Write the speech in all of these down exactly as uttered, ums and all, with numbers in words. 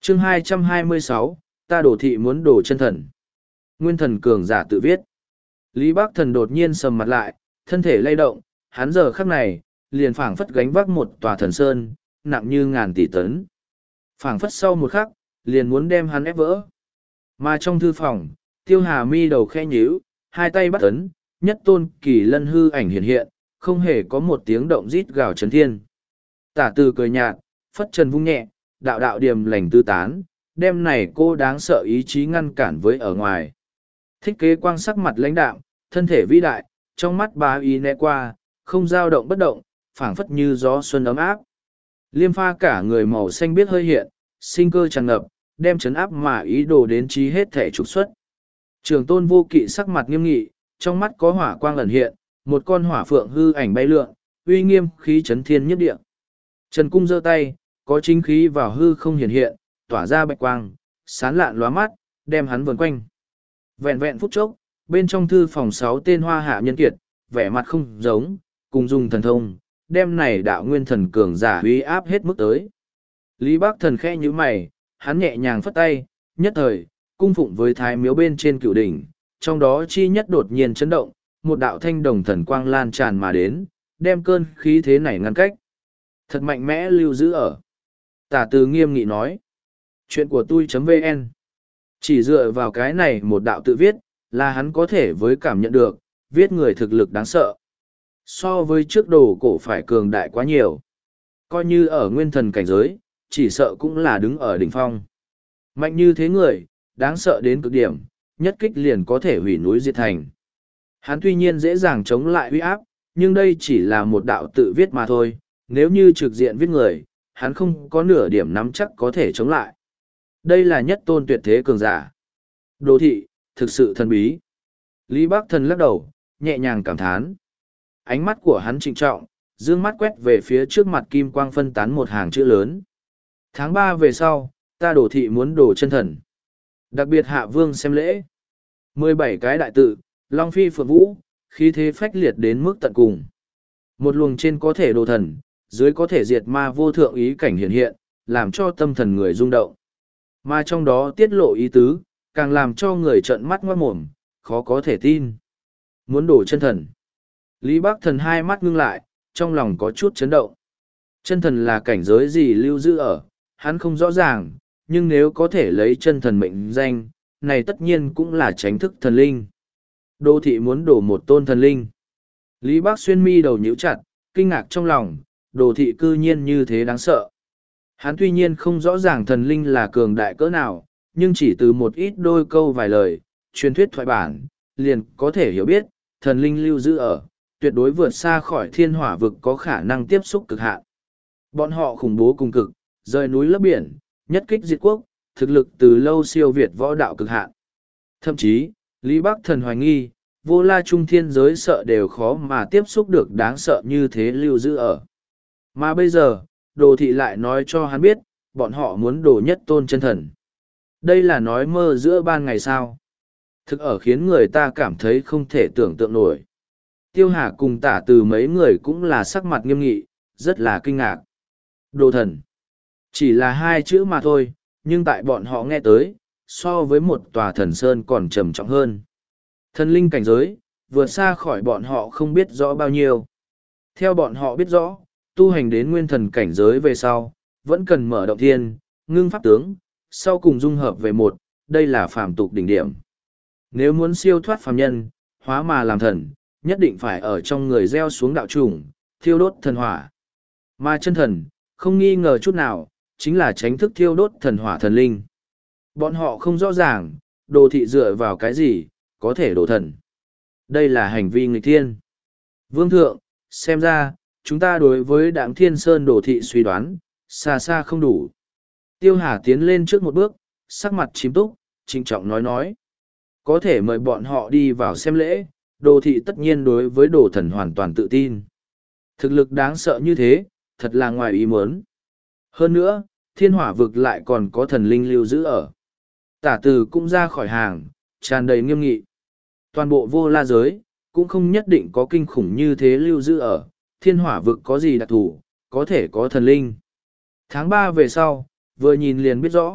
chương hai trăm hai mươi sáu, ta đổ thị muốn đổ chân thần. Nguyên thần cường giả tự viết. Lý Bác Thần đột nhiên sầm mặt lại, thân thể lay động, hắn giờ khắc này, liền phảng phất gánh vác một tòa thần sơn, nặng như ngàn tỷ tấn. Phảng phất sau một khắc, liền muốn đem hắn ép vỡ. Mà trong thư phòng, Tiêu Hà mi đầu khe nhíu, hai tay bắt ấn, nhất tôn kỳ lân hư ảnh hiện hiện, không hề có một tiếng động rít gào chấn thiên. Tả Từ cười nhạt, phất trần vung nhẹ, đạo đạo điềm lành tư tán, đem này cô đáng sợ ý chí ngăn cản với ở ngoài. Thích kế quang sắc mặt lãnh đạm, thân thể vĩ đại, trong mắt bá ý né qua, không dao động bất động, phảng phất như gió xuân ấm áp. Liêm pha cả người màu xanh biết hơi hiện, sinh cơ tràn ngập, đem chấn áp mà ý đồ đến trí hết thể trục xuất. Trường tôn vô kỵ sắc mặt nghiêm nghị, trong mắt có hỏa quang ẩn hiện, một con hỏa phượng hư ảnh bay lượn, uy nghiêm khí chấn thiên nhất địa. Trần cung giơ tay, có chính khí vào hư không hiện hiện, tỏa ra bạch quang, sán lạn lóa mắt, đem hắn vần quanh. Vẹn vẹn phút chốc, bên trong thư phòng sáu tên hoa hạ nhân kiệt, vẻ mặt không giống, cùng dùng thần thông, đem này đạo nguyên thần cường giả uy áp hết mức tới. Lý Bác Thần khẽ như mày, hắn nhẹ nhàng phất tay, nhất thời, cung phụng với thái miếu bên trên cửu đỉnh, trong đó chi nhất đột nhiên chấn động, một đạo thanh đồng thần quang lan tràn mà đến, đem cơn khí thế này ngăn cách. Thật mạnh mẽ lưu giữ ở. Tả Từ nghiêm nghị nói. Chuyện của tôi.vn chỉ dựa vào cái này một đạo tự viết, là hắn có thể với cảm nhận được, viết người thực lực đáng sợ. So với trước đồ cổ phải cường đại quá nhiều. Coi như ở nguyên thần cảnh giới, chỉ sợ cũng là đứng ở đỉnh phong. Mạnh như thế người, đáng sợ đến cực điểm, nhất kích liền có thể hủy núi diệt thành. Hắn tuy nhiên dễ dàng chống lại uy áp, nhưng đây chỉ là một đạo tự viết mà thôi, nếu như trực diện viết người, hắn không có nửa điểm nắm chắc có thể chống lại. Đây là nhất tôn tuyệt thế cường giả. Đô thị, thực sự thần bí. Lý Bác Thần lắc đầu, nhẹ nhàng cảm thán. Ánh mắt của hắn trịnh trọng, dương mắt quét về phía trước mặt kim quang phân tán một hàng chữ lớn. Tháng ba về sau, ta đổ thị muốn đổ chân thần. Đặc biệt hạ vương xem lễ. mười bảy cái đại tự, Long Phi Phượng Vũ, khí thế phách liệt đến mức tận cùng. Một luồng trên có thể đồ thần, dưới có thể diệt ma vô thượng ý cảnh hiện hiện, làm cho tâm thần người rung động. Mà trong đó tiết lộ ý tứ, càng làm cho người trợn mắt ngoát mồm, khó có thể tin. Muốn đổ chân thần. Lý Bác Thần hai mắt ngưng lại, trong lòng có chút chấn động. Chân thần là cảnh giới gì lưu giữ ở, hắn không rõ ràng, nhưng nếu có thể lấy chân thần mệnh danh, này tất nhiên cũng là tránh thức thần linh. Đô thị muốn đổ một tôn thần linh. Lý Bác Xuyên mi đầu nhíu chặt, kinh ngạc trong lòng, đồ thị cư nhiên như thế đáng sợ. Hắn tuy nhiên không rõ ràng thần linh là cường đại cỡ nào, nhưng chỉ từ một ít đôi câu vài lời, truyền thuyết thoại bản, liền có thể hiểu biết, thần linh lưu giữ ở, tuyệt đối vượt xa khỏi thiên hỏa vực có khả năng tiếp xúc cực hạn. Bọn họ khủng bố cùng cực, rời núi lấp biển, nhất kích diệt quốc, thực lực từ lâu siêu việt võ đạo cực hạn. Thậm chí, Lý Bác Thần hoài nghi, vô la trung thiên giới sợ đều khó mà tiếp xúc được đáng sợ như thế lưu giữ ở. Mà bây giờ, đồ thị lại nói cho hắn biết, bọn họ muốn đổ nhất tôn chân thần. Đây là nói mơ giữa ban ngày sao. Thực ở khiến người ta cảm thấy không thể tưởng tượng nổi. Tiêu Hà cùng Tả Từ mấy người cũng là sắc mặt nghiêm nghị, rất là kinh ngạc. Đồ thần. Chỉ là hai chữ mà thôi, nhưng tại bọn họ nghe tới, so với một tòa thần sơn còn trầm trọng hơn. Thần linh cảnh giới, vượt xa khỏi bọn họ không biết rõ bao nhiêu. Theo bọn họ biết rõ, tu hành đến nguyên thần cảnh giới về sau, vẫn cần mở động thiên, ngưng pháp tướng, sau cùng dung hợp về một, đây là phàm tục đỉnh điểm. Nếu muốn siêu thoát phàm nhân, hóa mà làm thần, nhất định phải ở trong người gieo xuống đạo chủng, thiêu đốt thần hỏa. Mà chân thần, không nghi ngờ chút nào, chính là tránh thức thiêu đốt thần hỏa thần linh. Bọn họ không rõ ràng, đồ thị dựa vào cái gì, có thể đổ thần. Đây là hành vi nghịch thiên. Vương thượng, xem ra, chúng ta đối với đảng Thiên Sơn đồ thị suy đoán, xa xa không đủ. Tiêu Hà tiến lên trước một bước, sắc mặt chìm túc, trịnh trọng nói nói. Có thể mời bọn họ đi vào xem lễ, đồ thị tất nhiên đối với đồ thần hoàn toàn tự tin. Thực lực đáng sợ như thế, thật là ngoài ý muốn. Hơn nữa, thiên hỏa vực lại còn có thần linh lưu giữ ở. Tả Từ cũng ra khỏi hàng, tràn đầy nghiêm nghị. Toàn bộ vô la giới, cũng không nhất định có kinh khủng như thế lưu giữ ở, thiên hỏa vực có gì đặc thù, có thể có thần linh. Tháng ba về sau, vừa nhìn liền biết rõ,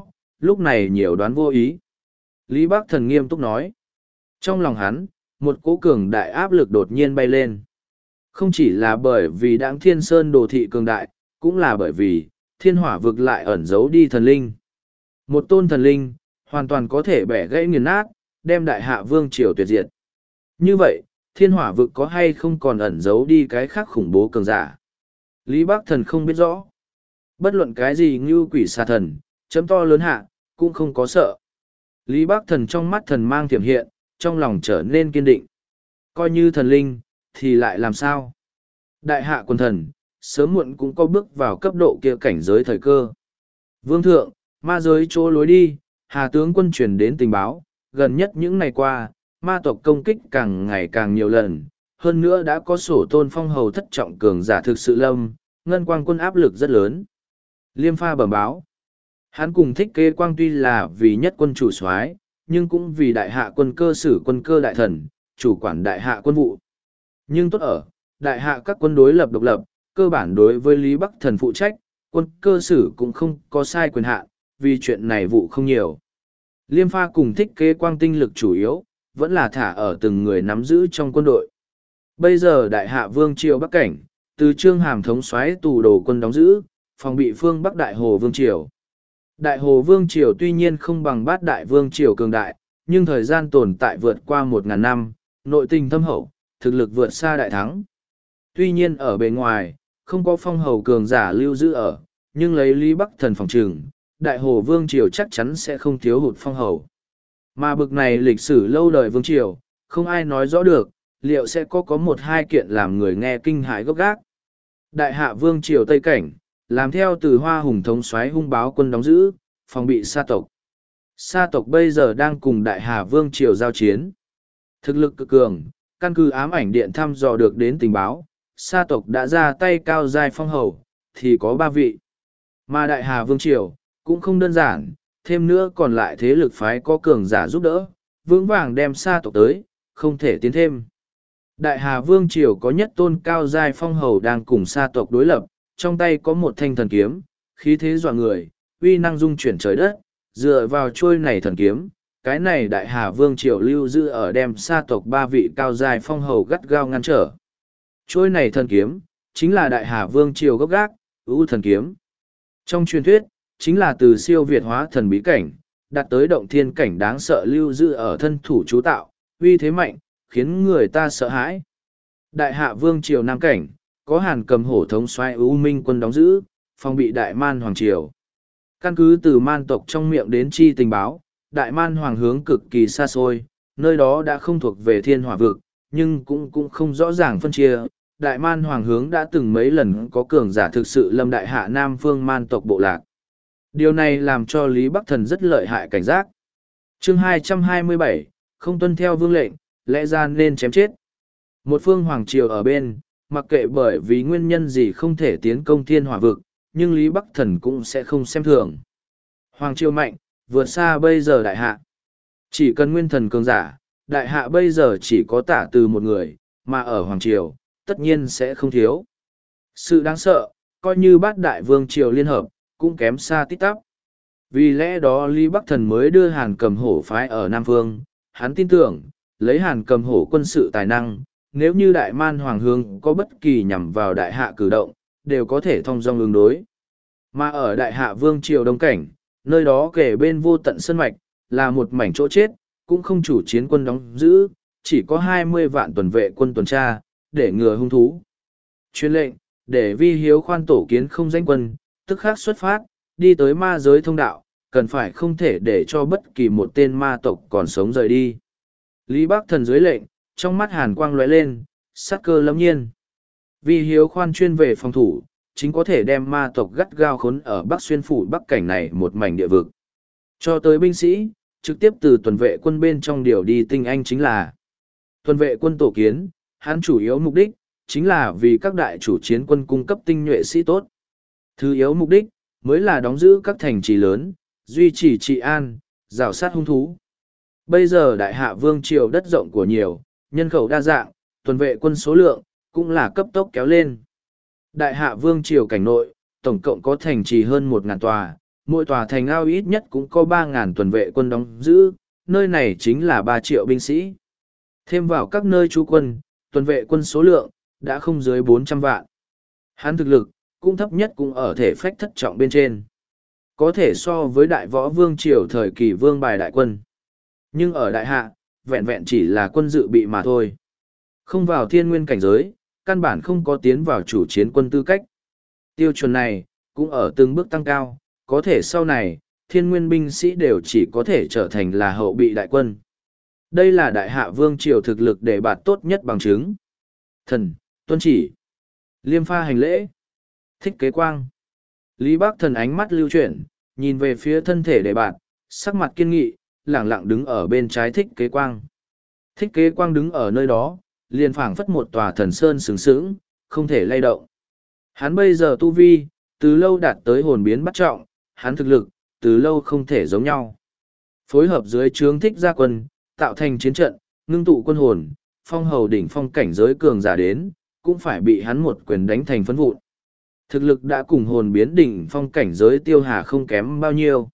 lúc này nhiều đoán vô ý. Lý Bắc Thần nghiêm túc nói. Trong lòng hắn, một cỗ cường đại áp lực đột nhiên bay lên. Không chỉ là bởi vì Đãng Thiên Sơn đồ thị cường đại, cũng là bởi vì thiên hỏa vực lại ẩn giấu đi thần linh. Một tôn thần linh, hoàn toàn có thể bẻ gãy nghiền nát, đem đại hạ vương triều tuyệt diệt. Như vậy, thiên hỏa vực có hay không còn ẩn giấu đi cái khác khủng bố cường giả? Lý Bắc Thần không biết rõ. Bất luận cái gì như quỷ xà thần, chấm to lớn hạ, cũng không có sợ. Lý Bắc Thần trong mắt thần mang thiểm hiện, trong lòng trở nên kiên định. Coi như thần linh, thì lại làm sao? Đại hạ quân thần, sớm muộn cũng có bước vào cấp độ kia cảnh giới thời cơ. Vương thượng, ma giới chỗ lối đi, Hà tướng quân truyền đến tình báo, gần nhất những ngày qua, ma tộc công kích càng ngày càng nhiều lần, hơn nữa đã có sổ tôn phong hầu thất trọng cường giả thực sự lâm, ngân quang quân áp lực rất lớn. Liêm pha bẩm báo. Hắn cùng thích kế quang tuy là vì nhất quân chủ soái, nhưng cũng vì đại hạ quân cơ sử quân cơ đại thần, chủ quản đại hạ quân vụ. Nhưng tốt ở, đại hạ các quân đối lập độc lập, cơ bản đối với Lý Bắc Thần phụ trách, quân cơ sử cũng không có sai quyền hạn, vì chuyện này vụ không nhiều. Liêm pha cùng thích kế quang tinh lực chủ yếu, vẫn là thả ở từng người nắm giữ trong quân đội. Bây giờ đại hạ vương triều Bắc Cảnh, từ trương hàm thống soái tù đồ quân đóng giữ, phòng bị phương Bắc Đại Hồ Vương Triều. Đại Hồ Vương Triều tuy nhiên không bằng bát Đại Vương Triều cường đại, nhưng thời gian tồn tại vượt qua một ngàn năm, nội tình thâm hậu, thực lực vượt xa đại thắng. Tuy nhiên ở bề ngoài, không có phong hầu cường giả lưu giữ ở, nhưng lấy Lý Bắc Thần phòng trừng, Đại Hồ Vương Triều chắc chắn sẽ không thiếu hụt phong hầu. Mà bực này lịch sử lâu đời Vương Triều, không ai nói rõ được, liệu sẽ có có một hai kiện làm người nghe kinh hãi gốc gác. Đại Hạ Vương Triều Tây Cảnh, làm theo từ Hoa Hùng thống soái hung báo quân đóng giữ, phòng bị sa tộc. Sa tộc bây giờ đang cùng Đại Hà Vương Triều giao chiến. Thực lực cực cường, căn cứ ám ảnh điện thăm dò được đến tình báo, sa tộc đã ra tay cao giai phong hầu, thì có ba vị. Mà Đại Hà Vương Triều, cũng không đơn giản, thêm nữa còn lại thế lực phái có cường giả giúp đỡ, vững vàng đem sa tộc tới, không thể tiến thêm. Đại Hà Vương Triều có nhất tôn cao giai phong hầu đang cùng sa tộc đối lập, trong tay có một thanh thần kiếm, khí thế dọa người, uy năng dung chuyển trời đất, dựa vào trôi này thần kiếm, cái này Đại Hà Vương Triều lưu giữ ở đem sa tộc ba vị cao giai phong hầu gắt gao ngăn trở. Trôi này thần kiếm, chính là Đại Hà Vương Triều gốc gác, ưu thần kiếm. Trong truyền thuyết, chính là từ siêu việt hóa thần bí cảnh, đạt tới động thiên cảnh đáng sợ lưu giữ ở thân thủ chú tạo, uy thế mạnh, khiến người ta sợ hãi. Đại Hạ Vương Triều Nam Cảnh, có Hàn Cầm Hổ thống soái U Minh quân đóng giữ, phòng bị Đại Man Hoàng Triều. Căn cứ từ man tộc trong miệng đến chi tình báo, Đại Man Hoàng hướng cực kỳ xa xôi, nơi đó đã không thuộc về thiên hỏa vực, nhưng cũng cũng không rõ ràng phân chia. Đại Man Hoàng hướng đã từng mấy lần có cường giả thực sự lâm đại hạ Nam phương man tộc bộ lạc. Điều này làm cho Lý Bắc Thần rất lợi hại cảnh giác. Chương hai trăm hai mươi bảy, không tuân theo vương lệnh, lẽ ra nên chém chết. Một phương hoàng triều ở bên, mặc kệ bởi vì nguyên nhân gì không thể tiến công thiên hỏa vực, nhưng Lý Bắc Thần cũng sẽ không xem thường. Hoàng triều mạnh, vượt xa bây giờ đại hạ. Chỉ cần nguyên thần cường giả, đại hạ bây giờ chỉ có tả từ một người, mà ở hoàng triều, tất nhiên sẽ không thiếu. Sự đáng sợ, coi như bát đại vương triều liên hợp, cũng kém xa tít tắp. Vì lẽ đó Lý Bắc Thần mới đưa Hàn Cầm Hổ phái ở Nam Phương, hắn tin tưởng, lấy Hàn Cầm Hổ quân sự tài năng, nếu như Đại Man Hoàng Hương có bất kỳ nhằm vào đại hạ cử động, đều có thể thông dong ứng đối. Mà ở đại hạ Vương Triều Đông Cảnh, nơi đó kể bên vô tận sân mạch, là một mảnh chỗ chết, cũng không chủ chiến quân đóng giữ, chỉ có hai mươi vạn tuần vệ quân tuần tra, để ngừa hung thú. Chuyên lệnh, để vi hiếu khoan tổ kiến không danh quân, tức khắc xuất phát, đi tới ma giới thông đạo, cần phải không thể để cho bất kỳ một tên ma tộc còn sống rời đi. Lý Bắc Thần dưới lệnh, trong mắt hàn quang lóe lên, sát cơ lâm nhiên. Vi hiếu khoan chuyên về phòng thủ, chính có thể đem ma tộc gắt gao khốn ở Bắc Xuyên phủ Bắc Cảnh này một mảnh địa vực. Cho tới binh sĩ, trực tiếp từ tuần vệ quân bên trong điều đi tinh anh chính là tuần vệ quân tổ kiến, hắn chủ yếu mục đích, chính là vì các đại chủ chiến quân cung cấp tinh nhuệ sĩ tốt. Thứ yếu mục đích, mới là đóng giữ các thành trì lớn, duy trì trị an, rào sát hung thú. Bây giờ đại hạ vương triều đất rộng của nhiều, nhân khẩu đa dạng, tuần vệ quân số lượng, cũng là cấp tốc kéo lên. Đại hạ vương triều cảnh nội, tổng cộng có thành trì hơn một ngàn tòa, mỗi tòa thành ao ít nhất cũng có ba ngàn tuần vệ quân đóng giữ, nơi này chính là ba triệu binh sĩ. Thêm vào các nơi trú quân, tuần vệ quân số lượng, đã không dưới bốn trăm vạn. Hắn thực lực, cũng thấp nhất cũng ở thể phách thất trọng bên trên. Có thể so với đại võ vương triều thời kỳ vương bài đại quân. Nhưng ở đại hạ, vẹn vẹn chỉ là quân dự bị mà thôi. Không vào thiên nguyên cảnh giới, căn bản không có tiến vào chủ chiến quân tư cách. Tiêu chuẩn này, cũng ở từng bước tăng cao, có thể sau này, thiên nguyên binh sĩ đều chỉ có thể trở thành là hậu bị đại quân. Đây là đại hạ vương triều thực lực để bạt tốt nhất bằng chứng. Thần, tuân chỉ. Liêm pha hành lễ. Thích kế quang. Lý Bác Thần ánh mắt lưu chuyển, nhìn về phía thân thể để bạt, sắc mặt kiên nghị, lẳng lặng đứng ở bên trái thích kế quang. Thích kế quang đứng ở nơi đó, liền phảng phất một tòa thần sơn sừng sững, không thể lay động. Hắn bây giờ tu vi, từ lâu đạt tới hồn biến bắt trọng, hắn thực lực, từ lâu không thể giống nhau. Phối hợp dưới trướng thích gia quân, tạo thành chiến trận, ngưng tụ quân hồn, phong hầu đỉnh phong cảnh giới cường giả đến, cũng phải bị hắn một quyền đánh thành phấn vụn. Thực lực đã cùng hồn biến đỉnh phong cảnh giới tiêu hà không kém bao nhiêu.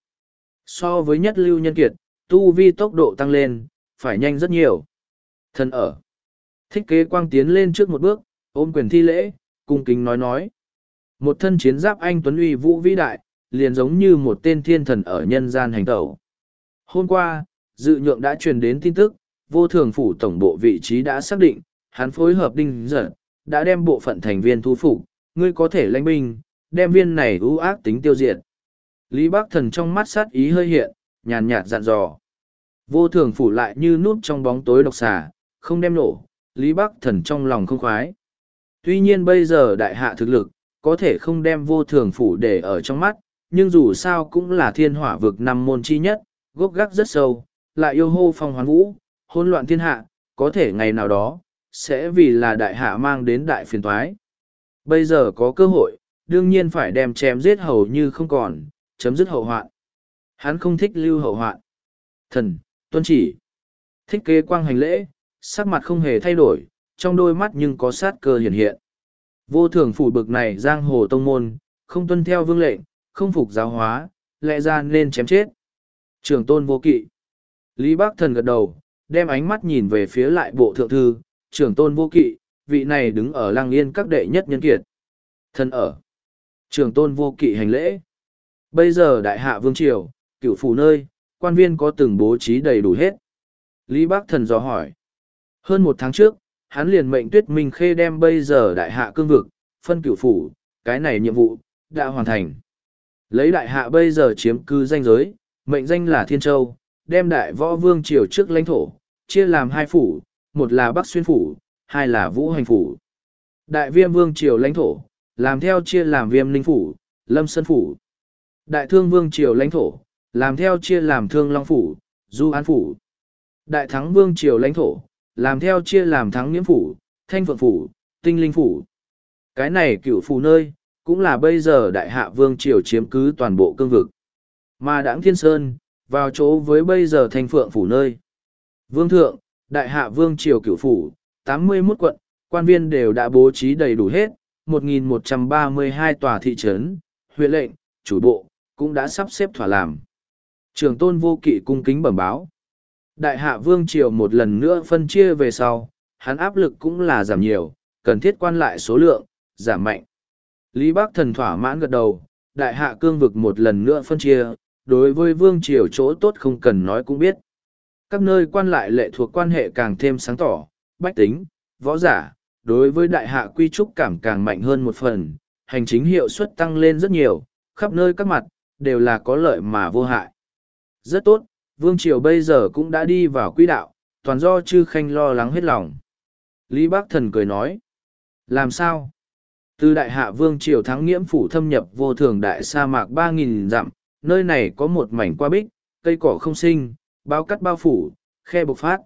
So với nhất lưu nhân kiệt, tu vi tốc độ tăng lên, phải nhanh rất nhiều. Thân ở. Thích kế quang tiến lên trước một bước, ôm quyền thi lễ, cung kính nói nói. Một thân chiến giáp anh tuấn uy vũ vĩ đại, liền giống như một tên thiên thần ở nhân gian hành tẩu. Hôm qua, dự nhượng đã truyền đến tin tức, vô thường phủ tổng bộ vị trí đã xác định, hắn phối hợp đinh giật, đã đem bộ phận thành viên thu phục, ngươi có thể lãnh binh, đem viên này ưu ác tính tiêu diệt. Lý Bác Thần trong mắt sát ý hơi hiện, nhàn nhạt dặn dò. Vô thường phủ lại như núp trong bóng tối độc xà, không đem nổ, Lý Bác Thần trong lòng không khoái. Tuy nhiên bây giờ đại hạ thực lực, có thể không đem vô thường phủ để ở trong mắt, nhưng dù sao cũng là thiên hỏa vực năm môn chi nhất, gốc gác rất sâu, lại yêu hô phong hoán vũ, hỗn loạn thiên hạ, có thể ngày nào đó, sẽ vì là đại hạ mang đến đại phiền toái. Bây giờ có cơ hội, đương nhiên phải đem chém giết hầu như không còn, chấm dứt hậu hoạn. Hắn không thích lưu hậu hoạn. Thần, tuân chỉ. Thích kế quang hành lễ, sắc mặt không hề thay đổi, trong đôi mắt nhưng có sát cơ hiển hiện. Vô thường phủ bực này giang hồ tông môn, không tuân theo vương lệnh, không phục giáo hóa, lẽ ra nên chém chết. Trường tôn vô kỵ. Lý Bác Thần gật đầu, đem ánh mắt nhìn về phía lại bộ thượng thư, trưởng tôn vô kỵ, vị này đứng ở lăng yên các đệ nhất nhân kiệt. Thân ở. Trưởng tôn vô kỵ hành lễ. Bây giờ đại hạ vương triều, cửu phủ nơi, quan viên có từng bố trí đầy đủ hết. Lý Bác Thần dò hỏi. Hơn một tháng trước, hắn liền mệnh Tuyết Minh Khê đem bây giờ đại hạ cương vực, phân cửu phủ, cái này nhiệm vụ, đã hoàn thành. Lấy đại hạ bây giờ chiếm cư danh giới, mệnh danh là Thiên Châu, đem đại võ vương triều trước lãnh thổ, chia làm hai phủ, một là Bắc Xuyên phủ, hai là Vũ Hành phủ. Đại viêm vương triều lãnh thổ, làm theo chia làm Viêm Ninh phủ, Lâm Sơn phủ. Đại thương vương triều lãnh thổ, làm theo chia làm Thương Long phủ, Du An phủ. Đại thắng vương triều lãnh thổ, làm theo chia làm Thắng Nghiễm phủ, Thanh Phượng phủ, Tinh Linh phủ. Cái này cửu phủ nơi, cũng là bây giờ đại hạ vương triều chiếm cứ toàn bộ cương vực. Mà Đãng Thiên Sơn, vào chỗ với bây giờ Thanh Phượng phủ nơi. Vương thượng, đại hạ vương triều cửu phủ, tám mươi mốt quận, quan viên đều đã bố trí đầy đủ hết, một nghìn một trăm ba mươi hai tòa thị trấn, huyện lệnh, chủ bộ, cũng đã sắp xếp thỏa làm. Trường tôn vô kỵ cung kính bẩm báo. Đại hạ vương triều một lần nữa phân chia về sau, hắn áp lực cũng là giảm nhiều, cần thiết quan lại số lượng, giảm mạnh. Lý Bác Thần thỏa mãn gật đầu, đại hạ cương vực một lần nữa phân chia, đối với vương triều chỗ tốt không cần nói cũng biết. Các nơi quan lại lệ thuộc quan hệ càng thêm sáng tỏ, bách tính, võ giả, đối với đại hạ quy trúc cảm càng mạnh hơn một phần, hành chính hiệu suất tăng lên rất nhiều, khắp nơi các mặt, đều là có lợi mà vô hại. Rất tốt, vương triều bây giờ cũng đã đi vào quỹ đạo, toàn do chư khanh lo lắng hết lòng. Lý Bác Thần cười nói, làm sao? Từ đại hạ vương triều Thắng Nghiễm phủ thâm nhập vô thường đại sa mạc ba nghìn dặm, nơi này có một mảnh qua bích, cây cỏ không sinh, bao cắt bao phủ, khe bộc phát.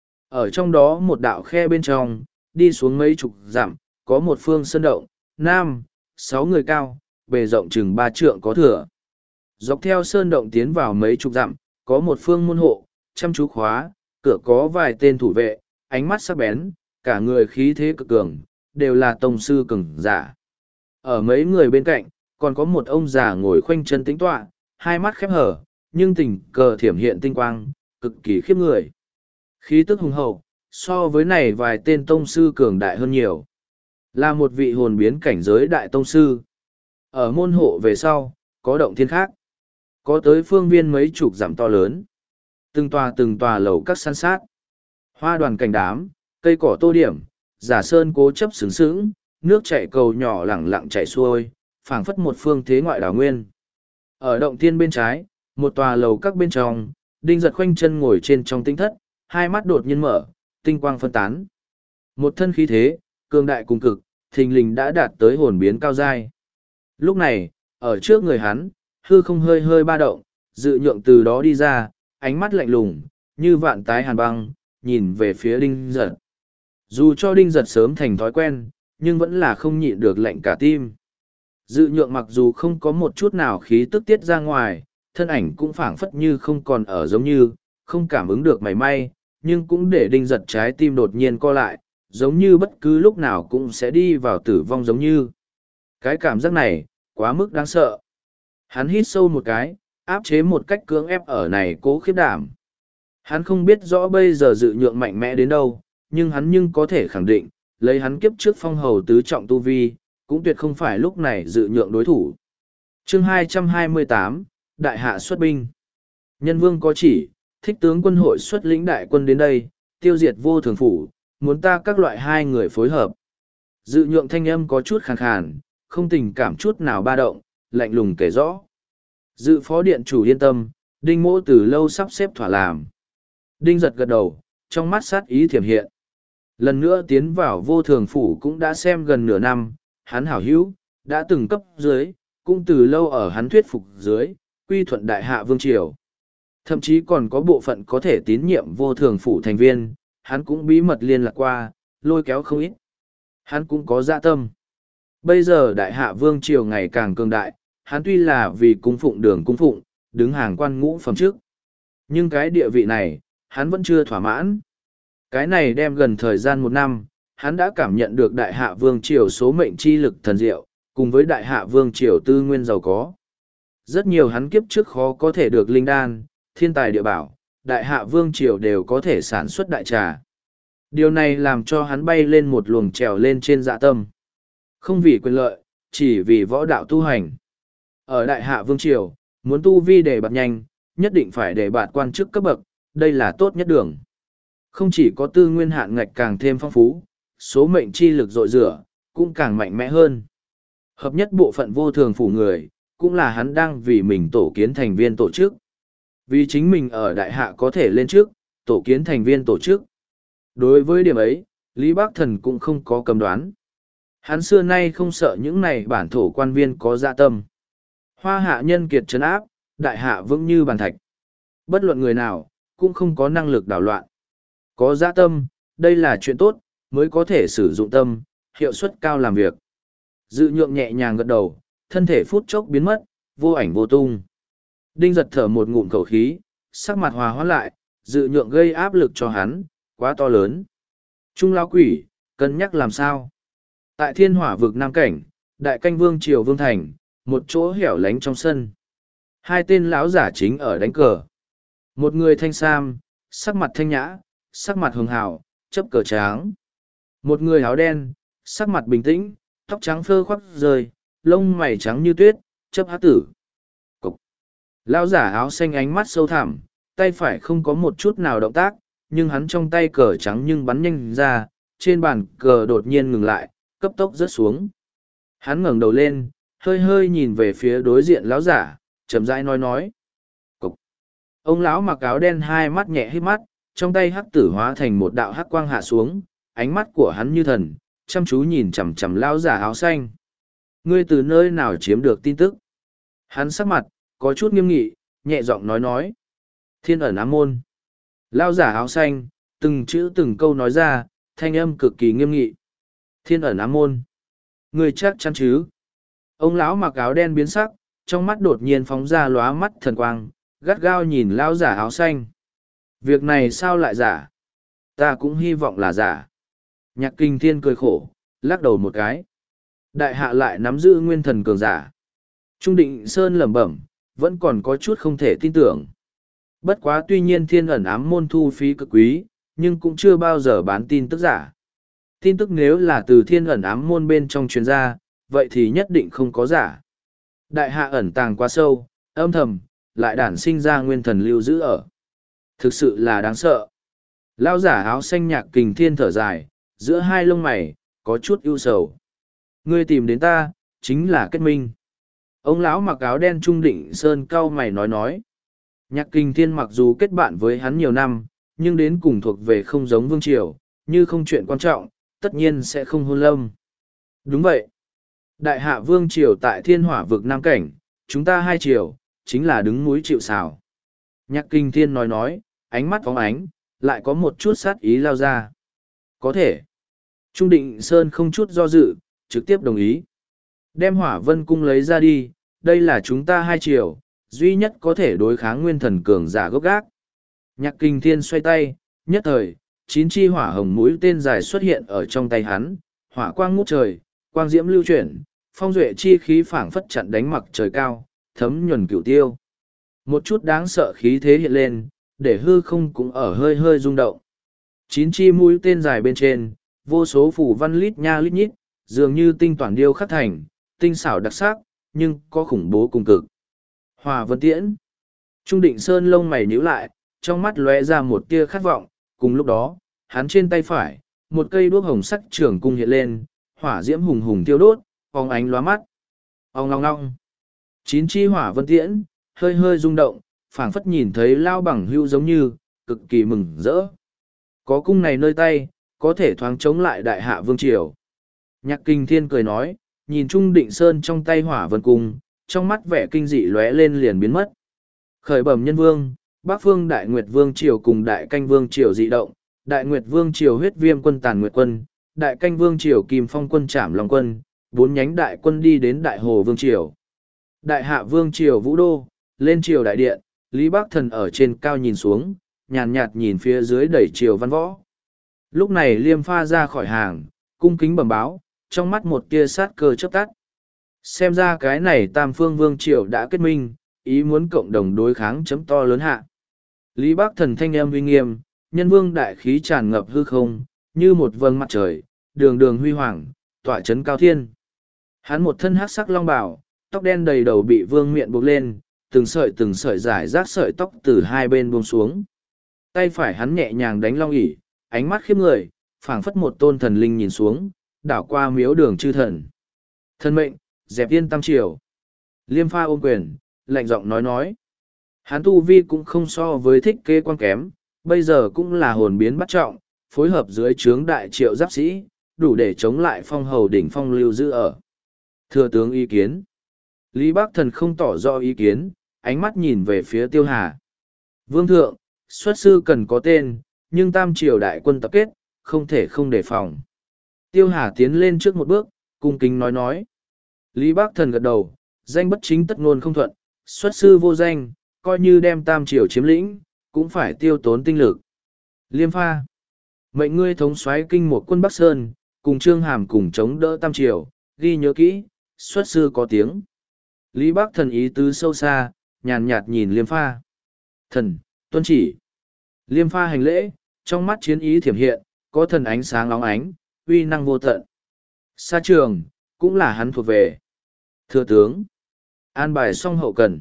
Ở trong đó một đạo khe bên trong, đi xuống mấy chục dặm, có một phương sơn động, nam, sáu người cao, bề rộng chừng ba trượng có thừa. Dọc theo sơn động tiến vào mấy chục dặm, có một phương môn hộ, chăm chú khóa, cửa có vài tên thủ vệ, ánh mắt sắc bén, cả người khí thế cực cường, đều là tông sư cường giả. Ở mấy người bên cạnh, còn có một ông già ngồi khoanh chân tĩnh tọa, hai mắt khép hở, nhưng tình cờ thiểm hiện tinh quang, cực kỳ khiếp người. Khí tức hùng hậu, so với này vài tên tông sư cường đại hơn nhiều. Là một vị hồn biến cảnh giới đại tông sư. Ở môn hộ về sau, có động thiên khác. Có tới phương viên mấy chục dặm to lớn. Từng tòa từng tòa lầu các san sát. Hoa đoàn cảnh đám, cây cỏ tô điểm, giả sơn cố chấp sướng sướng, nước chảy cầu nhỏ lẳng lặng chảy xuôi, phảng phất một phương thế ngoại đảo nguyên. Ở động thiên bên trái, một tòa lầu các bên trong, Đinh Giật khoanh chân ngồi trên trong tinh thất, hai mắt đột nhiên mở, tinh quang phân tán. Một thân khí thế, cường đại cùng cực, thình lình đã đạt tới hồn biến cao giai. Lúc này, ở trước người hắn, hư không hơi hơi ba động, dự nhượng từ đó đi ra, ánh mắt lạnh lùng, như vạn tái hàn băng, nhìn về phía Đinh Giật. Dù cho Đinh Giật sớm thành thói quen, nhưng vẫn là không nhịn được lạnh cả tim. Dự nhượng mặc dù không có một chút nào khí tức tiết ra ngoài, thân ảnh cũng phảng phất như không còn ở giống như, không cảm ứng được mảy may, nhưng cũng để Đinh Giật trái tim đột nhiên co lại, giống như bất cứ lúc nào cũng sẽ đi vào tử vong giống như. Cái cảm giác này, quá mức đáng sợ. Hắn hít sâu một cái, áp chế một cách cưỡng ép ở này cố khiếp đảm. Hắn không biết rõ bây giờ dự nhượng mạnh mẽ đến đâu, nhưng hắn nhưng có thể khẳng định, lấy hắn kiếp trước phong hầu tứ trọng tu vi, cũng tuyệt không phải lúc này dự nhượng đối thủ. Chương hai trăm hai mươi tám, Đại hạ xuất binh. Nhân vương có chỉ, thích tướng quân hội xuất lĩnh đại quân đến đây, tiêu diệt vô thường phủ, muốn ta các loại hai người phối hợp. Dự nhượng thanh âm có chút khàn khàn, không tình cảm chút nào ba động, lạnh lùng kể rõ. Dự phó điện chủ yên tâm, Đinh mỗ từ lâu sắp xếp thỏa làm. Đinh giật gật đầu, trong mắt sát ý thiểm hiện. Lần nữa tiến vào vô thường phủ cũng đã xem gần nửa năm, hắn hảo hữu, đã từng cấp dưới, cũng từ lâu ở hắn thuyết phục dưới, quy thuận đại hạ vương triều. Thậm chí còn có bộ phận có thể tín nhiệm vô thường phủ thành viên, hắn cũng bí mật liên lạc qua, lôi kéo không ít. Hắn cũng có dạ tâm. Bây giờ đại hạ vương triều ngày càng cường đại, hắn tuy là vì cung phụng đường cung phụng, đứng hàng quan ngũ phẩm trước. Nhưng cái địa vị này, hắn vẫn chưa thỏa mãn. Cái này đem gần thời gian một năm, hắn đã cảm nhận được đại hạ vương triều số mệnh chi lực thần diệu, cùng với đại hạ vương triều tư nguyên giàu có. Rất nhiều hắn kiếp trước khó có thể được linh đan, thiên tài địa bảo, đại hạ vương triều đều có thể sản xuất đại trà. Điều này làm cho hắn bay lên một luồng trèo lên trên dạ tâm. Không vì quyền lợi, chỉ vì võ đạo tu hành. Ở đại hạ vương triều, muốn tu vi để bạt nhanh, nhất định phải để bạt quan chức cấp bậc, đây là tốt nhất đường. Không chỉ có tư nguyên hạn ngạch càng thêm phong phú, số mệnh chi lực dội rửa, cũng càng mạnh mẽ hơn. Hợp nhất bộ phận vô thường phủ người, cũng là hắn đang vì mình tổ kiến thành viên tổ chức. Vì chính mình ở đại hạ có thể lên trước, tổ kiến thành viên tổ chức. Đối với điểm ấy, Lý Bác Thần cũng không có cầm đoán. Hắn xưa nay không sợ những này bản thổ quan viên có dạ tâm. Hoa hạ nhân kiệt trấn áp, đại hạ vững như bàn thạch. Bất luận người nào, cũng không có năng lực đảo loạn. Có dạ tâm, đây là chuyện tốt, mới có thể sử dụng tâm, hiệu suất cao làm việc. Dự nhượng nhẹ nhàng gật đầu, thân thể phút chốc biến mất, vô ảnh vô tung. Đinh giật thở một ngụm khẩu khí, sắc mặt hòa hoãn lại, dự nhượng gây áp lực cho hắn, quá to lớn. Trung lão quỷ, cân nhắc làm sao? Tại thiên hỏa vực Nam Cảnh, đại canh vương triều vương thành, một chỗ hẻo lánh trong sân. Hai tên lão giả chính ở đánh cờ. Một người thanh sam, sắc mặt thanh nhã, sắc mặt hường hào, chấp cờ tráng. Một người áo đen, sắc mặt bình tĩnh, tóc trắng phơ khoác rơi, lông mày trắng như tuyết, chấp há tử. Cục. Lão giả áo xanh ánh mắt sâu thẳm, tay phải không có một chút nào động tác, nhưng hắn trong tay cờ trắng nhưng bắn nhanh ra, trên bàn cờ đột nhiên ngừng lại, cấp tốc rớt xuống. Hắn ngẩng đầu lên, hơi hơi nhìn về phía đối diện lão giả, chậm rãi nói nói. Cục. Ông lão mặc áo đen hai mắt nhẹ hít mắt, trong tay hắc tử hóa thành một đạo hắc quang hạ xuống, ánh mắt của hắn như thần, chăm chú nhìn chằm chằm lão giả áo xanh. Ngươi từ nơi nào chiếm được tin tức? Hắn sắc mặt, có chút nghiêm nghị, nhẹ giọng nói nói. Thiên ẩn ám môn. Lão giả áo xanh, từng chữ từng câu nói ra, thanh âm cực kỳ nghiêm nghị. Thiên ẩn ám môn. Ngươi chắc chắn chứ? Ông lão mặc áo đen biến sắc, trong mắt đột nhiên phóng ra lóa mắt thần quang, gắt gao nhìn lão giả áo xanh. Việc này sao lại giả? Ta cũng hy vọng là giả. Nhạc Kinh Thiên cười khổ, lắc đầu một cái. Đại hạ lại nắm giữ nguyên thần cường giả. Trung Định Sơn lẩm bẩm, vẫn còn có chút không thể tin tưởng. Bất quá tuy nhiên thiên ẩn ám môn thu phí cực quý, nhưng cũng chưa bao giờ bán tin tức giả. Tin tức nếu là từ thiên ẩn ám môn bên trong truyền ra, vậy thì nhất định không có giả. Đại hạ ẩn tàng quá sâu, âm thầm, lại đản sinh ra nguyên thần lưu giữ ở. Thực sự là đáng sợ. Lao giả áo xanh Nhạc Kình Thiên thở dài, giữa hai lông mày, có chút ưu sầu. Ngươi tìm đến ta, chính là kết minh. Ông lão mặc áo đen Trung Định Sơn cau mày nói nói. Nhạc Kình Thiên mặc dù kết bạn với hắn nhiều năm, nhưng đến cùng thuộc về không giống Vương Triều, như không chuyện quan trọng, tất nhiên sẽ không hôn lâm. Đúng vậy. Đại hạ Vương Triều tại Thiên Hỏa vực Nam Cảnh, chúng ta hai triều, chính là đứng núi chịu sào. Nhạc Kình Thiên nói nói, ánh mắt phóng ánh, lại có một chút sát ý lao ra. Có thể. Trung Định Sơn không chút do dự, trực tiếp đồng ý. Đem Hỏa Vân Cung lấy ra đi, đây là chúng ta hai triều, duy nhất có thể đối kháng nguyên thần cường giả gốc gác. Nhạc Kình Thiên xoay tay, nhất thời, chín chi hỏa hồng mũi tên dài xuất hiện ở trong tay hắn, hỏa quang ngút trời, quang diễm lưu chuyển, phong duệ chi khí phảng phất chặn đánh mặc trời cao, thấm nhuần cửu tiêu. Một chút đáng sợ khí thế hiện lên, để hư không cũng ở hơi hơi rung động. Chín chi mũi tên dài bên trên, vô số phủ văn lít nha lít nhít, dường như tinh toàn điêu khắc thành, tinh xảo đặc sắc, nhưng có khủng bố cùng cực. Hòa Vân Tiễn. Trung Định Sơn lông mày nhíu lại, trong mắt lóe ra một tia khát vọng, cùng lúc đó, hắn trên tay phải, một cây đuốc hồng sắc trường cung hiện lên, hỏa diễm hùng hùng tiêu đốt, phóng ánh lóa mắt. Ong long long. Chín chi Hỏa Vân Tiễn, hơi hơi rung động, phảng phất nhìn thấy lao bằng hưu giống như, cực kỳ mừng rỡ. Có cung này nơi tay, có thể thoáng chống lại đại hạ Vương Triều. Nhạc Kình Thiên cười nói, nhìn Trung Định Sơn trong tay Hỏa Vân Cung, trong mắt vẻ kinh dị lóe lên liền biến mất. Khởi bẩm nhân vương, Bắc phương Đại Nguyệt Vương Triều cùng Đại Canh Vương Triều dị động, Đại Nguyệt Vương Triều huyết viêm quân Tàn Nguyệt quân, Đại Canh Vương Triều Kim Phong quân Trảm Long quân, bốn nhánh đại quân đi đến Đại Hồ Vương Triều. Đại Hạ Vương Triều Vũ Đô, lên triều đại điện, Lý Bắc Thần ở trên cao nhìn xuống, nhàn nhạt nhìn phía dưới đẩy triều văn võ. Lúc này Liêm Pha ra khỏi hàng, cung kính bẩm báo, trong mắt một tia sát cơ chớp tắt. Xem ra cái này Tam Phương Vương Triều đã kết minh, ý muốn cộng đồng đối kháng chấm to lớn hạ. Lý Bắc Thần thanh em uy nghiêm, nhân vương đại khí tràn ngập hư không, như một vầng mặt trời, đường đường huy hoàng, tỏa chấn cao thiên. Hắn một thân hắc sắc long bào, tóc đen đầy đầu bị vương miện buộc lên, từng sợi từng sợi giải rác sợi tóc từ hai bên buông xuống. Tay phải hắn nhẹ nhàng đánh long ỷ, ánh mắt khiếp người, phảng phất một tôn thần linh nhìn xuống, đảo qua miếu đường chư thần. Thân mệnh, dẹp yên tam triều. Liêm Pha ôm quyền, lạnh giọng nói nói. Hắn tu vi cũng không so với thích kế quan kém, bây giờ cũng là hồn biến bắt trọng, phối hợp dưới trướng đại triệu giáp sĩ, đủ để chống lại phong hầu đỉnh phong lưu giữ ở. Thừa tướng ý kiến. Lý Bắc Thần không tỏ rõ ý kiến, ánh mắt nhìn về phía Tiêu Hà. Vương thượng, xuất sư cần có tên, nhưng tam triều đại quân tập kết, không thể không đề phòng. Tiêu Hà tiến lên trước một bước, cung kính nói nói. Lý Bắc Thần gật đầu, danh bất chính tất ngôn không thuận, xuất sư vô danh, coi như đem tam triều chiếm lĩnh, cũng phải tiêu tốn tinh lực. Liêm Pha. Mệnh ngươi thống soái kinh một quân Bắc Sơn, cùng Trương Hàm cùng chống đỡ tam triều, ghi nhớ kỹ, xuất sư có tiếng. Lý Bắc Thần ý tứ sâu xa, nhàn nhạt nhìn Liêm Pha. Thần, tuân chỉ. Liêm Pha hành lễ, trong mắt chiến ý thiểm hiện, có thần ánh sáng óng ánh, uy năng vô tận. Sa trường, cũng là hắn thuộc về. Thưa tướng, an bài xong hậu cần.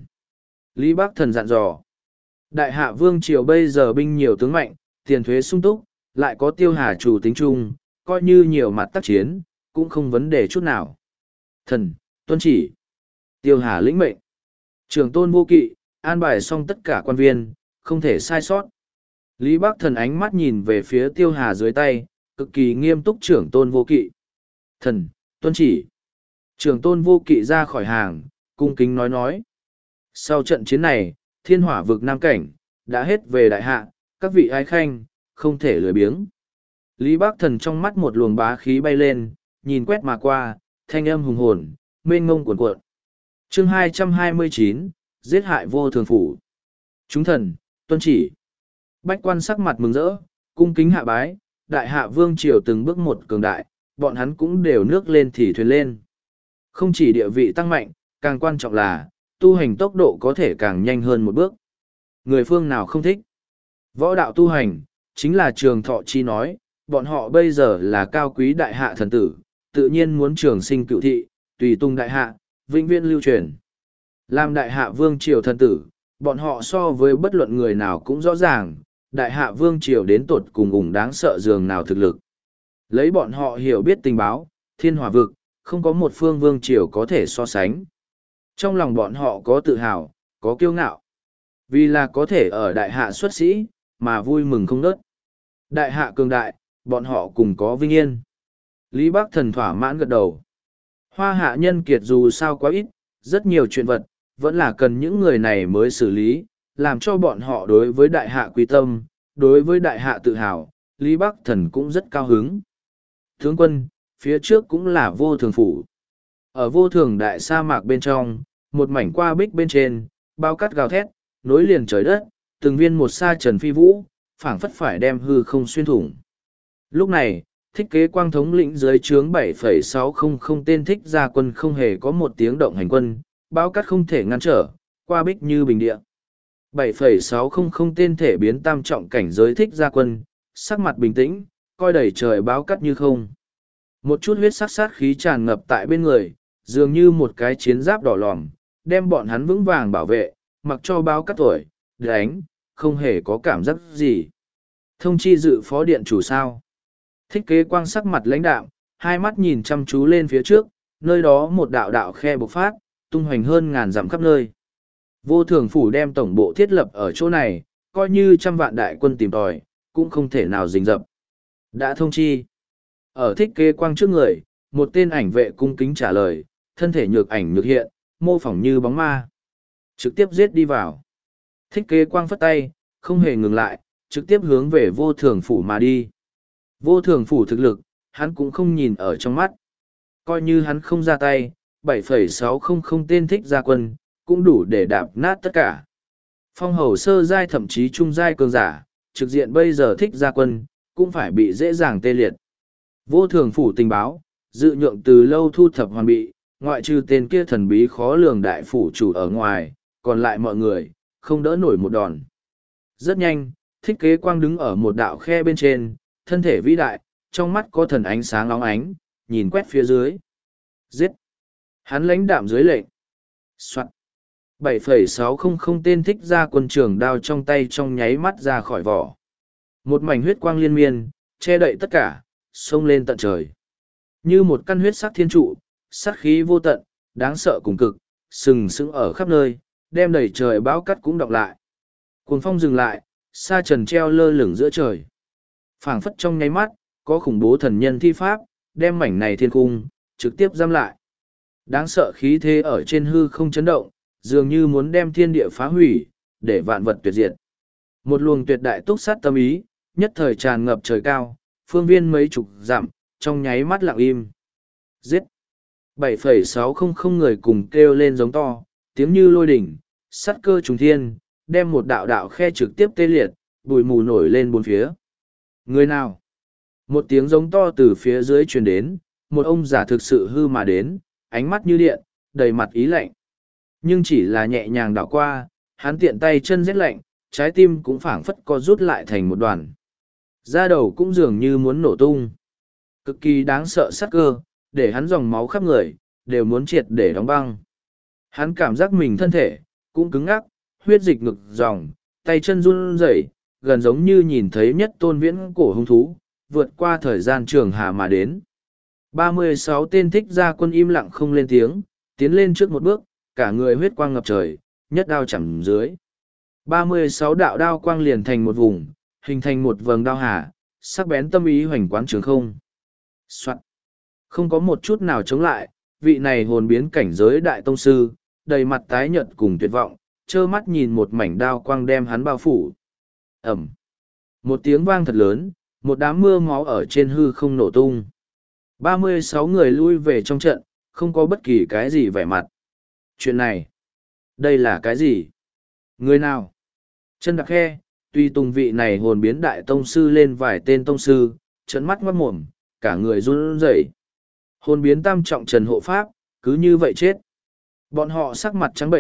Lý Bắc Thần dặn dò. Đại hạ Vương Triều bây giờ binh nhiều tướng mạnh, tiền thuế sung túc, lại có Tiêu Hà chủ tính chung, coi như nhiều mặt tác chiến, cũng không vấn đề chút nào. Thần, tuân chỉ. Tiêu Hà lĩnh mệnh. Trường tôn vô kỵ, an bài xong tất cả quan viên, không thể sai sót. Lý Bắc Thần ánh mắt nhìn về phía Tiêu Hà dưới tay, cực kỳ nghiêm túc trưởng tôn vô kỵ. Thần, tuân chỉ. Trưởng tôn vô kỵ ra khỏi hàng, cung kính nói nói. Sau trận chiến này, thiên hỏa vực Nam Cảnh, đã hết về đại hạ, các vị ái khanh, không thể lười biếng. Lý Bắc Thần trong mắt một luồng bá khí bay lên, nhìn quét mà qua, thanh âm hùng hồn, mênh ngông cuồn cuộn. Chương hai trăm hai mươi chín, giết hại vô thường phủ. Chúng thần, tuân chỉ. Bách quan sắc mặt mừng rỡ, cung kính hạ bái, đại hạ vương triều từng bước một cường đại, bọn hắn cũng đều nước lên thì thuyền lên. Không chỉ địa vị tăng mạnh, càng quan trọng là, tu hành tốc độ có thể càng nhanh hơn một bước. Người phương nào không thích? Võ đạo tu hành, chính là Trường Thọ Chi nói, bọn họ bây giờ là cao quý đại hạ thần tử, tự nhiên muốn trường sinh cựu thị, tùy tung đại hạ, vĩnh viễn lưu truyền. Làm đại hạ vương triều thần tử, bọn họ so với bất luận người nào cũng rõ ràng, đại hạ vương triều đến tột cùng ủng đáng sợ dường nào thực lực. Lấy bọn họ hiểu biết tình báo, thiên hỏa vực, không có một phương vương triều có thể so sánh. Trong lòng bọn họ có tự hào, có kiêu ngạo. Vì là có thể ở đại hạ xuất sĩ, mà vui mừng không nớt. Đại hạ cường đại, bọn họ cùng có vinh yên. Lý Bắc Thần thỏa mãn gật đầu. Hoa hạ nhân kiệt dù sao quá ít, rất nhiều chuyện vật, vẫn là cần những người này mới xử lý, làm cho bọn họ đối với đại hạ quý tâm, đối với đại hạ tự hào, Lý Bắc Thần cũng rất cao hứng. Tướng quân, phía trước cũng là vô thường phủ. Ở vô thường đại sa mạc bên trong, một mảnh qua bích bên trên, bao cắt gào thét, nối liền trời đất, từng viên một sa trần phi vũ, phảng phất phải đem hư không xuyên thủng. Lúc này, thích kế quang thống lĩnh dưới trướng bảy phẩy sáu không không tên thích gia quân không hề có một tiếng động hành quân, bao cắt không thể ngăn trở, qua bích như bình địa. bảy phẩy sáu không không tên thể biến tam trọng cảnh giới thích gia quân, sắc mặt bình tĩnh, coi đầy trời báo cắt như không. Một chút huyết sắc sát khí tràn ngập tại bên người, dường như một cái chiến giáp đỏ lòm, đem bọn hắn vững vàng bảo vệ, mặc cho báo cắt tuổi, đánh, không hề có cảm giác gì. Thông chi dự phó điện chủ sao. Thích kế quang sắc mặt lãnh đạm, hai mắt nhìn chăm chú lên phía trước, nơi đó một đạo đạo khe bộc phát, tung hoành hơn ngàn dặm khắp nơi. Vô thường phủ đem tổng bộ thiết lập ở chỗ này, coi như trăm vạn đại quân tìm tòi, cũng không thể nào rình rập. Đã thông chi. Ở thích kế quang trước người, một tên ảnh vệ cung kính trả lời, thân thể nhược ảnh nhược hiện, mô phỏng như bóng ma. Trực tiếp giết đi vào. Thích kế quang phất tay, không hề ngừng lại, trực tiếp hướng về vô thường phủ mà đi. Vô thường phủ thực lực, hắn cũng không nhìn ở trong mắt. Coi như hắn không ra tay, bảy phẩy sáu không không tên thích gia quân, cũng đủ để đạp nát tất cả. Phong hầu sơ giai thậm chí trung giai cường giả, trực diện bây giờ thích gia quân, cũng phải bị dễ dàng tê liệt. Vô thường phủ tình báo, dự nhượng từ lâu thu thập hoàn bị, ngoại trừ tên kia thần bí khó lường đại phủ chủ ở ngoài, còn lại mọi người, không đỡ nổi một đòn. Rất nhanh, thích kế quang đứng ở một đạo khe bên trên, thân thể vĩ đại, trong mắt có thần ánh sáng óng ánh, nhìn quét phía dưới. Giết! Hắn lãnh đạm dưới lệnh. Soạn! bảy phẩy sáu không không tên thích ra quân trường đao trong tay trong nháy mắt ra khỏi vỏ. Một mảnh huyết quang liên miên, che đậy tất cả, xông lên tận trời. Như một căn huyết sắc thiên trụ, sát khí vô tận, đáng sợ cùng cực, sừng sững ở khắp nơi, đem đầy trời bão cắt cũng đọng lại. Cuồng phong dừng lại, sa trần treo lơ lửng giữa trời. Phảng phất trong nháy mắt, có khủng bố thần nhân thi pháp, đem mảnh này thiên cung, trực tiếp giam lại. Đáng sợ khí thế ở trên hư không chấn động, dường như muốn đem thiên địa phá hủy, để vạn vật tuyệt diệt. Một luồng tuyệt đại túc sát tâm ý, nhất thời tràn ngập trời cao, phương viên mấy chục dặm, trong nháy mắt lặng im. Giết! bảy phẩy sáu không không người cùng kêu lên giống to, tiếng như lôi đỉnh, sắt cơ trùng thiên, đem một đạo đạo khe trực tiếp tê liệt, bụi mù nổi lên bốn phía. Người nào? Một tiếng giống to từ phía dưới truyền đến, một ông già thực sự hư mà đến, ánh mắt như điện, đầy mặt ý lạnh. Nhưng chỉ là nhẹ nhàng đảo qua, hắn tiện tay chân rét lạnh, trái tim cũng phảng phất co rút lại thành một đoàn. Da đầu cũng dường như muốn nổ tung. Cực kỳ đáng sợ sát cơ, để hắn dòng máu khắp người, đều muốn triệt để đóng băng. Hắn cảm giác mình thân thể, cũng cứng ngắc, huyết dịch ngực dòng, tay chân run rẩy, gần giống như nhìn thấy nhất tôn viễn cổ hung thú, vượt qua thời gian trường hà mà đến. ba mươi sáu tên thích gia quân im lặng không lên tiếng, tiến lên trước một bước, cả người huyết quang ngập trời, nhất đao chạm dưới. ba mươi sáu đạo đao quang liền thành một vùng, hình thành một vầng đao hà, sắc bén tâm ý hoành quán trường không. Soạn. Không có một chút nào chống lại, vị này hồn biến cảnh giới đại tông sư, đầy mặt tái nhợt cùng tuyệt vọng, trơ mắt nhìn một mảnh đao quang đem hắn bao phủ. Ẩm. Một tiếng vang thật lớn, một đám mưa máu ở trên hư không nổ tung. ba mươi sáu người lui về trong trận, không có bất kỳ cái gì vẻ mặt. Chuyện này, đây là cái gì? Người nào? Chân đặc khe, tuy tùng vị này hồn biến đại tông sư lên vài tên tông sư, trấn mắt ngoát mồm, cả người run rẩy. Hồn biến tam trọng trần hộ pháp, cứ như vậy chết. Bọn họ sắc mặt trắng bệnh,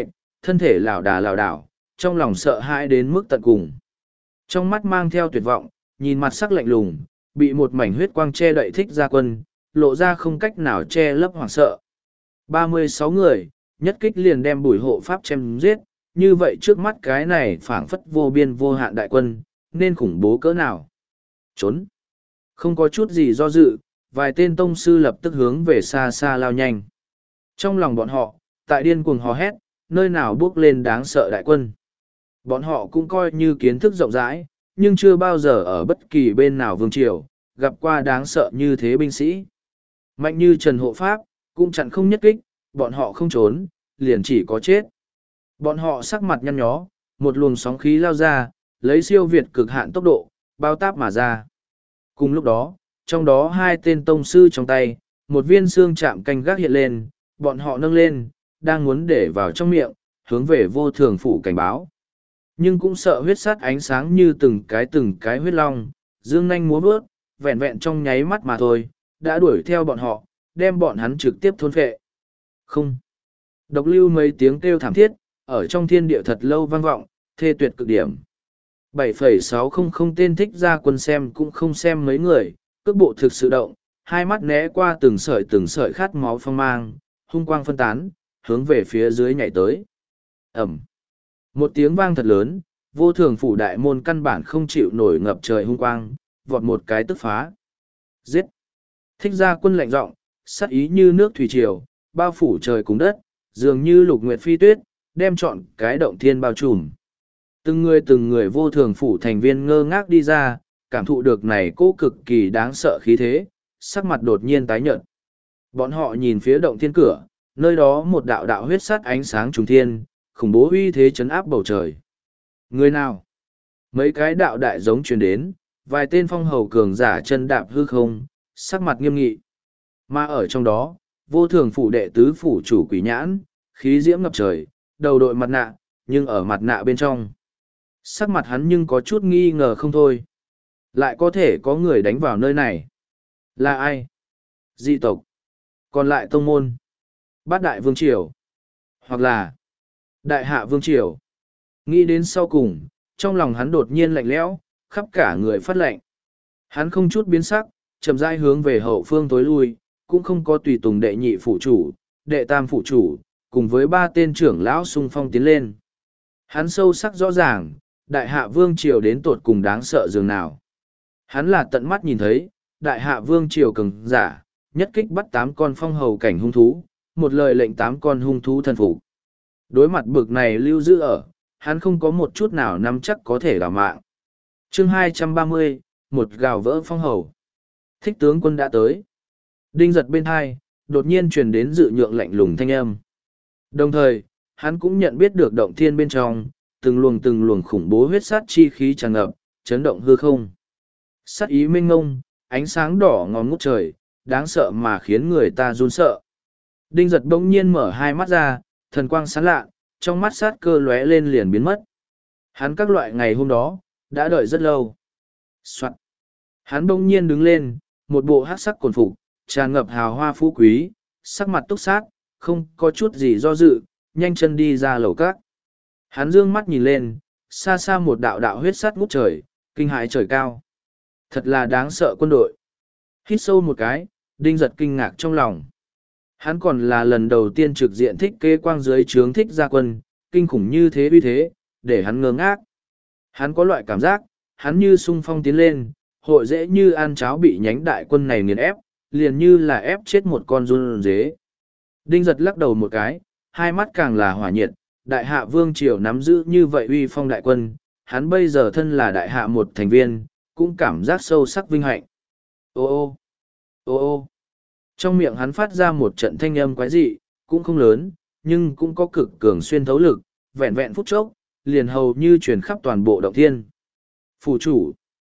thân thể lảo đà lảo đảo, trong lòng sợ hãi đến mức tận cùng. Trong mắt mang theo tuyệt vọng, nhìn mặt sắc lạnh lùng, bị một mảnh huyết quang che đậy Thích Gia Quân, lộ ra không cách nào che lấp hoảng sợ. ba mươi sáu người, nhất kích liền đem Bùi hộ pháp chém giết, như vậy trước mắt cái này phảng phất vô biên vô hạn đại quân, nên khủng bố cỡ nào. Trốn. Không có chút gì do dự, vài tên tông sư lập tức hướng về xa xa lao nhanh. Trong lòng bọn họ, tại điên cuồng hò hét, nơi nào bước lên đáng sợ đại quân. Bọn họ cũng coi như kiến thức rộng rãi, nhưng chưa bao giờ ở bất kỳ bên nào vương triều, gặp qua đáng sợ như thế binh sĩ. Mạnh như Trần Hộ Pháp, cũng chặn không nhất kích, bọn họ không trốn, liền chỉ có chết. Bọn họ sắc mặt nhăn nhó, một luồng sóng khí lao ra, lấy siêu việt cực hạn tốc độ, bao táp mà ra. Cùng lúc đó, trong đó hai tên tông sư trong tay, một viên xương chạm canh gác hiện lên, bọn họ nâng lên, đang muốn để vào trong miệng, hướng về vô thường phủ cảnh báo. Nhưng cũng sợ huyết sát ánh sáng như từng cái từng cái huyết long, dương nanh múa bước, vẹn vẹn trong nháy mắt mà thôi, đã đuổi theo bọn họ, đem bọn hắn trực tiếp thôn phệ. Không. Độc lưu mấy tiếng kêu thảm thiết, ở trong thiên địa thật lâu vang vọng, thê tuyệt cực điểm. bảy phẩy sáu không không tên Thích Gia Quân xem cũng không xem mấy người, cước bộ thực sự động, hai mắt né qua từng sợi từng sợi khát máu phong mang, hung quang phân tán, hướng về phía dưới nhảy tới. Ẩm. Một tiếng vang thật lớn, vô thường phủ đại môn căn bản không chịu nổi ngập trời hung quang, vọt một cái tức phá. Giết. Thích Gia Quân lạnh giọng, sát ý như nước thủy triều, bao phủ trời cùng đất, dường như lục nguyệt phi tuyết, đem trọn cái động thiên bao trùm. Từng người từng người vô thường phủ thành viên ngơ ngác đi ra, cảm thụ được này cố cực kỳ đáng sợ khí thế, sắc mặt đột nhiên tái nhợt. Bọn họ nhìn phía động thiên cửa, nơi đó một đạo đạo huyết sắt ánh sáng trùng thiên, khủng bố uy thế chấn áp bầu trời. Người nào? Mấy cái đạo đại giống truyền đến, vài tên phong hầu cường giả chân đạp hư không, sắc mặt nghiêm nghị. Mà ở trong đó, vô thường phủ đệ tứ phủ chủ quỷ nhãn, khí diễm ngập trời, đầu đội mặt nạ, nhưng ở mặt nạ bên trong. Sắc mặt hắn nhưng có chút nghi ngờ không thôi. Lại có thể có người đánh vào nơi này. Là ai? Dị tộc. Còn lại tông môn. Bát đại vương triều. Hoặc là đại hạ vương triều. Nghĩ đến sau cùng, trong lòng hắn đột nhiên lạnh lẽo, khắp cả người phát lạnh. Hắn không chút biến sắc, chậm rãi hướng về hậu phương tối lui, cũng không có tùy tùng đệ nhị phủ chủ, đệ tam phủ chủ, cùng với ba tên trưởng lão xung phong tiến lên. Hắn sâu sắc rõ ràng, đại hạ vương triều đến tột cùng đáng sợ dường nào. Hắn là tận mắt nhìn thấy, đại hạ vương triều cường giả, nhất kích bắt tám con phong hầu cảnh hung thú, một lời lệnh tám con hung thú thần phục. Đối mặt bực này lưu giữ ở, hắn không có một chút nào nắm chắc có thể đào mạng. Chương hai trăm ba mươi, một gào vỡ phong hầu. Thích tướng quân đã tới. Đinh giật bên hai, đột nhiên truyền đến dự nhượng lạnh lùng thanh âm. Đồng thời, hắn cũng nhận biết được động thiên bên trong, từng luồng từng luồng khủng bố huyết sát chi khí tràn ngập, chấn động hư không. Sát ý mênh ngông, ánh sáng đỏ ngòm ngút trời, đáng sợ mà khiến người ta run sợ. Đinh giật bỗng nhiên mở hai mắt ra, thần quang sáng lạ, trong mắt sát cơ lóe lên liền biến mất. Hắn các loại ngày hôm đó, đã đợi rất lâu. Soạn. Hắn bỗng nhiên đứng lên, một bộ hắc sắc cồn phục, tràn ngập hào hoa phú quý, sắc mặt túc sát, không có chút gì do dự, nhanh chân đi ra lầu các. Hắn dương mắt nhìn lên, xa xa một đạo đạo huyết sắt ngút trời, kinh hãi trời cao. Thật là đáng sợ quân đội. Hít sâu một cái, Đinh giật kinh ngạc trong lòng. Hắn còn là lần đầu tiên trực diện Thích Kế Quang dưới trướng Thích Gia Quân, kinh khủng như thế uy thế, để hắn ngơ ngác. Hắn có loại cảm giác, hắn như sung phong tiến lên, hội dễ như ăn cháo bị nhánh đại quân này nghiền ép, liền như là ép chết một con run dế. Đinh giật lắc đầu một cái, hai mắt càng là hỏa nhiệt, đại hạ vương triều nắm giữ như vậy uy phong đại quân, hắn bây giờ thân là đại hạ một thành viên, cũng cảm giác sâu sắc vinh hạnh. Ô ô, ô ô, trong miệng hắn phát ra một trận thanh âm quái dị, cũng không lớn, nhưng cũng có cực cường xuyên thấu lực, vẹn vẹn phút chốc, liền hầu như truyền khắp toàn bộ động thiên. Phủ chủ,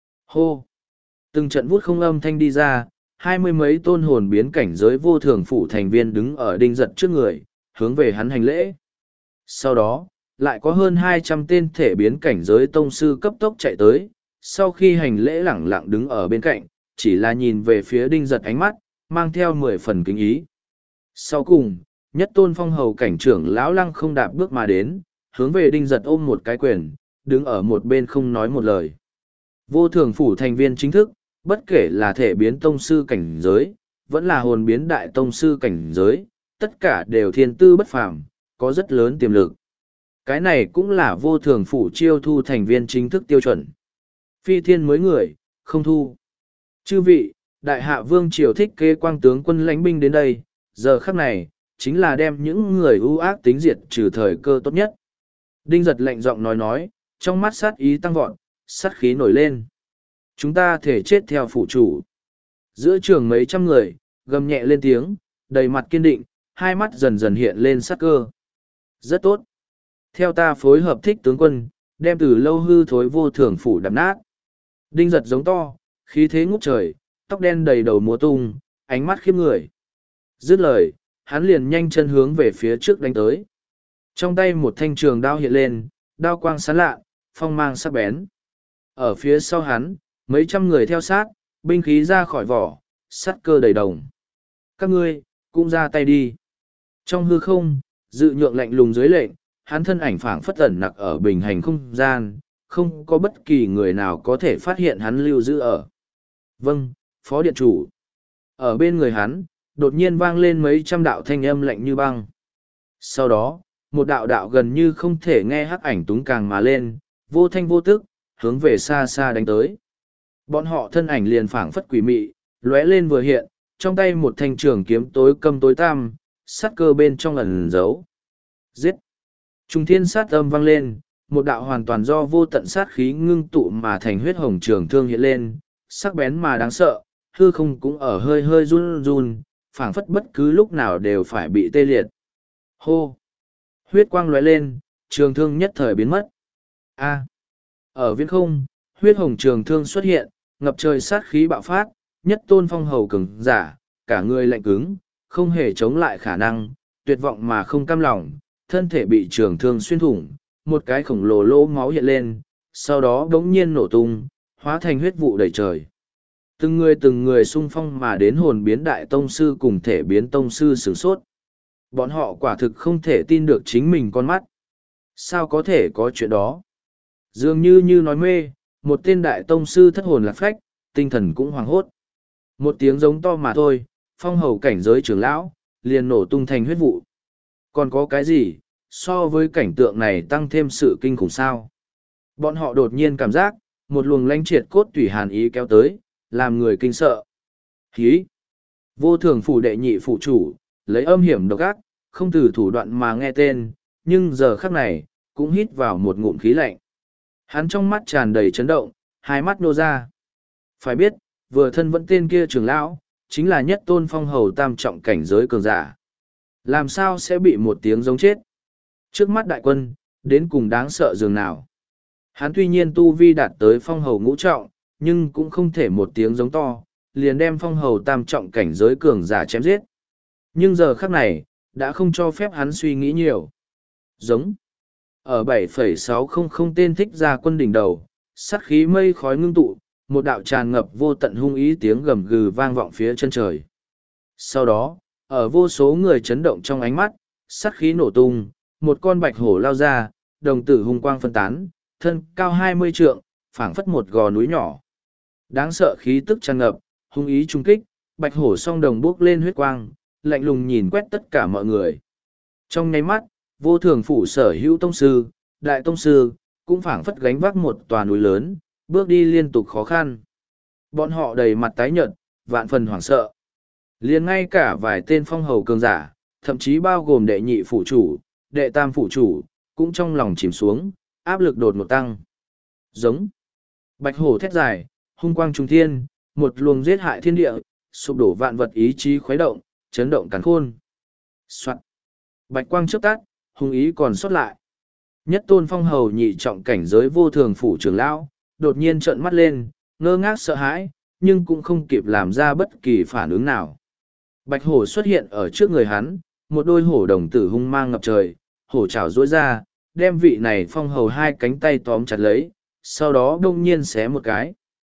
hô, từng trận vút không âm thanh đi ra, hai mươi mấy tôn hồn biến cảnh giới vô thường phủ thành viên đứng ở Đinh giật trước người, hướng về hắn hành lễ. Sau đó, lại có hơn hai trăm tên thể biến cảnh giới tông sư cấp tốc chạy tới, sau khi hành lễ lẳng lặng đứng ở bên cạnh, chỉ là nhìn về phía Đinh giật ánh mắt, mang theo mười phần kính ý. Sau cùng, nhất tôn phong hầu cảnh trưởng lão lăng không đạp bước mà đến, hướng về Đinh Giật ôm một cái quyền, đứng ở một bên không nói một lời. Vô thường phủ thành viên chính thức, bất kể là thể biến tông sư cảnh giới, vẫn là hồn biến đại tông sư cảnh giới, tất cả đều thiên tư bất phàm, có rất lớn tiềm lực. Cái này cũng là vô thường phủ chiêu thu thành viên chính thức tiêu chuẩn. Phi thiên mới người, không thu. Chư vị, đại hạ vương triều thích kế quang tướng quân lãnh binh đến đây, giờ khắc này, chính là đem những người ưu ác tính diệt trừ thời cơ tốt nhất. Đinh Giật lạnh giọng nói nói, trong mắt sát ý tăng vọt, sát khí nổi lên. Chúng ta thể chết theo phủ chủ. Giữa trường mấy trăm người, gầm nhẹ lên tiếng, đầy mặt kiên định, hai mắt dần dần hiện lên sát cơ. Rất tốt. Theo ta phối hợp thích tướng quân, đem từ lâu hư thối vô thường phủ đập nát. Đinh Giật giống to, khí thế ngút trời, tóc đen đầy đầu múa tung, ánh mắt khiếp người. Dứt lời, hắn liền nhanh chân hướng về phía trước đánh tới. Trong tay một thanh trường đao hiện lên, đao quang sáng lạ, phong mang sắc bén. Ở phía sau hắn, mấy trăm người theo sát, binh khí ra khỏi vỏ, sắt cơ đầy đồng. Các ngươi, cũng ra tay đi. Trong hư không, dự nhượng lạnh lùng dưới lệnh, hắn thân ảnh phảng phất ẩn nặc ở bình hành không gian, không có bất kỳ người nào có thể phát hiện hắn lưu giữ ở. Vâng, phó điện chủ. Ở bên người hắn, đột nhiên vang lên mấy trăm đạo thanh âm lạnh như băng. Sau đó, một đạo đạo gần như không thể nghe hắc ảnh túng càng mà lên, vô thanh vô tức, hướng về xa xa đánh tới. Bọn họ thân ảnh liền phảng phất quỷ mị, lóe lên vừa hiện, trong tay một thanh trường kiếm tối câm tối tăm, sát cơ bên trong ẩn giấu. Giết! Trung thiên sát âm vang lên, một đạo hoàn toàn do vô tận sát khí ngưng tụ mà thành huyết hồng trường thương hiện lên, sắc bén mà đáng sợ, hư không cũng ở hơi hơi run run, phảng phất bất cứ lúc nào đều phải bị tê liệt. Hô! Huyết quang lóe lên, trường thương nhất thời biến mất. A! Ở viễn không, huyết hồng trường thương xuất hiện, ngập trời sát khí bạo phát, nhất tôn phong hầu cường giả, cả người lạnh cứng, không hề chống lại khả năng, tuyệt vọng mà không cam lòng, thân thể bị trường thương xuyên thủng, một cái khổng lồ lỗ máu hiện lên, sau đó đống nhiên nổ tung, hóa thành huyết vụ đầy trời. Từng người từng người xung phong mà đến hồn biến đại tông sư cùng thể biến tông sư sửng sốt. Bọn họ quả thực không thể tin được chính mình con mắt. Sao có thể có chuyện đó? Dường như như nói mê, một tên đại tông sư thất hồn lạc phách, tinh thần cũng hoảng hốt. Một tiếng giống to mà thôi, phong hầu cảnh giới trưởng lão, liền nổ tung thành huyết vụ. Còn có cái gì, so với cảnh tượng này tăng thêm sự kinh khủng sao? Bọn họ đột nhiên cảm giác, một luồng lanh triệt cốt tủy hàn ý kéo tới, làm người kinh sợ. Hí! Vô thường phủ đệ nhị phụ chủ, lấy âm hiểm độc ác, không từ thủ đoạn mà nghe tên, nhưng giờ khắc này, cũng hít vào một ngụm khí lạnh. Hắn trong mắt tràn đầy chấn động, hai mắt nô ra. Phải biết, vừa thân vẫn tên kia trưởng lão, chính là nhất tôn phong hầu tam trọng cảnh giới cường giả. Làm sao sẽ bị một tiếng giống chết? Trước mắt đại quân, đến cùng đáng sợ dường nào. Hắn tuy nhiên tu vi đạt tới phong hầu ngũ trọng, nhưng cũng không thể một tiếng giống to, liền đem phong hầu tam trọng cảnh giới cường giả chém giết. Nhưng giờ khắc này, đã không cho phép hắn suy nghĩ nhiều. Giống. Ở bảy phẩy sáu không không tên thích ra quân đỉnh đầu, sát khí mây khói ngưng tụ, một đạo tràn ngập vô tận hung ý tiếng gầm gừ vang vọng phía chân trời. Sau đó, ở vô số người chấn động trong ánh mắt, sát khí nổ tung, một con bạch hổ lao ra, đồng tử hung quang phân tán, thân cao hai mươi trượng, phảng phất một gò núi nhỏ. Đáng sợ khí tức tràn ngập, hung ý trung kích, bạch hổ song đồng bước lên huyết quang, lạnh lùng nhìn quét tất cả mọi người. Trong nháy mắt, vô thường phủ sở hữu tông sư, đại tông sư, cũng phảng phất gánh vác một tòa núi lớn, bước đi liên tục khó khăn. Bọn họ đầy mặt tái nhợt, vạn phần hoảng sợ. Liền ngay cả vài tên phong hầu cường giả, thậm chí bao gồm đệ nhị phủ chủ, đệ tam phủ chủ, cũng trong lòng chìm xuống, áp lực đột ngột tăng. Giống. Bạch hổ thét dài, hung quang trung thiên, một luồng giết hại thiên địa, sụp đổ vạn vật ý chí khuấy động, chấn động càn khôn. Soạn. Bạch quang chớp tắt, hung ý còn sót lại. Nhất tôn phong hầu nhị trọng cảnh giới vô thường phủ trưởng lão, đột nhiên trợn mắt lên, ngơ ngác sợ hãi, nhưng cũng không kịp làm ra bất kỳ phản ứng nào. Bạch hổ xuất hiện ở trước người hắn, một đôi hổ đồng tử hung mang ngập trời, hổ trảo duỗi ra, đem vị này phong hầu hai cánh tay tóm chặt lấy, sau đó đông nhiên xé một cái.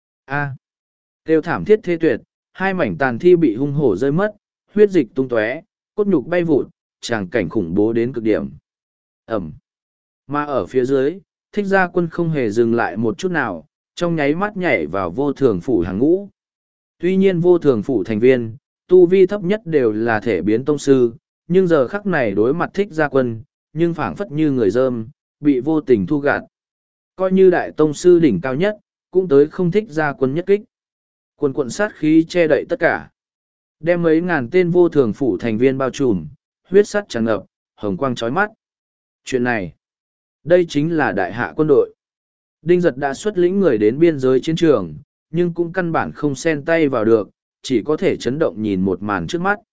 A. Kêu thảm thiết thê tuyệt, hai mảnh tàn thi bị hung hổ rơi mất, huyết dịch tung tóe, cốt nhục bay vụt, tràng cảnh khủng bố đến cực điểm. Ẩm. Mà ở phía dưới, thích gia quân không hề dừng lại một chút nào, trong nháy mắt nhảy vào vô thường phủ hàng ngũ. Tuy nhiên vô thường phủ thành viên, tu vi thấp nhất đều là thể biến tông sư, nhưng giờ khắc này đối mặt thích gia quân, nhưng phảng phất như người dơm, bị vô tình thu gạt. Coi như đại tông sư đỉnh cao nhất, cũng tới không thích gia quân nhất kích. Quần quận sát khí che đậy tất cả. Đem mấy ngàn tên vô thường phủ thành viên bao trùm, huyết sắt tràn ngập, hồng quang chói mắt. Chuyện này, đây chính là đại hạ quân đội. Đinh Giật đã xuất lĩnh người đến biên giới chiến trường, nhưng cũng căn bản không xen tay vào được, chỉ có thể chấn động nhìn một màn trước mắt.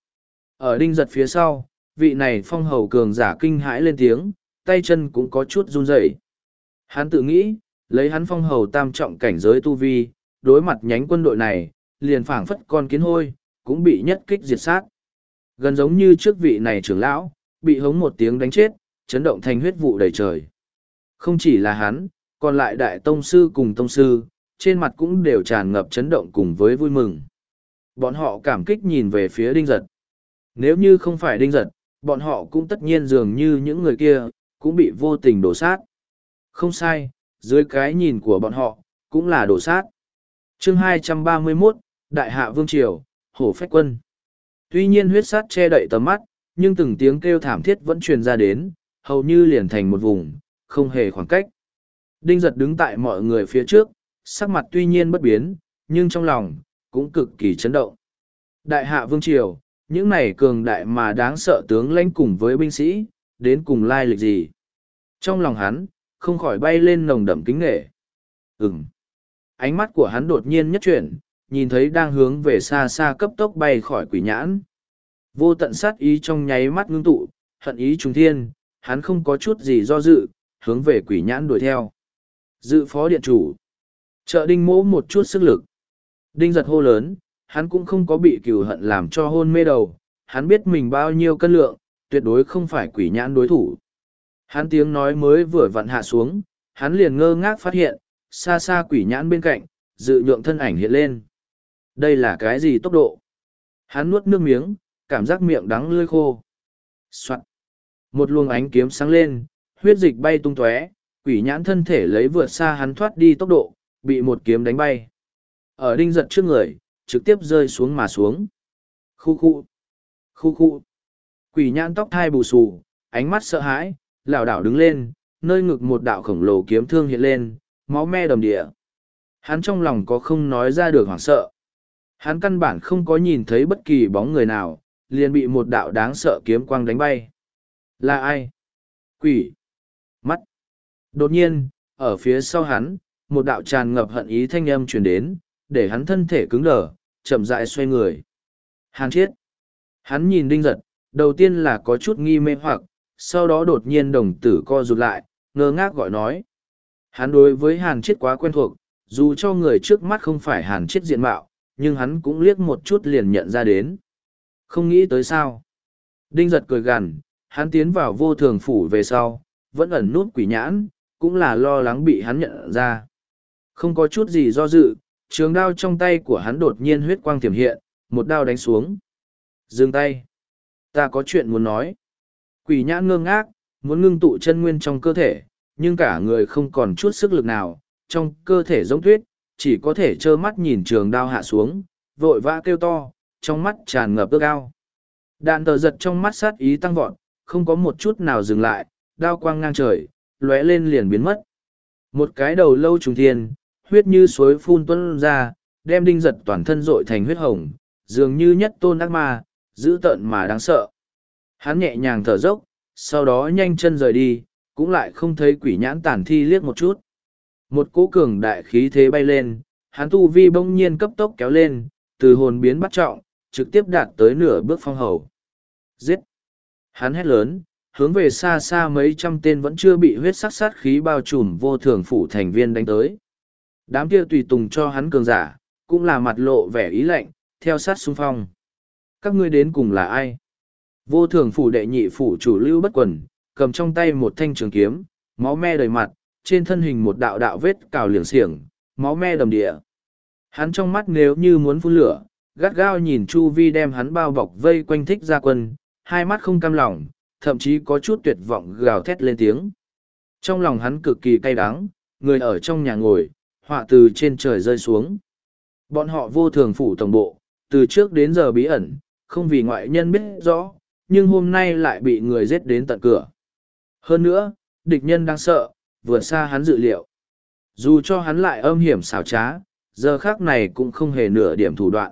Ở Đinh Giật phía sau, vị này phong hầu cường giả kinh hãi lên tiếng, tay chân cũng có chút run rẩy. Hắn tự nghĩ, lấy hắn phong hầu tam trọng cảnh giới tu vi, đối mặt nhánh quân đội này, liền phảng phất con kiến hôi, cũng bị nhất kích diệt sát. Gần giống như trước vị này trưởng lão, bị hống một tiếng đánh chết, chấn động thành huyết vụ đầy trời. Không chỉ là hắn, còn lại đại tông sư cùng tông sư, trên mặt cũng đều tràn ngập chấn động cùng với vui mừng. Bọn họ cảm kích nhìn về phía Đinh Giật. Nếu như không phải Đinh Giật, bọn họ cũng tất nhiên dường như những người kia, cũng bị vô tình đổ sát. Không sai, dưới cái nhìn của bọn họ, cũng là đổ sát. Chương hai trăm ba mươi mốt, Đại Hạ Vương Triều, Hổ Phách Quân. Tuy nhiên huyết sát che đậy tầm mắt, nhưng từng tiếng kêu thảm thiết vẫn truyền ra đến, hầu như liền thành một vùng, không hề khoảng cách. Đinh Giật đứng tại mọi người phía trước, sắc mặt tuy nhiên bất biến, nhưng trong lòng, cũng cực kỳ chấn động. Đại Hạ Vương Triều, những này cường đại mà đáng sợ tướng lãnh cùng với binh sĩ, đến cùng lai lịch gì. Trong lòng hắn, không khỏi bay lên nồng đậm kính nghệ. Ừm. Ánh mắt của hắn đột nhiên nhất chuyển, nhìn thấy đang hướng về xa xa cấp tốc bay khỏi quỷ nhãn. Vô tận sát ý trong nháy mắt ngưng tụ, hận ý trùng thiên, hắn không có chút gì do dự, hướng về quỷ nhãn đuổi theo. Dự phó điện chủ. Trợ Đinh Mỗ một chút sức lực. Đinh Giật hô lớn, hắn cũng không có bị cừu hận làm cho hôn mê đầu, hắn biết mình bao nhiêu cân lượng, tuyệt đối không phải quỷ nhãn đối thủ. Hắn tiếng nói mới vừa vặn hạ xuống, hắn liền ngơ ngác phát hiện, xa xa quỷ nhãn bên cạnh, dự nhượng thân ảnh hiện lên. Đây là cái gì tốc độ? Hắn nuốt nước miếng, cảm giác miệng đắng lưỡi khô. Soạn. Một luồng ánh kiếm sáng lên, huyết dịch bay tung tóe, quỷ nhãn thân thể lấy vượt xa hắn thoát đi tốc độ, bị một kiếm đánh bay. Ở Đinh Giật trước người, trực tiếp rơi xuống mà xuống. Khu khu. Khu khu. Quỷ nhãn tóc thai bù xù, ánh mắt sợ hãi, lảo đảo đứng lên, nơi ngực một đạo khổng lồ kiếm thương hiện lên, máu me đầm địa. Hắn trong lòng có không nói ra được hoảng sợ. Hắn căn bản không có nhìn thấy bất kỳ bóng người nào, liền bị một đạo đáng sợ kiếm quang đánh bay. Là ai? Quỷ. Mắt. Đột nhiên, ở phía sau hắn, một đạo tràn ngập hận ý thanh âm truyền đến, để hắn thân thể cứng đờ, chậm rãi xoay người. Hàn Chiết. Hắn nhìn Đinh Giật, đầu tiên là có chút nghi mê hoặc, sau đó đột nhiên đồng tử co rụt lại, ngơ ngác gọi nói. Hắn đối với Hàn Chiết quá quen thuộc, dù cho người trước mắt không phải Hàn Chiết diện mạo, nhưng hắn cũng liếc một chút liền nhận ra đến. Không nghĩ tới sao. Đinh Giật cười gằn, hắn tiến vào vô thường phủ về sau, vẫn ẩn nút quỷ nhãn, cũng là lo lắng bị hắn nhận ra. Không có chút gì do dự, trường đao trong tay của hắn đột nhiên huyết quang tiềm hiện, một đao đánh xuống. Dừng tay. Ta có chuyện muốn nói. Quỷ nhãn ngơ ngác, muốn ngưng tụ chân nguyên trong cơ thể, nhưng cả người không còn chút sức lực nào, trong cơ thể giống tuyết, chỉ có thể trơ mắt nhìn trường đao hạ xuống, vội vã kêu to, trong mắt tràn ngập ước ao. Đạn tờ giật trong mắt sát ý tăng vọt, không có một chút nào dừng lại, đao quang ngang trời, lóe lên liền biến mất. Một cái đầu lâu trùng thiên, huyết như suối phun tuôn ra, đem Đinh Giật toàn thân rội thành huyết hồng, dường như nhất tôn ác ma, dữ tợn mà đáng sợ. Hắn nhẹ nhàng thở dốc, sau đó nhanh chân rời đi, cũng lại không thấy quỷ nhãn tàn thi liếc một chút. Một cỗ cường đại khí thế bay lên, hắn tu vi bỗng nhiên cấp tốc kéo lên, từ hồn biến bắt trọng, trực tiếp đạt tới nửa bước phong hầu. Giết! Hắn hét lớn, hướng về xa xa mấy trăm tên vẫn chưa bị huyết sắc sát khí bao trùm vô thường phủ thành viên đánh tới. Đám kia tùy tùng cho hắn cường giả, cũng là mặt lộ vẻ ý lạnh, theo sát xung phong. Các ngươi đến cùng là ai? Vô thường phủ đệ nhị phủ chủ Lưu Bất Quần, cầm trong tay một thanh trường kiếm, máu me đầy mặt, trên thân hình một đạo đạo vết cào liệng xiềng, máu me đầm địa. Hắn trong mắt nếu như muốn phun lửa, gắt gao nhìn chu vi đem hắn bao bọc vây quanh thích gia quân, hai mắt không cam lòng, thậm chí có chút tuyệt vọng gào thét lên tiếng. Trong lòng hắn cực kỳ cay đắng, người ở trong nhà ngồi, họa từ trên trời rơi xuống. Bọn họ vô thường phủ tổng bộ, từ trước đến giờ bí ẩn, không vì ngoại nhân biết rõ, nhưng hôm nay lại bị người giết đến tận cửa. Hơn nữa, địch nhân đang sợ, vượt xa hắn dự liệu. Dù cho hắn lại âm hiểm xảo trá, giờ khác này cũng không hề nửa điểm thủ đoạn.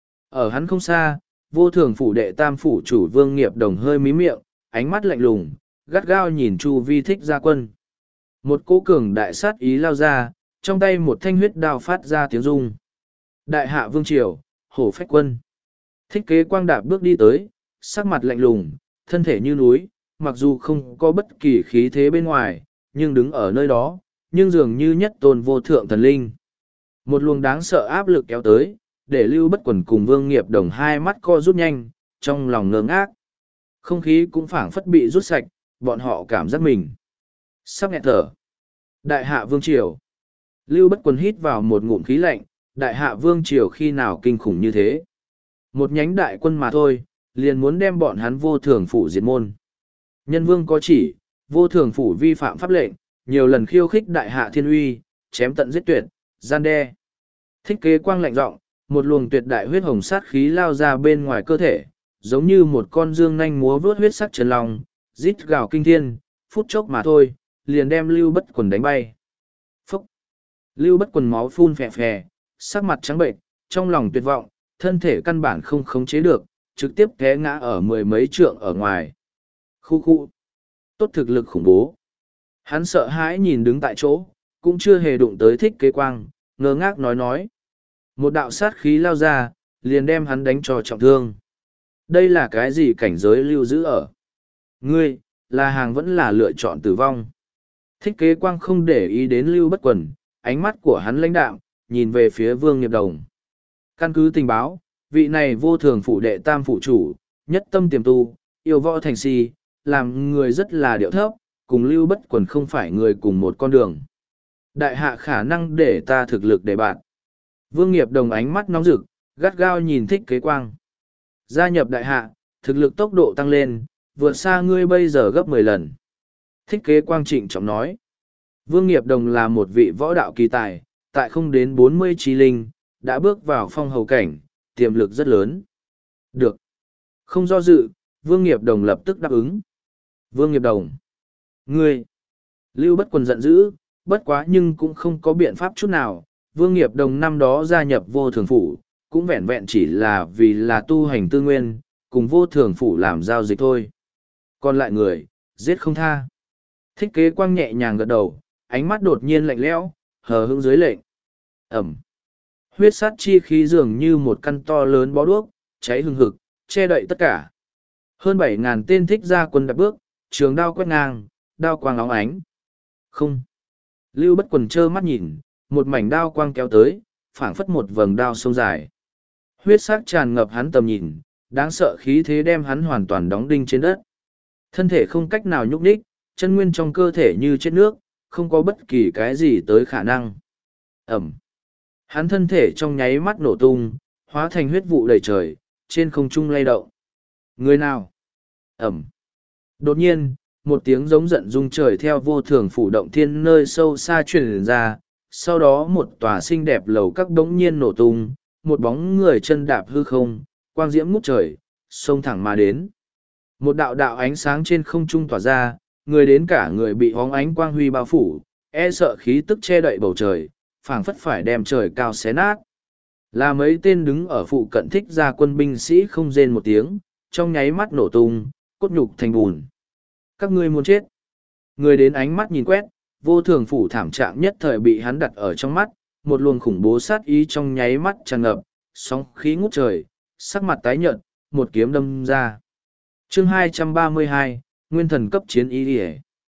Ở hắn không xa, vô thường phủ đệ tam phủ chủ Vương Nghiệp Đồng hơi mí miệng, ánh mắt lạnh lùng, gắt gao nhìn chu vi Thích Gia Quân. Một cỗ cường đại sát ý lao ra, trong tay một thanh huyết đao phát ra tiếng rung. Đại hạ Vương Triều, Hổ Phách Quân. Thích Kế Quang đạp bước đi tới, sắc mặt lạnh lùng, thân thể như núi, mặc dù không có bất kỳ khí thế bên ngoài, nhưng đứng ở nơi đó, nhưng dường như nhất tôn vô thượng thần linh. Một luồng đáng sợ áp lực kéo tới, để Lưu Bất Quần cùng Vương Nghiệp Đồng hai mắt co rút nhanh, trong lòng ngơ ngác. Không khí cũng phảng phất bị rút sạch, bọn họ cảm giác mình sắp nghẹt thở. Đại hạ Vương Triều. Lưu Bất Quần hít vào một ngụm khí lạnh, đại hạ Vương Triều khi nào kinh khủng như thế. Một nhánh đại quân mà thôi, liền muốn đem bọn hắn vô thường phủ diệt môn. Nhân vương có chỉ, vô thường phủ vi phạm pháp lệnh, nhiều lần khiêu khích đại hạ thiên uy, chém tận giết tuyệt, gian đe. Thích Kế Quang lạnh giọng, một luồng tuyệt đại huyết hồng sát khí lao ra bên ngoài cơ thể, giống như một con dương nanh múa vướt huyết sắc trần lòng, rít gào kinh thiên, phút chốc mà thôi, liền đem Lưu Bất Quần đánh bay. Phúc! Lưu Bất Quần máu phun phè phè, sắc mặt trắng bệnh, trong lòng tuyệt vọng, thân thể căn bản không khống chế được, trực tiếp té ngã ở mười mấy trượng ở ngoài. Khu khu! Tốt thực lực khủng bố! Hắn sợ hãi nhìn đứng tại chỗ, cũng chưa hề đụng tới Thích Kế Quang, ngơ ngác nói nói. Một đạo sát khí lao ra, liền đem hắn đánh cho trọng thương. Đây là cái gì cảnh giới lưu giữ ở? Ngươi, là hàng vẫn là lựa chọn tử vong. Thích Kế Quang không để ý đến Lưu Bất Quần, ánh mắt của hắn lãnh đạm, nhìn về phía Vương Nghiệp Đồng. Căn cứ tình báo, vị này vô thường phủ đệ tam phủ chủ, nhất tâm tiềm tu, yêu võ thành si, làm người rất là điệu thấp, cùng Lưu Bất Quần không phải người cùng một con đường. Đại hạ khả năng để ta thực lực để bạn. Vương Nghiệp Đồng ánh mắt nóng rực, gắt gao nhìn Thích Kế Quang. Gia nhập đại hạ, thực lực tốc độ tăng lên, vượt xa ngươi bây giờ gấp mười lần. Thích Kế Quang trịnh trọng nói. Vương Nghiệp Đồng là một vị võ đạo kỳ tài, tại không đến bốn mươi trí linh, đã bước vào phong hầu cảnh, tiềm lực rất lớn. Được. Không do dự, Vương Nghiệp Đồng lập tức đáp ứng. Vương Nghiệp Đồng. Ngươi. Lưu Bất Quần giận dữ, bất quá nhưng cũng không có biện pháp chút nào. Vương Nghiệp Đồng năm đó gia nhập vô thường phủ, cũng vẹn vẹn chỉ là vì là tu hành tư nguyên, cùng vô thường phủ làm giao dịch thôi. Còn lại người, giết không tha. Thích Kế Quang nhẹ nhàng gật đầu, ánh mắt đột nhiên lạnh lẽo, hờ hững dưới lệnh. Ẩm. Huyết sát chi khí dường như một căn to lớn bó đuốc, cháy hừng hực, che đậy tất cả. Hơn bảy ngàn tên Thích Gia Quân đạp bước, trường đao quét ngang, đao quang óng ánh. Không. Lưu Bất Quần trơ mắt nhìn, một mảnh đao quang kéo tới, phảng phất một vầng đao sông dài. Huyết sắc tràn ngập hắn tầm nhìn, đáng sợ khí thế đem hắn hoàn toàn đóng đinh trên đất. Thân thể không cách nào nhúc nhích, chân nguyên trong cơ thể như chết nước, không có bất kỳ cái gì tới khả năng. Ẩm. Hắn thân thể trong nháy mắt nổ tung, hóa thành huyết vụ đầy trời, trên không trung lay động. Người nào? Ẩm. Đột nhiên, một tiếng giống giận rung trời theo vô thường phủ động thiên nơi sâu xa truyền ra, sau đó một tòa xinh đẹp lầu các đống nhiên nổ tung, một bóng người chân đạp hư không, quang diễm ngút trời, xông thẳng mà đến. Một đạo đạo ánh sáng trên không trung tỏa ra, người đến cả người bị hóng ánh quang huy bao phủ, e sợ khí tức che đậy bầu trời, phảng phất phải đem trời cao xé nát. Là mấy tên đứng ở phụ cận Thích Gia Quân binh sĩ không rên một tiếng, trong nháy mắt nổ tung, cốt nhục thành bùn. Các ngươi muốn chết. Người đến ánh mắt nhìn quét, vô thường phủ thảm trạng nhất thời bị hắn đặt ở trong mắt, một luồng khủng bố sát ý trong nháy mắt tràn ngập, sóng khí ngút trời, sắc mặt tái nhợt, một kiếm đâm ra. Chương hai trăm ba mươi hai, Nguyên thần cấp chiến ý điệp.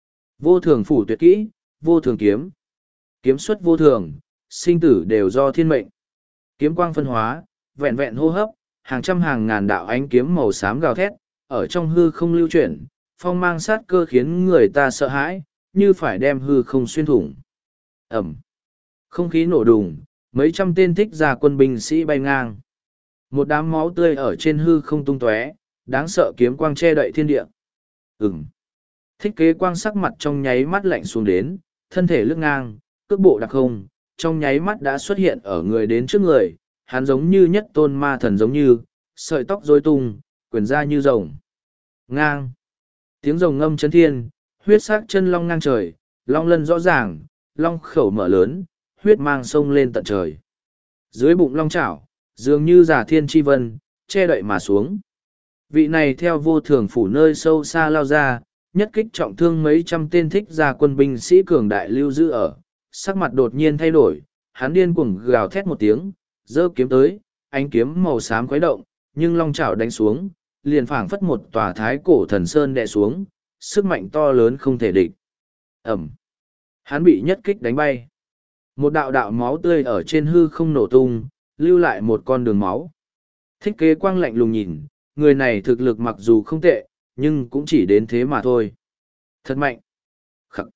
Vô thường phủ tuyệt kỹ, vô thường kiếm. Kiếm xuất vô thường, sinh tử đều do thiên mệnh. Kiếm quang phân hóa, vẹn vẹn hô hấp, hàng trăm hàng ngàn đạo ánh kiếm màu xám gào thét, ở trong hư không lưu chuyển, phong mang sát cơ khiến người ta sợ hãi, như phải đem hư không xuyên thủng. Ẩm. Không khí nổ đùng, mấy trăm tên Thích Gia Quân binh sĩ bay ngang. Một đám máu tươi ở trên hư không tung tóe, đáng sợ kiếm quang che đậy thiên địa. Ừm. Thích kế quang sắc mặt trong nháy mắt lạnh xuống đến, thân thể lướt ngang, cước bộ đặc không, trong nháy mắt đã xuất hiện ở người đến trước người, hắn giống như nhất tôn ma thần giống như, sợi tóc rối tung, quyền ra như rồng. Ngang. Tiếng rồng ngâm chấn thiên, huyết sắc chân long ngang trời, long lân rõ ràng, long khẩu mở lớn, huyết mang sông lên tận trời. Dưới bụng long chảo, dường như giả thiên tri vân, che đậy mà xuống. Vị này theo vô thường phủ nơi sâu xa lao ra, nhất kích trọng thương mấy trăm tên thích ra quân binh sĩ cường đại lưu giữ ở, sắc mặt đột nhiên thay đổi, hắn điên cuồng gào thét một tiếng, giơ kiếm tới, ánh kiếm màu xám khuấy động, nhưng long chảo đánh xuống, liền phảng phất một tòa thái cổ thần sơn đè xuống, sức mạnh to lớn không thể địch. Ẩm. Hắn bị nhất kích đánh bay. Một đạo đạo máu tươi ở trên hư không nổ tung, lưu lại một con đường máu. Thích kế quang lạnh lùng nhìn, người này thực lực mặc dù không tệ, nhưng cũng chỉ đến thế mà thôi. Thật mạnh. Khắc.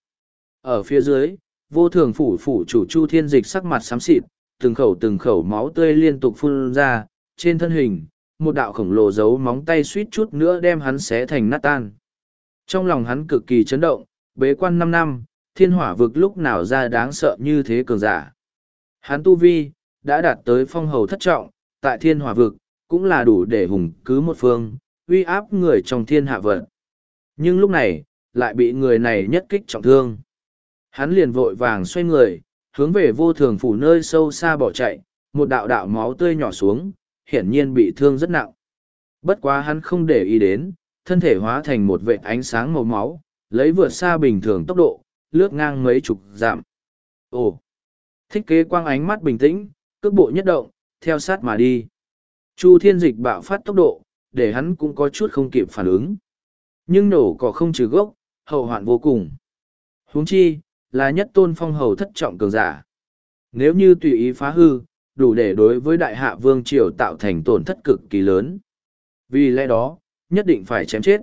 Ở phía dưới, vô thường phủ phủ chủ Chu Thiên Dịch sắc mặt xám xịt, từng khẩu từng khẩu máu tươi liên tục phun ra, trên thân hình, một đạo khổng lồ giấu móng tay suýt chút nữa đem hắn xé thành nát tan. Trong lòng hắn cực kỳ chấn động, bế quan năm năm, thiên hỏa vực lúc nào ra đáng sợ như thế cường giả. Hắn tu vi, đã đạt tới phong hầu thất trọng, tại thiên hỏa vực, cũng là đủ để hùng cứ một phương, uy áp người trong thiên hạ vật. Nhưng lúc này, lại bị người này nhất kích trọng thương. Hắn liền vội vàng xoay người, hướng về vô thường phủ nơi sâu xa bỏ chạy, một đạo đạo máu tươi nhỏ xuống, hiển nhiên bị thương rất nặng. Bất quá hắn không để ý đến, thân thể hóa thành một vệt ánh sáng màu máu, lấy vượt xa bình thường tốc độ, lướt ngang mấy chục dặm. Ồ! Thích kế quang ánh mắt bình tĩnh, cước bộ nhất động, theo sát mà đi. Chu Thiên Dịch bạo phát tốc độ, để hắn cũng có chút không kịp phản ứng. Nhưng nổ cỏ không trừ gốc, hậu hoạn vô cùng. Huống chi, là nhất tôn phong hầu thất trọng cường giả. Nếu như tùy ý phá hư, đủ để đối với đại hạ vương triều tạo thành tổn thất cực kỳ lớn. Vì lẽ đó, nhất định phải chém chết.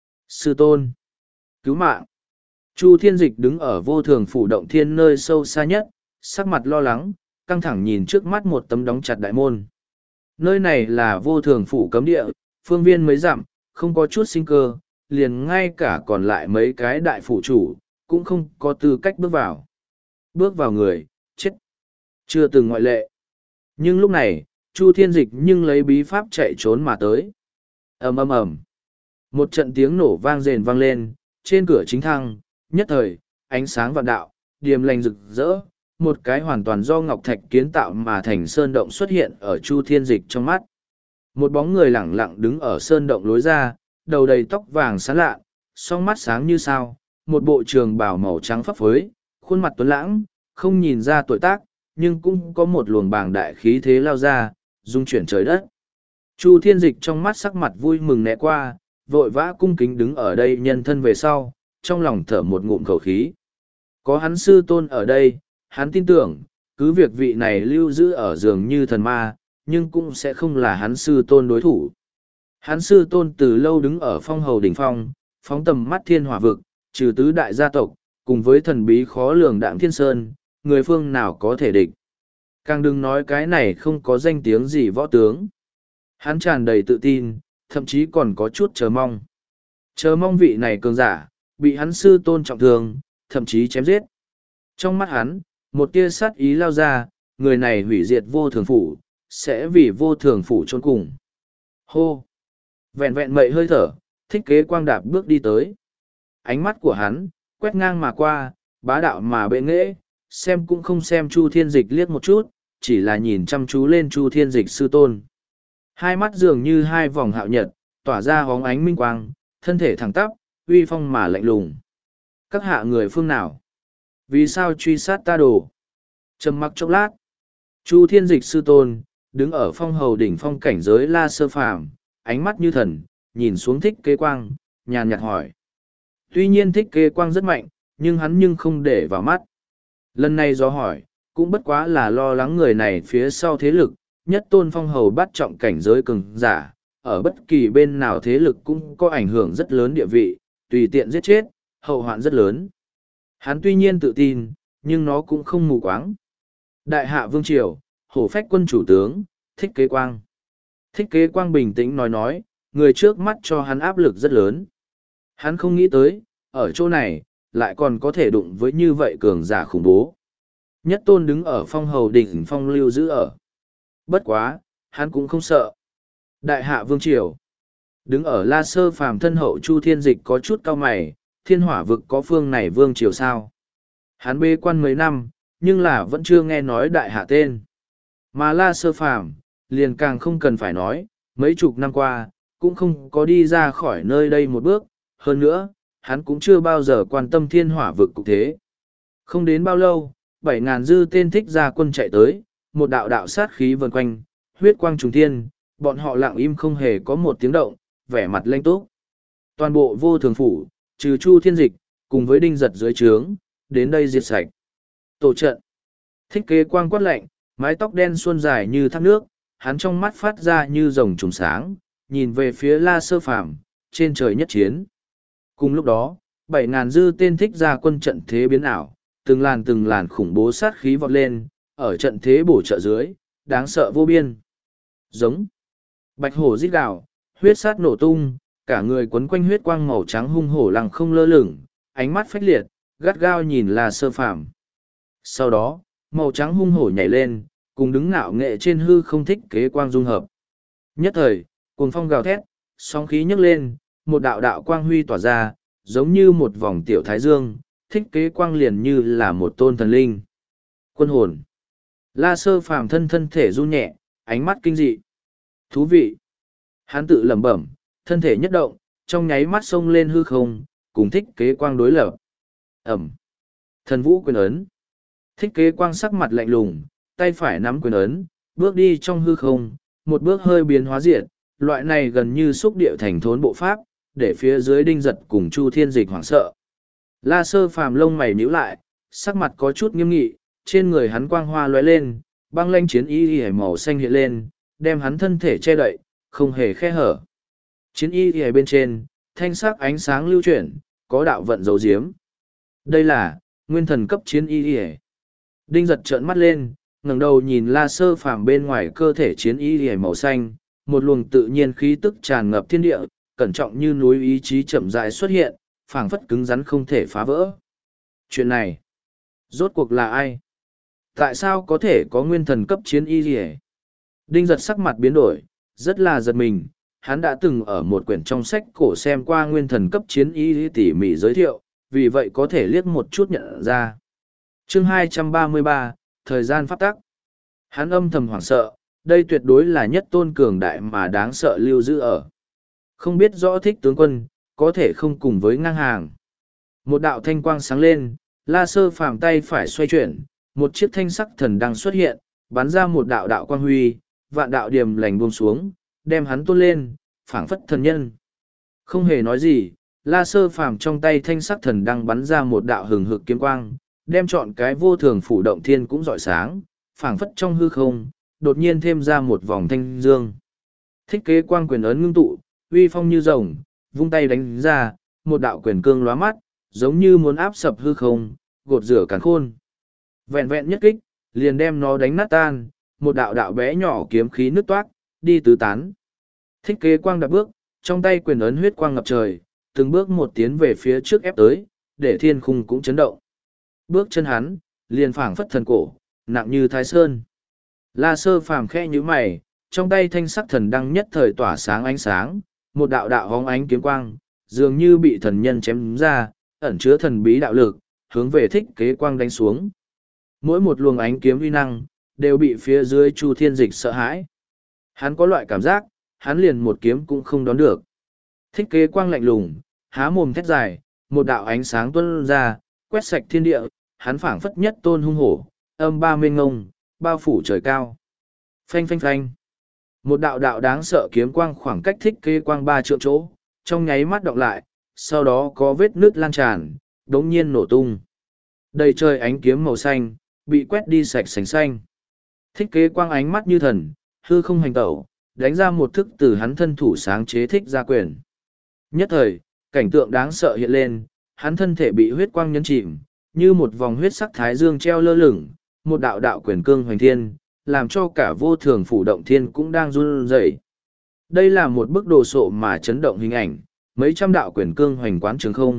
Sư tôn! Cứu mạng! Chu Thiên Dịch đứng ở vô thường phủ động thiên nơi sâu xa nhất, sắc mặt lo lắng, căng thẳng nhìn trước mắt một tấm đóng chặt đại môn. Nơi này là vô thường phủ cấm địa, phương viên mấy dặm, không có chút sinh cơ, liền ngay cả còn lại mấy cái đại phủ chủ, cũng không có tư cách bước vào. Bước vào người, chết. Chưa từng ngoại lệ. Nhưng lúc này, Chu Thiên Dịch nhưng lấy bí pháp chạy trốn mà tới. Ầm ầm ầm. Một trận tiếng nổ vang rền vang lên, trên cửa chính thăng, nhất thời, ánh sáng vạn đạo, điềm lành rực rỡ, một cái hoàn toàn do ngọc thạch kiến tạo mà thành sơn động xuất hiện ở Chu Thiên Dịch trong mắt. Một bóng người lẳng lặng đứng ở sơn động lối ra, đầu đầy tóc vàng sáng lạ, song mắt sáng như sao, một bộ trường bào màu trắng phấp phới, khuôn mặt tuấn lãng, không nhìn ra tuổi tác, nhưng cũng có một luồng bàng đại khí thế lao ra, dung chuyển trời đất. Chu Thiên Dịch trong mắt sắc mặt vui mừng né qua, vội vã cung kính đứng ở đây nhân thân về sau, trong lòng thở một ngụm khẩu khí. Có hắn sư tôn ở đây, hắn tin tưởng, cứ việc vị này lưu giữ ở giường như thần ma, nhưng cũng sẽ không là hắn sư tôn đối thủ. Hắn sư tôn từ lâu đứng ở phong hầu đỉnh phong, phóng tầm mắt thiên hỏa vực, trừ tứ đại gia tộc, cùng với thần bí khó lường Đạm Thiên Sơn, người phương nào có thể địch. Càng đừng nói cái này không có danh tiếng gì võ tướng. Hắn tràn đầy tự tin, thậm chí còn có chút chờ mong. Chờ mong vị này cường giả, bị hắn sư tôn trọng thương, thậm chí chém giết. Trong mắt hắn, một tia sát ý lao ra, người này hủy diệt vô thường phủ, sẽ vì vô thường phủ chôn cùng. Hô! Vẹn vẹn mậy hơi thở, thích kế quang đạp bước đi tới. Ánh mắt của hắn, quét ngang mà qua, bá đạo mà bệ nghệ, xem cũng không xem Chu Thiên Dịch liếc một chút, chỉ là nhìn chăm chú lên Chu Thiên Dịch sư tôn. Hai mắt dường như hai vòng hạo nhật, tỏa ra hóng ánh minh quang, thân thể thẳng tắp, uy phong mà lạnh lùng. Các hạ người phương nào? Vì sao truy sát ta đồ? Trầm mặc chốc lát. Chu Thiên Dịch sư tôn, đứng ở phong hầu đỉnh phong cảnh giới la sơ phàm, ánh mắt như thần, nhìn xuống thích kế quang, nhàn nhạt hỏi. Tuy nhiên thích kế quang rất mạnh, nhưng hắn nhưng không để vào mắt. Lần này do hỏi, cũng bất quá là lo lắng người này phía sau thế lực, nhất tôn phong hầu bắt trọng cảnh giới cường giả, ở bất kỳ bên nào thế lực cũng có ảnh hưởng rất lớn địa vị, tùy tiện giết chết, hậu hoạn rất lớn. Hắn tuy nhiên tự tin, nhưng nó cũng không mù quáng. Đại hạ vương triều, hổ phách quân chủ tướng, thích kế quang. Thích kế quang bình tĩnh nói nói, người trước mắt cho hắn áp lực rất lớn. Hắn không nghĩ tới, ở chỗ này, lại còn có thể đụng với như vậy cường giả khủng bố. Nhất tôn đứng ở phong hầu đỉnh phong lưu giữ ở. Bất quá, hắn cũng không sợ. Đại hạ vương triều. Đứng ở La Sơ Phàm thân hậu Chu Thiên Dịch có chút cao mày, thiên hỏa vực có phương này vương triều sao. Hắn bê quan mấy năm, nhưng là vẫn chưa nghe nói đại hạ tên. Mà La Sơ Phàm liền càng không cần phải nói, mấy chục năm qua, cũng không có đi ra khỏi nơi đây một bước. Hơn nữa, hắn cũng chưa bao giờ quan tâm thiên hỏa vực cục thế. Không đến bao lâu, bảy ngàn dư tên thích gia quân chạy tới, một đạo đạo sát khí vần quanh, huyết quang trùng thiên, bọn họ lặng im không hề có một tiếng động, vẻ mặt lanh túc. Toàn bộ vô thường phủ, trừ Chu Thiên Dịch, cùng với đinh giật dưới trướng, đến đây diệt sạch. Tổ trận. Thích kế quang quát lạnh, mái tóc đen suôn dài như thác nước, hắn trong mắt phát ra như rồng trùng sáng, nhìn về phía La Sơ Phàm, trên trời nhất chiến. Cùng lúc đó, bảy ngàn dư tên thích gia quân trận thế biến ảo, từng làn từng làn khủng bố sát khí vọt lên, ở trận thế bổ trợ dưới, đáng sợ vô biên. Giống. Bạch hổ rít gào, huyết sát nổ tung, cả người quấn quanh huyết quang màu trắng hung hổ lăng không lơ lửng, ánh mắt phách liệt, gắt gao nhìn La Sơ Phàm. Sau đó, màu trắng hung hổ nhảy lên, cùng đứng ngạo nghệ trên hư không thích kế quang dung hợp. Nhất thời, cuồng phong gào thét, sóng khí nhấc lên, một đạo đạo quang huy tỏa ra, giống như một vòng tiểu thái dương, thích kế quang liền như là một tôn thần linh. Quân hồn. La Sơ Phàm thân thân thể run nhẹ, ánh mắt kinh dị. Thú vị. Hắn tự lẩm bẩm, thân thể nhất động, trong nháy mắt xông lên hư không, cùng thích kế quang đối lập. Ẩm. Thần vũ quyền ấn. Thích kế quang sắc mặt lạnh lùng, tay phải nắm quyền ấn, bước đi trong hư không, một bước hơi biến hóa diện, loại này gần như xúc địa thành thốn bộ pháp, để phía dưới đinh giật cùng Chu Thiên Dịch hoảng sợ. La Sơ Phàm lông mày nhíu lại, sắc mặt có chút nghiêm nghị, trên người hắn quang hoa lóe lên, băng lanh chiến y y màu xanh hiện lên, đem hắn thân thể che đậy, không hề khe hở. Chiến y y bên trên, thanh sắc ánh sáng lưu chuyển, có đạo vận dấu diếm. Đây là nguyên thần cấp chiến y y. Đinh giật trợn mắt lên, ngẩng đầu nhìn La Sơ Phàm bên ngoài cơ thể chiến y y màu xanh, một luồng tự nhiên khí tức tràn ngập thiên địa, cẩn trọng như núi ý chí chậm rãi xuất hiện, phảng phất cứng rắn không thể phá vỡ. Chuyện này, rốt cuộc là ai? Tại sao có thể có nguyên thần cấp chiến y gì? Đinh giật sắc mặt biến đổi, rất là giật mình. Hắn đã từng ở một quyển trong sách cổ xem qua nguyên thần cấp chiến y tỉ mỉ giới thiệu, vì vậy có thể liếc một chút nhận ra. Chương hai trăm ba mươi ba, Thời gian pháp tắc. Hắn âm thầm hoảng sợ, đây tuyệt đối là nhất tôn cường đại mà đáng sợ lưu giữ ở. Không biết rõ thích tướng quân, có thể không cùng với ngang hàng. Một đạo thanh quang sáng lên, La Sơ Phàm tay phải xoay chuyển, một chiếc thanh sắc thần đăng xuất hiện, bắn ra một đạo đạo quang huy, vạn đạo điểm lành buông xuống, đem hắn tôn lên, phảng phất thần nhân. Không hề nói gì, La Sơ Phàm trong tay thanh sắc thần đăng bắn ra một đạo hừng hực kiếm quang, đem trọn cái vô thường phủ động thiên cũng rọi sáng, phảng phất trong hư không, đột nhiên thêm ra một vòng thanh dương. Thích kế quang quyền ấn ngưng tụ, uy phong như rồng, vung tay đánh ra, một đạo quyền cương lóa mắt, giống như muốn áp sập hư không, gột rửa càn khôn. Vẹn vẹn nhất kích, liền đem nó đánh nát tan, một đạo đạo bé nhỏ kiếm khí nứt toát, đi tứ tán. Thích kế quang đạp bước, trong tay quyền ấn huyết quang ngập trời, từng bước một tiến về phía trước ép tới, để thiên khung cũng chấn động. Bước chân hắn, liền phảng phất thần cổ, nặng như thái sơn. La Sơ Phàm khẽ nhíu mày, trong tay thanh sắc thần đăng nhất thời tỏa sáng ánh sáng, một đạo đạo hóng ánh kiếm quang, dường như bị thần nhân chém ra, ẩn chứa thần bí đạo lực, hướng về thích kế quang đánh xuống. Mỗi một luồng ánh kiếm uy năng, đều bị phía dưới Chu Thiên Dịch sợ hãi. Hắn có loại cảm giác, hắn liền một kiếm cũng không đón được. Thích kế quang lạnh lùng, há mồm thét dài, một đạo ánh sáng tuôn ra, quét sạch thiên địa, hắn phảng phất nhất tôn hung hổ, âm ba mênh ngông, bao phủ trời cao. Phanh phanh phanh. Một đạo đạo đáng sợ kiếm quang khoảng cách thích kế quang ba trượng chỗ, trong nháy mắt đọng lại, sau đó có vết nước lan tràn, đống nhiên nổ tung. Đầy trời ánh kiếm màu xanh, bị quét đi sạch sành xanh. Thích kế quang ánh mắt như thần, hư không hành tẩu, đánh ra một thức từ hắn thân thủ sáng chế thích gia quyền. Nhất thời, cảnh tượng đáng sợ hiện lên, hắn thân thể bị huyết quang nhấn chìm, như một vòng huyết sắc thái dương treo lơ lửng, một đạo đạo quyền cương hoành thiên, làm cho cả vô thường phủ động thiên cũng đang run rẩy. Đây là một bức đồ sộ mà chấn động hình ảnh, mấy trăm đạo quyền cương hoành quán trường không,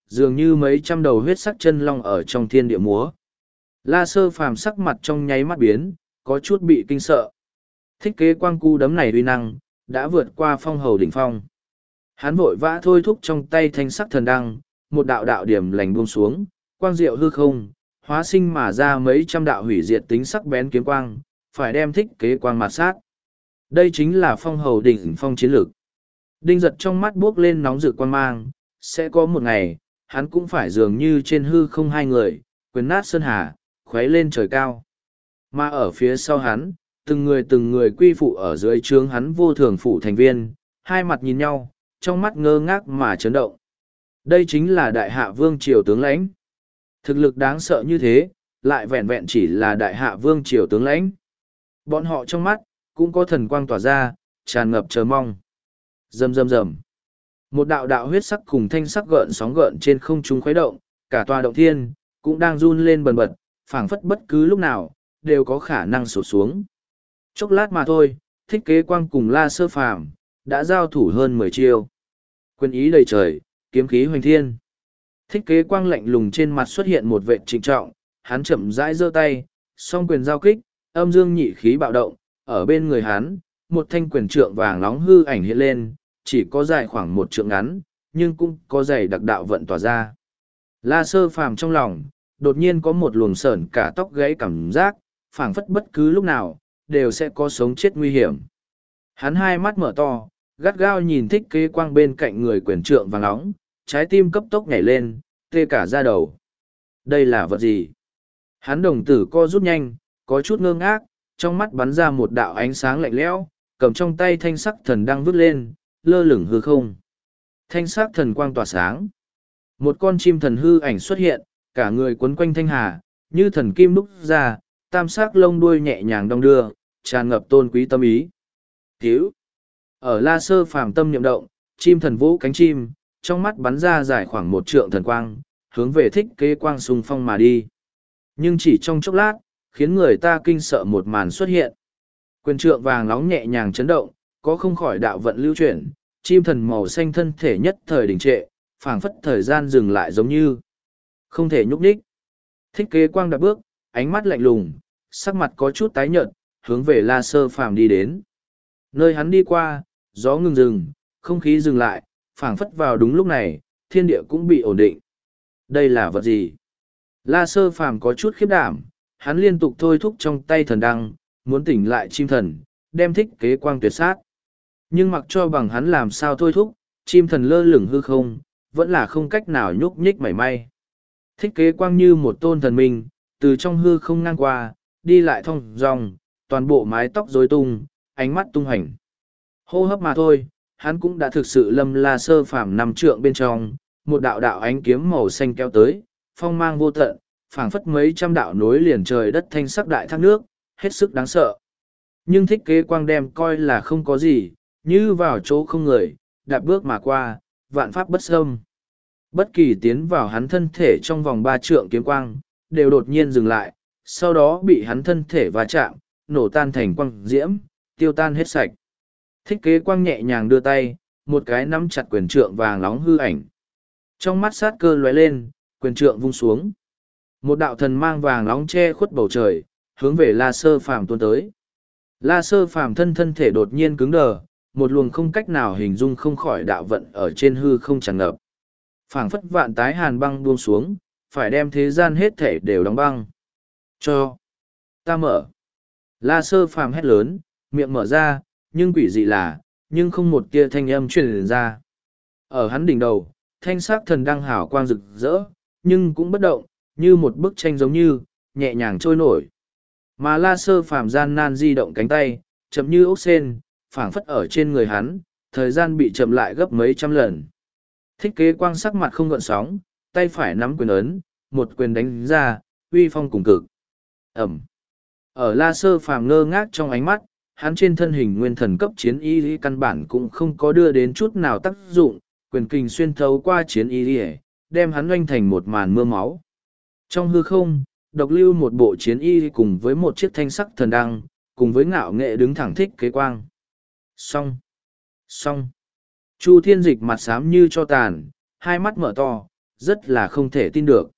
dường như mấy trăm đầu huyết sắc chân long ở trong thiên địa múa. La Sơ Phàm sắc mặt trong nháy mắt biến, có chút bị kinh sợ. Thích kế quang cu đấm này uy năng, đã vượt qua phong hầu đỉnh phong. Hắn vội vã thôi thúc trong tay thanh sắc thần đăng, một đạo đạo điểm lành buông xuống, quang diệu hư không, hóa sinh mà ra mấy trăm đạo hủy diệt tính sắc bén kiếm quang, phải đem thích kế quang mạt sát. Đây chính là phong hầu đỉnh phong chiến lược. Đinh Giật trong mắt buốc lên nóng rực quan mang, sẽ có một ngày, hắn cũng phải dường như trên hư không hai người, quyền nát sơn hà, khuấy lên trời cao. Mà ở phía sau hắn, từng người từng người quy phụ ở dưới trướng hắn vô thường phụ thành viên, hai mặt nhìn nhau, trong mắt ngơ ngác mà chấn động. Đây chính là đại hạ vương triều tướng lãnh. Thực lực đáng sợ như thế, lại vẹn vẹn chỉ là đại hạ vương triều tướng lãnh. Bọn họ trong mắt, cũng có thần quang tỏa ra, tràn ngập chờ mong. Rầm rầm rầm. Một đạo đạo huyết sắc cùng thanh sắc gợn sóng gợn trên không trung khuấy động, cả tòa động thiên, cũng đang run lên bần bật, phảng phất bất cứ lúc nào, đều có khả năng sụt xuống. Chốc lát mà thôi, thích kế quang cùng La Sơ Phàm đã giao thủ hơn mười chiêu. Quyền ý đầy trời, kiếm khí hoành thiên. Thích kế quang lạnh lùng trên mặt xuất hiện một vệ trịnh trọng, hắn chậm rãi giơ tay, song quyền giao kích, âm dương nhị khí bạo động, ở bên người hắn, một thanh quyền trượng vàng nóng hư ảnh hiện lên, chỉ có dài khoảng một trượng ngắn, nhưng cũng có dày đặc đạo vận tỏa ra. La Sơ Phàm trong lòng, đột nhiên có một luồng sởn cả tóc gáy cảm giác, phảng phất bất cứ lúc nào, đều sẽ có sống chết nguy hiểm. Hắn hai mắt mở to, gắt gao nhìn thích kế quang bên cạnh người quyền trượng vàng nóng, trái tim cấp tốc nhảy lên, tê cả da đầu. Đây là vật gì? Hắn đồng tử co rút nhanh, có chút ngơ ngác, trong mắt bắn ra một đạo ánh sáng lạnh lẽo, cầm trong tay thanh sắc thần đang vứt lên, lơ lửng hư không. Thanh sắc thần quang tỏa sáng. Một con chim thần hư ảnh xuất hiện, cả người quấn quanh thanh hà, như thần kim đúc ra, tam sắc lông đuôi nhẹ nhàng đong đưa, tràn ngập tôn quý tâm ý. Cứu! Ở La Sơ Phàm tâm niệm động, chim thần vũ cánh chim, trong mắt bắn ra dài khoảng một trượng thần quang, hướng về thích kế quang xung phong mà đi. Nhưng chỉ trong chốc lát, khiến người ta kinh sợ một màn xuất hiện. Quyền trượng vàng nóng nhẹ nhàng chấn động, có không khỏi đạo vận lưu chuyển, chim thần màu xanh thân thể nhất thời đình trệ, phảng phất thời gian dừng lại giống như không thể nhúc nhích. Thích kế quang đạp bước, ánh mắt lạnh lùng, sắc mặt có chút tái nhợt, hướng về La Sơ Phàm đi đến. Nơi hắn đi qua, gió ngừng dừng, không khí dừng lại, phảng phất vào đúng lúc này, thiên địa cũng bị ổn định. Đây là vật gì? La Sơ Phàm có chút khiếp đảm, hắn liên tục thôi thúc trong tay thần đăng, muốn tỉnh lại chim thần, đem thích kế quang tuyệt sát. Nhưng mặc cho bằng hắn làm sao thôi thúc, chim thần lơ lửng hư không, vẫn là không cách nào nhúc nhích mảy may. Thích kế quang như một tôn thần minh, từ trong hư không ngang qua, đi lại thong dong, toàn bộ mái tóc rối tung, ánh mắt tung hành. Hô hấp mà thôi, hắn cũng đã thực sự lâm La Sơ Phàm nằm trượng bên trong, một đạo đạo ánh kiếm màu xanh kéo tới, phong mang vô tận, phảng phất mấy trăm đạo nối liền trời đất thanh sắc đại thác nước, hết sức đáng sợ. Nhưng thích kế quang đem coi là không có gì, như vào chỗ không người, đạp bước mà qua, vạn pháp bất xâm. Bất kỳ tiến vào hắn thân thể trong vòng ba trượng kiếm quang, đều đột nhiên dừng lại, sau đó bị hắn thân thể va chạm, nổ tan thành quang diễm, tiêu tan hết sạch. Thích kế quang nhẹ nhàng đưa tay, một cái nắm chặt quyền trượng vàng nóng hư ảnh. Trong mắt sát cơ lóe lên, quyền trượng vung xuống. Một đạo thần mang vàng nóng che khuất bầu trời, hướng về La Sơ Phàm tuôn tới. La Sơ Phàm thân thân thể đột nhiên cứng đờ, một luồng không cách nào hình dung không khỏi đạo vận ở trên hư không tràn ngập. Phảng phất vạn tái hàn băng buông xuống, phải đem thế gian hết thể đều đóng băng. Cho ta mở. La Sơ Phàm hét lớn, miệng mở ra, nhưng quỷ dị là, nhưng không một tia thanh âm truyền ra. Ở hắn đỉnh đầu, thanh sắc thần đăng hào quang rực rỡ, nhưng cũng bất động, như một bức tranh giống như, nhẹ nhàng trôi nổi. Mà La Sơ Phàm gian nan di động cánh tay, chậm như ốc sên, phảng phất ở trên người hắn, thời gian bị chậm lại gấp mấy trăm lần. Thích kế quang sắc mặt không gợn sóng, tay phải nắm quyền ấn, một quyền đánh ra, uy phong cùng cực. Ẩm. Ở La Sơ Phàm ngơ ngác trong ánh mắt, hắn trên thân hình nguyên thần cấp chiến y căn bản cũng không có đưa đến chút nào tác dụng, quyền kình xuyên thấu qua chiến y, đem hắn oanh thành một màn mưa máu. Trong hư không, độc lưu một bộ chiến y cùng với một chiếc thanh sắc thần đăng, cùng với ngạo nghệ đứng thẳng thích kế quang. Xong. Xong. Chu Thiên Dịch mặt xám như cho tàn, hai mắt mở to, rất là không thể tin được.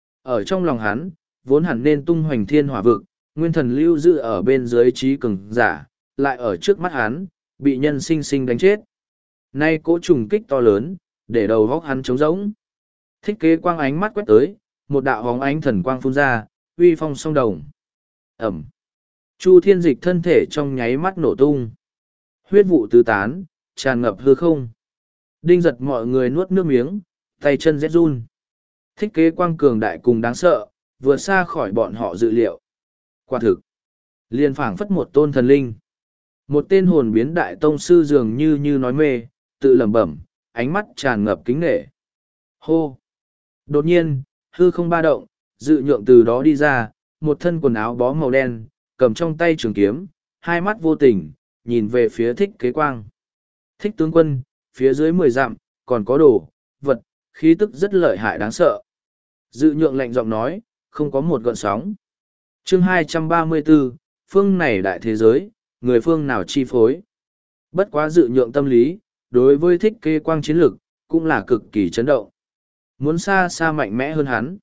Ở trong lòng hắn, vốn hẳn nên tung hoành thiên hỏa vực, nguyên thần lưu giữ ở bên dưới trí cường giả, lại ở trước mắt hắn, bị nhân sinh sinh đánh chết. Nay cỗ trùng kích to lớn, để đầu góc hắn trống rỗng. Thích kế quang ánh mắt quét tới, một đạo hóng ánh thần quang phun ra, uy phong song đồng. Ẩm. Chu thiên dịch thân thể trong nháy mắt nổ tung. Huyết vụ tứ tán, tràn ngập hư không. Đinh giật mọi người nuốt nước miếng, tay chân rét run. Thích kế quang cường đại cùng đáng sợ, vượt xa khỏi bọn họ dự liệu. Quả thực, liền phảng phất một tôn thần linh. Một tên hồn biến đại tông sư dường như như nói mê, tự lẩm bẩm, ánh mắt tràn ngập kính nghệ. Hô! Đột nhiên, hư không ba động, dự nhượng từ đó đi ra, một thân quần áo bó màu đen, cầm trong tay trường kiếm, hai mắt vô tình, nhìn về phía thích kế quang. Thích tướng quân, phía dưới mười dặm, còn có đồ, vật, khí tức rất lợi hại đáng sợ. Dự nhượng lạnh giọng nói, không có một gợn sóng. Chương hai trăm ba mươi bốn, phương này đại thế giới, người phương nào chi phối. Bất quá dự nhượng tâm lý, đối với thích kế quang chiến lực, cũng là cực kỳ chấn động. Muốn xa xa mạnh mẽ hơn hắn.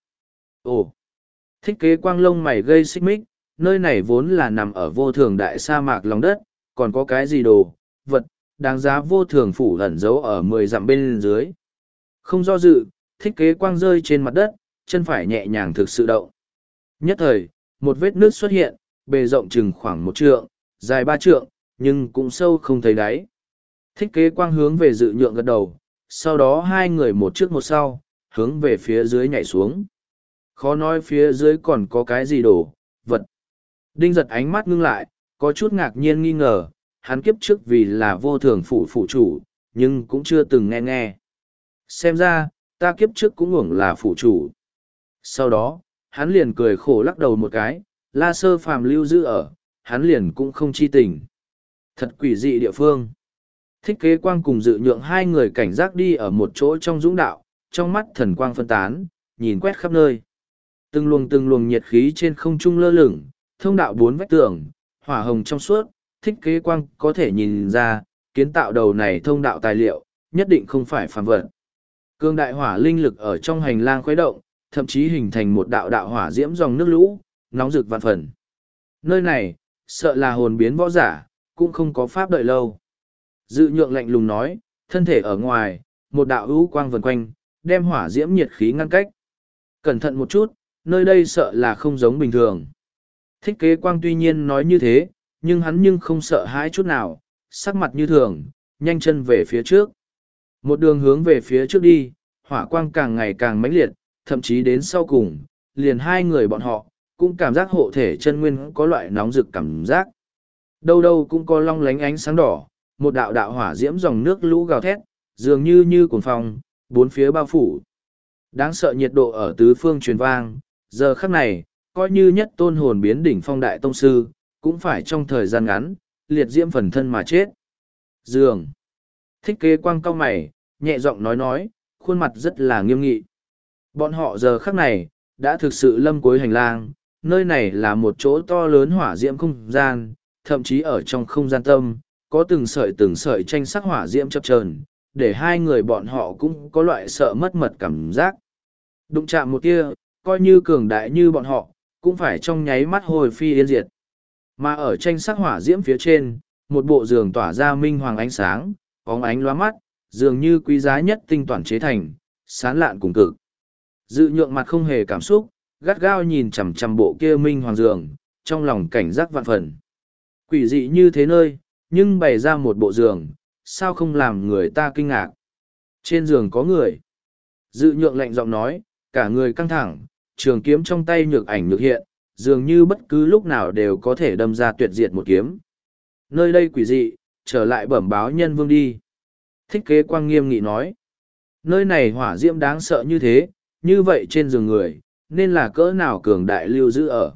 Ồ! Thích kế quang lông mày gây xích mích, nơi này vốn là nằm ở vô thường đại sa mạc lòng đất, còn có cái gì đồ, vật, đáng giá vô thường phủ ẩn giấu ở mười dặm bên dưới. Không do dự, thích kế quang rơi trên mặt đất, chân phải nhẹ nhàng thực sự động. Nhất thời, một vết nước xuất hiện, bề rộng chừng khoảng một trượng, dài ba trượng, nhưng cũng sâu không thấy đáy. Thích kế quang hướng về dự nhượng gật đầu, sau đó hai người một trước một sau, hướng về phía dưới nhảy xuống. Khó nói phía dưới còn có cái gì đổ, vật. Đinh giật ánh mắt ngưng lại, có chút ngạc nhiên nghi ngờ, hắn kiếp trước vì là vô thường phủ phụ chủ, nhưng cũng chưa từng nghe nghe. Xem ra, ta kiếp trước cũng hưởng là phụ chủ. Sau đó, hắn liền cười khổ lắc đầu một cái, la sơ phàm lưu giữ ở, hắn liền cũng không chi tình. Thật quỷ dị địa phương. Thích kế quang cùng dự nhượng hai người cảnh giác đi ở một chỗ trong dũng đạo, trong mắt thần quang phân tán, nhìn quét khắp nơi. Từng luồng từng luồng nhiệt khí trên không trung lơ lửng, thông đạo bốn vách tường, hỏa hồng trong suốt, thích kế quang có thể nhìn ra, kiến tạo đầu này thông đạo tài liệu, nhất định không phải phàm vật. Cương đại hỏa linh lực ở trong hành lang khuấy động, thậm chí hình thành một đạo đạo hỏa diễm dòng nước lũ, nóng rực vạn phần. Nơi này, sợ là hồn biến võ giả, cũng không có pháp đợi lâu. Dự nhượng lạnh lùng nói, thân thể ở ngoài, một đạo ưu quang vần quanh, đem hỏa diễm nhiệt khí ngăn cách. Cẩn thận một chút, nơi đây sợ là không giống bình thường. Thích kế quang tuy nhiên nói như thế, nhưng hắn nhưng không sợ hãi chút nào, sắc mặt như thường, nhanh chân về phía trước. Một đường hướng về phía trước đi, hỏa quang càng ngày càng mãnh liệt, thậm chí đến sau cùng, liền hai người bọn họ, cũng cảm giác hộ thể chân nguyên có loại nóng rực cảm giác. Đâu đâu cũng có long lánh ánh sáng đỏ, một đạo đạo hỏa diễm dòng nước lũ gào thét, dường như như cuồng phong, bốn phía bao phủ. Đáng sợ nhiệt độ ở tứ phương truyền vang, giờ khắc này, coi như nhất tôn hồn biến đỉnh phong đại tông sư, cũng phải trong thời gian ngắn, liệt diễm phần thân mà chết. Dường. Thích kế quang cao mày, nhẹ giọng nói nói, khuôn mặt rất là nghiêm nghị. Bọn họ giờ khắc này, đã thực sự lâm cuối hành lang, nơi này là một chỗ to lớn hỏa diễm không gian, thậm chí ở trong không gian tâm, có từng sợi từng sợi tranh sắc hỏa diễm chập chờn, để hai người bọn họ cũng có loại sợ mất mật cảm giác. Đụng chạm một tia, coi như cường đại như bọn họ, cũng phải trong nháy mắt hồi phi yên diệt. Mà ở tranh sắc hỏa diễm phía trên, một bộ giường tỏa ra minh hoàng ánh sáng, bóng ánh lóa mắt, dường như quý giá nhất tinh toàn chế thành, sán lạn cùng cực. Dự nhượng mặt không hề cảm xúc, gắt gao nhìn chằm chằm bộ kia minh hoàng giường, trong lòng cảnh giác vạn phần. Quỷ dị như thế nơi, nhưng bày ra một bộ giường, sao không làm người ta kinh ngạc. Trên giường có người. Dự nhượng lạnh giọng nói, cả người căng thẳng, trường kiếm trong tay nhược ảnh nhược hiện, dường như bất cứ lúc nào đều có thể đâm ra tuyệt diệt một kiếm. Nơi đây quỷ dị, trở lại bẩm báo nhân vương đi. Thích kế quang nghiêm nghị nói. Nơi này hỏa diễm đáng sợ như thế, như vậy trên giường người, nên là cỡ nào cường đại lưu giữ ở.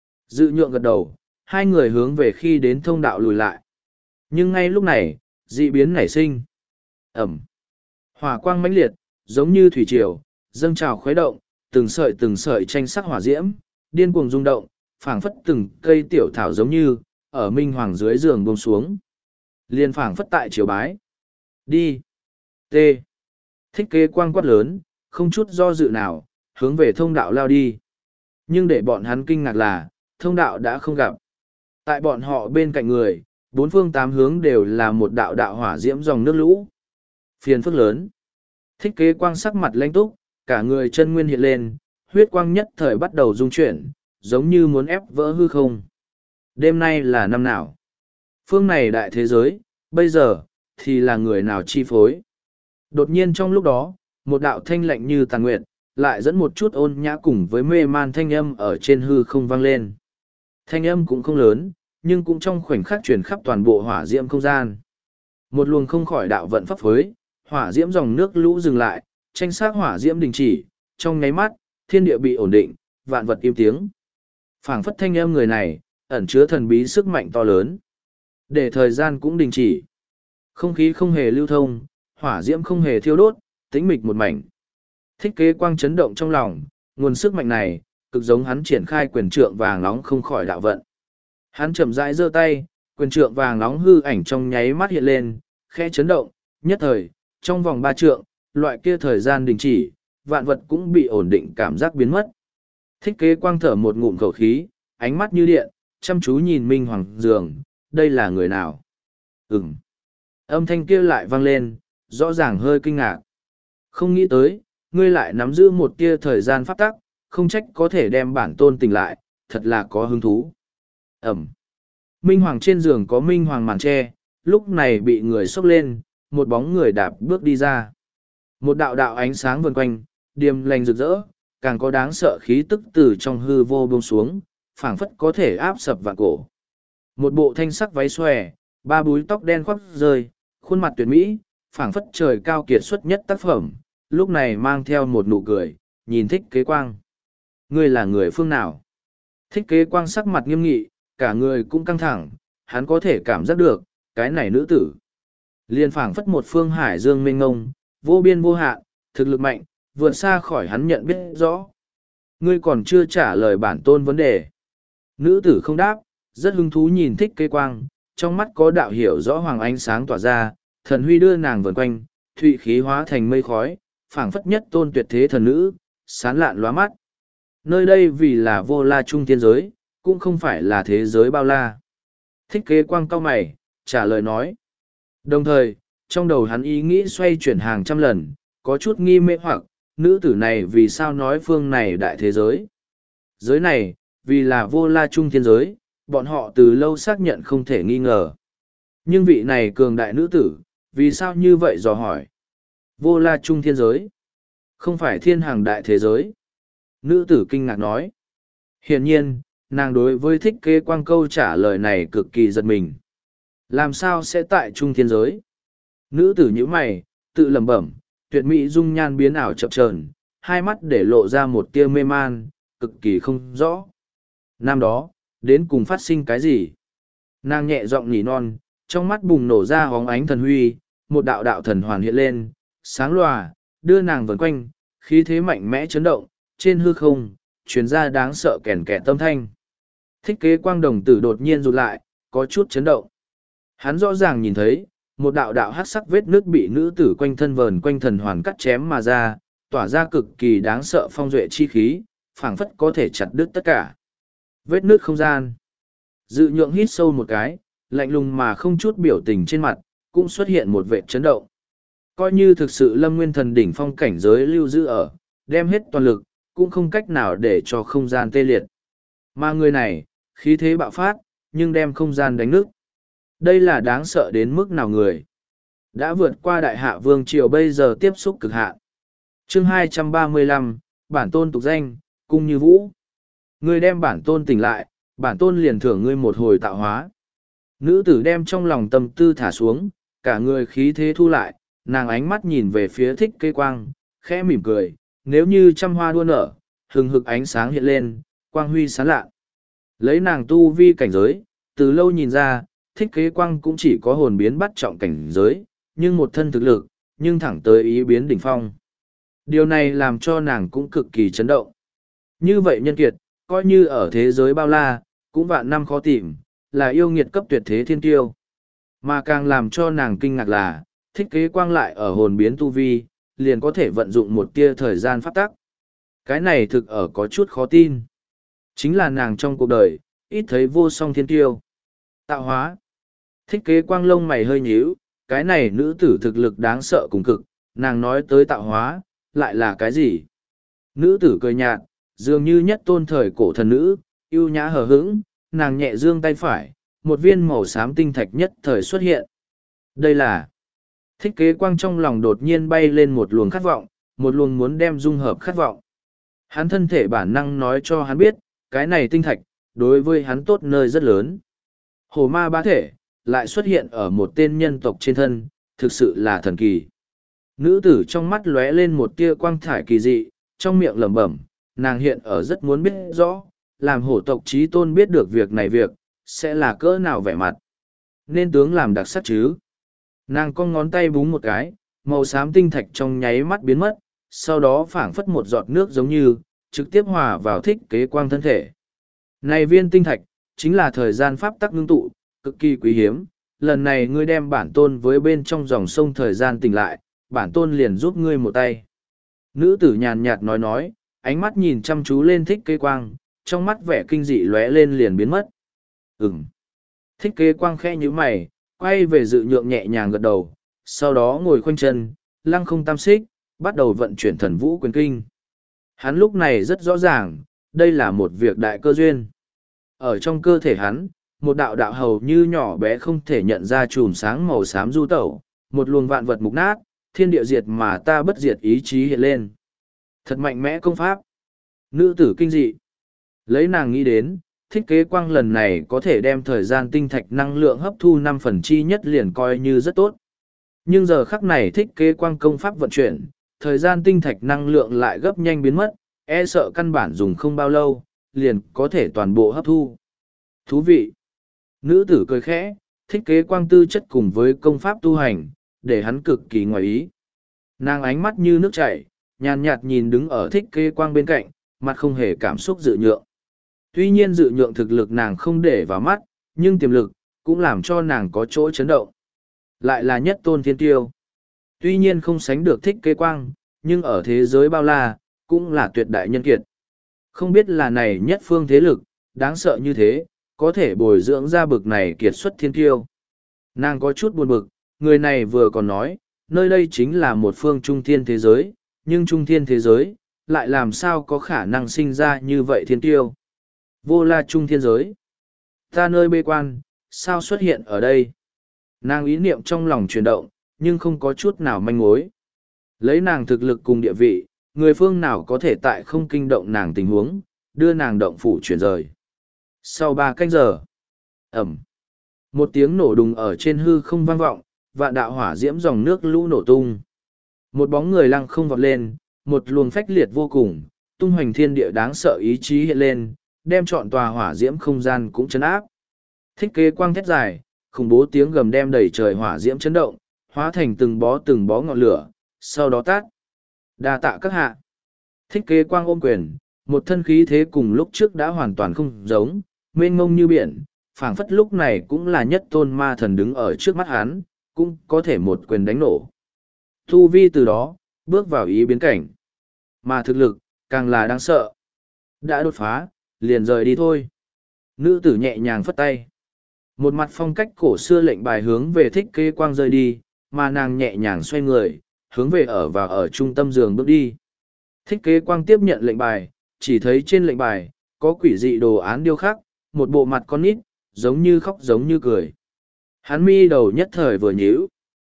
Dự nhượng gật đầu, hai người hướng về khi đến thông đạo lùi lại. Nhưng ngay lúc này, dị biến nảy sinh. Ẩm. Hỏa quang mãnh liệt, giống như thủy triều, dâng trào khuấy động, từng sợi từng sợi tranh sắc hỏa diễm, điên cuồng rung động, phảng phất từng cây tiểu thảo giống như, ở minh hoàng dưới giường buông xuống. Liên phảng phất tại triều bái. Đi. T. Thích kế quang quát lớn, không chút do dự nào, hướng về thông đạo lao đi. Nhưng để bọn hắn kinh ngạc là, thông đạo đã không gặp. Tại bọn họ bên cạnh người, bốn phương tám hướng đều là một đạo đạo hỏa diễm dòng nước lũ. Phiền phức lớn. Thích kế quang sắc mặt lanh túc, cả người chân nguyên hiện lên, huyết quang nhất thời bắt đầu rung chuyển, giống như muốn ép vỡ hư không. Đêm nay là năm nào? Phương này đại thế giới, bây giờ, thì là người nào chi phối? Đột nhiên trong lúc đó, một đạo thanh lạnh như tàn nguyệt, lại dẫn một chút ôn nhã cùng với mê man thanh âm ở trên hư không vang lên. Thanh âm cũng không lớn, nhưng cũng trong khoảnh khắc truyền khắp toàn bộ hỏa diễm không gian. Một luồng không khỏi đạo vận pháp phối, hỏa diễm dòng nước lũ dừng lại, tranh sát hỏa diễm đình chỉ, trong nháy mắt, thiên địa bị ổn định, vạn vật im tiếng. Phảng phất thanh âm người này, ẩn chứa thần bí sức mạnh to lớn. Để thời gian cũng đình chỉ. Không khí không hề lưu thông, hỏa diễm không hề thiêu đốt, tĩnh mịch một mảnh. Thích kế quang chấn động trong lòng, nguồn sức mạnh này, cực giống hắn triển khai quyền trượng vàng nóng không khỏi đạo vận. Hắn chậm rãi giơ tay, quyền trượng vàng nóng hư ảnh trong nháy mắt hiện lên, khẽ chấn động, nhất thời, trong vòng ba trượng, loại kia thời gian đình chỉ, vạn vật cũng bị ổn định cảm giác biến mất. Thích kế quang thở một ngụm khẩu khí, ánh mắt như điện, chăm chú nhìn Minh Hoàng Dường, đây là người nào? Ừm. Âm thanh kia lại vang lên, rõ ràng hơi kinh ngạc. Không nghĩ tới, ngươi lại nắm giữ một tia thời gian pháp tắc, không trách có thể đem bản tôn tỉnh lại, thật là có hứng thú. Ẩm. Minh Hoàng trên giường có Minh Hoàng màn tre, lúc này bị người xốc lên, một bóng người đạp bước đi ra. Một đạo đạo ánh sáng vần quanh, điềm lành rực rỡ, càng có đáng sợ khí tức từ trong hư vô buông xuống, phảng phất có thể áp sập vạn cổ. Một bộ thanh sắc váy xòe, ba búi tóc đen khoác rơi, khuôn mặt tuyệt mỹ, phảng phất trời cao kiệt xuất nhất tác phẩm, lúc này mang theo một nụ cười, nhìn thích kế quang. Ngươi là người phương nào? Thích kế quang sắc mặt nghiêm nghị, cả người cũng căng thẳng, hắn có thể cảm giác được, cái này nữ tử. Liên phảng phất một phương hải dương mênh ngông, vô biên vô hạn, thực lực mạnh, vượt xa khỏi hắn nhận biết rõ. Ngươi còn chưa trả lời bản tôn vấn đề. Nữ tử không đáp, rất hứng thú nhìn thích kế quang, trong mắt có đạo hiểu rõ hoàng ánh sáng tỏa ra, thần huy đưa nàng vần quanh, thụy khí hóa thành mây khói, phảng phất nhất tôn tuyệt thế thần nữ, sán lạn lóa mắt. Nơi đây vì là vô la trung thiên giới, cũng không phải là thế giới bao la. Thích kế quang cau mày, trả lời nói. Đồng thời, trong đầu hắn ý nghĩ xoay chuyển hàng trăm lần, có chút nghi mê hoặc, nữ tử này vì sao nói phương này đại thế giới. Giới này, vì là vô la trung thiên giới, bọn họ từ lâu xác nhận không thể nghi ngờ. Nhưng vị này cường đại nữ tử, vì sao như vậy dò hỏi. Vô la trung thiên giới, không phải thiên hàng đại thế giới. Nữ tử kinh ngạc nói. Hiển nhiên, nàng đối với thích kế quang câu trả lời này cực kỳ giật mình. Làm sao sẽ tại trung thiên giới? Nữ tử nhíu mày, tự lẩm bẩm, tuyệt mỹ dung nhan biến ảo chập chờn, hai mắt để lộ ra một tia mê man, cực kỳ không rõ. Năm đó, đến cùng phát sinh cái gì? Nàng nhẹ giọng nhỉ non, trong mắt bùng nổ ra hóng ánh thần huy, một đạo đạo thần hoàn hiện lên, sáng lòa, đưa nàng vần quanh, khí thế mạnh mẽ chấn động, trên hư không, truyền ra đáng sợ kèn kẹt tâm thanh. Thích kế quang đồng tử đột nhiên rụt lại, có chút chấn động. Hắn rõ ràng nhìn thấy, một đạo đạo hắc sắc vết nước bị nữ tử quanh thân vờn quanh thần hoàn cắt chém mà ra, tỏa ra cực kỳ đáng sợ phong duệ chi khí, phảng phất có thể chặt đứt tất cả. Vết nước không gian. Dự nhượng hít sâu một cái, lạnh lùng mà không chút biểu tình trên mặt, cũng xuất hiện một vệ chấn động. Coi như thực sự lâm nguyên thần đỉnh phong cảnh giới lưu giữ ở, đem hết toàn lực, cũng không cách nào để cho không gian tê liệt. Mà người này, khí thế bạo phát, nhưng đem không gian đánh nứt. Đây là đáng sợ đến mức nào người. Đã vượt qua đại hạ vương triều bây giờ tiếp xúc cực hạn. Chương hai trăm ba mươi lăm, bản tôn tục danh, cung như vũ. Ngươi đem bản tôn tỉnh lại, bản tôn liền thưởng ngươi một hồi tạo hóa. Nữ tử đem trong lòng tâm tư thả xuống, cả người khí thế thu lại, nàng ánh mắt nhìn về phía thích kế quang, khẽ mỉm cười, nếu như trăm hoa đua nở, hừng hực ánh sáng hiện lên, quang huy sáng lạ. Lấy nàng tu vi cảnh giới, từ lâu nhìn ra, thích kế quang cũng chỉ có hồn biến bắt trọng cảnh giới, nhưng một thân thực lực, nhưng thẳng tới ý biến đỉnh phong. Điều này làm cho nàng cũng cực kỳ chấn động. Như vậy nhân kiệt, coi như ở thế giới bao la, cũng vạn năm khó tìm, là yêu nghiệt cấp tuyệt thế thiên tiêu. Mà càng làm cho nàng kinh ngạc là, thích kế quang lại ở hồn biến tu vi, liền có thể vận dụng một tia thời gian pháp tắc. Cái này thực ở có chút khó tin. Chính là nàng trong cuộc đời, ít thấy vô song thiên tiêu. Tạo hóa. Thích kế quang lông mày hơi nhíu, cái này nữ tử thực lực đáng sợ cùng cực, nàng nói tới tạo hóa, lại là cái gì? Nữ tử cười nhạt, dường như nhất tôn thời cổ thần nữ, yêu nhã hờ hững, nàng nhẹ dương tay phải, một viên màu xám tinh thạch nhất thời xuất hiện. Đây là... Thích kế quang trong lòng đột nhiên bay lên một luồng khát vọng, một luồng muốn đem dung hợp khát vọng. Hắn thân thể bản năng nói cho hắn biết, cái này tinh thạch, đối với hắn tốt nơi rất lớn. Hồ ma bá thể, lại xuất hiện ở một tên nhân tộc trên thân, thực sự là thần kỳ. Nữ tử trong mắt lóe lên một tia quang thải kỳ dị, trong miệng lẩm bẩm, nàng hiện ở rất muốn biết rõ, làm hổ tộc trí tôn biết được việc này việc, sẽ là cỡ nào vẻ mặt. Nên tướng làm đặc sắc chứ. Nàng cong ngón tay búng một cái, màu xám tinh thạch trong nháy mắt biến mất, sau đó phảng phất một giọt nước giống như, trực tiếp hòa vào thích kế quang thân thể. Này viên tinh thạch, chính là thời gian pháp tắc ngưng tụ, cực kỳ quý hiếm. Lần này ngươi đem bản tôn với bên trong dòng sông thời gian tỉnh lại, bản tôn liền giúp ngươi một tay. Nữ tử nhàn nhạt nói nói, ánh mắt nhìn chăm chú lên thích kế quang, trong mắt vẻ kinh dị lóe lên liền biến mất. Ừm. Thích kế quang khẽ như mày, quay về dự nhượng nhẹ nhàng gật đầu, sau đó ngồi khoanh chân, lăng không tam xích, bắt đầu vận chuyển thần vũ quyền kinh. Hắn lúc này rất rõ ràng, đây là một việc đại cơ duyên. Ở trong cơ thể hắn, một đạo đạo hầu như nhỏ bé không thể nhận ra chùm sáng màu xám du tẩu, một luồng vạn vật mục nát, thiên địa diệt mà ta bất diệt ý chí hiện lên. Thật mạnh mẽ công pháp. Nữ tử kinh dị. Lấy nàng nghĩ đến, thích kế quang lần này có thể đem thời gian tinh thạch năng lượng hấp thu năm phần chi nhất liền coi như rất tốt. Nhưng giờ khắc này thích kế quang công pháp vận chuyển, thời gian tinh thạch năng lượng lại gấp nhanh biến mất, e sợ căn bản dùng không bao lâu, liền có thể toàn bộ hấp thu. Thú vị! Nữ tử cười khẽ, thích kế quang tư chất cùng với công pháp tu hành, để hắn cực kỳ ngoài ý. Nàng ánh mắt như nước chảy, nhàn nhạt nhìn đứng ở thích kế quang bên cạnh, mặt không hề cảm xúc dự nhượng. Tuy nhiên dự nhượng thực lực nàng không để vào mắt, nhưng tiềm lực, cũng làm cho nàng có chỗ chấn động. Lại là nhất tôn thiên tiêu. Tuy nhiên không sánh được thích kế quang, nhưng ở thế giới bao la, cũng là tuyệt đại nhân kiệt. Không biết là này nhất phương thế lực, đáng sợ như thế, có thể bồi dưỡng ra bực này kiệt xuất thiên tiêu. Nàng có chút buồn bực, người này vừa còn nói, nơi đây chính là một phương trung thiên thế giới, nhưng trung thiên thế giới, lại làm sao có khả năng sinh ra như vậy thiên tiêu. Vô la trung thiên giới. Ta nơi bê quan, sao xuất hiện ở đây? Nàng ý niệm trong lòng chuyển động, nhưng không có chút nào manh mối. Lấy nàng thực lực cùng địa vị, người phương nào có thể tại không kinh động nàng tình huống, đưa nàng động phủ chuyển rời. Sau ba canh giờ, ẩm, một tiếng nổ đùng ở trên hư không vang vọng, vạn đạo hỏa diễm dòng nước lũ nổ tung. Một bóng người lăng không vọt lên, một luồng phách liệt vô cùng, tung hoành thiên địa đáng sợ ý chí hiện lên, đem trọn tòa hỏa diễm không gian cũng chấn áp. Thích kế quang thét dài, khủng bố tiếng gầm đem đầy trời hỏa diễm chấn động, hóa thành từng bó từng bó ngọn lửa, sau đó tát. Đa tạ các hạ. Thích kế quang ôm quyền, một thân khí thế cùng lúc trước đã hoàn toàn không giống, mênh mông như biển, phảng phất lúc này cũng là nhất tôn ma thần đứng ở trước mắt hắn, cũng có thể một quyền đánh nổ. Thu vi từ đó, bước vào ý biến cảnh. Mà thực lực, càng là đáng sợ. Đã đột phá, liền rời đi thôi. Nữ tử nhẹ nhàng phất tay. Một mặt phong cách cổ xưa lệnh bài hướng về thích kế quang rơi đi, mà nàng nhẹ nhàng xoay người, hướng về ở và ở trung tâm giường bước đi. Thích kế quang tiếp nhận lệnh bài, chỉ thấy trên lệnh bài, có quỷ dị đồ án điêu khắc, một bộ mặt con nít, giống như khóc giống như cười. Hắn mi đầu nhất thời vừa nhíu.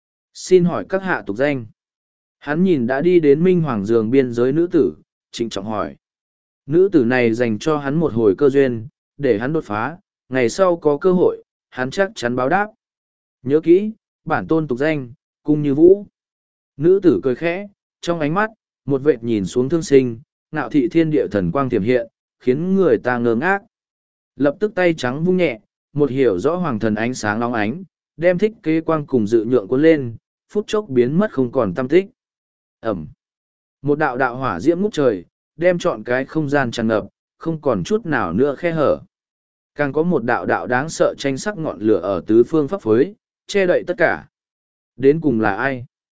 Xin hỏi các hạ tục danh. Hắn nhìn đã đi đến minh hoàng giường biên giới nữ tử, trịnh trọng hỏi. Nữ tử này dành cho hắn một hồi cơ duyên, để hắn đột phá, ngày sau có cơ hội, hắn chắc chắn báo đáp. Nhớ kỹ, bản tôn tục danh, cung như vũ. Nữ tử cười khẽ, trong ánh mắt, một vệt nhìn xuống thương sinh, ngạo thị thiên địa thần quang tiềm hiện, khiến người ta ngơ ngác. Lập tức tay trắng vung nhẹ, một hiểu rõ hoàng thần ánh sáng long ánh, đem thích kế quang cùng dự nhượng cuốn lên, phút chốc biến mất không còn tâm tích. Ẩm. Một đạo đạo hỏa diễm ngút trời, đem trọn cái không gian tràn ngập, không còn chút nào nữa khe hở. Càng có một đạo đạo đáng sợ tranh sắc ngọn lửa ở tứ phương pháp phối, che đậy tất cả. Đến cùng là ai?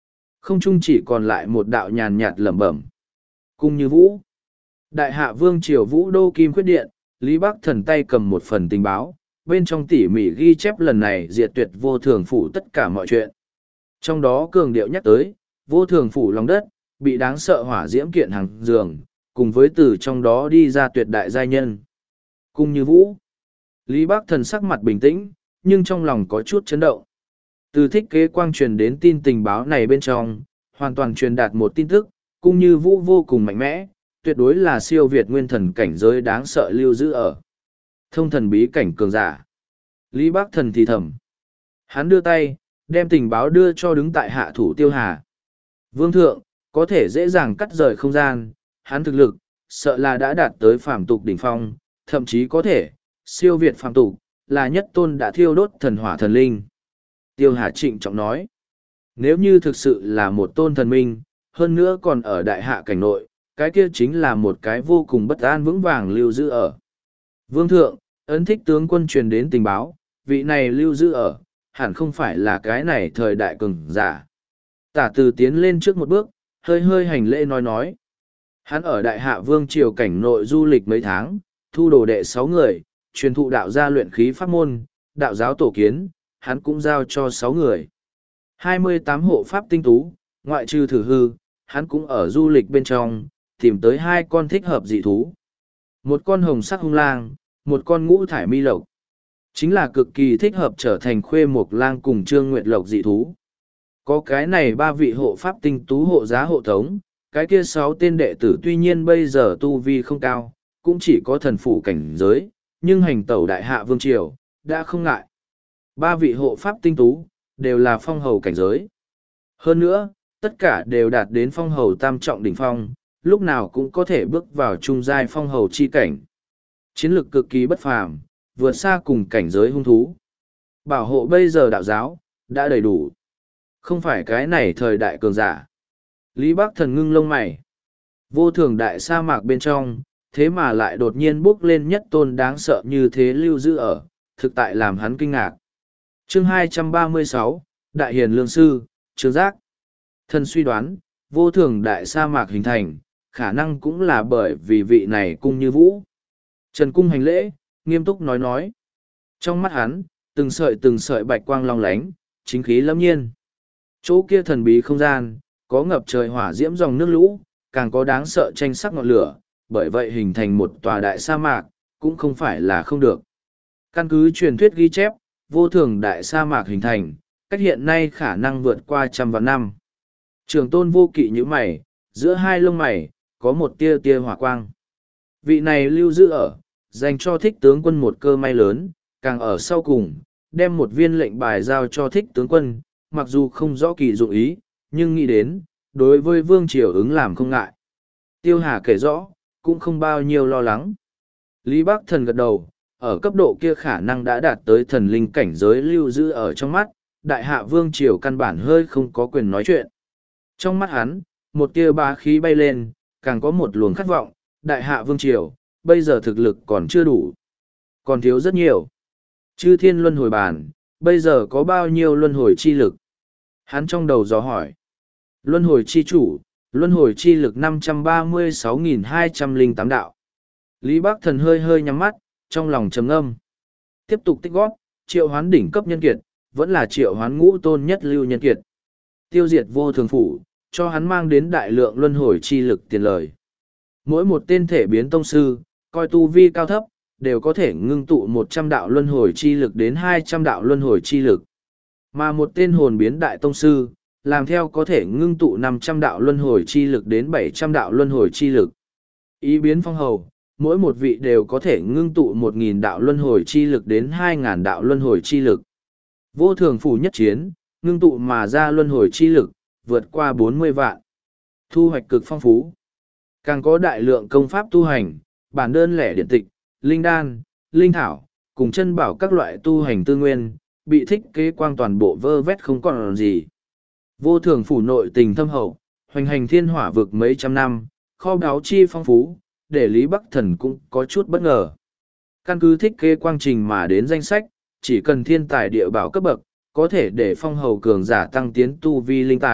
Không trung chỉ còn lại một đạo nhàn nhạt lẩm bẩm. Cung Như Vũ. Đại hạ vương triều Vũ Đô Kim Khuyết Điện, Lý Bắc Thần tay cầm một phần tình báo, bên trong tỉ mỉ ghi chép lần này diệt tuyệt vô thường phủ tất cả mọi chuyện. Trong đó cường điệu nhắc tới, vô thường phủ lòng đất, bị đáng sợ hỏa diễm kiện hàng giường, cùng với từ trong đó đi ra tuyệt đại giai nhân. Cung Như Vũ. Lý Bắc Thần sắc mặt bình tĩnh, nhưng trong lòng có chút chấn động. Từ thích kế quang truyền đến tin tình báo này bên trong, hoàn toàn truyền đạt một tin tức, Cung Như Vũ vô cùng mạnh mẽ, tuyệt đối là siêu việt nguyên thần cảnh giới đáng sợ lưu giữ ở. Thông thần bí cảnh cường giả. Lý Bắc Thần thì thầm. Hắn đưa tay, đem tình báo đưa cho đứng tại hạ thủ Tiêu Hà. Vương thượng, có thể dễ dàng cắt rời không gian, hắn thực lực, sợ là đã đạt tới phàm tục đỉnh phong, thậm chí có thể, siêu việt phàm tục, là nhất tôn đã thiêu đốt thần hỏa thần linh. Tiêu Hà trịnh trọng nói. Nếu như thực sự là một tôn thần minh, hơn nữa còn ở đại hạ cảnh nội, cái kia chính là một cái vô cùng bất an vững vàng lưu giữ ở. Vương thượng, ấn thích tướng quân truyền đến tình báo, vị này lưu giữ ở, hẳn không phải là cái này thời đại cường giả. Tả Từ tiến lên trước một bước, hơi hơi hành lễ nói nói. Hắn ở đại hạ vương triều cảnh nội du lịch mấy tháng, thu đồ đệ sáu người, truyền thụ đạo gia luyện khí pháp môn, đạo giáo tổ kiến, hắn cũng giao cho sáu người. hai mươi tám hộ pháp tinh tú, ngoại trừ thử hư, hắn cũng ở du lịch bên trong, tìm tới hai con thích hợp dị thú. Một con hồng sắc hung lang, một con ngũ thải mi lộc. Chính là cực kỳ thích hợp trở thành khuê mộc lang cùng trương nguyệt lộc dị thú. Có cái này ba vị hộ pháp tinh tú hộ giá hộ thống, cái kia sáu tên đệ tử tuy nhiên bây giờ tu vi không cao, cũng chỉ có thần phủ cảnh giới, nhưng hành tẩu đại hạ vương triều, đã không ngại. Ba vị hộ pháp tinh tú, đều là phong hầu cảnh giới. Hơn nữa, tất cả đều đạt đến phong hầu tam trọng đỉnh phong, lúc nào cũng có thể bước vào trung giai phong hầu chi cảnh. Chiến lược cực kỳ bất phàm, vượt xa cùng cảnh giới hung thú. Bảo hộ bây giờ đạo giáo, đã đầy đủ. Không phải cái này thời đại cường giả. Lý Bắc Thần ngưng lông mày. Vô thường đại sa mạc bên trong, thế mà lại đột nhiên bước lên nhất tôn đáng sợ như thế lưu giữ ở, thực tại làm hắn kinh ngạc. Chương hai trăm ba mươi sáu, Đại Hiền Lương Sư, Trương Giác. Thần suy đoán, vô thường đại sa mạc hình thành, khả năng cũng là bởi vì vị này Cung Như Vũ. Trần Cung hành lễ, nghiêm túc nói nói. Trong mắt hắn, từng sợi từng sợi bạch quang long lánh, chính khí lâm nhiên. Chỗ kia thần bí không gian, có ngập trời hỏa diễm dòng nước lũ, càng có đáng sợ tranh sắc ngọn lửa, bởi vậy hình thành một tòa đại sa mạc, cũng không phải là không được. Căn cứ truyền thuyết ghi chép, vô thường đại sa mạc hình thành, cách hiện nay khả năng vượt qua trăm vạn năm. Trường tôn vô kỵ như mày, giữa hai lông mày, có một tia tia hỏa quang. Vị này lưu giữ ở, dành cho thích tướng quân một cơ may lớn, càng ở sau cùng, đem một viên lệnh bài giao cho thích tướng quân, mặc dù không rõ kỳ dụng ý, nhưng nghĩ đến, đối với vương triều ứng làm không ngại. Tiêu Hà kể rõ, cũng không bao nhiêu lo lắng. Lý Bắc Thần gật đầu, ở cấp độ kia khả năng đã đạt tới thần linh cảnh giới lưu giữ ở trong mắt, đại hạ vương triều căn bản hơi không có quyền nói chuyện. Trong mắt hắn, một tia bá khí bay lên, càng có một luồng khát vọng, đại hạ vương triều, bây giờ thực lực còn chưa đủ. Còn thiếu rất nhiều. Chư thiên luân hồi bàn, bây giờ có bao nhiêu luân hồi chi lực? Hắn trong đầu dò hỏi. Luân hồi chi chủ, luân hồi chi lực năm trăm ba mươi sáu nghìn hai trăm lẻ tám đạo. Lý Bắc Thần hơi hơi nhắm mắt, trong lòng trầm ngâm. Tiếp tục tích góp, triệu hoán đỉnh cấp nhân kiệt, vẫn là triệu hoán ngũ tôn nhất lưu nhân kiệt. Tiêu diệt vô thường phủ, cho hắn mang đến đại lượng luân hồi chi lực tiền lời. Mỗi một tên thể biến tông sư, coi tu vi cao thấp, đều có thể ngưng tụ một trăm đạo luân hồi chi lực đến hai trăm đạo luân hồi chi lực. Mà một tên hồn biến đại tông sư, làm theo có thể ngưng tụ năm trăm đạo luân hồi chi lực đến bảy trăm đạo luân hồi chi lực. Ý biến phong hầu, mỗi một vị đều có thể ngưng tụ một nghìn đạo luân hồi chi lực đến hai nghìn đạo luân hồi chi lực. Vô thường phủ nhất chiến, ngưng tụ mà ra luân hồi chi lực, vượt qua bốn mươi vạn. Thu hoạch cực phong phú. Càng có đại lượng công pháp tu hành, bản đơn lẻ điện tịch, linh đan, linh thảo, cùng chân bảo các loại tu hành tư nguyên, bị thích kế quang toàn bộ vơ vét không còn gì. Vô thường phủ nội tình thâm hậu, hoành hành thiên hỏa vực mấy trăm năm, kho báu chi phong phú, để Lý Bắc Thần cũng có chút bất ngờ. Căn cứ thích kế quang trình mà đến danh sách, chỉ cần thiên tài địa bảo cấp bậc, có thể để phong hầu cường giả tăng tiến tu vi linh tài,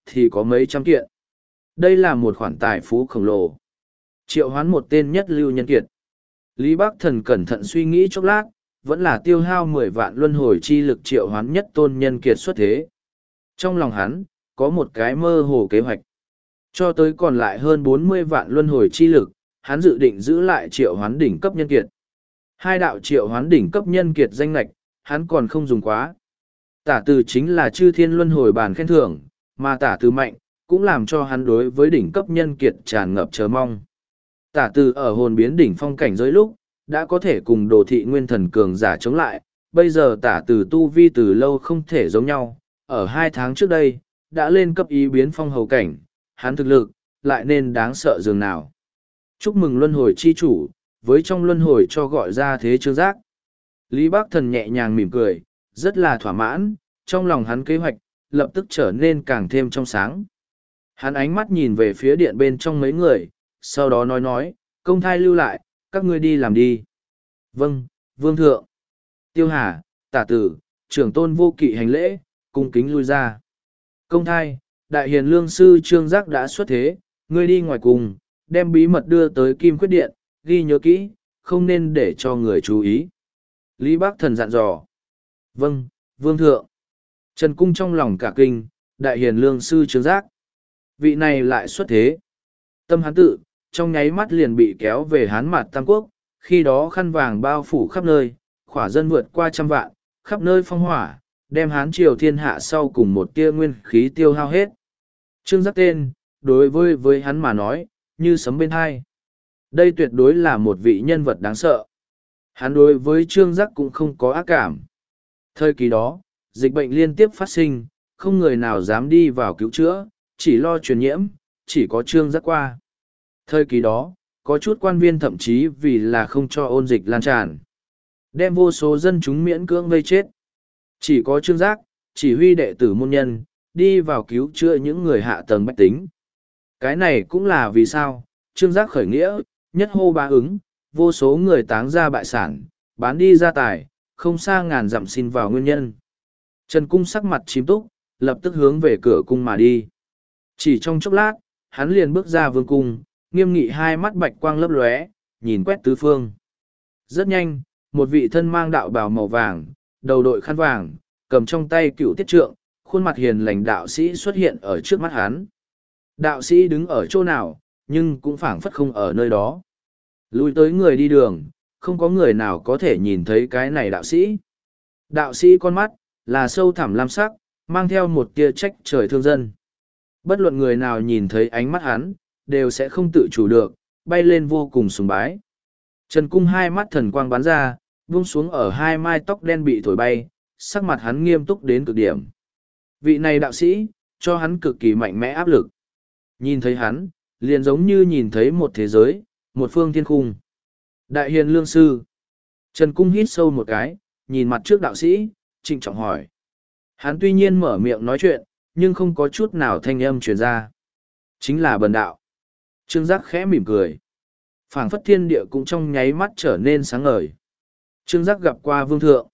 thì có mấy trăm kiện. Đây là một khoản tài phú khổng lồ. Triệu hoán một tên nhất lưu nhân kiệt. Lý Bắc Thần cẩn thận suy nghĩ chốc lát, vẫn là tiêu hao mười vạn luân hồi chi lực triệu hoán nhất tôn nhân kiệt xuất thế. Trong lòng hắn, có một cái mơ hồ kế hoạch. Cho tới còn lại hơn bốn mươi vạn luân hồi chi lực, hắn dự định giữ lại triệu hoán đỉnh cấp nhân kiệt. Hai đạo triệu hoán đỉnh cấp nhân kiệt danh lạch, hắn còn không dùng quá. Tả từ chính là chư thiên luân hồi bàn khen thưởng, mà tả từ mạnh, cũng làm cho hắn đối với đỉnh cấp nhân kiệt tràn ngập chờ mong. Tả từ ở hồn biến đỉnh phong cảnh giới lúc, đã có thể cùng đồ thị nguyên thần cường giả chống lại, bây giờ tả từ tu vi từ lâu không thể giống nhau, ở hai tháng trước đây, đã lên cấp ý biến phong hầu cảnh, hắn thực lực, lại nên đáng sợ dường nào. Chúc mừng luân hồi chi chủ, với trong luân hồi cho gọi ra thế Trương Giác. Lý Bắc Thần nhẹ nhàng mỉm cười, rất là thỏa mãn, trong lòng hắn kế hoạch, lập tức trở nên càng thêm trong sáng. Hắn ánh mắt nhìn về phía điện bên trong mấy người, sau đó nói nói, công thai lưu lại, các ngươi đi làm đi. Vâng, vương thượng. Tiêu Hà, tả tử, trưởng tôn vô kỵ hành lễ, cung kính lui ra. Công thai, đại hiền lương sư Trương Giác đã xuất thế, ngươi đi ngoài cùng, đem bí mật đưa tới Kim Khuyết Điện, ghi nhớ kỹ, không nên để cho người chú ý. Lý Bắc Thần dặn dò. Vâng, vương thượng. Trần Cung trong lòng cả kinh, đại hiền lương sư Trương Giác. Vị này lại xuất thế. Tâm hắn tự, trong nháy mắt liền bị kéo về Hán Mạt Tam Quốc, khi đó khăn vàng bao phủ khắp nơi, khỏa dân vượt qua trăm vạn, khắp nơi phong hỏa, đem Hán triều thiên hạ sau cùng một tia nguyên khí tiêu hao hết. Trương Giác tên, đối với với hắn mà nói, như sấm bên hai. Đây tuyệt đối là một vị nhân vật đáng sợ. Hắn đối với Trương Giác cũng không có ác cảm. Thời kỳ đó, dịch bệnh liên tiếp phát sinh, không người nào dám đi vào cứu chữa, chỉ lo truyền nhiễm, chỉ có Trương Giác qua. Thời kỳ đó, có chút quan viên thậm chí vì là không cho ôn dịch lan tràn. Đem vô số dân chúng miễn cưỡng vây chết. Chỉ có Trương Giác, chỉ huy đệ tử môn nhân, đi vào cứu chữa những người hạ tầng bách tính. Cái này cũng là vì sao, Trương Giác khởi nghĩa, nhất hô bá ứng, vô số người táng ra bại sản, bán đi gia tài, không xa ngàn dặm xin vào nguyên nhân. Trần Cung sắc mặt chìm túc, lập tức hướng về cửa cung mà đi. Chỉ trong chốc lát, hắn liền bước ra vương cung, nghiêm nghị hai mắt bạch quang lấp lóe, nhìn quét tứ phương. Rất nhanh, một vị thân mang đạo bào màu vàng, đầu đội khăn vàng, cầm trong tay cựu tiết trượng, khuôn mặt hiền lành đạo sĩ xuất hiện ở trước mắt hắn. Đạo sĩ đứng ở chỗ nào, nhưng cũng phảng phất không ở nơi đó. Lùi tới người đi đường, không có người nào có thể nhìn thấy cái này đạo sĩ. Đạo sĩ con mắt, là sâu thẳm lam sắc, mang theo một tia trách trời thương dân. Bất luận người nào nhìn thấy ánh mắt hắn, đều sẽ không tự chủ được, bay lên vô cùng sùng bái. Trần Cung hai mắt thần quang bắn ra, buông xuống ở hai mai tóc đen bị thổi bay, sắc mặt hắn nghiêm túc đến cực điểm. Vị này đạo sĩ, cho hắn cực kỳ mạnh mẽ áp lực. Nhìn thấy hắn, liền giống như nhìn thấy một thế giới, một phương thiên khung. Đại hiền lương sư. Trần Cung hít sâu một cái, nhìn mặt trước đạo sĩ, trịnh trọng hỏi. Hắn tuy nhiên mở miệng nói chuyện, nhưng không có chút nào thanh âm truyền ra. Chính là bần đạo. Trương Giác khẽ mỉm cười. Phảng phất thiên địa cũng trong nháy mắt trở nên sáng ngời. Trương Giác gặp qua vương thượng.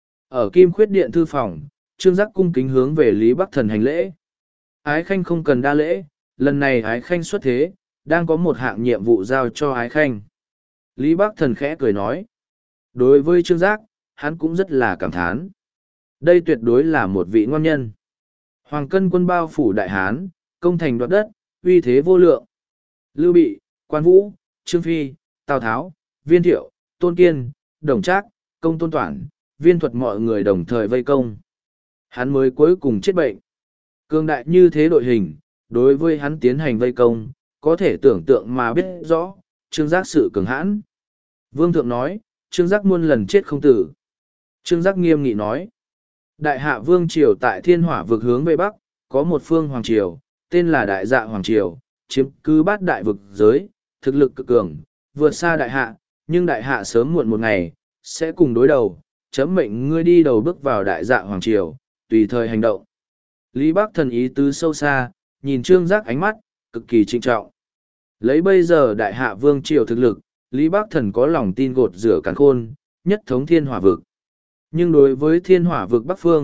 Ở Kim Khuyết Điện thư phòng, Trương Giác cung kính hướng về Lý Bắc Thần hành lễ. Ái Khanh không cần đa lễ, lần này Ái Khanh xuất thế, đang có một hạng nhiệm vụ giao cho Ái Khanh. Lý Bắc Thần khẽ cười nói. Đối với Trương Giác, hắn cũng rất là cảm thán. Đây tuyệt đối là một vị ngon nhân. Hoàng cân quân bao phủ Đại Hán, công thành đoạt đất, uy thế vô lượng. Lưu Bị, Quan Vũ, Trương Phi, Tào Tháo, Viên Thiệu, Tôn Kiên, Đồng Trác, Công Tôn Toản, Viên Thuật mọi người đồng thời vây công. Hắn mới cuối cùng chết bệnh. Cương đại như thế đội hình, đối với hắn tiến hành vây công, có thể tưởng tượng mà biết rõ, Trương Giác sự cường hãn. Vương Thượng nói, Trương Giác muôn lần chết không tử. Trương Giác nghiêm nghị nói, Đại hạ Vương Triều tại Thiên Hỏa vực hướng về Bắc, có một phương Hoàng Triều, tên là Đại Dạ Hoàng Triều, chiếm cứ bát đại vực giới, thực lực cực cường, vượt xa Đại hạ, nhưng Đại hạ sớm muộn một ngày, sẽ cùng đối đầu, chấm mệnh ngươi đi đầu bước vào Đại Dạ Hoàng Triều, tùy thời hành động. Lý Bắc Thần ý tứ sâu xa, nhìn Trương Giác ánh mắt, cực kỳ trịnh trọng. Lấy bây giờ Đại hạ Vương Triều thực lực, Lý Bắc Thần có lòng tin gột rửa càn khôn, nhất thống Thiên Hỏa vực. Nhưng đối với Thiên Hỏa vực Bắc Phương,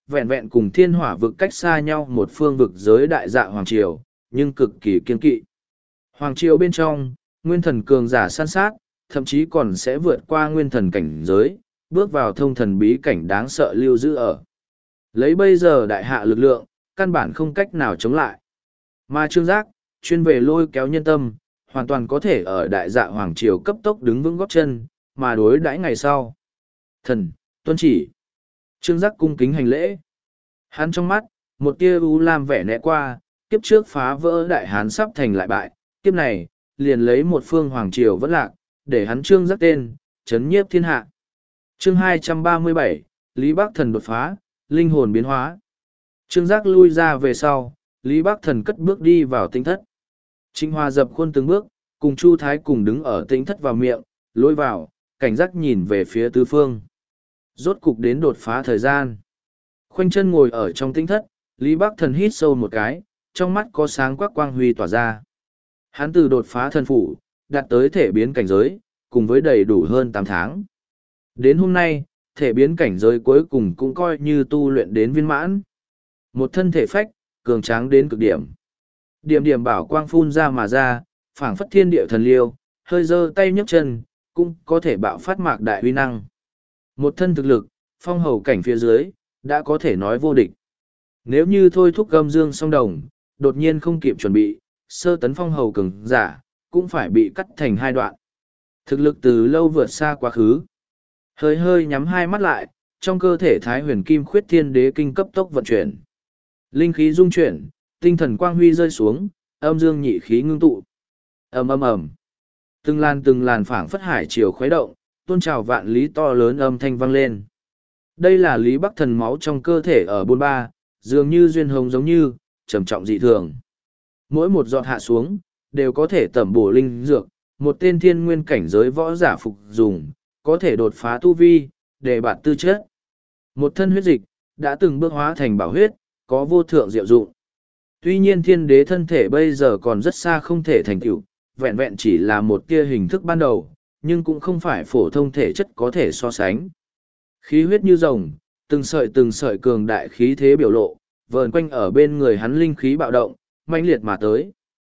vẹn vẹn cùng thiên hỏa vực cách xa nhau một phương vực giới đại dạ Hoàng Triều, nhưng cực kỳ kiên kỵ. Hoàng Triều bên trong, nguyên thần cường giả san sát, thậm chí còn sẽ vượt qua nguyên thần cảnh giới, bước vào thông thần bí cảnh đáng sợ lưu giữ ở. Lấy bây giờ đại hạ lực lượng, căn bản không cách nào chống lại. Mà Trương Giác, chuyên về lôi kéo nhân tâm, hoàn toàn có thể ở đại dạ Hoàng Triều cấp tốc đứng vững góp chân, mà đối đãi ngày sau. Thần, tuân chỉ. Trương Giác cung kính hành lễ. Hắn trong mắt, một tia u lam vẻ nẹ qua, kiếp trước phá vỡ đại hán sắp thành lại bại, kiếp này, liền lấy một phương Hoàng Triều vẫn lạc, để hắn Trương Giác tên, chấn nhiếp thiên hạ. Chương hai trăm ba mươi bảy, Lý Bắc Thần đột phá, linh hồn biến hóa. Trương Giác lui ra về sau, Lý Bắc Thần cất bước đi vào tinh thất. Trịnh Hòa dập khuôn từng bước, cùng Chu Thái cùng đứng ở tinh thất vào miệng, lôi vào, cảnh giác nhìn về phía tứ phương. Rốt cục đến đột phá thời gian. Khoanh chân ngồi ở trong tinh thất, Lý Bắc Thần hít sâu một cái, trong mắt có sáng quắc quang huy tỏa ra. Hắn từ đột phá thần phủ, đạt tới thể biến cảnh giới, cùng với đầy đủ hơn tám tháng. Đến hôm nay, thể biến cảnh giới cuối cùng cũng coi như tu luyện đến viên mãn. Một thân thể phách, cường tráng đến cực điểm. Điểm điểm bảo quang phun ra mà ra, phảng phất thiên địa thần liêu, hơi giơ tay nhấc chân, cũng có thể bạo phát mạc đại uy năng. Một thân thực lực, phong hầu cảnh phía dưới, đã có thể nói vô địch. Nếu như thôi thúc gâm dương song đồng, đột nhiên không kịp chuẩn bị, sơ tấn phong hầu cường giả, cũng phải bị cắt thành hai đoạn. Thực lực từ lâu vượt xa quá khứ. Hơi hơi nhắm hai mắt lại, trong cơ thể Thái Huyền Kim Khuyết Thiên Đế Kinh cấp tốc vận chuyển. Linh khí dung chuyển, tinh thần quang huy rơi xuống, âm dương nhị khí ngưng tụ. Ầm ầm ầm. Từng làn từng làn phảng phất hải chiều khuấy động, tôn trào vạn lý to lớn âm thanh vang lên. Đây là Lý Bắc Thần máu trong cơ thể ở bôn ba, dường như duyên hồng giống như, trầm trọng dị thường. Mỗi một giọt hạ xuống, đều có thể tẩm bổ linh dược, một tên thiên nguyên cảnh giới võ giả phục dùng, có thể đột phá tu vi, để bạt tư chất. Một thân huyết dịch, đã từng bước hóa thành bảo huyết, có vô thượng diệu dụng. Tuy nhiên thiên đế thân thể bây giờ còn rất xa không thể thành tựu, vẹn vẹn chỉ là một tia hình thức ban đầu, nhưng cũng không phải phổ thông thể chất có thể so sánh. Khí huyết như rồng, từng sợi từng sợi cường đại khí thế biểu lộ, vờn quanh ở bên người hắn linh khí bạo động, mãnh liệt mà tới.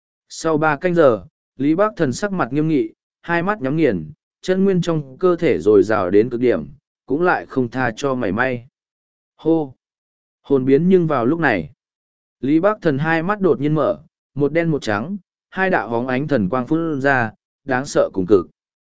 Sau ba canh giờ, Lý Bắc Thần sắc mặt nghiêm nghị, hai mắt nhắm nghiền, chân nguyên trong cơ thể dồi dào đến cực điểm, cũng lại không tha cho mảy may. Hô! Hồn biến nhưng vào lúc này, Lý Bắc Thần hai mắt đột nhiên mở, một đen một trắng, hai đạo hóng ánh thần quang phun ra, đáng sợ cùng cực.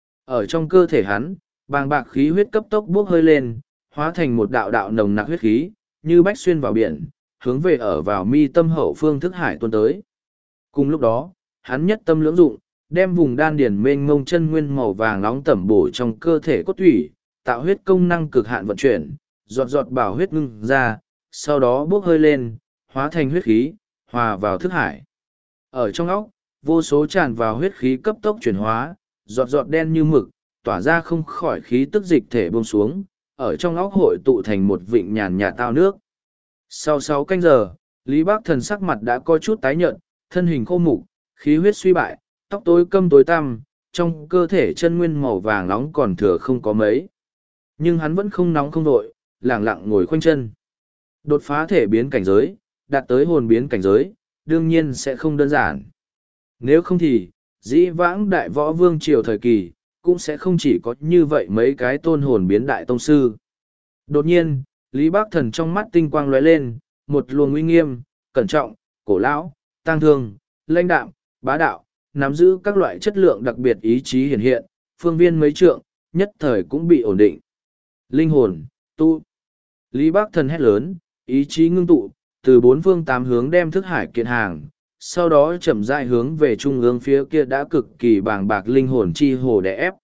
Ở trong cơ thể hắn, bàng bạc khí huyết cấp tốc bốc hơi lên, hóa thành một đạo đạo nồng nặc huyết khí, như bách xuyên vào biển, hướng về ở vào mi tâm hậu phương thức hải tuôn tới. Cùng lúc đó, hắn nhất tâm lưỡng dụng, đem vùng đan điển mênh mông chân nguyên màu vàng nóng tẩm bổ trong cơ thể cốt thủy, tạo huyết công năng cực hạn vận chuyển, giọt giọt bảo huyết ngưng ra, sau đó bốc hơi lên, hóa thành huyết khí, hòa vào thức hải. Ở trong óc, vô số tràn vào huyết khí cấp tốc chuyển hóa, giọt giọt đen như mực, tỏa ra không khỏi khí tức dịch thể buông xuống, ở trong óc hội tụ thành một vịnh nhàn nhạt tao nước. Sau sáu canh giờ, Lý Bắc Thần sắc mặt đã có chút tái nhợt, thân hình khô mục, khí huyết suy bại, tóc tối câm tối tăm, trong cơ thể chân nguyên màu vàng nóng còn thừa không có mấy. Nhưng hắn vẫn không nóng không đội, lẳng lặng ngồi khoanh chân. Đột phá thể biến cảnh giới, đạt tới hồn biến cảnh giới, đương nhiên sẽ không đơn giản. Nếu không thì, dĩ vãng đại võ vương triều thời kỳ, cũng sẽ không chỉ có như vậy mấy cái tôn hồn biến đại tông sư. Đột nhiên, Lý Bắc Thần trong mắt tinh quang lóe lên, một luồng uy nghiêm, cẩn trọng, cổ lão, tang thương, lãnh đạm, bá đạo, nắm giữ các loại chất lượng đặc biệt ý chí hiển hiện, phương viên mấy trượng, nhất thời cũng bị ổn định. Linh hồn, tu. Lý Bắc Thần hét lớn, ý chí ngưng tụ, từ bốn phương tám hướng đem thức hải kiện hàng, sau đó chậm rãi hướng về trung ương phía kia đã cực kỳ bàng bạc linh hồn chi hồ đè ép.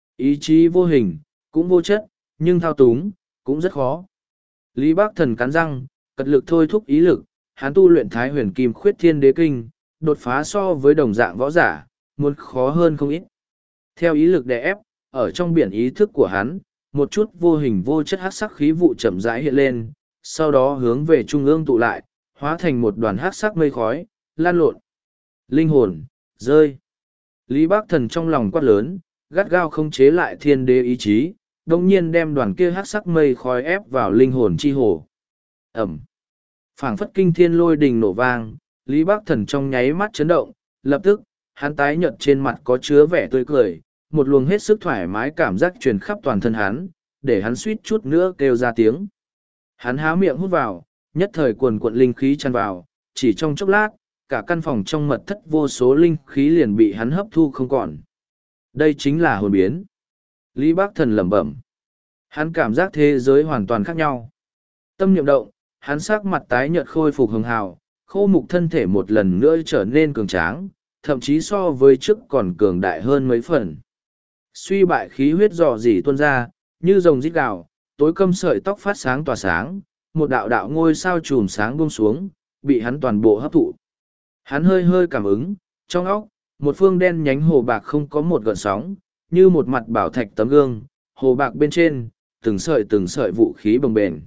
Ý chí vô hình, cũng vô chất, nhưng thao túng, cũng rất khó. Lý Bắc Thần cắn răng, cật lực thôi thúc ý lực, hắn tu luyện Thái Huyền Kim Khuyết Thiên Đế Kinh, đột phá so với đồng dạng võ giả, muốn khó hơn không ít. Theo ý lực đè ép, ở trong biển ý thức của hắn, một chút vô hình vô chất hắc sắc khí vụ chậm rãi hiện lên, sau đó hướng về trung ương tụ lại, hóa thành một đoàn hắc sắc mây khói, lan lộn. Linh hồn, rơi. Lý Bắc Thần trong lòng quát lớn, gắt gao không chế lại thiên đế ý chí, đồng nhiên đem đoàn kia hắc sắc mây khói ép vào linh hồn chi hồ. Ẩm. Phảng phất kinh thiên lôi đình nổ vang, Lý Bắc Thần trong nháy mắt chấn động, lập tức, hắn tái nhợt trên mặt có chứa vẻ tươi cười, một luồng hết sức thoải mái cảm giác truyền khắp toàn thân hắn, để hắn suýt chút nữa kêu ra tiếng. Hắn há miệng hút vào, nhất thời cuồn cuộn linh khí tràn vào, chỉ trong chốc lát, cả căn phòng trong mật thất vô số linh khí liền bị hắn hấp thu không còn. Đây chính là hồn biến. Lý Bắc Thần lẩm bẩm. Hắn cảm giác thế giới hoàn toàn khác nhau. Tâm niệm động, hắn sắc mặt tái nhợt khôi phục hường hào, khô mục thân thể một lần nữa trở nên cường tráng, thậm chí so với trước còn cường đại hơn mấy phần. Suy bại khí huyết dò dỉ tuôn ra, như rồng rít gào, tối câm sợi tóc phát sáng tỏa sáng, một đạo đạo ngôi sao chùm sáng buông xuống, bị hắn toàn bộ hấp thụ. Hắn hơi hơi cảm ứng, trong óc, một phương đen nhánh hồ bạc không có một gợn sóng, như một mặt bảo thạch tấm gương, hồ bạc bên trên, từng sợi từng sợi vũ khí bồng bềnh.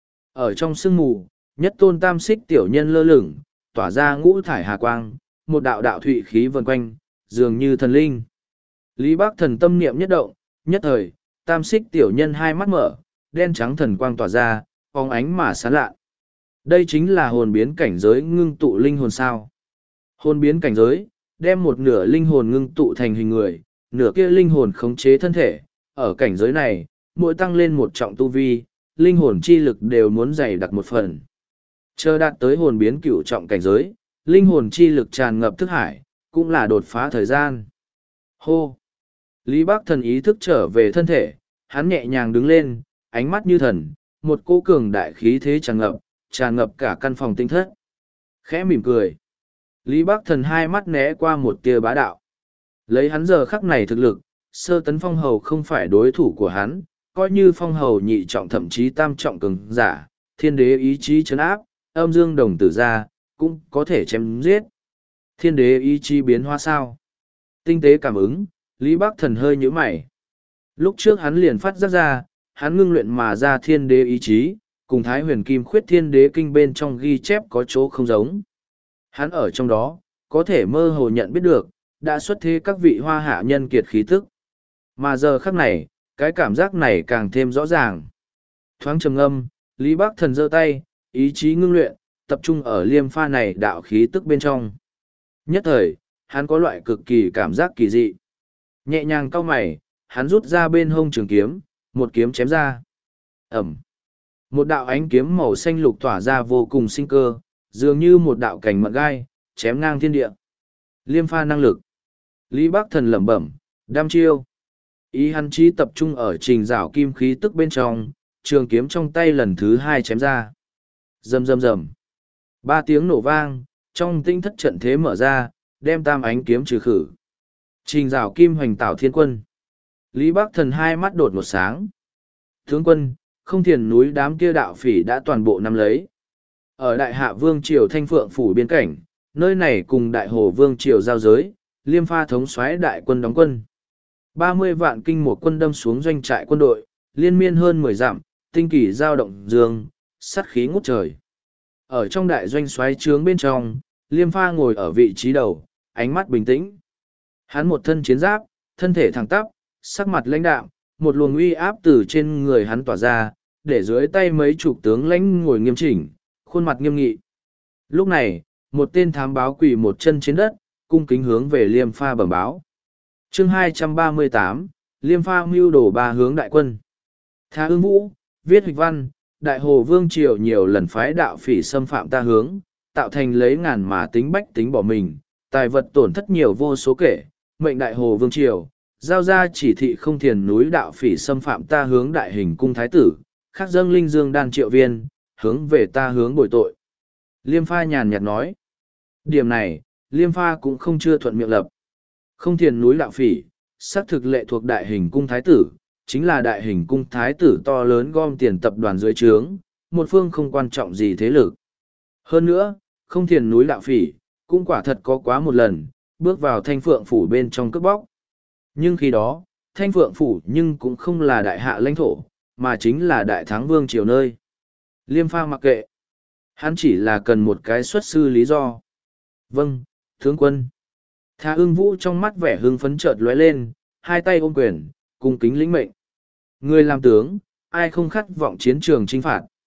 Ở trong sương mù, nhất tôn tam xích tiểu nhân lơ lửng, tỏa ra ngũ thải hà quang, một đạo đạo thụy khí vần quanh, dường như thần linh. Lý Bắc Thần tâm niệm nhất động, nhất thời, tam xích tiểu nhân hai mắt mở, đen trắng thần quang tỏa ra, phóng ánh mà sáng lạ. Đây chính là hồn biến cảnh giới ngưng tụ linh hồn sao. Hồn biến cảnh giới, đem một nửa linh hồn ngưng tụ thành hình người, nửa kia linh hồn khống chế thân thể. Ở cảnh giới này, mỗi tăng lên một trọng tu vi, linh hồn chi lực đều muốn dày đặc một phần. Chờ đạt tới hồn biến cửu trọng cảnh giới, linh hồn chi lực tràn ngập thức hải, cũng là đột phá thời gian. Hô! Lý Bắc Thần ý thức trở về thân thể, hắn nhẹ nhàng đứng lên, ánh mắt như thần, một cỗ cường đại khí thế tràn ngập, tràn ngập cả căn phòng tinh thất. Khẽ mỉm cười. Lý Bắc Thần hai mắt né qua một tia bá đạo. Lấy hắn giờ khắc này thực lực, sơ tấn phong hầu không phải đối thủ của hắn, coi như phong hầu nhị trọng thậm chí tam trọng cường giả, thiên đế ý chí chấn áp, âm dương đồng tử ra, cũng có thể chém giết. Thiên đế ý chí biến hóa sao? Tinh tế cảm ứng, Lý Bắc Thần hơi nhíu mày. Lúc trước hắn liền phát giác ra, hắn ngưng luyện mà ra thiên đế ý chí, cùng Thái Huyền Kim Khuyết Thiên Đế Kinh bên trong ghi chép có chỗ không giống. Hắn ở trong đó, có thể mơ hồ nhận biết được, đã xuất thế các vị hoa hạ nhân kiệt khí tức. Mà giờ khắc này, cái cảm giác này càng thêm rõ ràng. Thoáng trầm ngâm, Lý Bắc Thần giơ tay, ý chí ngưng luyện, tập trung ở liêm pha này đạo khí tức bên trong. Nhất thời, hắn có loại cực kỳ cảm giác kỳ dị. Nhẹ nhàng cau mày, hắn rút ra bên hông trường kiếm, một kiếm chém ra. Ẩm. Một đạo ánh kiếm màu xanh lục tỏa ra vô cùng sinh cơ, dường như một đạo cảnh mận gai, chém ngang thiên địa. Liêm pha năng lực. Lý Bắc Thần lẩm bẩm, đam chiêu. Ý hắn trí tập trung ở trình rảo kim khí tức bên trong, trường kiếm trong tay lần thứ hai chém ra. Rầm rầm rầm. Ba tiếng nổ vang, trong tinh thất trận thế mở ra, đem tam ánh kiếm trừ khử. Trình rảo kim hoành tảo thiên quân. Lý Bắc Thần hai mắt đột một sáng. Tướng quân, không thiền núi đám kia đạo phỉ đã toàn bộ nắm lấy. Ở Đại Hạ Vương Triều Thanh Phượng Phủ biên cảnh, nơi này cùng Đại Hồ Vương Triều giao giới, Liêm Pha thống soái đại quân đóng quân. ba mươi vạn kinh một quân đâm xuống doanh trại quân đội, liên miên hơn mười dặm, tinh kỳ giao động dương, sát khí ngút trời. Ở trong đại doanh soái trướng bên trong, Liêm Pha ngồi ở vị trí đầu, ánh mắt bình tĩnh. Hắn một thân chiến giáp, thân thể thẳng tắp, sắc mặt lãnh đạm, một luồng uy áp từ trên người hắn tỏa ra, để dưới tay mấy chục tướng lãnh ngồi nghiêm chỉnh, khuôn mặt nghiêm nghị. Lúc này, một tên thám báo quỳ một chân trên đất, cung kính hướng về Liêm Pha bẩm báo. Chương hai trăm ba mươi tám, Liêm Pha mưu đồ ba hướng đại quân. Tha Ưng Vũ, viết hịch văn, Đại Hồ Vương Triều nhiều lần phái đạo phỉ xâm phạm ta hướng, tạo thành lấy ngàn mà tính bách tính bỏ mình, tài vật tổn thất nhiều vô số kể, mệnh Đại Hồ Vương Triều, giao ra chỉ thị không thiền núi đạo phỉ xâm phạm ta hướng đại hình cung thái tử, khắc dâng linh dương đan triệu viên, hướng về ta hướng bồi tội. Liêm Pha nhàn nhạt nói. Điểm này, Liêm Pha cũng không chưa thuận miệng lập. Không thiền núi đạo phỉ, xác thực lệ thuộc đại hình cung thái tử, chính là đại hình cung thái tử to lớn gom tiền tập đoàn dưới trướng, một phương không quan trọng gì thế lực. Hơn nữa, không thiền núi đạo phỉ, cũng quả thật có quá một lần, bước vào Thanh Phượng Phủ bên trong cướp bóc. Nhưng khi đó, Thanh Phượng Phủ nhưng cũng không là đại hạ lãnh thổ, mà chính là đại thắng vương triều nơi. Liêm Pha mặc kệ. Hắn chỉ là cần một cái xuất sư lý do. Vâng, tướng quân. Tha Ưng Vũ trong mắt vẻ hưng phấn chợt lóe lên, hai tay ôm quyền, cung kính lĩnh mệnh. Người làm tướng, ai không khát vọng chiến trường chinh phạt.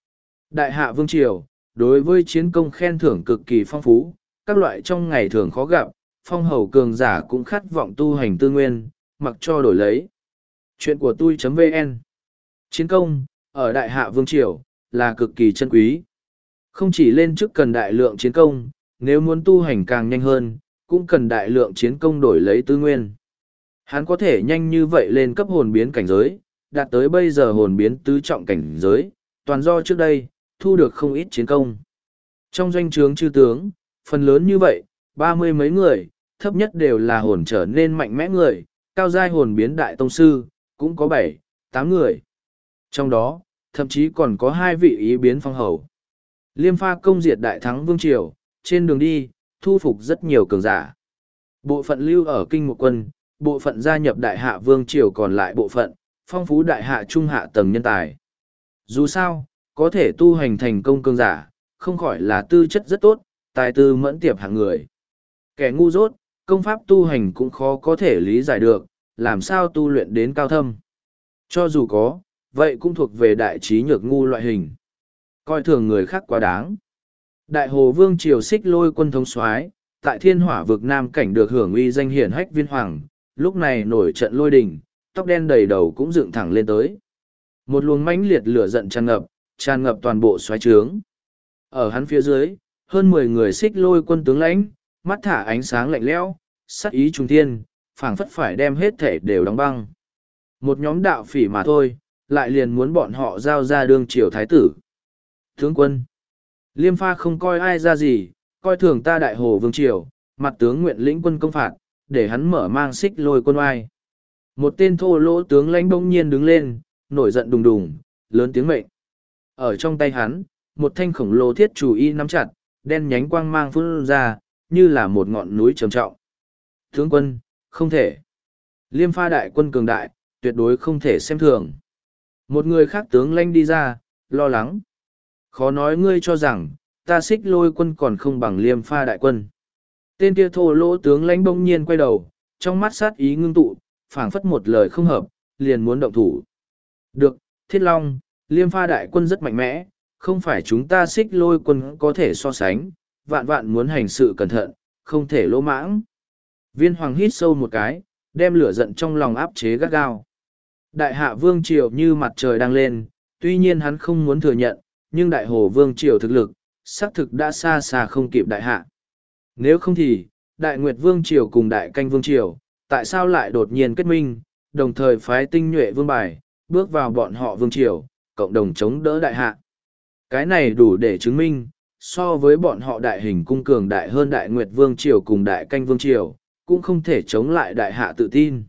Đại hạ vương triều, đối với chiến công khen thưởng cực kỳ phong phú, các loại trong ngày thường khó gặp, phong hầu cường giả cũng khát vọng tu hành tư nguyên, mặc cho đổi lấy. Chuyện của tôi.vn Chiến công, ở Đại hạ vương triều, là cực kỳ chân quý. Không chỉ lên chức cần đại lượng chiến công, nếu muốn tu hành càng nhanh hơn, cũng cần đại lượng chiến công đổi lấy tư nguyên. Hắn có thể nhanh như vậy lên cấp hồn biến cảnh giới, đạt tới bây giờ hồn biến tứ trọng cảnh giới, toàn do trước đây, thu được không ít chiến công. Trong doanh trướng chư tướng, phần lớn như vậy, ba mươi mấy người, thấp nhất đều là hồn trở nên mạnh mẽ người, cao giai hồn biến đại tông sư, cũng có bảy, tám người. Trong đó, thậm chí còn có hai vị ý biến phong hầu. Liêm pha công diệt đại thắng vương triều, trên đường đi, thu phục rất nhiều cường giả. Bộ phận lưu ở kinh một quân, bộ phận gia nhập đại hạ vương triều còn lại bộ phận, phong phú đại hạ trung hạ tầng nhân tài. Dù sao, có thể tu hành thành công cường giả, không khỏi là tư chất rất tốt, tài tư mẫn tiệp hạng người. Kẻ ngu dốt, công pháp tu hành cũng khó có thể lý giải được, làm sao tu luyện đến cao thâm. Cho dù có, vậy cũng thuộc về đại trí nhược ngu loại hình. Coi thường người khác quá đáng. Đại hồ vương triều xích lôi quân thống soái tại thiên hỏa vực nam cảnh được hưởng uy danh hiển hách viên hoàng, lúc này nổi trận lôi đình, tóc đen đầy đầu cũng dựng thẳng lên tới. Một luồng mãnh liệt lửa giận tràn ngập, tràn ngập toàn bộ xoáy trướng. Ở hắn phía dưới, hơn mười người xích lôi quân tướng lãnh, mắt thả ánh sáng lạnh lẽo, sắc ý trung thiên, phảng phất phải đem hết thể đều đóng băng. Một nhóm đạo phỉ mà thôi, lại liền muốn bọn họ giao ra đương triều thái tử. Tướng quân, Liêm pha không coi ai ra gì, coi thường ta đại hồ vương triều, mặt tướng nguyện lĩnh quân công phạt, để hắn mở mang xích lôi quân oai. Một tên thô lỗ tướng lãnh bỗng nhiên đứng lên, nổi giận đùng đùng, lớn tiếng mệnh. Ở trong tay hắn, một thanh khổng lồ thiết chủ y nắm chặt, đen nhánh quang mang phun ra, như là một ngọn núi trầm trọng. Tướng quân, không thể. Liêm pha đại quân cường đại, tuyệt đối không thể xem thường. Một người khác tướng lãnh đi ra, lo lắng. Khó nói ngươi cho rằng, ta xích lôi quân còn không bằng liêm pha đại quân. Tên kia thô lỗ tướng lãnh bỗng nhiên quay đầu, trong mắt sát ý ngưng tụ, phảng phất một lời không hợp, liền muốn động thủ. Được, Thiết Long, liêm pha đại quân rất mạnh mẽ, không phải chúng ta xích lôi quân có thể so sánh, vạn vạn muốn hành sự cẩn thận, không thể lỗ mãng. Viên hoàng hít sâu một cái, đem lửa giận trong lòng áp chế gắt gao. Đại hạ vương triều như mặt trời đang lên, tuy nhiên hắn không muốn thừa nhận, nhưng đại hồ vương triều thực lực, xác thực đã xa xa không kịp đại hạ. Nếu không thì, đại nguyệt vương triều cùng đại canh vương triều, tại sao lại đột nhiên kết minh, đồng thời phái tinh nhuệ vương bài, bước vào bọn họ vương triều, cộng đồng chống đỡ đại hạ. Cái này đủ để chứng minh, so với bọn họ đại hình cung cường đại hơn đại nguyệt vương triều cùng đại canh vương triều, cũng không thể chống lại đại hạ tự tin.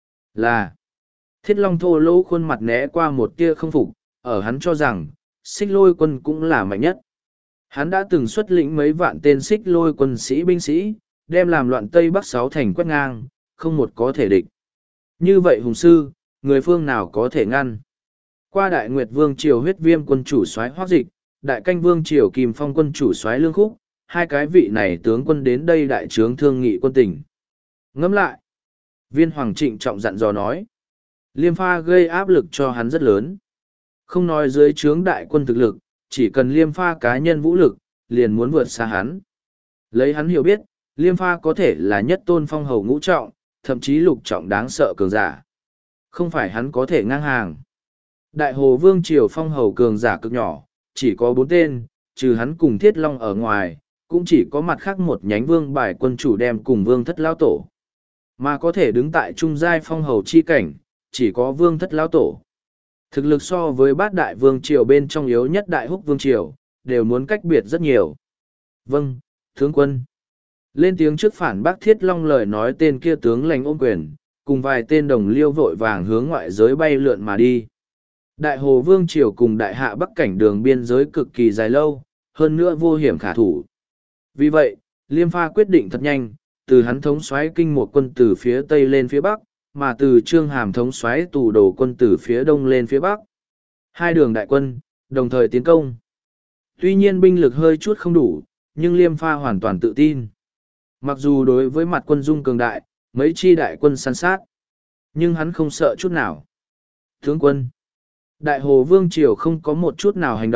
Là, Thiết Long thô lỗ khuôn mặt né qua một tia không phục, ở hắn cho rằng, xích lôi quân cũng là mạnh nhất. Hắn đã từng xuất lĩnh mấy vạn tên xích lôi quân sĩ binh sĩ, đem làm loạn Tây Bắc sáu thành quét ngang, không một có thể địch. Như vậy hùng sư, người phương nào có thể ngăn? Qua đại nguyệt vương triều huyết viêm quân chủ soái Hoắc Dịch, đại canh vương triều Kim Phong quân chủ soái Lương Khúc, hai cái vị này tướng quân đến đây đại trướng thương nghị quân tình. Ngẫm lại, viên hoàng trịnh trọng dặn dò nói, liêm pha gây áp lực cho hắn rất lớn. Không nói dưới trướng đại quân thực lực, chỉ cần liêm pha cá nhân vũ lực, liền muốn vượt xa hắn. Lấy hắn hiểu biết, liêm pha có thể là nhất tôn phong hầu ngũ trọng, thậm chí lục trọng đáng sợ cường giả. Không phải hắn có thể ngang hàng. Đại hồ vương triều phong hầu cường giả cực nhỏ, chỉ có bốn tên, trừ hắn cùng Thiết Long ở ngoài, cũng chỉ có mặt khác một nhánh vương bài quân chủ đem cùng vương thất lao tổ. Mà có thể đứng tại trung giai phong hầu chi cảnh, chỉ có vương thất lao tổ. Thực lực so với bát đại vương triều bên trong yếu nhất đại húc vương triều, đều muốn cách biệt rất nhiều. Vâng, tướng quân. Lên tiếng trước phản bác Thiết Long lời nói tên kia tướng lãnh ôm quyền, cùng vài tên đồng liêu vội vàng hướng ngoại giới bay lượn mà đi. Đại hồ vương triều cùng đại hạ bắc cảnh đường biên giới cực kỳ dài lâu, hơn nữa vô hiểm khả thủ. Vì vậy, Liêm pha quyết định thật nhanh, từ hắn thống soái kinh một quân từ phía tây lên phía bắc, mà từ Trương Hàm thống soái tù đồ quân từ phía đông lên phía bắc. Hai đường đại quân, đồng thời tiến công. Tuy nhiên binh lực hơi chút không đủ, nhưng Liêm pha hoàn toàn tự tin. Mặc dù đối với mặt quân dung cường đại, mấy chi đại quân săn sát, nhưng hắn không sợ chút nào. Tướng quân, đại hồ vương triều không có một chút nào hành động,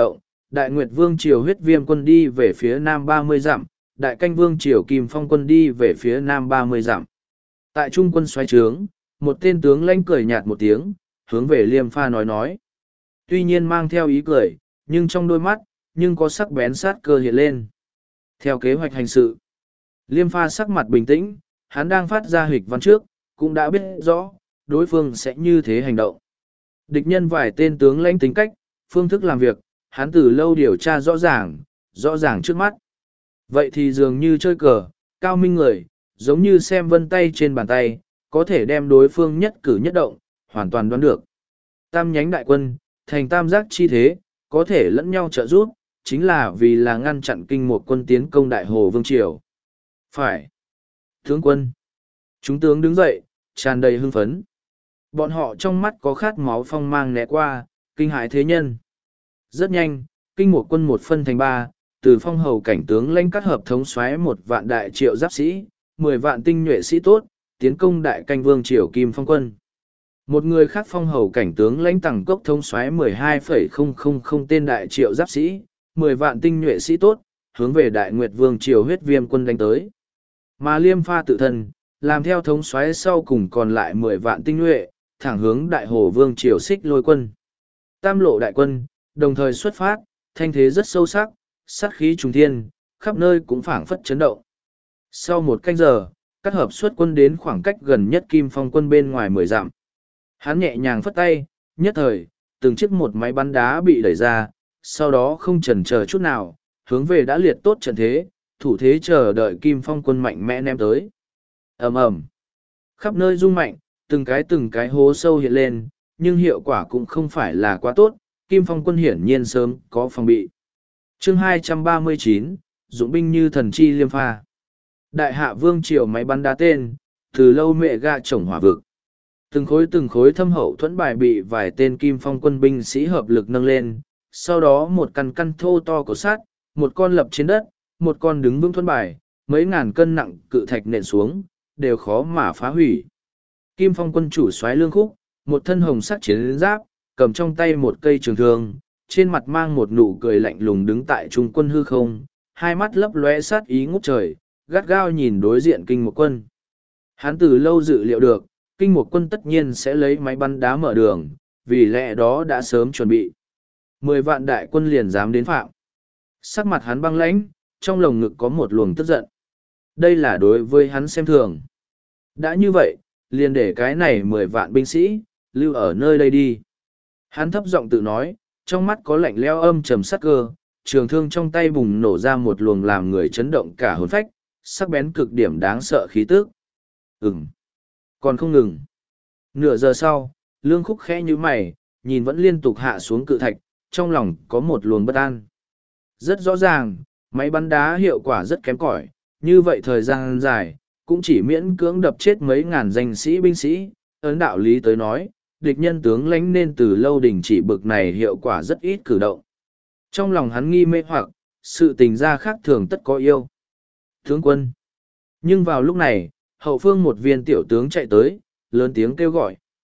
Đại Nguyệt Vương Triều huyết viêm quân đi về phía nam ba mươi dặm, Đại Canh Vương Triều Kim Phong quân đi về phía nam ba mươi dặm. Tại trung quân xoáy trướng, một tên tướng lãnh cười nhạt một tiếng, hướng về Liêm Pha nói nói. Tuy nhiên mang theo ý cười, nhưng trong đôi mắt, nhưng có sắc bén sát cơ hiện lên. Theo kế hoạch hành sự, Liêm Pha sắc mặt bình tĩnh, hắn đang phát ra hịch văn trước, cũng đã biết rõ, đối phương sẽ như thế hành động. Địch nhân vài tên tướng lãnh tính cách, phương thức làm việc, hắn từ lâu điều tra rõ ràng, rõ ràng trước mắt. Vậy thì dường như chơi cờ, cao minh người, giống như xem vân tay trên bàn tay, có thể đem đối phương nhất cử nhất động, hoàn toàn đoán được. Tam nhánh đại quân, thành tam giác chi thế, có thể lẫn nhau trợ giúp, chính là vì là ngăn chặn kinh một quân tiến công Đại Hồ Vương Triều. Phải. Tướng quân. Chúng tướng đứng dậy, tràn đầy hưng phấn. Bọn họ trong mắt có khát máu phong mang né qua, kinh hãi thế nhân. Rất nhanh, kinh một quân một phân thành ba, từ phong hầu cảnh tướng lãnh cắt hợp thống soái một vạn đại triệu giáp sĩ, mười vạn tinh nhuệ sĩ tốt, tiến công Đại Canh Vương Triều Kim Phong quân. Một người khác phong hầu cảnh tướng lãnh tẳng cốc thống soái mười hai phẩy không không không tên đại triệu giáp sĩ, mười vạn tinh nhuệ sĩ tốt, hướng về Đại Nguyệt Vương Triều huyết viêm quân đánh tới. Mà Liêm Pha tự thân, làm theo thống soái sau cùng còn lại mười vạn tinh nhuệ, thẳng hướng Đại Hồ Vương Triều xích lôi quân. Tam lộ đại quân, đồng thời xuất phát, thanh thế rất sâu sắc, sát khí trùng thiên, khắp nơi cũng phảng phất chấn động. Sau một canh giờ, các hợp xuất quân đến khoảng cách gần nhất Kim Phong quân bên ngoài mười dặm. Hắn nhẹ nhàng phất tay, nhất thời, từng chiếc một máy bắn đá bị đẩy ra, sau đó không chần chờ chút nào, hướng về đã liệt tốt trận thế, thủ thế chờ đợi Kim Phong quân mạnh mẽ ném tới. Ầm ầm, khắp nơi rung mạnh, từng cái từng cái hố sâu hiện lên, nhưng hiệu quả cũng không phải là quá tốt, Kim Phong quân hiển nhiên sớm có phòng bị. Chương hai trăm ba mươi chín, dụng binh như thần chi Liêm Pha. Đại Hạ Vương Triều máy bắn đá tên, từ lâu mẹ ga trồng hỏa vực. Từng khối từng khối thâm hậu thuẫn bài bị vài tên Kim Phong quân binh sĩ hợp lực nâng lên, sau đó một căn căn thô to cổ sắt, một con lập trên đất, một con đứng vững thuẫn bài, mấy ngàn cân nặng cự thạch nện xuống, đều khó mà phá hủy. Kim Phong quân chủ soái Lương Khúc, một thân hồng sắc chiến giáp, cầm trong tay một cây trường thương, trên mặt mang một nụ cười lạnh lùng đứng tại trung quân hư không, hai mắt lấp lóe sát ý ngút trời, gắt gao nhìn đối diện kinh một quân. Hắn từ lâu dự liệu được, kinh một quân tất nhiên sẽ lấy máy bắn đá mở đường, vì lẽ đó đã sớm chuẩn bị. Mười vạn đại quân liền dám đến phạm. Sắc mặt hắn băng lãnh, trong lồng ngực có một luồng tức giận. Đây là đối với hắn xem thường. Đã như vậy, liền để cái này mười vạn binh sĩ, lưu ở nơi đây đi. Hắn thấp giọng tự nói, trong mắt có lạnh lẽo âm trầm sắc cơ, trường thương trong tay bùng nổ ra một luồng làm người chấn động cả hồn phách, sắc bén cực điểm đáng sợ khí tức. Ừm, còn không ngừng. Nửa giờ sau, Lương Khúc khẽ như mày, nhìn vẫn liên tục hạ xuống cự thạch, trong lòng có một luồng bất an. Rất rõ ràng, máy bắn đá hiệu quả rất kém cỏi, như vậy thời gian dài, cũng chỉ miễn cưỡng đập chết mấy ngàn danh sĩ binh sĩ. Ấn đạo lý tới nói, địch nhân tướng lãnh nên từ lâu đình chỉ bực này hiệu quả rất ít cử động. Trong lòng hắn nghi mê hoặc, sự tình gia khác thường tất có yêu. Tướng quân. Nhưng vào lúc này, hậu phương một viên tiểu tướng chạy tới, lớn tiếng kêu gọi.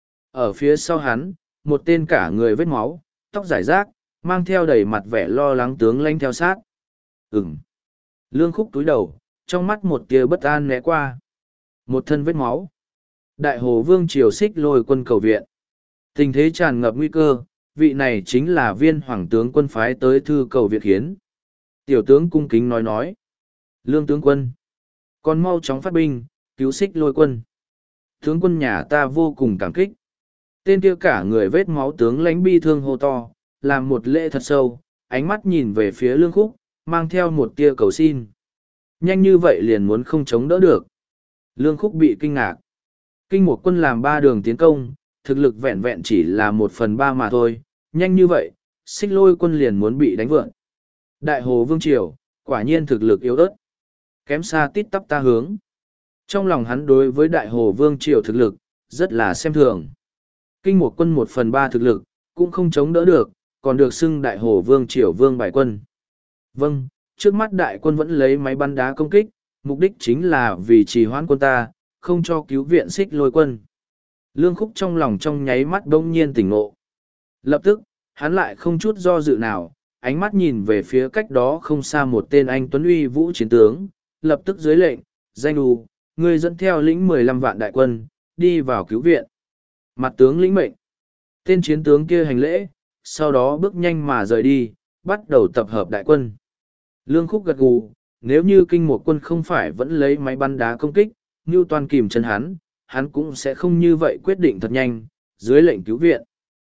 Ở phía sau hắn, một tên cả người vết máu, tóc rải rác, mang theo đầy mặt vẻ lo lắng tướng lãnh theo sát. Ừm. Lương Khúc túi đầu, trong mắt một tia bất an né qua. Một thân vết máu. Đại Hồ Vương Triều xích lôi quân cầu viện. Tình thế tràn ngập nguy cơ, vị này chính là viên hoàng tướng quân phái tới thư cầu viện hiến. Tiểu tướng cung kính nói nói. Lương tướng quân. Còn mau chóng phát binh, cứu xích lôi quân. Tướng quân nhà ta vô cùng cảm kích. Tên kia cả người vết máu tướng lãnh bi thương hô to, làm một lễ thật sâu, ánh mắt nhìn về phía Lương Khúc, mang theo một tia cầu xin. Nhanh như vậy liền muốn không chống đỡ được. Lương Khúc bị kinh ngạc. Kinh một quân làm ba đường tiến công, thực lực vẹn vẹn chỉ là một phần ba mà thôi, nhanh như vậy, xích lôi quân liền muốn bị đánh vượn. Đại Hồ Vương Triều, quả nhiên thực lực yếu ớt. Kém xa tít tắp ta hướng. Trong lòng hắn đối với Đại Hồ Vương Triều thực lực, rất là xem thường. Kinh một quân một phần ba thực lực, cũng không chống đỡ được, còn được xưng Đại Hồ Vương Triều Vương Bài Quân. Vâng, trước mắt đại quân vẫn lấy máy bắn đá công kích, mục đích chính là vì trì hoãn quân ta, không cho cứu viện xích lôi quân. Lương Khúc trong lòng trong nháy mắt đông nhiên tỉnh ngộ. Lập tức, hắn lại không chút do dự nào, ánh mắt nhìn về phía cách đó không xa một tên anh tuấn uy vũ chiến tướng, lập tức dưới lệnh, danh u, ngươi dẫn theo lĩnh mười lăm vạn đại quân, đi vào cứu viện. Mặt tướng lĩnh mệnh. Tên chiến tướng kia hành lễ, sau đó bước nhanh mà rời đi, bắt đầu tập hợp đại quân. Lương Khúc gật gù, nếu như kinh một quân không phải vẫn lấy máy bắn đá công kích, như toàn kìm chân hắn, hắn cũng sẽ không như vậy quyết định thật nhanh, dưới lệnh cứu viện.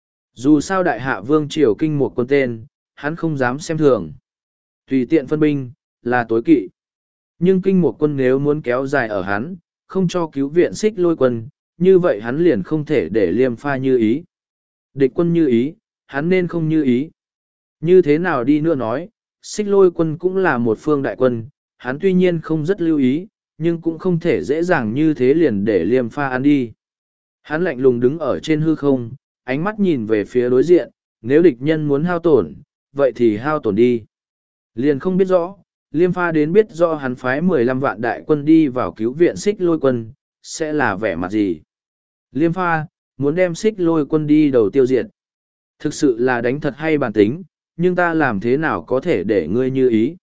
Dù sao đại hạ vương triều kinh một quân tên, hắn không dám xem thường. Tùy tiện phân binh, là tối kỵ. Nhưng kinh một quân nếu muốn kéo dài ở hắn, không cho cứu viện xích lôi quân, như vậy hắn liền không thể để liêm pha như ý. Địch quân như ý, hắn nên không như ý. Như thế nào đi nữa nói, xích lôi quân cũng là một phương đại quân, hắn tuy nhiên không rất lưu ý, nhưng cũng không thể dễ dàng như thế liền để liêm pha ăn đi. Hắn lạnh lùng đứng ở trên hư không, ánh mắt nhìn về phía đối diện, nếu địch nhân muốn hao tổn, vậy thì hao tổn đi. Liền không biết rõ, liêm pha đến biết rõ hắn phái mười lăm vạn đại quân đi vào cứu viện xích lôi quân, sẽ là vẻ mặt gì. Liêm pha, muốn đem xích lôi quân đi đầu tiêu diệt. Thực sự là đánh thật hay bản tính, nhưng ta làm thế nào có thể để ngươi như ý.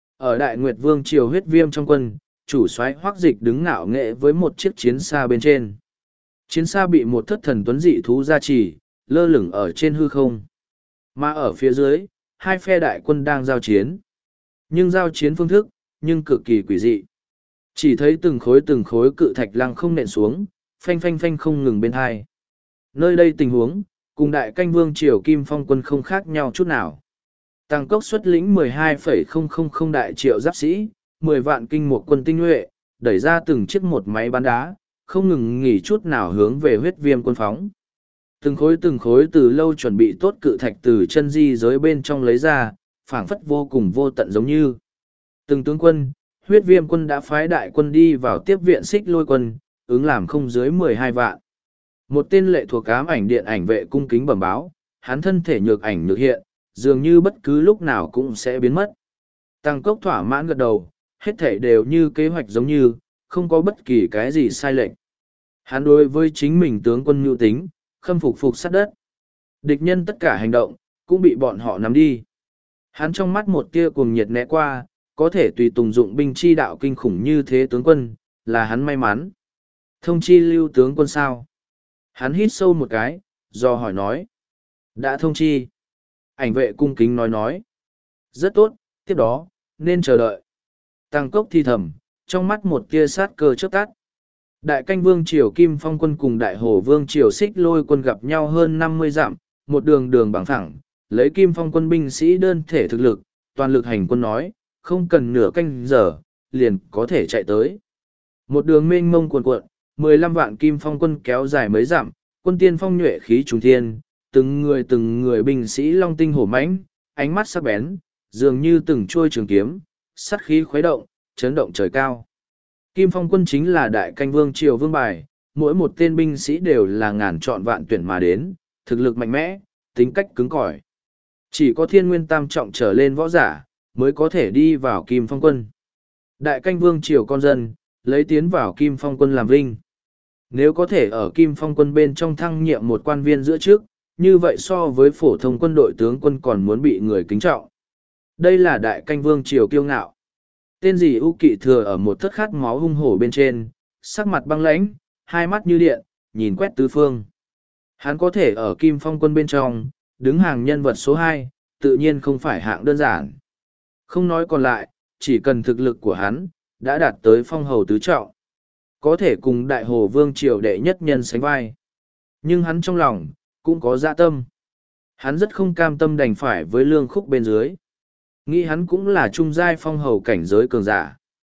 Ở Đại Nguyệt Vương triều huyết viêm trong quân, chủ soái Hoắc Dịch đứng ngạo nghệ với một chiếc chiến xa bên trên. Chiến xa bị một thất thần tuấn dị thú gia trì, lơ lửng ở trên hư không. Mà ở phía dưới, hai phe đại quân đang giao chiến. Nhưng giao chiến phương thức, nhưng cực kỳ quỷ dị. Chỉ thấy từng khối từng khối cự thạch lăng không nện xuống, phanh phanh phanh không ngừng bên hai. Nơi đây tình huống, cùng đại canh vương triều Kim Phong quân không khác nhau chút nào. Tăng cốc xuất lĩnh mười hai phẩy không không không đại triệu giáp sĩ, mười vạn kinh một quân tinh nhuệ, đẩy ra từng chiếc một máy bắn đá, không ngừng nghỉ chút nào hướng về huyết viêm quân phóng. Từng khối từng khối từ lâu chuẩn bị tốt cự thạch từ chân di giới bên trong lấy ra, phảng phất vô cùng vô tận giống như. Từng tướng quân, huyết viêm quân đã phái đại quân đi vào tiếp viện xích lôi quân, ứng làm không dưới mười hai vạn. Một tên lệ thuộc ám ảnh điện ảnh vệ cung kính bẩm báo, hắn thân thể nhược ảnh nhược hiện, dường như bất cứ lúc nào cũng sẽ biến mất. Tăng cốc thỏa mãn gật đầu, hết thể đều như kế hoạch giống như, không có bất kỳ cái gì sai lệch. Hắn đối với chính mình tướng quân nhu tính, khâm phục phục sát đất. Địch nhân tất cả hành động, cũng bị bọn họ nắm đi. Hắn trong mắt một tia cuồng nhiệt né qua, có thể tùy tùng dụng binh chi đạo kinh khủng như thế tướng quân, là hắn may mắn. Thông chi lưu tướng quân sao? Hắn hít sâu một cái, do hỏi nói. Đã thông chi. Ảnh vệ cung kính nói nói. Rất tốt, tiếp đó, nên chờ đợi. Tăng cốc thi thầm, trong mắt một tia sát cơ chớp tắt. Đại canh vương triều Kim Phong quân cùng đại hồ vương triều xích lôi quân gặp nhau hơn năm mươi dặm, một đường đường bằng thẳng, lấy Kim Phong quân binh sĩ đơn thể thực lực, toàn lực hành quân nói, không cần nửa canh giờ, liền có thể chạy tới. Một đường mênh mông cuồn cuộn, mười lăm vạn Kim Phong quân kéo dài mấy dặm, quân tiên phong nhuệ khí trùng thiên, từng người từng người binh sĩ long tinh hổ mãnh, ánh mắt sắc bén, dường như từng trôi trường kiếm, sắt khí khuấy động, chấn động trời cao. Kim Phong quân chính là đại canh vương triều vương bài, mỗi một tên binh sĩ đều là ngàn chọn vạn tuyển mà đến, thực lực mạnh mẽ, tính cách cứng cỏi. Chỉ có thiên nguyên tam trọng trở lên võ giả, mới có thể đi vào Kim Phong quân. Đại canh vương triều con dân, lấy tiến vào Kim Phong quân làm vinh. Nếu có thể ở Kim Phong quân bên trong thăng nhiệm một quan viên giữa trước, như vậy so với phổ thông quân đội tướng quân còn muốn bị người kính trọng. Đây là đại canh vương triều kiêu ngạo. Tên gì ưu kỵ thừa ở một thất khát máu hung hổ bên trên, sắc mặt băng lãnh, hai mắt như điện, nhìn quét tứ phương. Hắn có thể ở Kim Phong quân bên trong, đứng hàng nhân vật số hai, tự nhiên không phải hạng đơn giản. Không nói còn lại, chỉ cần thực lực của hắn, đã đạt tới phong hầu tứ trọng. Có thể cùng đại hồ vương triều đệ nhất nhân sánh vai. Nhưng hắn trong lòng, cũng có dạ tâm. Hắn rất không cam tâm đành phải với lương khúc bên dưới. Nghĩ hắn cũng là trung giai phong hầu cảnh giới cường giả.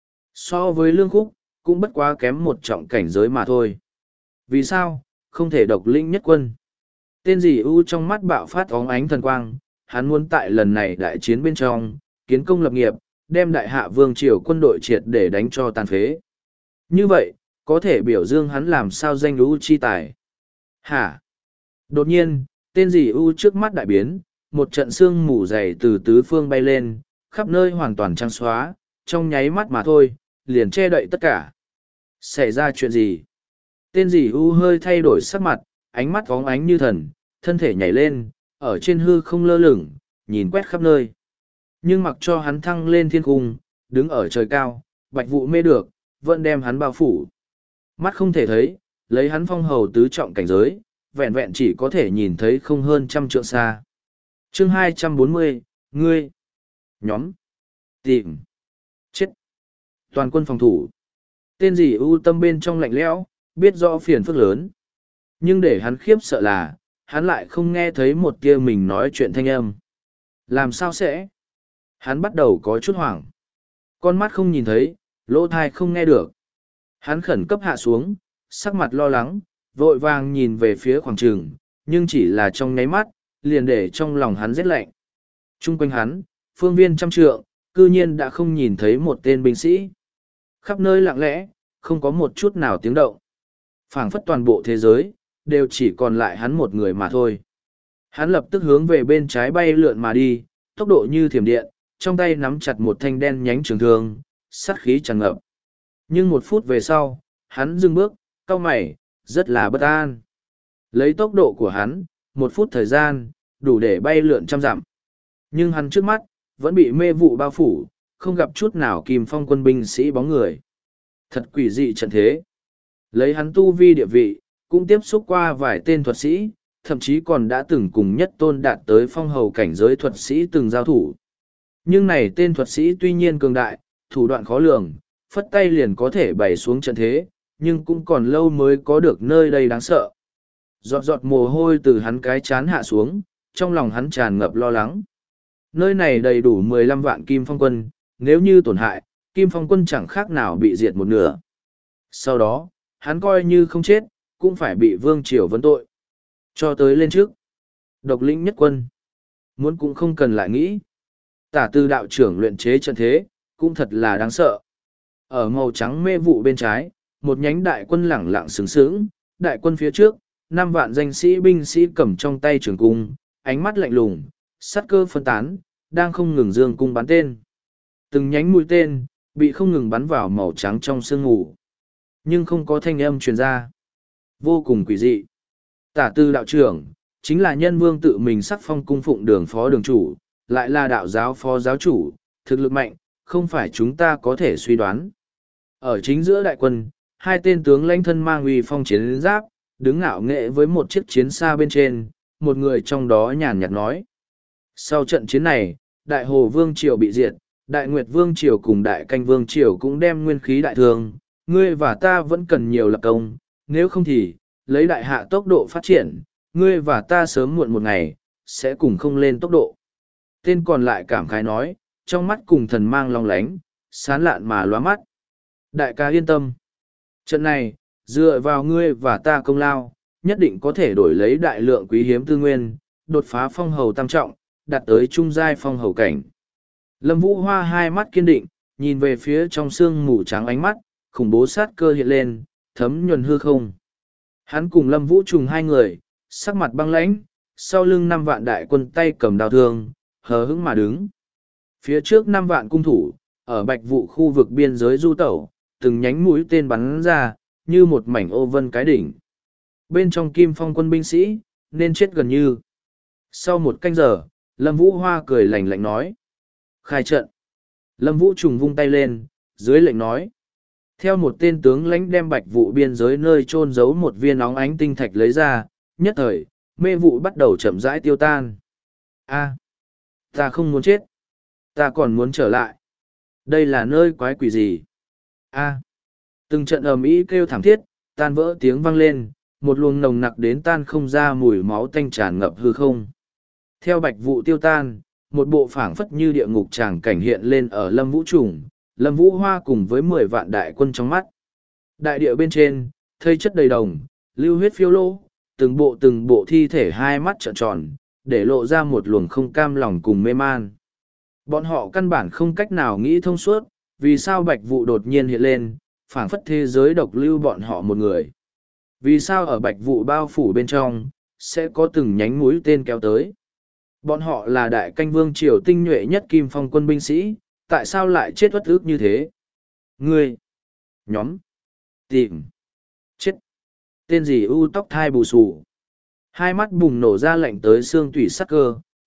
So với lương khúc, cũng bất quá kém một trọng cảnh giới mà thôi. Vì sao, không thể độc lĩnh nhất quân? Tên gì ưu trong mắt bạo phát óng ánh thần quang, hắn muốn tại lần này đại chiến bên trong, kiến công lập nghiệp, đem đại hạ vương triều quân đội triệt để đánh cho tàn phế. Như vậy, có thể biểu dương hắn làm sao danh ưu chi tài. Hả? Đột nhiên, tên gì ưu trước mắt đại biến, một trận sương mù dày từ tứ phương bay lên, khắp nơi hoàn toàn trắng xóa, trong nháy mắt mà thôi, liền che đậy tất cả. Xảy ra chuyện gì? Tên gì ưu hơi thay đổi sắc mặt, ánh mắt vóng ánh như thần, thân thể nhảy lên, ở trên hư không lơ lửng, nhìn quét khắp nơi. Nhưng mặc cho hắn thăng lên thiên cung, đứng ở trời cao, bạch vụ mê được, vẫn đem hắn bao phủ. Mắt không thể thấy, lấy hắn phong hầu tứ trọng cảnh giới, vẹn vẹn chỉ có thể nhìn thấy không hơn trăm trượng xa. Chương hai trăm bốn mươi, ngươi, nhóm, tìm, chết, toàn quân phòng thủ. Tên gì ưu tâm bên trong lạnh lẽo, biết rõ phiền phức lớn. Nhưng để hắn khiếp sợ là, hắn lại không nghe thấy một tia mình nói chuyện thanh âm. Làm sao sẽ? Hắn bắt đầu có chút hoảng. Con mắt không nhìn thấy, lỗ thai không nghe được. Hắn khẩn cấp hạ xuống, sắc mặt lo lắng, vội vàng nhìn về phía khoảng trường, nhưng chỉ là trong nháy mắt, liền để trong lòng hắn rét lạnh. Trung quanh hắn, phương viên trăm trượng, cư nhiên đã không nhìn thấy một tên binh sĩ. Khắp nơi lặng lẽ, không có một chút nào tiếng động. Phảng phất toàn bộ thế giới, đều chỉ còn lại hắn một người mà thôi. Hắn lập tức hướng về bên trái bay lượn mà đi, tốc độ như thiểm điện, trong tay nắm chặt một thanh đen nhánh trường thương, sát khí tràn ngập. Nhưng một phút về sau, hắn dừng bước, cau mày, rất là bất an. Lấy tốc độ của hắn, một phút thời gian, đủ để bay lượn trăm dặm. Nhưng hắn trước mắt, vẫn bị mê vụ bao phủ, không gặp chút nào kìm phong quân binh sĩ bóng người. Thật quỷ dị trận thế. Lấy hắn tu vi địa vị, cũng tiếp xúc qua vài tên thuật sĩ, thậm chí còn đã từng cùng nhất tôn đạt tới phong hầu cảnh giới thuật sĩ từng giao thủ. Nhưng này tên thuật sĩ tuy nhiên cường đại, thủ đoạn khó lường, phất tay liền có thể bày xuống trận thế, nhưng cũng còn lâu mới có được nơi đây đáng sợ. Giọt giọt mồ hôi từ hắn cái chán hạ xuống, trong lòng hắn tràn ngập lo lắng. Nơi này đầy đủ mười lăm vạn kim phong quân, nếu như tổn hại, kim phong quân chẳng khác nào bị diệt một nửa. Sau đó, hắn coi như không chết, cũng phải bị vương triều vấn tội. Cho tới lên trước. Độc lĩnh nhất quân. Muốn cũng không cần lại nghĩ. Tả tư đạo trưởng luyện chế trận thế, cũng thật là đáng sợ. Ở màu trắng mê vụ bên trái, một nhánh đại quân lẳng lặng sướng sướng, đại quân phía trước, năm vạn danh sĩ binh sĩ cầm trong tay trường cung, ánh mắt lạnh lùng, sát cơ phân tán, đang không ngừng dương cung bắn tên. Từng nhánh mũi tên, bị không ngừng bắn vào màu trắng trong sương ngủ. Nhưng không có thanh âm truyền ra. Vô cùng quỷ dị. Tả tư đạo trưởng, chính là nhân vương tự mình sắc phong cung phụng đường phó đường chủ, lại là đạo giáo phó giáo chủ, thực lực mạnh, không phải chúng ta có thể suy đoán. Ở chính giữa đại quân, hai tên tướng lãnh thân mang uy phong chiến giáp, đứng ngạo nghệ với một chiếc chiến xa bên trên, một người trong đó nhàn nhạt nói. Sau trận chiến này, đại hồ vương triều bị diệt, đại nguyệt vương triều cùng đại canh vương triều cũng đem nguyên khí đại thương, ngươi và ta vẫn cần nhiều lập công, nếu không thì, lấy đại hạ tốc độ phát triển, ngươi và ta sớm muộn một ngày, sẽ cùng không lên tốc độ. Tên còn lại cảm khái nói, trong mắt cùng thần mang long lánh, sán lạn mà lóa mắt. Đại ca yên tâm. Trận này, dựa vào ngươi và ta công lao, nhất định có thể đổi lấy đại lượng quý hiếm tư nguyên, đột phá phong hầu tam trọng, đạt tới trung giai phong hầu cảnh. Lâm Vũ Hoa hai mắt kiên định, nhìn về phía trong sương mù trắng ánh mắt, khủng bố sát cơ hiện lên, thấm nhuần hư không. Hắn cùng Lâm Vũ trùng hai người, sắc mặt băng lãnh, sau lưng năm vạn đại quân tay cầm đao thương, hờ hững mà đứng. Phía trước năm vạn cung thủ, ở bạch vụ khu vực biên giới du tẩu, từng nhánh mũi tên bắn ra, như một mảnh ô vân cái đỉnh. Bên trong kim phong quân binh sĩ, nên chết gần như. Sau một canh giờ, Lâm Vũ Hoa cười lạnh lạnh nói. Khai trận. Lâm Vũ trùng vung tay lên, dưới lệnh nói. Theo một tên tướng lãnh đem bạch vụ biên giới nơi chôn giấu một viên óng ánh tinh thạch lấy ra, nhất thời, mê vụ bắt đầu chậm rãi tiêu tan. A, ta không muốn chết. Ta còn muốn trở lại. Đây là nơi quái quỷ gì? A, từng trận ầm ĩ kêu thảm thiết, tan vỡ tiếng vang lên, một luồng nồng nặc đến tan không ra mùi máu tanh tràn ngập hư không. Theo bạch vụ tiêu tan, một bộ phảng phất như địa ngục tràng cảnh hiện lên ở Lâm Vũ Trùng, Lâm Vũ Hoa cùng với mười vạn đại quân trong mắt. Đại địa bên trên, thây chất đầy đồng, lưu huyết phiêu lô, từng bộ từng bộ thi thể hai mắt trợn tròn, để lộ ra một luồng không cam lòng cùng mê man. Bọn họ căn bản không cách nào nghĩ thông suốt, vì sao bạch vụ đột nhiên hiện lên, phảng phất thế giới độc lưu bọn họ một người. Vì sao ở bạch vụ bao phủ bên trong, sẽ có từng nhánh mũi tên kéo tới. Bọn họ là đại canh vương triều tinh nhuệ nhất kim phong quân binh sĩ, tại sao lại chết uất ức như thế? Ngươi, nhóm, tìm, chết. Tên gì u tóc thai bù xù. Hai mắt bùng nổ ra lạnh tới xương tủy sắc cơ,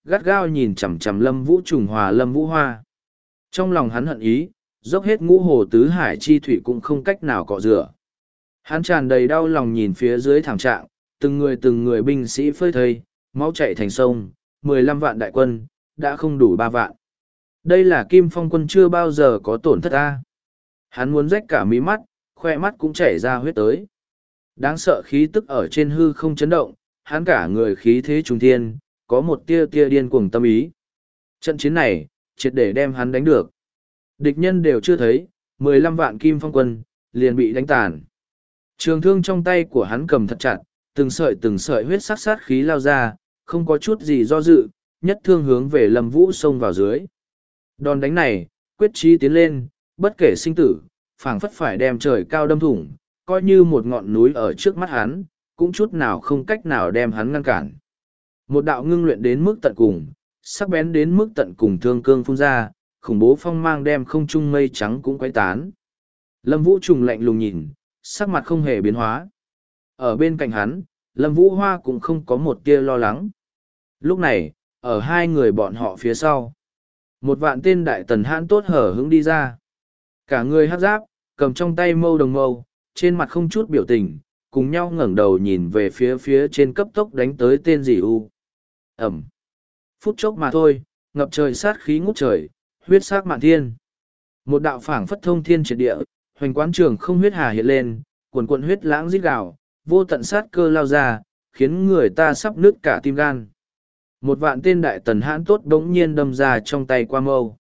gắt gao nhìn chằm chằm Lâm Vũ Trùng hòa Lâm Vũ Hoa. Trong lòng hắn hận ý, dốc hết ngũ hồ tứ hải chi thủy cũng không cách nào cọ rửa. Hắn tràn đầy đau lòng nhìn phía dưới thảm trạng, từng người từng người binh sĩ phơi thây, máu chảy thành sông, mười lăm vạn đại quân, đã không đủ ba vạn. Đây là Kim Phong quân chưa bao giờ có tổn thất ta. Hắn muốn rách cả mí mắt, khoe mắt cũng chảy ra huyết tới. Đáng sợ khí tức ở trên hư không chấn động, hắn cả người khí thế trùng thiên, có một tia tia điên cuồng tâm ý. Trận chiến này, triệt để đem hắn đánh được. Địch nhân đều chưa thấy, mười lăm vạn Kim Phong quân, liền bị đánh tàn. Trường thương trong tay của hắn cầm thật chặt, từng sợi từng sợi huyết sắc sát khí lao ra, không có chút gì do dự, nhất thương hướng về Lâm Vũ xông vào dưới. Đòn đánh này, quyết chí tiến lên, bất kể sinh tử, phảng phất phải đem trời cao đâm thủng, coi như một ngọn núi ở trước mắt hắn, cũng chút nào không cách nào đem hắn ngăn cản. Một đạo ngưng luyện đến mức tận cùng, sắc bén đến mức tận cùng thương cương phun ra, khủng bố phong mang đem không trung mây trắng cũng quấy tán. Lâm Vũ Trùng lạnh lùng nhìn, sắc mặt không hề biến hóa. Ở bên cạnh hắn, Lâm Vũ Hoa cũng không có một tia lo lắng. Lúc này, ở hai người bọn họ phía sau, một vạn tên đại tần hãn tốt hở hững đi ra. Cả người hắc giáp, cầm trong tay mâu đồng mâu, trên mặt không chút biểu tình, cùng nhau ngẩng đầu nhìn về phía phía trên cấp tốc đánh tới tên dì U. Ẩm. Phút chốc mà thôi, ngập trời sát khí ngút trời, huyết sắc mạn thiên. Một đạo phảng phất thông thiên triệt địa, hoành quán trường không huyết hà hiện lên, cuồn cuộn huyết lãng rít gào, vô tận sát cơ lao ra, khiến người ta sắp nứt cả tim gan. Một vạn tên đại tần hãn tốt đống nhiên đâm ra trong tay qua mâu.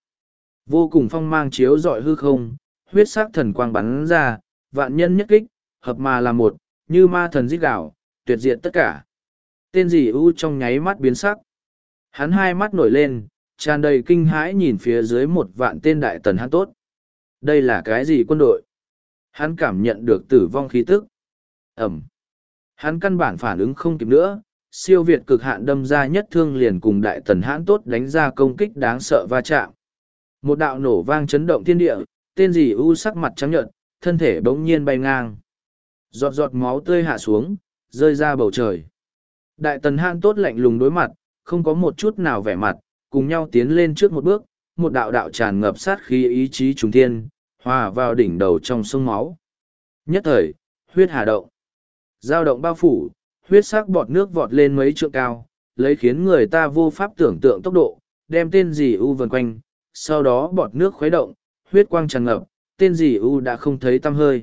Vô cùng phong mang chiếu rọi hư không, huyết sắc thần quang bắn ra, vạn nhân nhất kích, hợp mà là một, như ma thần rít gào, tuyệt diệt tất cả. Tên dì U trong nháy mắt biến sắc. Hắn hai mắt nổi lên, tràn đầy kinh hãi nhìn phía dưới một vạn tên đại tần hãn tốt. Đây là cái gì quân đội? Hắn cảm nhận được tử vong khí tức. Ẩm. Hắn căn bản phản ứng không kịp nữa, siêu việt cực hạn đâm ra nhất thương liền cùng đại tần hãn tốt đánh ra công kích đáng sợ va chạm. Một đạo nổ vang chấn động thiên địa, tên dì U sắc mặt trắng nhợt, thân thể bỗng nhiên bay ngang. Giọt giọt máu tươi hạ xuống, rơi ra bầu trời. Đại tần hãn tốt lạnh lùng đối mặt, không có một chút nào vẻ mặt, cùng nhau tiến lên trước một bước, một đạo đạo tràn ngập sát khí ý chí trùng thiên, hòa vào đỉnh đầu trong sông máu. Nhất thời, huyết hà động. Dao động bao phủ, huyết sắc bọt nước vọt lên mấy trượng cao, lấy khiến người ta vô pháp tưởng tượng tốc độ, đem tên dì U vần quanh, sau đó bọt nước khuấy động, huyết quang tràn ngập, tên dì U đã không thấy tăm hơi.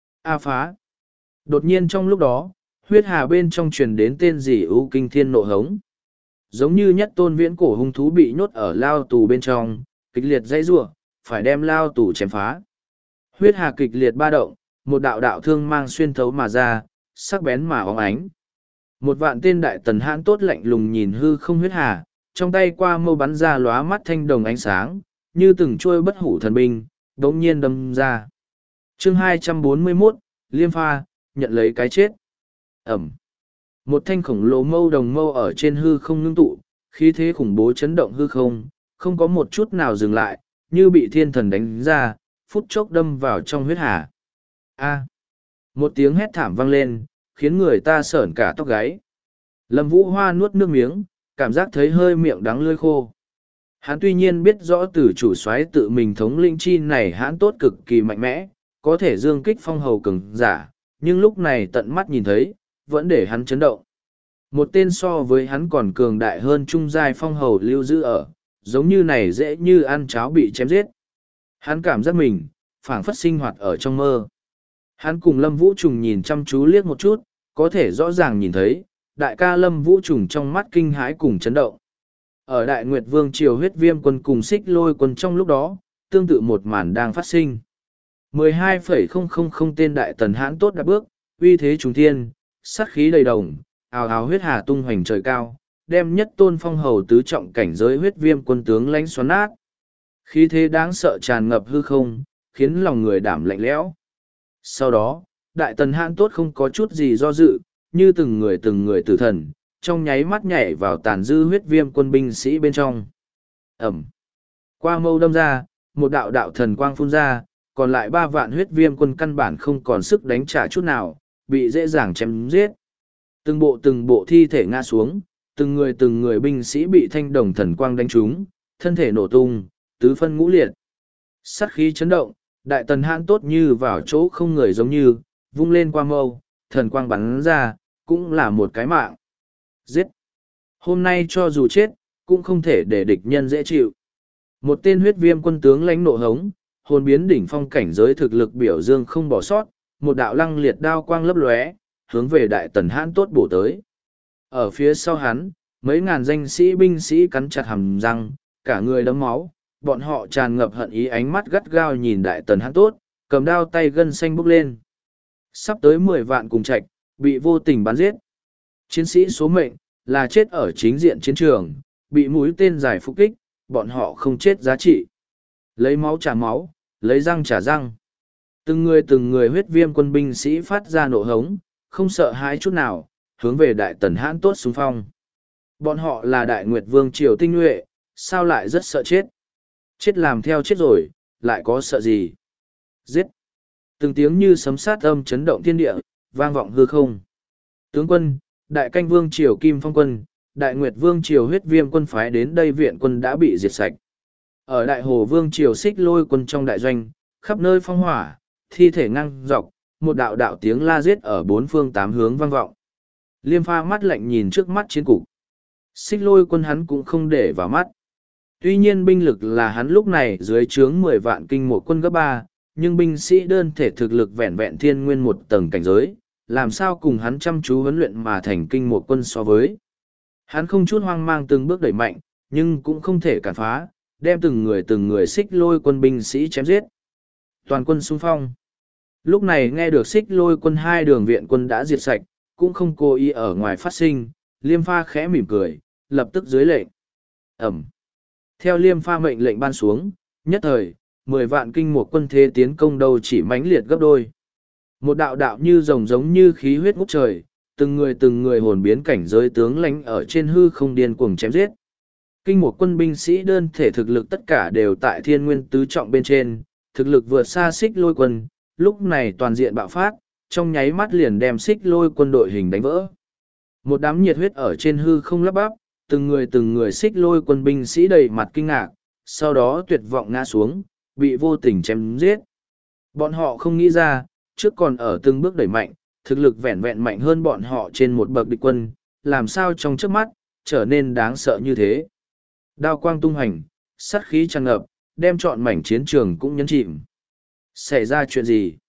A phá! Đột nhiên trong lúc đó, huyết hà bên trong truyền đến tên dì U kinh thiên nộ hống. Giống như nhất tôn viễn cổ hung thú bị nhốt ở lao tù bên trong, kịch liệt dãy rủa, phải đem lao tù chém phá. Huyết hà kịch liệt ba động, một đạo đạo thương mang xuyên thấu mà ra, sắc bén mà óng ánh. Một vạn tên đại tần hãn tốt lạnh lùng nhìn hư không huyết hà, trong tay qua mâu bắn ra lóa mắt thanh đồng ánh sáng, như từng trôi bất hủ thần binh, đống nhiên đâm ra. Chương hai trăm bốn mươi mốt, Liêm Pha, nhận lấy cái chết. Ẩm. Một thanh khổng lồ mâu đồng mâu ở trên hư không ngưng tụ, khí thế khủng bố chấn động hư không, không có một chút nào dừng lại, như bị thiên thần đánh ra, phút chốc đâm vào trong huyết hà. A. Một tiếng hét thảm vang lên, khiến người ta sởn cả tóc gáy. Lâm Vũ Hoa nuốt nước miếng, cảm giác thấy hơi miệng đắng lưỡi khô. Hắn tuy nhiên biết rõ từ chủ soái tự mình thống lĩnh chi này hãn tốt cực kỳ mạnh mẽ, có thể dương kích phong hầu cường giả, nhưng lúc này tận mắt nhìn thấy, vẫn để hắn chấn động. Một tên so với hắn còn cường đại hơn trung giai phong hầu lưu giữ ở, giống như này dễ như ăn cháo bị chém giết. Hắn cảm giác mình, phảng phất sinh hoạt ở trong mơ. Hắn cùng Lâm Vũ Trùng nhìn chăm chú liếc một chút, có thể rõ ràng nhìn thấy, đại ca Lâm Vũ Trùng trong mắt kinh hãi cùng chấn động. Ở Đại Nguyệt Vương triều huyết viêm quân cùng xích lôi quân trong lúc đó, tương tự một màn đang phát sinh. mười hai phẩy không không không tên đại tần hãn tốt đã bước, uy thế trùng thiên, sát khí đầy đồng, ào ào huyết hà tung hoành trời cao, đem nhất tôn phong hầu tứ trọng cảnh giới huyết viêm quân tướng lãnh xoắn nát. Khí thế đáng sợ tràn ngập hư không, khiến lòng người đảm lạnh lẽo. Sau đó, đại tần hãn tốt không có chút gì do dự, như từng người từng người tử thần, trong nháy mắt nhảy vào tàn dư huyết viêm quân binh sĩ bên trong. Ẩm. Qua mâu đâm ra, một đạo đạo thần quang phun ra, còn lại ba vạn huyết viêm quân căn bản không còn sức đánh trả chút nào, bị dễ dàng chém giết. Từng bộ từng bộ thi thể ngã xuống, từng người từng người binh sĩ bị thanh đồng thần quang đánh trúng, thân thể nổ tung, tứ phân ngũ liệt. Sát khí chấn động, đại tần hãn tốt như vào chỗ không người giống như, vung lên qua mâu, thần quang bắn ra, cũng là một cái mạng. Giết! Hôm nay cho dù chết, cũng không thể để địch nhân dễ chịu. Một tên huyết viêm quân tướng lãnh nộ hống, hồn biến đỉnh phong cảnh giới thực lực biểu dương không bỏ sót, một đạo lăng liệt đao quang lấp lóe, hướng về đại tần hãn tốt bổ tới. Ở phía sau hắn, mấy ngàn danh sĩ binh sĩ cắn chặt hàm răng, cả người đấm máu, bọn họ tràn ngập hận ý, ánh mắt gắt gao nhìn đại tần hãn tốt, cầm đao tay gân xanh bốc lên. Sắp tới mười vạn cùng trạch, bị vô tình bắn giết. Chiến sĩ số mệnh, là chết ở chính diện chiến trường, bị mũi tên dài phục kích, bọn họ không chết giá trị. Lấy máu trả máu, lấy răng trả răng. Từng người từng người huyết viêm quân binh sĩ phát ra nộ hống, không sợ hãi chút nào, hướng về đại tần hãn tốt xung phong. Bọn họ là đại nguyệt vương triều tinh nhuệ, sao lại rất sợ chết? Chết làm theo chết rồi, lại có sợ gì? Giết! Từng tiếng như sấm sát âm chấn động thiên địa, vang vọng hư không. Tướng quân, đại canh vương triều Kim Phong quân, đại nguyệt vương triều huyết viêm quân phái đến đây viện quân đã bị diệt sạch. Ở đại hồ vương triều xích lôi quân trong đại doanh, khắp nơi phong hỏa, thi thể ngang dọc, một đạo đạo tiếng la giết ở bốn phương tám hướng vang vọng. Liêm Pha mắt lạnh nhìn trước mắt chiến cục. Xích lôi quân hắn cũng không để vào mắt. Tuy nhiên binh lực là hắn lúc này dưới trướng mười vạn kinh một quân gấp ba, nhưng binh sĩ đơn thể thực lực vẹn vẹn thiên nguyên một tầng cảnh giới, làm sao cùng hắn chăm chú huấn luyện mà thành kinh một quân so với. Hắn không chút hoang mang từng bước đẩy mạnh, nhưng cũng không thể cản phá, đem từng người từng người xích lôi quân binh sĩ chém giết. Toàn quân xung phong. Lúc này nghe được xích lôi quân hai đường viện quân đã diệt sạch, cũng không cố ý ở ngoài phát sinh, Liêm Pha khẽ mỉm cười, lập tức dưới lệnh. Ẩm. Theo Liêm Pha mệnh lệnh ban xuống, nhất thời, mười vạn kinh một quân thế tiến công đầu chỉ mãnh liệt gấp đôi. Một đạo đạo như rồng giống như khí huyết ngút trời, từng người từng người hồn biến cảnh giới tướng lãnh ở trên hư không điên cuồng chém giết. Kinh một quân binh sĩ đơn thể thực lực tất cả đều tại thiên nguyên tứ trọng bên trên, thực lực vượt xa xích lôi quân, lúc này toàn diện bạo phát, trong nháy mắt liền đem xích lôi quân đội hình đánh vỡ. Một đám nhiệt huyết ở trên hư không lắp bắp, từng người từng người xích lôi quân binh sĩ đầy mặt kinh ngạc, sau đó tuyệt vọng ngã xuống, bị vô tình chém giết. Bọn họ không nghĩ ra, trước còn ở từng bước đẩy mạnh, thực lực vẹn vẹn mạnh hơn bọn họ trên một bậc địch quân, làm sao trong trước mắt, trở nên đáng sợ như thế. Đao quang tung hành, sát khí tràn ngập, đem trọn mảnh chiến trường cũng nhấn chìm. Xảy ra chuyện gì?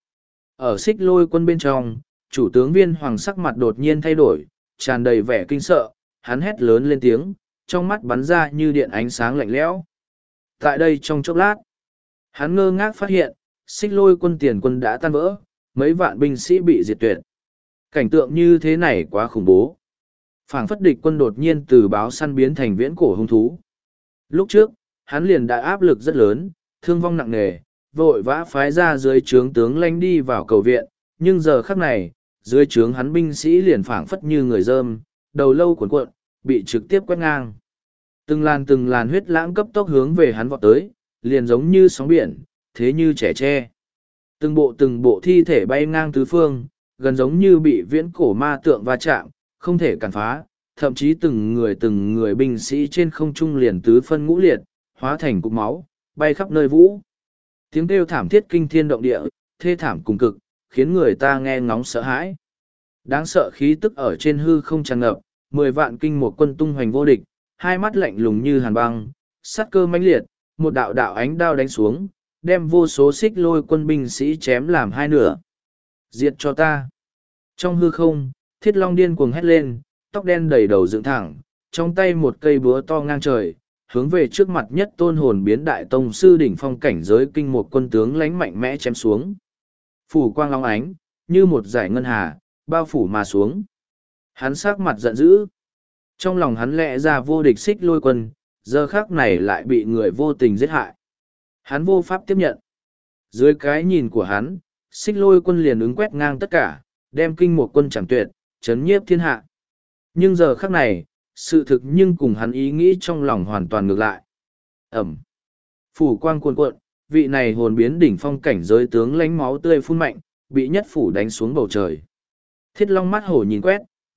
Ở xích lôi quân bên trong, chủ tướng Viên Hoàng sắc mặt đột nhiên thay đổi, tràn đầy vẻ kinh sợ, hắn hét lớn lên tiếng, trong mắt bắn ra như điện ánh sáng lạnh lẽo. Tại đây trong chốc lát, hắn ngơ ngác phát hiện, xích lôi quân tiền quân đã tan vỡ, mấy vạn binh sĩ bị diệt tuyệt. Cảnh tượng như thế này quá khủng bố. Phảng phất địch quân đột nhiên từ báo săn biến thành viễn cổ hung thú. Lúc trước, hắn liền đã áp lực rất lớn, thương vong nặng nề, vội vã phái ra dưới trướng tướng lãnh đi vào cầu viện, nhưng giờ khắc này, dưới trướng hắn binh sĩ liền phảng phất như người dơm, đầu lâu cuộn cuộn, bị trực tiếp quét ngang. Từng làn từng làn huyết lãng cấp tốc hướng về hắn vọt tới, liền giống như sóng biển, thế như trẻ tre. Từng bộ từng bộ thi thể bay ngang tứ phương, gần giống như bị viễn cổ ma tượng va chạm, không thể cản phá, thậm chí từng người từng người binh sĩ trên không trung liền tứ phân ngũ liệt, hóa thành cục máu, bay khắp nơi vũ. Tiếng kêu thảm thiết kinh thiên động địa, thê thảm cùng cực, khiến người ta nghe ngóng sợ hãi. Đáng sợ khí tức ở trên hư không tràn ngập, mười vạn kinh một quân tung hoành vô địch, hai mắt lạnh lùng như hàn băng, sát cơ mãnh liệt, một đạo đạo ánh đao đánh xuống, đem vô số xích lôi quân binh sĩ chém làm hai nửa. Diệt cho ta! Trong hư không, Thiết Long điên cuồng hét lên, tóc đen đầy đầu dựng thẳng, trong tay một cây búa to ngang trời, hướng về trước mặt nhất tôn hồn biến đại tông sư đỉnh phong cảnh giới kinh một quân tướng lánh mạnh mẽ chém xuống. Phủ quang long ánh, như một dải ngân hà, bao phủ mà xuống. Hắn sắc mặt giận dữ. Trong lòng hắn lẽ ra vô địch xích lôi quân, giờ khác này lại bị người vô tình giết hại. Hắn vô pháp tiếp nhận. Dưới cái nhìn của hắn, xích lôi quân liền ứng quét ngang tất cả, đem kinh một quân chẳng tuyệt, chấn nhiếp thiên hạ. Nhưng giờ khắc này, sự thực nhưng cùng hắn ý nghĩ trong lòng hoàn toàn ngược lại. Ẩm. Phủ quang cuồn cuộn, vị này hồn biến đỉnh phong cảnh giới tướng lánh máu tươi phun mạnh, bị nhất phủ đánh xuống bầu trời. Thiết Long mắt hổ nhìn quét,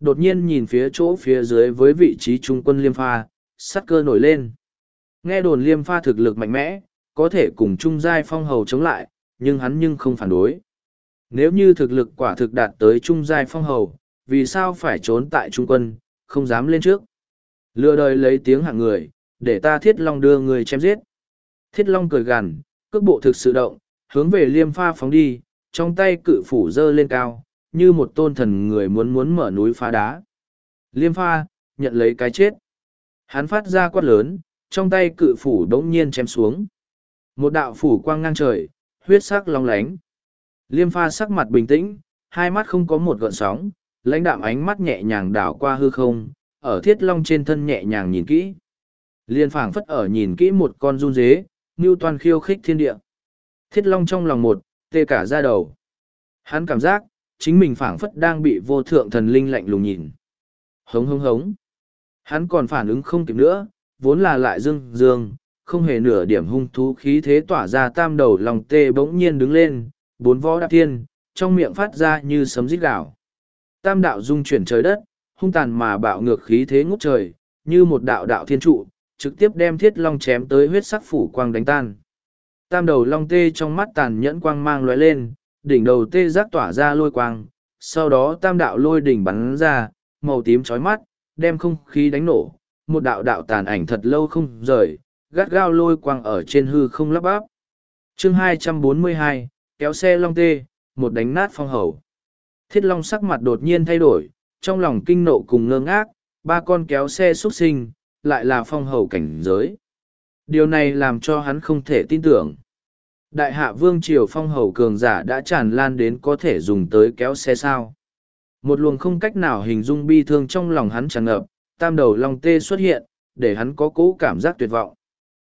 đột nhiên nhìn phía chỗ phía dưới với vị trí trung quân Liêm Pha, sát cơ nổi lên. Nghe đồn Liêm Pha thực lực mạnh mẽ, có thể cùng Trung Giai Phong Hầu chống lại, nhưng hắn nhưng không phản đối. Nếu như thực lực quả thực đạt tới Trung Giai Phong Hầu, vì sao phải trốn tại trung quân, không dám lên trước. Lừa đời lấy tiếng hạng người, để ta Thiết Long đưa người chém giết. Thiết Long cười gằn, cước bộ thực sự động, hướng về Liêm Pha phóng đi, trong tay cự phủ giơ lên cao, như một tôn thần người muốn muốn mở núi phá đá. Liêm Pha, nhận lấy cái chết. Hắn phát ra quát lớn, trong tay cự phủ đống nhiên chém xuống. Một đạo phủ quang ngang trời, huyết sắc long lánh. Liêm Pha sắc mặt bình tĩnh, hai mắt không có một gợn sóng, lãnh đạm ánh mắt nhẹ nhàng đảo qua hư không, ở Thiết Long trên thân nhẹ nhàng nhìn kỹ. Liên phảng phất ở nhìn kỹ một con run dế, như toàn khiêu khích thiên địa. Thiết Long trong lòng một, tê cả da đầu. Hắn cảm giác, chính mình phảng phất đang bị vô thượng thần linh lạnh lùng nhìn. Hống hống hống. Hắn còn phản ứng không kịp nữa, vốn là lại dương dương, không hề nửa điểm hung thú khí thế tỏa ra tam đầu lòng tê bỗng nhiên đứng lên, bốn võ đạp thiên, trong miệng phát ra như sấm rít gào. Tam đạo dung chuyển trời đất, hung tàn mà bạo ngược khí thế ngút trời, như một đạo đạo thiên trụ, trực tiếp đem Thiết Long chém tới huyết sắc phủ quang đánh tan. Tam đầu long tê trong mắt tàn nhẫn quang mang lóe lên, đỉnh đầu tê giác tỏa ra lôi quang, sau đó tam đạo lôi đỉnh bắn ra, màu tím chói mắt, đem không khí đánh nổ, một đạo đạo tàn ảnh thật lâu không rời, gắt gao lôi quang ở trên hư không lắp bắp. Chương hai trăm bốn mươi hai, kéo xe long tê, một đánh nát phong hầu. Thiết Long sắc mặt đột nhiên thay đổi, trong lòng kinh nộ cùng ngơ ngác, ba con kéo xe xuất sinh, lại là phong hầu cảnh giới. Điều này làm cho hắn không thể tin tưởng. Đại hạ vương triều phong hầu cường giả đã tràn lan đến có thể dùng tới kéo xe sao. Một luồng không cách nào hình dung bi thương trong lòng hắn tràn ngập, tam đầu long tê xuất hiện, để hắn có cố cảm giác tuyệt vọng.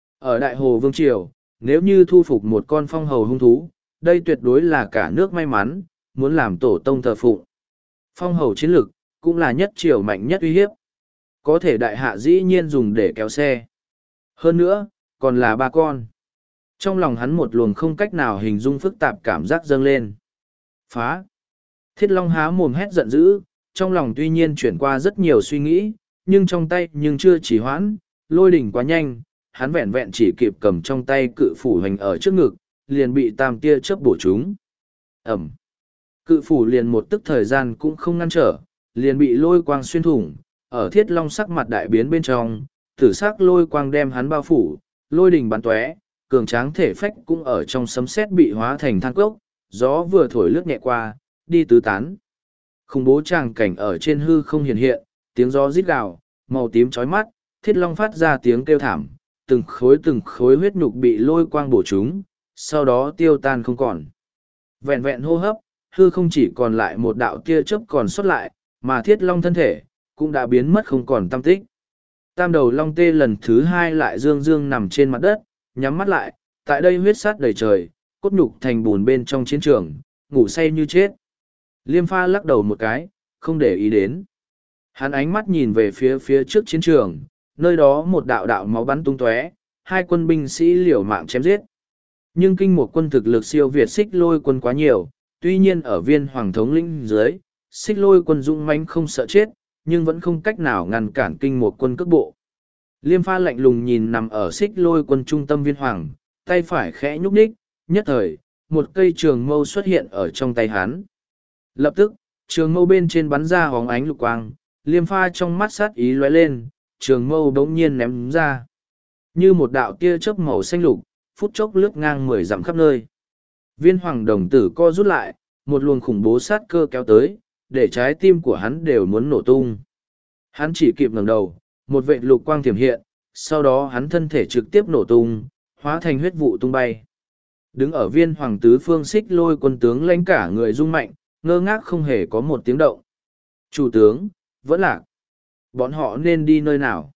Ở đại hồ vương triều, nếu như thu phục một con phong hầu hung thú, đây tuyệt đối là cả nước may mắn, muốn làm tổ tông thờ phụng. Phong hầu chiến lực, cũng là nhất triều mạnh nhất uy hiếp. Có thể đại hạ dĩ nhiên dùng để kéo xe. Hơn nữa, còn là ba con. Trong lòng hắn một luồng không cách nào hình dung phức tạp cảm giác dâng lên. Phá! Thiết Long há mồm hét giận dữ, trong lòng tuy nhiên chuyển qua rất nhiều suy nghĩ, nhưng trong tay nhưng chưa chỉ hoãn, lôi đỉnh quá nhanh, hắn vẹn vẹn chỉ kịp cầm trong tay cự phủ hành ở trước ngực, liền bị tam tia chớp bổ trúng. Ẩm! Cự phủ liền một tức thời gian cũng không ngăn trở, liền bị lôi quang xuyên thủng, ở Thiết Long sắc mặt đại biến bên trong, tử sắc lôi quang đem hắn bao phủ, lôi đỉnh bắn tóe, cường tráng thể phách cũng ở trong sấm sét bị hóa thành than cốc, gió vừa thổi lướt nhẹ qua, đi tứ tán. Khủng bố tràng cảnh ở trên hư không hiện hiện, tiếng gió rít gào, màu tím chói mắt, Thiết Long phát ra tiếng kêu thảm, từng khối từng khối huyết nhục bị lôi quang bổ trúng, sau đó tiêu tan không còn. Vẹn vẹn hô hấp, hư không chỉ còn lại một đạo tia chớp còn xuất lại, mà Thiết Long thân thể cũng đã biến mất không còn tăm tích. Tam đầu long tê lần thứ hai lại dương dương nằm trên mặt đất, nhắm mắt lại, tại đây huyết sát đầy trời, cốt nhục thành bùn bên trong chiến trường, ngủ say như chết. Liêm Pha lắc đầu một cái, không để ý đến. Hắn ánh mắt nhìn về phía phía trước chiến trường, nơi đó một đạo đạo máu bắn tung tóe, hai quân binh sĩ liều mạng chém giết. Nhưng kinh một quân thực lực siêu việt Xích Lôi quân quá nhiều, tuy nhiên ở viên hoàng thống lĩnh dưới, Xích Lôi quân dũng mãnh không sợ chết, nhưng vẫn không cách nào ngăn cản kinh một quân cước bộ. Liêm Pha lạnh lùng nhìn nằm ở Xích Lôi quân trung tâm viên hoàng, tay phải khẽ nhúc nhích, nhất thời, một cây trường mâu xuất hiện ở trong tay hắn. Lập tức, trường mâu bên trên bắn ra hóng ánh lục quang, Liêm Pha trong mắt sát ý lóe lên, trường mâu đống nhiên ném ra. Như một đạo tia chớp màu xanh lục, phút chốc lướt ngang mười dặm khắp nơi. Viên hoàng đồng tử co rút lại, một luồng khủng bố sát cơ kéo tới, để trái tim của hắn đều muốn nổ tung. Hắn chỉ kịp ngẩng đầu, một vệt lục quang thiểm hiện, sau đó hắn thân thể trực tiếp nổ tung, hóa thành huyết vụ tung bay. Đứng ở viên hoàng tứ phương Xích Lôi quân tướng lãnh cả người rung mạnh, ngơ ngác không hề có một tiếng động. Chủ tướng, vẫn lạc. Bọn họ nên đi nơi nào?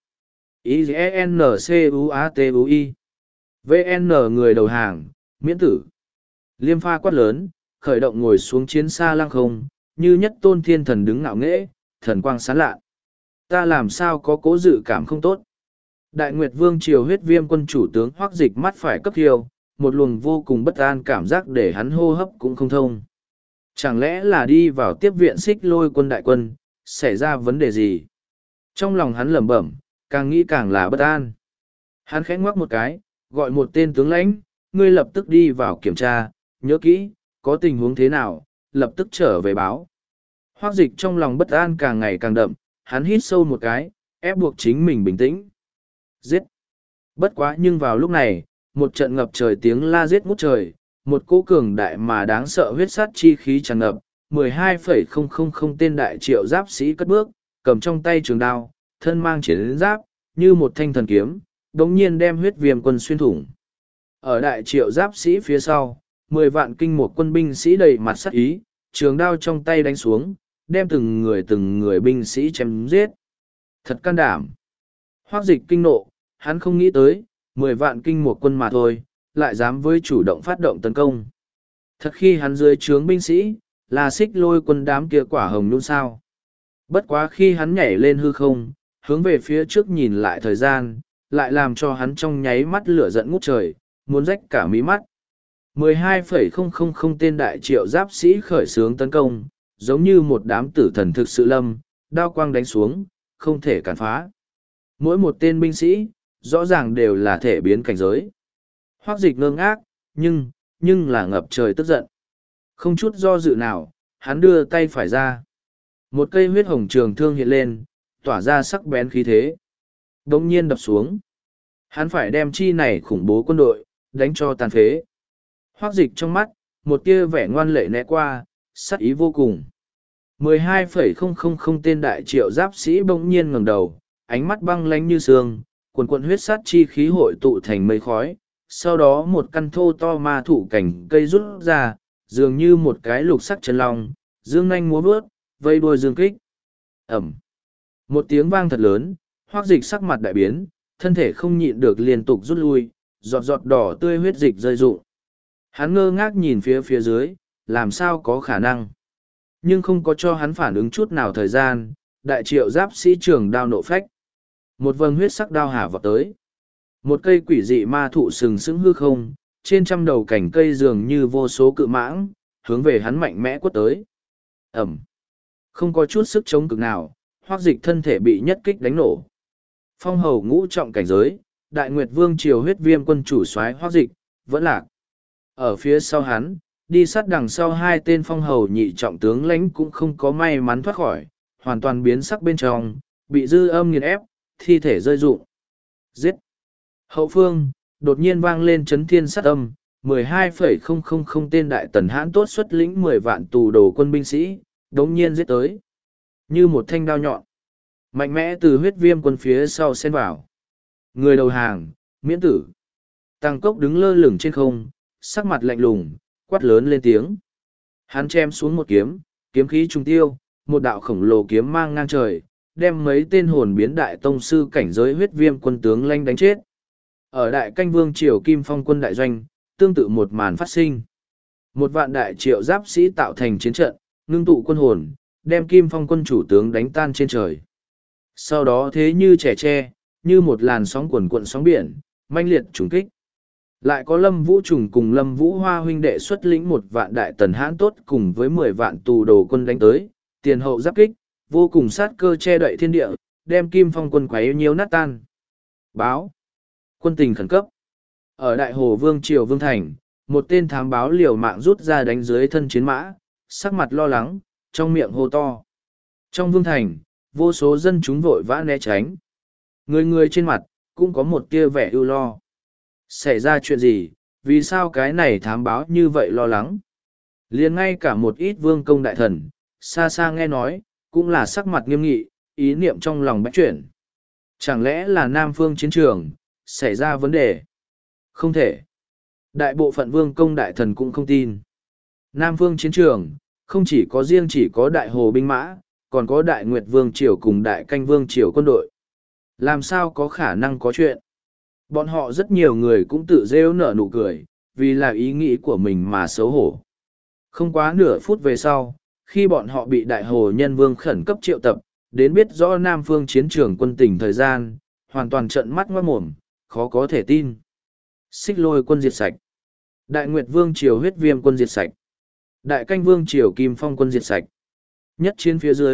I N C U A T U I V N người đầu hàng, miễn tử. Liêm Pha quát lớn, khởi động ngồi xuống chiến xa lăng không, như nhất tôn thiên thần đứng ngạo nghễ, thần quang sáng lạ. Ta làm sao có cố dự cảm không tốt? Đại Nguyệt Vương triều huyết viêm quân chủ tướng Hoắc Dịch mắt phải cấp thiêu, một luồng vô cùng bất an cảm giác để hắn hô hấp cũng không thông. Chẳng lẽ là đi vào tiếp viện Xích Lôi quân đại quân, xảy ra vấn đề gì? Trong lòng hắn lẩm bẩm, càng nghĩ càng là bất an. Hắn khẽ ngoắc một cái, gọi một tên tướng lãnh, ngươi lập tức đi vào kiểm tra, nhớ kỹ, có tình huống thế nào, lập tức trở về báo. Hoác dịch trong lòng bất an càng ngày càng đậm, hắn hít sâu một cái, ép buộc chính mình bình tĩnh. Giết! Bất quá nhưng vào lúc này, một trận ngập trời tiếng la giết ngút trời, một cỗ cường đại mà đáng sợ huyết sát chi khí tràn ngập, mười hai phẩy không không không tên đại triệu giáp sĩ cất bước, cầm trong tay trường đao, thân mang chiến giáp, như một thanh thần kiếm, đống nhiên đem huyết viêm quân xuyên thủng. Ở đại triệu giáp sĩ phía sau, mười vạn kinh một quân binh sĩ đầy mặt sắc ý, trường đao trong tay đánh xuống, đem từng người từng người binh sĩ chém giết. Thật can đảm. Hoác dịch kinh nộ, hắn không nghĩ tới, mười vạn kinh một quân mà thôi, lại dám với chủ động phát động tấn công. Thật khi hắn dưới trướng binh sĩ, là xích lôi quân đám kia quả hồng luôn sao. Bất quá khi hắn nhảy lên hư không, hướng về phía trước nhìn lại thời gian, lại làm cho hắn trong nháy mắt lửa giận ngút trời, muốn rách cả mí mắt. mười hai phẩy không không không tên đại triệu giáp sĩ khởi xướng tấn công, giống như một đám tử thần thực sự lâm, đao quang đánh xuống, không thể cản phá. Mỗi một tên binh sĩ, rõ ràng đều là thể biến cảnh giới. Hoác dịch ngơ ngác, nhưng, nhưng là ngập trời tức giận. Không chút do dự nào, hắn đưa tay phải ra. Một cây huyết hồng trường thương hiện lên, tỏa ra sắc bén khí thế. Đống nhiên đập xuống. Hắn phải đem chi này khủng bố quân đội, đánh cho tàn phế. Hoác dịch trong mắt, một tia vẻ ngoan lệ né qua, sắc ý vô cùng. mười hai phẩy không không không tên đại triệu giáp sĩ bỗng nhiên ngẩng đầu, ánh mắt băng lánh như sương, cuồn cuộn huyết sát chi khí hội tụ thành mây khói. Sau đó một căn thô to ma thủ cảnh cây rút ra, dường như một cái lục sắc chân long, dương nanh múa vớt, vây đuôi dương kích. Ẩm. Một tiếng vang thật lớn, hoác dịch sắc mặt đại biến, thân thể không nhịn được liên tục rút lui, giọt giọt đỏ tươi huyết dịch rơi rụng. Hắn ngơ ngác nhìn phía phía dưới, làm sao có khả năng. Nhưng không có cho hắn phản ứng chút nào thời gian, đại triệu giáp sĩ trường đao nộ phách. Một vầng huyết sắc đao hà vọt tới. Một cây quỷ dị ma thụ sừng sững hư không, trên trăm đầu cành cây dường như vô số cự mãng, hướng về hắn mạnh mẽ quất tới. Ẩm. Không có chút sức chống cực nào, hoác dịch thân thể bị nhất kích đánh nổ. Phong hầu ngũ trọng cảnh giới, đại nguyệt vương triều huyết viêm quân chủ soái hoác dịch, vẫn lạc. Ở phía sau hắn, đi sát đằng sau hai tên phong hầu nhị trọng tướng lãnh cũng không có may mắn thoát khỏi, hoàn toàn biến sắc bên trong, bị dư âm nghiền ép, thi thể rơi rụng. Giết! Hậu phương, đột nhiên vang lên chấn thiên sát âm, mười hai phẩy không không không tên đại tần hãn tốt xuất lĩnh mười vạn tù đồ quân binh sĩ, đống nhiên giết tới. Như một thanh đao nhọn. Mạnh mẽ từ huyết viêm quân phía sau xen vào. Người đầu hàng, miễn tử. Tăng cốc đứng lơ lửng trên không, sắc mặt lạnh lùng, quát lớn lên tiếng. Hắn chém xuống một kiếm, kiếm khí trùng tiêu, một đạo khổng lồ kiếm mang ngang trời, đem mấy tên hồn biến đại tông sư cảnh giới huyết viêm quân tướng lanh đánh chết. Ở đại canh vương triều Kim Phong quân đại doanh, tương tự một màn phát sinh. Một vạn đại triệu giáp sĩ tạo thành chiến trận, ngưng tụ quân hồn, đem Kim Phong quân chủ tướng đánh tan trên trời. Sau đó thế như trẻ tre, như một làn sóng cuồn cuộn sóng biển, manh liệt trùng kích. Lại có Lâm Vũ Trùng cùng Lâm Vũ Hoa huynh đệ xuất lĩnh một vạn đại tần hãn tốt cùng với mười vạn tù đồ quân đánh tới, tiền hậu giáp kích, vô cùng sát cơ che đậy thiên địa, đem Kim Phong quân quấy nhiễu nát tan. Báo. Quân tình khẩn cấp. Ở Đại Hồ Vương Triều Vương Thành, một tên thám báo liều mạng rút ra đánh dưới thân chiến mã, sắc mặt lo lắng, trong miệng hô to. Trong Vương Thành, vô số dân chúng vội vã né tránh. Người người trên mặt, cũng có một tia vẻ ưu lo. Xảy ra chuyện gì, vì sao cái này thám báo như vậy lo lắng? Liền ngay cả một ít vương công đại thần, xa xa nghe nói, cũng là sắc mặt nghiêm nghị, ý niệm trong lòng bách chuyển. Chẳng lẽ là Nam Phương chiến trường, xảy ra vấn đề? Không thể. Đại bộ phận vương công đại thần cũng không tin. Nam Phương chiến trường, không chỉ có riêng chỉ có đại hồ binh mã, còn có đại nguyệt vương triều cùng đại canh vương triều quân đội. Làm sao có khả năng có chuyện? Bọn họ rất nhiều người cũng tự rêu nở nụ cười, vì là ý nghĩ của mình mà xấu hổ. Không quá nửa phút về sau, khi bọn họ bị đại hồ nhân vương khẩn cấp triệu tập, đến biết rõ Nam Phương chiến trường quân tình thời gian, hoàn toàn trợn mắt ngoát mồm, khó có thể tin. Xích lôi quân diệt sạch. Đại nguyệt vương triều huyết viêm quân diệt sạch. Đại canh vương triều kim phong quân diệt sạch. Nhất chiến phía dưới,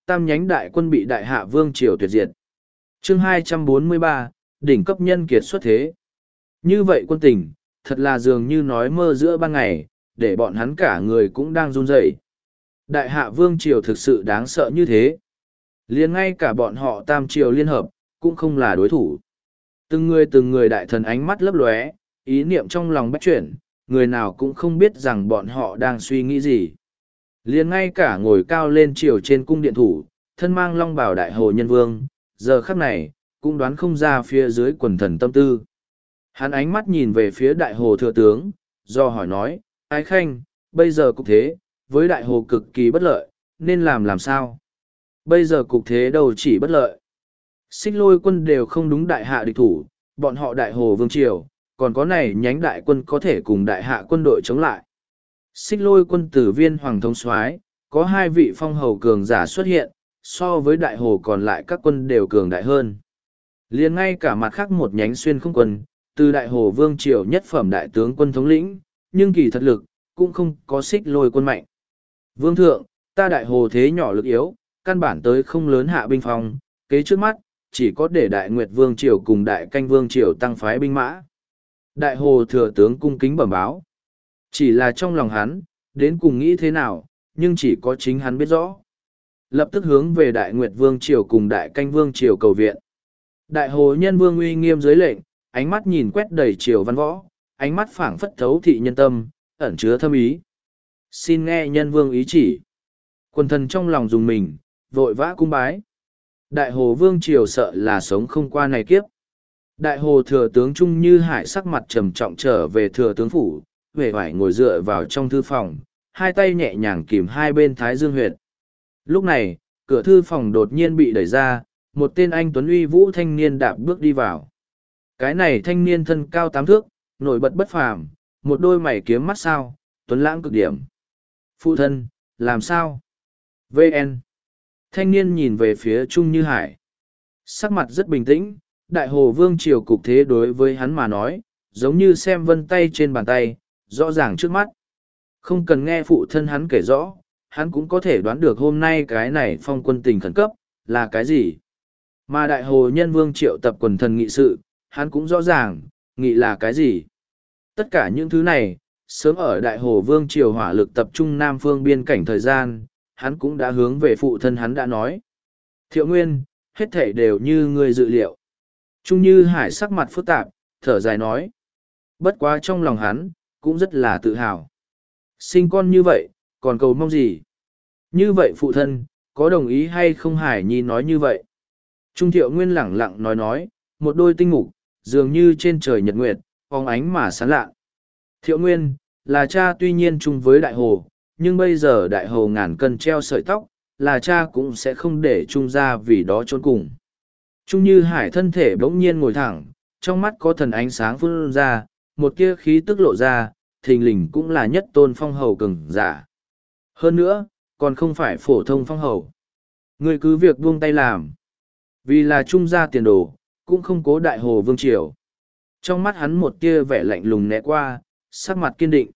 tam nhánh đại quân bị đại hạ vương triều tuyệt diệt. Chương hai trăm bốn mươi ba, đỉnh cấp nhân kiệt xuất thế. Như vậy quân tình, thật là dường như nói mơ giữa ban ngày, để bọn hắn cả người cũng đang run rẩy. Đại hạ vương triều thực sự đáng sợ như thế. Liền ngay cả bọn họ tam triều liên hợp, cũng không là đối thủ. Từng người từng người đại thần ánh mắt lấp lóe, ý niệm trong lòng bách chuyển, người nào cũng không biết rằng bọn họ đang suy nghĩ gì. Liền ngay cả ngồi cao lên triều trên cung điện thủ, thân mang long bào đại hồ nhân vương, giờ khắc này, cũng đoán không ra phía dưới quần thần tâm tư. Hắn ánh mắt nhìn về phía đại hồ thừa tướng, do hỏi nói, Ái Khanh, bây giờ cục thế, với đại hồ cực kỳ bất lợi, nên làm làm sao? Bây giờ cục thế đâu chỉ bất lợi. Xích Lôi quân đều không đúng đại hạ địch thủ, bọn họ đại hồ vương triều, còn có này nhánh đại quân có thể cùng đại hạ quân đội chống lại. Xích Lôi quân tử viên hoàng thống soái, có hai vị phong hầu cường giả xuất hiện, so với đại hồ còn lại các quân đều cường đại hơn. Liền ngay cả mặt khác một nhánh xuyên không quân, từ đại hồ vương triều nhất phẩm đại tướng quân thống lĩnh, nhưng kỳ thật lực, cũng không có Xích Lôi quân mạnh. Vương thượng, ta đại hồ thế nhỏ lực yếu, căn bản tới không lớn hạ binh phong, kế trước mắt, chỉ có để đại nguyệt vương triều cùng đại canh vương triều tăng phái binh mã. Đại hồ thừa tướng cung kính bẩm báo. Chỉ là trong lòng hắn, đến cùng nghĩ thế nào, nhưng chỉ có chính hắn biết rõ. Lập tức hướng về đại nguyệt vương triều cùng đại canh vương triều cầu viện. Đại hồ nhân vương uy nghiêm dưới lệnh, ánh mắt nhìn quét đầy triều văn võ, ánh mắt phảng phất thấu thị nhân tâm, ẩn chứa thâm ý. Xin nghe nhân vương ý chỉ. Quần thần trong lòng dùng mình, vội vã cung bái. Đại hồ vương triều sợ là sống không qua này kiếp. Đại hồ thừa tướng Trung Như Hải sắc mặt trầm trọng trở về thừa tướng phủ, vẻ vải ngồi dựa vào trong thư phòng, hai tay nhẹ nhàng kìm hai bên thái dương huyệt. Lúc này, cửa thư phòng đột nhiên bị đẩy ra, một tên anh tuấn uy vũ thanh niên đạp bước đi vào. Cái này thanh niên thân cao tám thước, nổi bật bất phàm, một đôi mày kiếm mắt sao, tuấn lãng cực điểm. Phụ thân, làm sao? vê en. Thanh niên nhìn về phía Trung Như Hải. Sắc mặt rất bình tĩnh, đại hồ vương triều cục thế đối với hắn mà nói, giống như xem vân tay trên bàn tay, rõ ràng trước mắt. Không cần nghe phụ thân hắn kể rõ, hắn cũng có thể đoán được hôm nay cái này phong quân tình khẩn cấp, là cái gì. Mà đại hồ nhân vương triệu tập quần thần nghị sự, hắn cũng rõ ràng, nghị là cái gì. Tất cả những thứ này, sớm ở đại hồ vương triều hỏa lực tập trung nam phương biên cảnh thời gian, hắn cũng đã hướng về phụ thân hắn đã nói. Thiệu Nguyên, hết thảy đều như người dự liệu. Trung Như Hải sắc mặt phức tạp, thở dài nói. Bất quá trong lòng hắn, cũng rất là tự hào. Sinh con như vậy, còn cầu mong gì? Như vậy phụ thân, có đồng ý hay không Hải Nhi nói như vậy? Trung Thiệu Nguyên lẳng lặng nói nói, một đôi tinh mục, dường như trên trời nhật nguyệt, phóng ánh mà sáng lạ. Thiệu Nguyên, là cha tuy nhiên chung với đại hồ, nhưng bây giờ đại hồ ngàn cân treo sợi tóc, là cha cũng sẽ không để Trung ra vì đó trốn cùng. Trung Như Hải thân thể bỗng nhiên ngồi thẳng, trong mắt có thần ánh sáng phun ra, một tia khí tức lộ ra, thình lình cũng là nhất tôn phong hầu cường giả. Hơn nữa, còn không phải phổ thông phong hầu. Người cứ việc buông tay làm. Vì là Trung gia tiền đồ, cũng không cố đại hồ vương triều. Trong mắt hắn một tia vẻ lạnh lùng né qua, sắc mặt kiên định.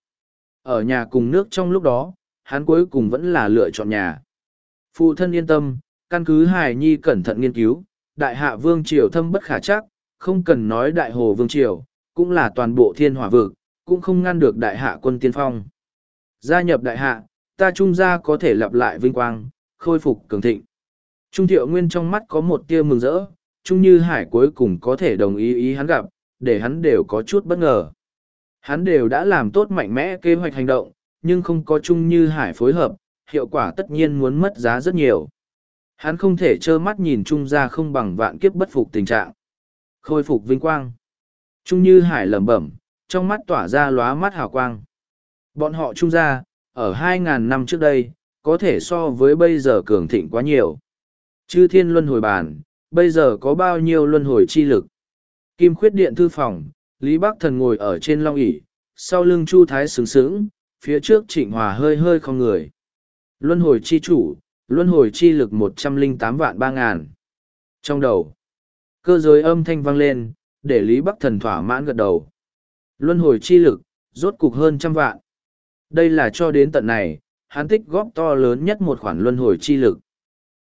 Ở nhà cùng nước trong lúc đó, hắn cuối cùng vẫn là lựa chọn nhà. Phụ thân yên tâm, căn cứ Hải Nhi cẩn thận nghiên cứu, đại hạ vương triều thâm bất khả chắc, không cần nói đại hồ vương triều, cũng là toàn bộ thiên hỏa vực, cũng không ngăn được đại hạ quân tiên phong. Gia nhập đại hạ, ta Trung gia có thể lặp lại vinh quang, khôi phục cường thịnh. Trung Thiệu Nguyên trong mắt có một tia mừng rỡ, Trung Như Hải cuối cùng có thể đồng ý ý hắn gặp, để hắn đều có chút bất ngờ. Hắn đều đã làm tốt mạnh mẽ kế hoạch hành động, nhưng không có Trung Như Hải phối hợp, hiệu quả tất nhiên muốn mất giá rất nhiều. Hắn không thể trơ mắt nhìn Trung gia không bằng vạn kiếp bất phục tình trạng. Khôi phục vinh quang. Trung Như Hải lẩm bẩm, trong mắt tỏa ra lóa mắt hào quang. Bọn họ Trung gia, ở hai ngàn năm trước đây, có thể so với bây giờ cường thịnh quá nhiều. Chư thiên luân hồi bàn, bây giờ có bao nhiêu luân hồi chi lực. Kim khuyết điện thư phòng, Lý Bắc Thần ngồi ở trên long ỷ, sau lưng Chu Thái sướng sướng, phía trước Trịnh Hòa hơi hơi không người. Luân hồi chi chủ, luân hồi chi lực một trăm lẻ tám vạn ba ngàn. Trong đầu, cơ giới âm thanh vang lên, để Lý Bắc Thần thỏa mãn gật đầu. Luân hồi chi lực, rốt cục hơn trăm vạn. Đây là cho đến tận này, hắn tích góp to lớn nhất một khoản luân hồi chi lực.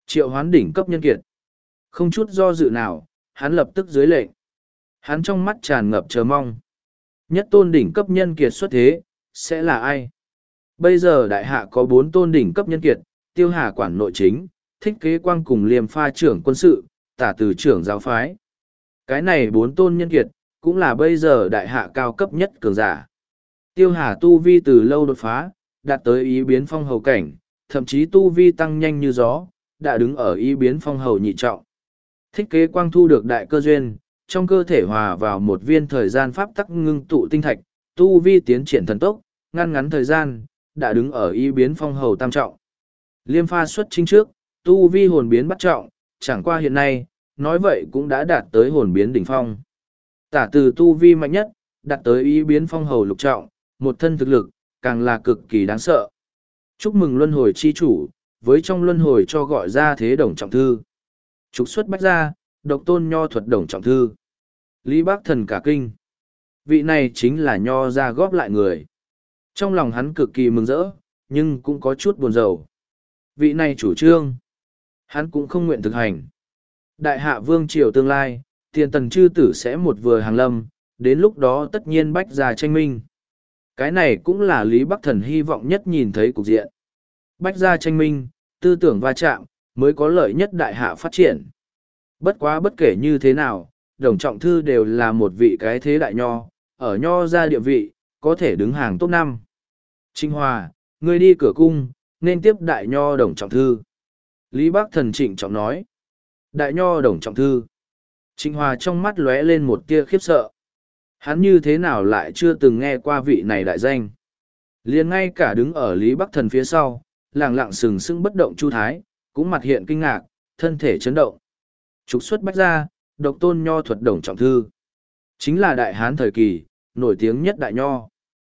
Triệu hoán đỉnh cấp nhân kiệt. Không chút do dự nào, hắn lập tức dưới lệnh. Hắn trong mắt tràn ngập chờ mong. Nhất tôn đỉnh cấp nhân kiệt xuất thế, sẽ là ai? Bây giờ đại hạ có bốn tôn đỉnh cấp nhân kiệt, Tiêu Hà quản nội chính, Thích Kế Quang cùng Liêm Pha trưởng quân sự, Tả Từ trưởng giáo phái. Cái này bốn tôn nhân kiệt, cũng là bây giờ đại hạ cao cấp nhất cường giả. Tiêu Hà tu vi từ lâu đột phá, đạt tới ý biến phong hầu cảnh, thậm chí tu vi tăng nhanh như gió, đã đứng ở ý biến phong hầu nhị trọng. Thích Kế Quang thu được đại cơ duyên, trong cơ thể hòa vào một viên thời gian pháp tắc ngưng tụ tinh thạch, tu vi tiến triển thần tốc, ngăn ngắn thời gian, đã đứng ở ý biến phong hầu tam trọng. Liêm Pha xuất chính trước, tu vi hồn biến bắt trọng, chẳng qua hiện nay, nói vậy cũng đã đạt tới hồn biến đỉnh phong. Tả Từ tu vi mạnh nhất, đạt tới ý biến phong hầu lục trọng, một thân thực lực, càng là cực kỳ đáng sợ. Chúc mừng luân hồi chi chủ, với trong luân hồi cho gọi ra thế Đồng Trọng Thư. Trục xuất bách ra, độc tôn nho thuật Đồng Trọng Thư. Lý Bác Thần cả kinh. Vị này chính là nho ra góp lại người. Trong lòng hắn cực kỳ mừng rỡ, nhưng cũng có chút buồn rầu. Vị này chủ trương, hắn cũng không nguyện thực hành. Đại hạ vương triều tương lai, tiền tần chư tử sẽ một vừa hàng lâm, đến lúc đó tất nhiên bách ra tranh minh. Cái này cũng là Lý Bắc Thần hy vọng nhất nhìn thấy cục diện. Bách gia tranh minh, tư tưởng va chạm, mới có lợi nhất đại hạ phát triển. Bất quá bất kể như thế nào, Đồng Trọng Thư đều là một vị cái thế đại nho, ở nho gia địa vị, có thể đứng hàng top năm. Trinh Hòa, ngươi đi cửa cung, nên tiếp đại nho Đồng Trọng Thư. Lý Bắc Thần trịnh trọng nói. Đại nho Đồng Trọng Thư. Trinh Hòa trong mắt lóe lên một tia khiếp sợ. Hắn như thế nào lại chưa từng nghe qua vị này đại danh. Liền ngay cả đứng ở Lý Bắc Thần phía sau, lẳng lặng sừng sững bất động Chu Thái, cũng mặt hiện kinh ngạc, thân thể chấn động. Trục xuất bách ra, độc tôn nho thuật Đồng Trọng Thư. Chính là đại hán thời kỳ, nổi tiếng nhất đại nho.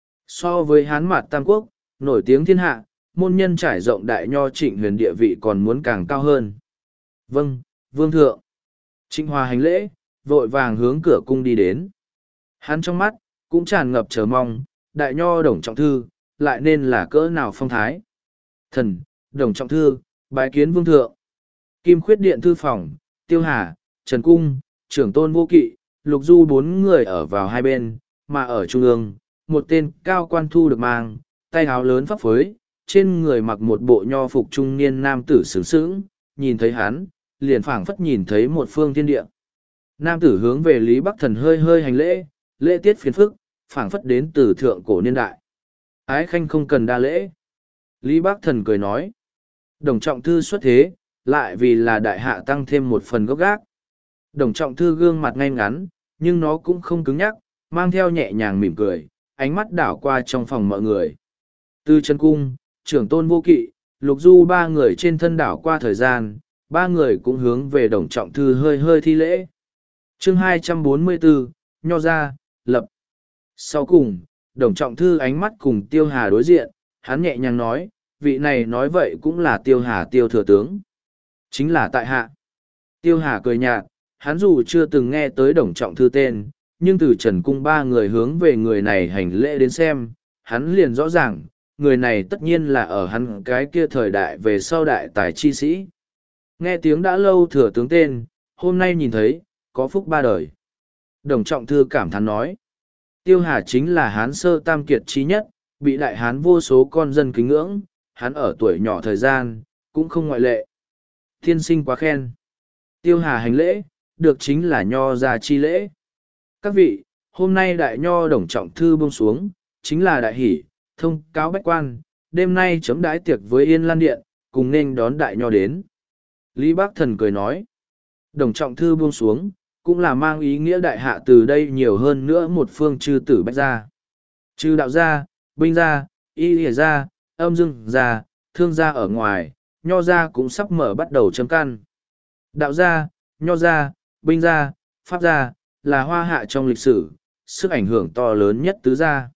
So với hán mạt Tam Quốc, nổi tiếng thiên hạ, môn nhân trải rộng đại nho Trịnh Huyền địa vị còn muốn càng cao hơn. Vâng, vương thượng. Trịnh Hòa hành lễ, vội vàng hướng cửa cung đi đến. Hắn trong mắt, cũng tràn ngập chờ mong, đại nho Đồng Trọng Thư, lại nên là cỡ nào phong thái. Thần, Đồng Trọng Thư, bái kiến vương thượng. Kim Khuyết Điện thư phòng, Tiêu Hà, Trần Cung, Trưởng Tôn Vô Kỵ, Lục Du bốn người ở vào hai bên, mà ở trung ương, một tên cao quan thu được mang, tay áo lớn phấp phới, trên người mặc một bộ nho phục trung niên nam tử sướng sướng, nhìn thấy hắn, liền phảng phất nhìn thấy một phương thiên địa. Nam tử hướng về Lý Bắc Thần hơi hơi hành lễ, lễ tiết phiền phức, phảng phất đến từ thượng cổ niên đại. Ái khanh không cần đa lễ. Lý Bắc Thần cười nói. Đồng Trọng Thư xuất thế, lại vì là đại hạ tăng thêm một phần gốc gác. Đồng Trọng Thư gương mặt ngay ngắn, nhưng nó cũng không cứng nhắc, mang theo nhẹ nhàng mỉm cười, ánh mắt đảo qua trong phòng mọi người. Từ Trần Cung, Trưởng Tôn Vô Kỵ, Lục Du ba người trên thân đảo qua thời gian, ba người cũng hướng về Đồng Trọng Thư hơi hơi thi lễ. Chương hai trăm bốn mươi bốn, Nho ra, lập. Sau cùng, Đồng Trọng Thư ánh mắt cùng Tiêu Hà đối diện, hắn nhẹ nhàng nói, vị này nói vậy cũng là Tiêu Hà Tiêu thừa tướng. Chính là tại hạ. Tiêu Hà cười nhạt, hắn dù chưa từng nghe tới Đồng Trọng Thư tên, nhưng từ Trần Cung ba người hướng về người này hành lễ đến xem, hắn liền rõ ràng, người này tất nhiên là ở hắn cái kia thời đại về sau đại tài chi sĩ. Nghe tiếng đã lâu thừa tướng tên, hôm nay nhìn thấy, có phúc ba đời. Đồng Trọng Thư cảm thán nói, Tiêu Hà chính là Hán sơ tam kiệt trí nhất, bị đại Hán vô số con dân kính ngưỡng, hắn ở tuổi nhỏ thời gian, cũng không ngoại lệ. Thiên sinh quá khen. Tiêu Hà hành lễ, được chính là nho gia chi lễ. Các vị, hôm nay đại nho Đồng Trọng Thư buông xuống, chính là đại hỷ, thông cáo bách quan, đêm nay chấm đái tiệc với Yên Lan Điện, cùng nên đón đại nho đến. Lý Bắc Thần cười nói, Đồng Trọng Thư buông xuống, cũng là mang ý nghĩa đại hạ từ đây nhiều hơn nữa một phương chư tử bách gia. Chư đạo gia, binh gia, y lìa gia, âm dương gia, thương gia ở ngoài, nho gia cũng sắp mở bắt đầu chấm căn. Đạo gia, nho gia, binh gia, pháp gia, là hoa hạ trong lịch sử, sức ảnh hưởng to lớn nhất tứ gia.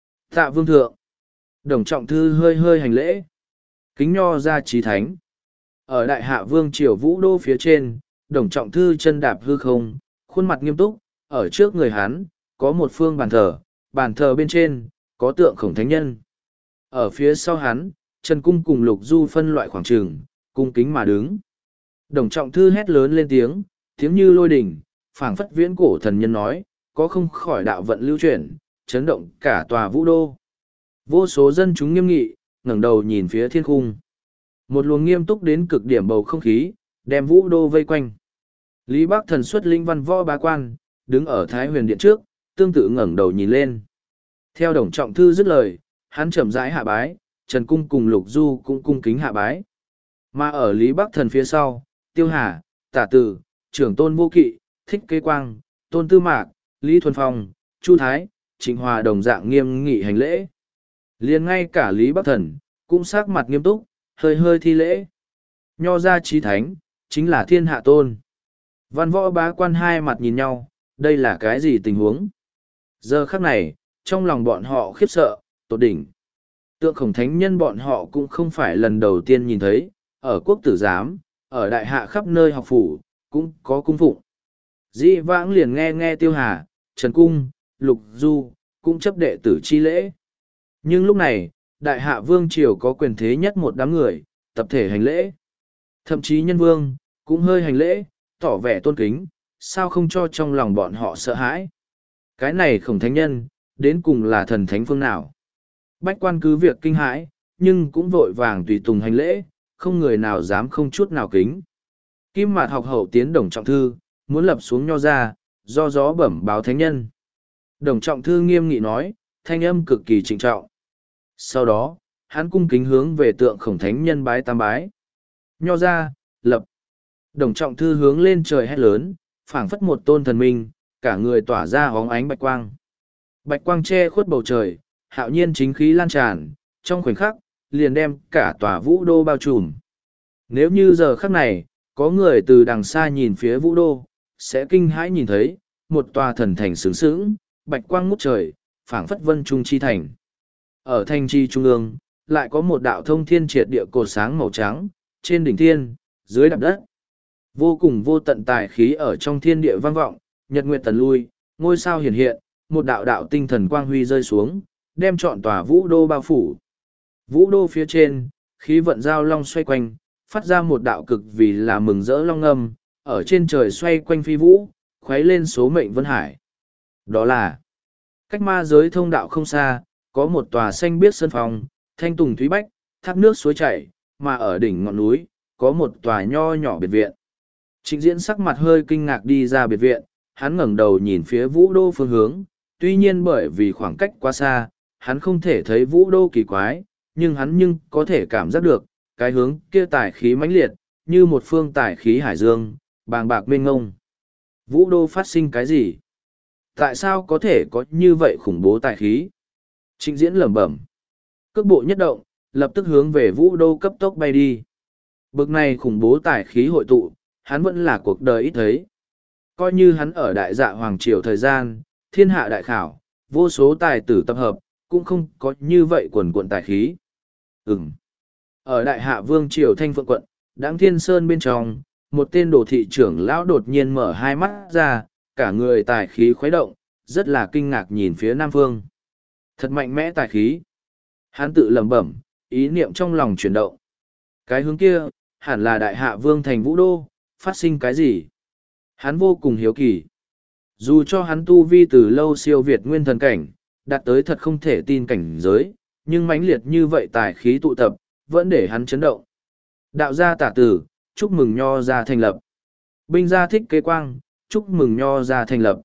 Tạ vương thượng. Đồng Trọng Thư hơi hơi hành lễ. Kính nho gia trí thánh. Ở đại hạ vương triều vũ đô phía trên, Đồng Trọng Thư chân đạp hư không, khuôn mặt nghiêm túc, ở trước người hắn, có một phương bàn thờ, bàn thờ bên trên, có tượng Khổng Thánh Nhân. Ở phía sau hắn, Trần Cung cùng Lục Du phân loại khoảng trường, cung kính mà đứng. Đồng Trọng Thư hét lớn lên tiếng, tiếng như lôi đình, phảng phất viễn cổ thần nhân nói, có không khỏi đạo vận lưu chuyển, chấn động cả tòa vũ đô. Vô số dân chúng nghiêm nghị, ngẩng đầu nhìn phía thiên khung. Một luồng nghiêm túc đến cực điểm bầu không khí, đem vũ đô vây quanh. Lý Bắc Thần xuất linh văn võ bá quan, đứng ở Thái Huyền Điện trước, tương tự ngẩng đầu nhìn lên. Theo Đồng Trọng Thư dứt lời, hắn chậm rãi hạ bái, Trần Cung cùng Lục Du cũng cung kính hạ bái. Mà ở Lý Bắc Thần phía sau, Tiêu Hà, Tả Tử, Trưởng Tôn Vô Kỵ, Thích Kế Quang, Tôn Tư Mạc, Lý Thuần Phong, Chu Thái, Trịnh Hòa đồng dạng nghiêm nghị hành lễ. Liền ngay cả Lý Bắc Thần, cũng sắc mặt nghiêm túc, hơi hơi thi lễ. Nho ra chí thánh, chính là thiên hạ tôn. Văn võ bá quan hai mặt nhìn nhau, đây là cái gì tình huống? Giờ khắc này, trong lòng bọn họ khiếp sợ, tột đỉnh. Tượng Khổng Thánh Nhân bọn họ cũng không phải lần đầu tiên nhìn thấy, ở quốc tử giám, ở đại hạ khắp nơi học phủ, cũng có cung phụng. Dĩ vãng liền nghe nghe Tiêu Hà, Trần Cung, Lục Du, cũng chấp đệ tử chi lễ. Nhưng lúc này, đại hạ vương triều có quyền thế nhất một đám người, tập thể hành lễ. Thậm chí nhân vương, cũng hơi hành lễ, tỏ vẻ tôn kính, sao không cho trong lòng bọn họ sợ hãi. Cái này Khổng Thánh Nhân, đến cùng là thần thánh phương nào. Bách quan cứ việc kinh hãi, nhưng cũng vội vàng tùy tùng hành lễ, không người nào dám không chút nào kính. Kim Mạt học hậu tiến Đồng Trọng Thư, muốn lập xuống nho ra, do gió bẩm báo thánh nhân. Đồng Trọng Thư nghiêm nghị nói, thanh âm cực kỳ trịnh trọng. Sau đó, hắn cung kính hướng về tượng Khổng Thánh Nhân bái tam bái. Nho ra, lập. Đồng Trọng Thư hướng lên trời hét lớn, phảng phất một tôn thần minh, cả người tỏa ra hóng ánh bạch quang. Bạch quang che khuất bầu trời, hạo nhiên chính khí lan tràn, trong khoảnh khắc, liền đem cả tòa vũ đô bao trùm. Nếu như giờ khắc này, có người từ đằng xa nhìn phía vũ đô, sẽ kinh hãi nhìn thấy, một tòa thần thành sướng sướng, bạch quang ngút trời, phảng phất vân trung chi thành. Ở thành chi trung ương, lại có một đạo thông thiên triệt địa cột sáng màu trắng, trên đỉnh thiên, dưới đạp đất. Vô cùng vô tận tài khí ở trong thiên địa vang vọng, nhật nguyệt tần lui, ngôi sao hiển hiện, một đạo đạo tinh thần quang huy rơi xuống, đem trọn tòa vũ đô bao phủ. Vũ đô phía trên, khí vận giao long xoay quanh, phát ra một đạo cực vì là mừng rỡ long âm, ở trên trời xoay quanh phi vũ, khuấy lên số mệnh vân hải. Đó là, cách ma giới thông đạo không xa, có một tòa xanh biếc sơn phong, thanh tùng thúy bách, thác nước suối chảy, mà ở đỉnh ngọn núi, có một tòa nho nhỏ biệt viện. Trịnh Diễn sắc mặt hơi kinh ngạc đi ra biệt viện, hắn ngẩng đầu nhìn phía vũ đô phương hướng, tuy nhiên bởi vì khoảng cách quá xa, hắn không thể thấy vũ đô kỳ quái, nhưng hắn nhưng có thể cảm giác được, cái hướng kia tài khí mãnh liệt, như một phương tài khí hải dương, bàng bạc mênh ngông. Vũ đô phát sinh cái gì? Tại sao có thể có như vậy khủng bố tài khí? Trịnh Diễn lẩm bẩm. Cước bộ nhất động, lập tức hướng về vũ đô cấp tốc bay đi. Bực này khủng bố tài khí hội tụ, hắn vẫn là cuộc đời ít thấy. Coi như hắn ở đại dạ hoàng triều thời gian, thiên hạ đại khảo, vô số tài tử tập hợp, cũng không có như vậy quần quận tài khí. Ừm. Ở đại hạ vương triều Thanh Phượng quận, Đãng Thiên Sơn bên trong, một tên đồ thị trưởng lão đột nhiên mở hai mắt ra, cả người tài khí khuấy động, rất là kinh ngạc nhìn phía Nam Phương. Thật mạnh mẽ tài khí. Hắn tự lẩm bẩm, ý niệm trong lòng chuyển động. Cái hướng kia, hẳn là đại hạ vương thành vũ đô, phát sinh cái gì? Hắn vô cùng hiếu kỳ. Dù cho hắn tu vi từ lâu siêu việt nguyên thần cảnh, đạt tới thật không thể tin cảnh giới, nhưng mãnh liệt như vậy tài khí tụ tập, vẫn để hắn chấn động. Đạo gia Tả Tử, chúc mừng nho gia thành lập. Binh gia Thích Kế Quang, chúc mừng nho gia thành lập.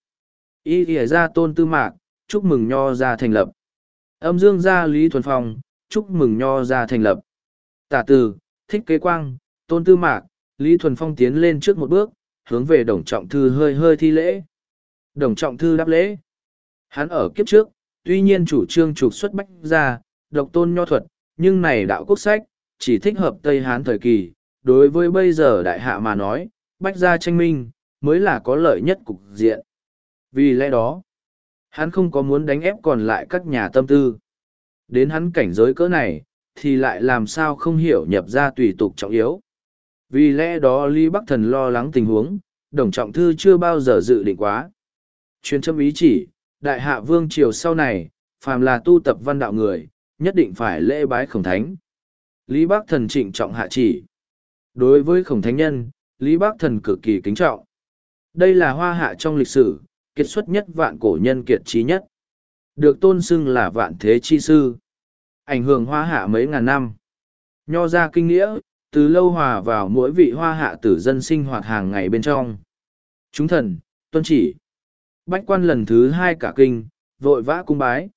Y ỉa gia Tôn Tư Mạc, chúc mừng nho gia thành lập. Âm dương gia Lý Thuần Phong, chúc mừng nho gia thành lập. Tả Tử, Thích Kế Quang, Tôn Tư Mạc, Lý Thuần Phong tiến lên trước một bước, hướng về Đồng Trọng Thư hơi hơi thi lễ. Đồng Trọng Thư đáp lễ. Hắn ở kiếp trước, tuy nhiên chủ trương trục xuất bách gia, độc tôn nho thuật, nhưng này đạo quốc sách, chỉ thích hợp Tây Hán thời kỳ. Đối với bây giờ đại hạ mà nói, bách gia tranh minh, mới là có lợi nhất cục diện. Vì lẽ đó, hắn không có muốn đánh ép còn lại các nhà tâm tư. Đến hắn cảnh giới cỡ này, thì lại làm sao không hiểu nhập ra tùy tục trọng yếu. Vì lẽ đó Lý Bắc Thần lo lắng tình huống, Đồng Trọng Thư chưa bao giờ dự định quá. Truyền châm ý chỉ, đại hạ vương triều sau này, phàm là tu tập văn đạo người, nhất định phải lễ bái Khổng Thánh. Lý Bắc Thần trịnh trọng hạ chỉ. Đối với Khổng Thánh Nhân, Lý Bác Thần cực kỳ kính trọng. Đây là hoa hạ trong lịch sử, kiệt xuất nhất vạn cổ nhân kiệt trí nhất. Được tôn xưng là vạn thế chi sư. Ảnh hưởng hoa hạ mấy ngàn năm. Nho ra kinh nghĩa, từ lâu hòa vào mỗi vị hoa hạ tử dân sinh hoạt hàng ngày bên trong. Chúng thần, tuân chỉ. Bách quan lần thứ hai cả kinh, vội vã cung bái.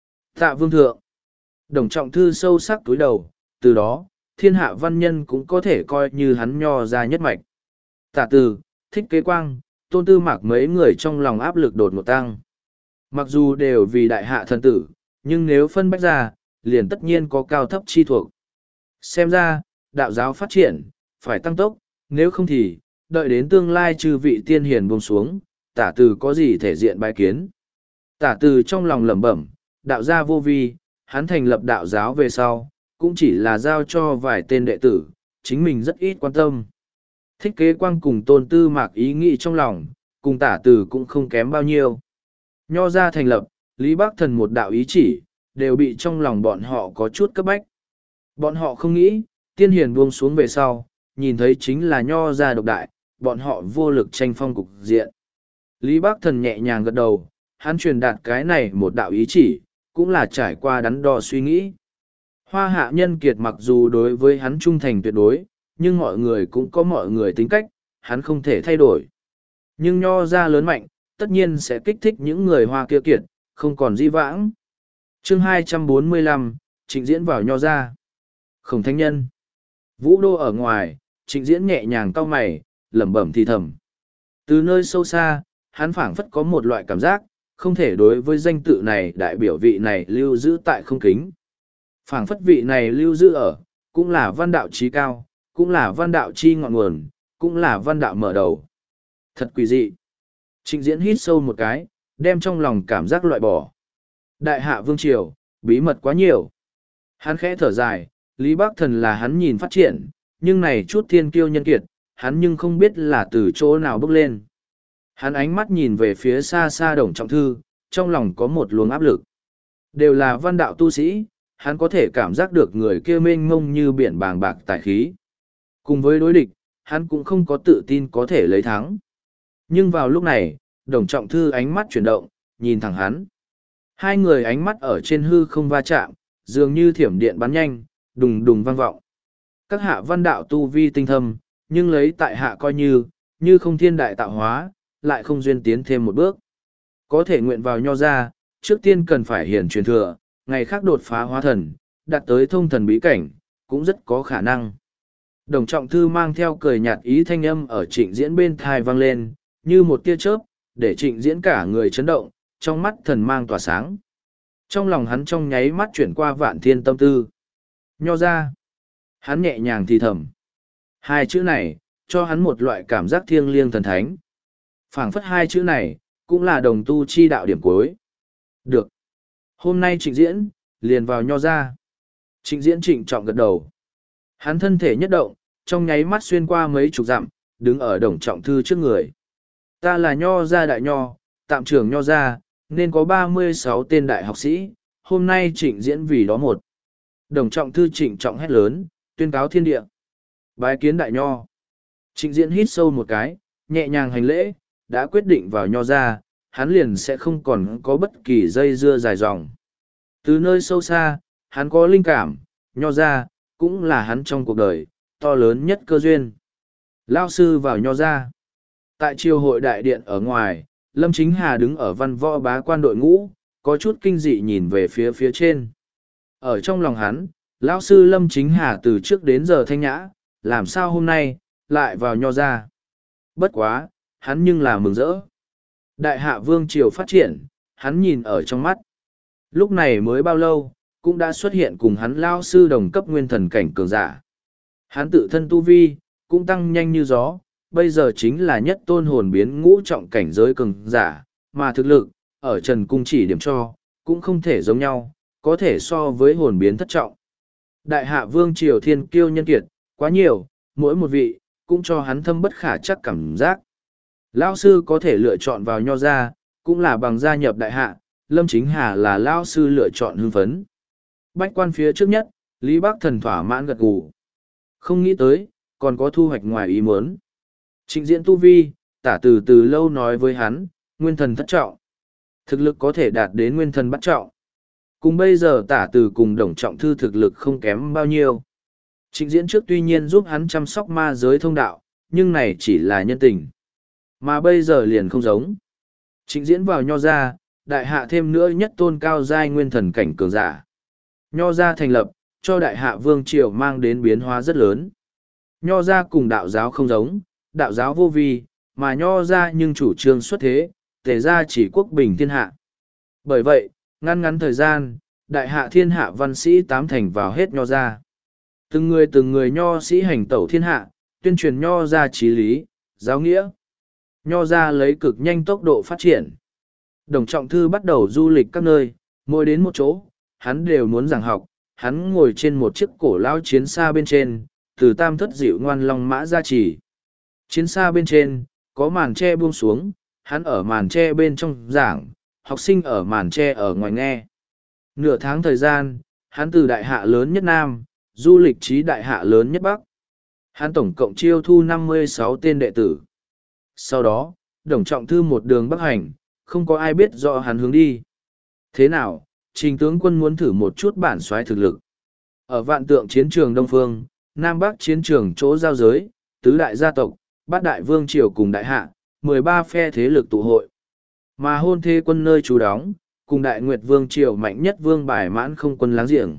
Tạ vương thượng. Đồng trọng thư sâu sắc túi đầu, từ đó, thiên hạ văn nhân cũng có thể coi như hắn nho ra nhất mạch. Tạ từ, thích kế quang, tôn tư mạc mấy người trong lòng áp lực đột ngột tăng. Mặc dù đều vì đại hạ thần tử, nhưng nếu phân bách ra, liền tất nhiên có cao thấp chi thuộc. Xem ra, đạo giáo phát triển, phải tăng tốc, nếu không thì, đợi đến tương lai chư vị tiên hiền buông xuống, tả từ có gì thể diện bái kiến. Tả từ trong lòng lẩm bẩm, đạo gia vô vi, hắn thành lập đạo giáo về sau, cũng chỉ là giao cho vài tên đệ tử, chính mình rất ít quan tâm. Thích kế quang cùng tôn tư mạc ý nghĩ trong lòng, cùng tả từ cũng không kém bao nhiêu. Nho ra thành lập, Lý Bác Thần một đạo ý chỉ, đều bị trong lòng bọn họ có chút cấp bách. Bọn họ không nghĩ, tiên hiền buông xuống về sau, nhìn thấy chính là nho ra độc đại, bọn họ vô lực tranh phong cục diện. Lý Bác Thần nhẹ nhàng gật đầu, hắn truyền đạt cái này một đạo ý chỉ, cũng là trải qua đắn đo suy nghĩ. Hoa hạ nhân kiệt mặc dù đối với hắn trung thành tuyệt đối, nhưng mọi người cũng có mọi người tính cách, hắn không thể thay đổi. Nhưng nho ra lớn mạnh, tất nhiên sẽ kích thích những người hoa kia kiệt, không còn di vãng. Chương hai trăm bốn mươi lăm, Trịnh Diễn vào nho ra. Khổng Thánh Nhân. Vũ đô ở ngoài, Trịnh Diễn nhẹ nhàng cau mày, lẩm bẩm thì thầm. Từ nơi sâu xa, hắn phảng phất có một loại cảm giác, không thể đối với danh tự này đại biểu vị này lưu giữ tại không kính. Phảng phất vị này lưu giữ ở, cũng là văn đạo trí cao, cũng là văn đạo chi ngọn nguồn, cũng là văn đạo mở đầu. Thật quỷ dị. Trịnh Diễn hít sâu một cái, đem trong lòng cảm giác loại bỏ. Đại hạ vương triều, bí mật quá nhiều. Hắn khẽ thở dài, Lý Bác Thần là hắn nhìn phát triển, nhưng này chút thiên kiêu nhân kiệt, hắn nhưng không biết là từ chỗ nào bước lên. Hắn ánh mắt nhìn về phía xa xa Đồng Trọng Thư, trong lòng có một luồng áp lực. Đều là văn đạo tu sĩ, hắn có thể cảm giác được người kia mênh mông như biển bàng bạc tài khí. Cùng với đối địch, hắn cũng không có tự tin có thể lấy thắng. Nhưng vào lúc này, Đồng Trọng Thư ánh mắt chuyển động, nhìn thẳng hắn. Hai người ánh mắt ở trên hư không va chạm, dường như thiểm điện bắn nhanh, đùng đùng vang vọng. Các hạ văn đạo tu vi tinh thâm, nhưng lấy tại hạ coi như, như không thiên đại tạo hóa, lại không duyên tiến thêm một bước. Có thể nguyện vào nho ra, trước tiên cần phải hiển truyền thừa, ngày khác đột phá hóa thần, đạt tới thông thần bí cảnh, cũng rất có khả năng. Đồng Trọng Thư mang theo cười nhạt ý thanh âm ở Trịnh Diễn bên thai vang lên, như một tia chớp, để Trịnh Diễn cả người chấn động, trong mắt thần mang tỏa sáng. Trong lòng hắn trong nháy mắt chuyển qua vạn thiên tâm tư. Nho ra. Hắn nhẹ nhàng thì thầm. Hai chữ này, cho hắn một loại cảm giác thiêng liêng thần thánh. Phảng phất hai chữ này, cũng là đồng tu chi đạo điểm cuối. Được. Hôm nay Trịnh Diễn, liền vào nho ra. Trịnh Diễn trịnh trọng gật đầu. Hắn thân thể nhất động, trong nháy mắt xuyên qua mấy chục dặm, đứng ở Đồng Trọng Thư trước người. Ta là nho gia đại nho, tạm trưởng nho gia, nên có ba mươi sáu tên đại học sĩ, hôm nay Trịnh Diễn vì đó một. Đồng Trọng Thư trịnh trọng hét lớn, tuyên cáo thiên địa. Bái kiến đại nho. Trịnh Diễn hít sâu một cái, nhẹ nhàng hành lễ, đã quyết định vào nho ra, hắn liền sẽ không còn có bất kỳ dây dưa dài dòng. Từ nơi sâu xa, hắn có linh cảm, nho ra, cũng là hắn trong cuộc đời, to lớn nhất cơ duyên. Lao sư vào nho ra. Tại triều hội đại điện ở ngoài, Lâm Chính Hà đứng ở văn võ bá quan đội ngũ, có chút kinh dị nhìn về phía phía trên. Ở trong lòng hắn, lão sư Lâm Chính Hà từ trước đến giờ thanh nhã, làm sao hôm nay, lại vào nho ra. Bất quá, hắn nhưng là mừng rỡ. Đại hạ vương triều phát triển, hắn nhìn ở trong mắt. Lúc này mới bao lâu, cũng đã xuất hiện cùng hắn lao sư đồng cấp nguyên thần cảnh cường giả. Hắn tự thân tu vi, cũng tăng nhanh như gió, bây giờ chính là nhất tôn hồn biến ngũ trọng cảnh giới cường giả, mà thực lực, ở Trần Cung chỉ điểm cho, cũng không thể giống nhau, có thể so với hồn biến thất trọng. Đại hạ vương triều thiên kiêu nhân kiệt, quá nhiều, mỗi một vị, cũng cho hắn thâm bất khả chắc cảm giác. Lão sư có thể lựa chọn vào nho ra, cũng là bằng gia nhập đại hạ, Lâm Chính Hà là lão sư lựa chọn hưng phấn. Bách quan phía trước nhất, Lý Bác Thần thỏa mãn gật gù. Không nghĩ tới, còn có thu hoạch ngoài ý muốn. Trịnh Diễn tu vi, tả từ từ lâu nói với hắn, nguyên thần thất trọng. Thực lực có thể đạt đến nguyên thần bắt trọng. Cùng bây giờ tả từ cùng đồng trọng thư thực lực không kém bao nhiêu. Trịnh Diễn trước tuy nhiên giúp hắn chăm sóc ma giới thông đạo, nhưng này chỉ là nhân tình. Mà bây giờ liền không giống. Trịnh Diễn vào nho ra, đại hạ thêm nữa nhất tôn cao giai nguyên thần cảnh cường giả. Nho ra thành lập, cho đại hạ vương triều mang đến biến hóa rất lớn. Nho ra cùng đạo giáo không giống, đạo giáo vô vi, mà nho ra nhưng chủ trương xuất thế, tề ra chỉ quốc bình thiên hạ. Bởi vậy, ngăn ngắn thời gian, đại hạ thiên hạ văn sĩ tám thành vào hết nho ra. Từng người từng người nho sĩ hành tẩu thiên hạ, tuyên truyền nho ra trí lý, giáo nghĩa. Nho ra lấy cực nhanh tốc độ phát triển. Đồng Trọng Thư bắt đầu du lịch các nơi, mỗi đến một chỗ, hắn đều muốn giảng học, hắn ngồi trên một chiếc cổ lao chiến xa bên trên, từ tam thất dịu ngoan long mã ra chỉ. Chiến xa bên trên, có màn tre buông xuống, hắn ở màn tre bên trong giảng, học sinh ở màn tre ở ngoài nghe. Nửa tháng thời gian, hắn từ đại hạ lớn nhất Nam, du lịch trí đại hạ lớn nhất Bắc. Hắn tổng cộng chiêu thu năm mươi sáu tên đệ tử. Sau đó, Đồng Trọng Thư một đường bắc hành, không có ai biết rõ hắn hướng đi. Thế nào, Trình tướng quân muốn thử một chút bản soái thực lực. Ở vạn tượng chiến trường Đông Phương, Nam Bắc chiến trường chỗ giao giới, tứ đại gia tộc, bát đại vương triều cùng đại hạ, mười ba phe thế lực tụ hội. Mà hôn thê quân nơi trú đóng, cùng đại nguyệt vương triều mạnh nhất vương bài mãn không quân láng giềng.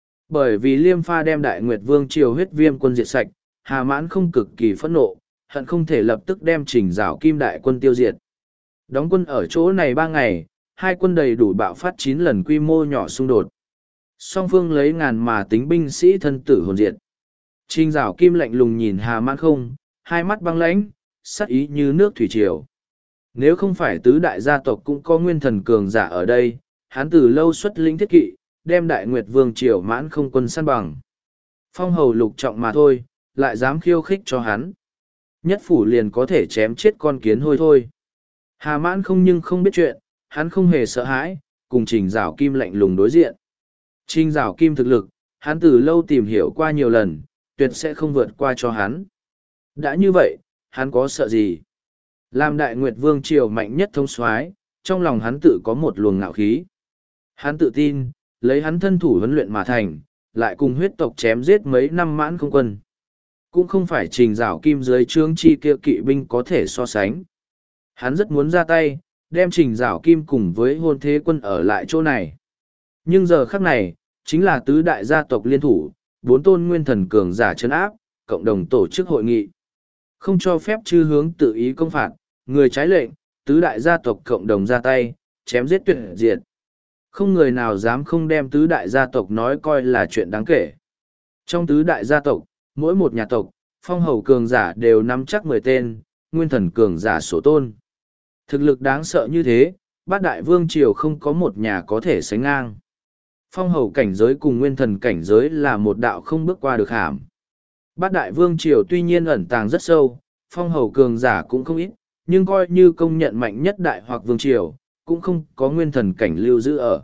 Bởi vì Liêm Pha đem đại nguyệt vương triều huyết viêm quân diệt sạch, Hà Mãn không cực kỳ phẫn nộ, hận không thể lập tức đem Trình Giảo Kim đại quân tiêu diệt. Đóng quân ở chỗ này ba ngày, hai quân đầy đủ bạo phát chín lần quy mô nhỏ xung đột. Song phương lấy ngàn mà tính binh sĩ thân tử hồn diệt. Trình Giảo Kim lạnh lùng nhìn Hà Mãn không, hai mắt băng lãnh, sắc ý như nước thủy triều. Nếu không phải tứ đại gia tộc cũng có nguyên thần cường giả ở đây, hắn từ lâu xuất lĩnh thiết kỵ, đem đại nguyệt vương triều mãn không quân săn bằng. Phong hầu lục trọng mà thôi, lại dám khiêu khích cho hắn. Nhất phủ liền có thể chém chết con kiến hôi thôi. Hà mãn không nhưng không biết chuyện, hắn không hề sợ hãi, cùng Trình Giảo Kim lạnh lùng đối diện. Trình Giảo Kim thực lực, hắn từ lâu tìm hiểu qua nhiều lần, tuyệt sẽ không vượt qua cho hắn. Đã như vậy, hắn có sợ gì? Làm đại nguyệt vương triều mạnh nhất thống soái, trong lòng hắn tự có một luồng ngạo khí. Hắn tự tin, lấy hắn thân thủ huấn luyện mà thành, lại cùng huyết tộc chém giết mấy năm mãn không quân. Cũng không phải Trình Giảo Kim dưới trướng chi kia kỵ binh có thể so sánh. Hắn rất muốn ra tay, đem Trình Giảo Kim cùng với hôn thế quân ở lại chỗ này. Nhưng giờ khắc này, chính là tứ đại gia tộc liên thủ, bốn tôn nguyên thần cường giả trấn áp, cộng đồng tổ chức hội nghị. Không cho phép chư hướng tự ý công phạt, người trái lệnh, tứ đại gia tộc cộng đồng ra tay, chém giết tuyệt diệt. Không người nào dám không đem tứ đại gia tộc nói coi là chuyện đáng kể. Trong tứ đại gia tộc, mỗi một nhà tộc, phong hầu cường giả đều nắm chắc mười tên, nguyên thần cường giả sổ tôn. Thực lực đáng sợ như thế, bát đại vương triều không có một nhà có thể sánh ngang. Phong hầu cảnh giới cùng nguyên thần cảnh giới là một đạo không bước qua được hàm. Bát đại vương triều tuy nhiên ẩn tàng rất sâu, phong hầu cường giả cũng không ít, nhưng coi như công nhận mạnh nhất đại hoặc vương triều, cũng không có nguyên thần cảnh lưu giữ ở.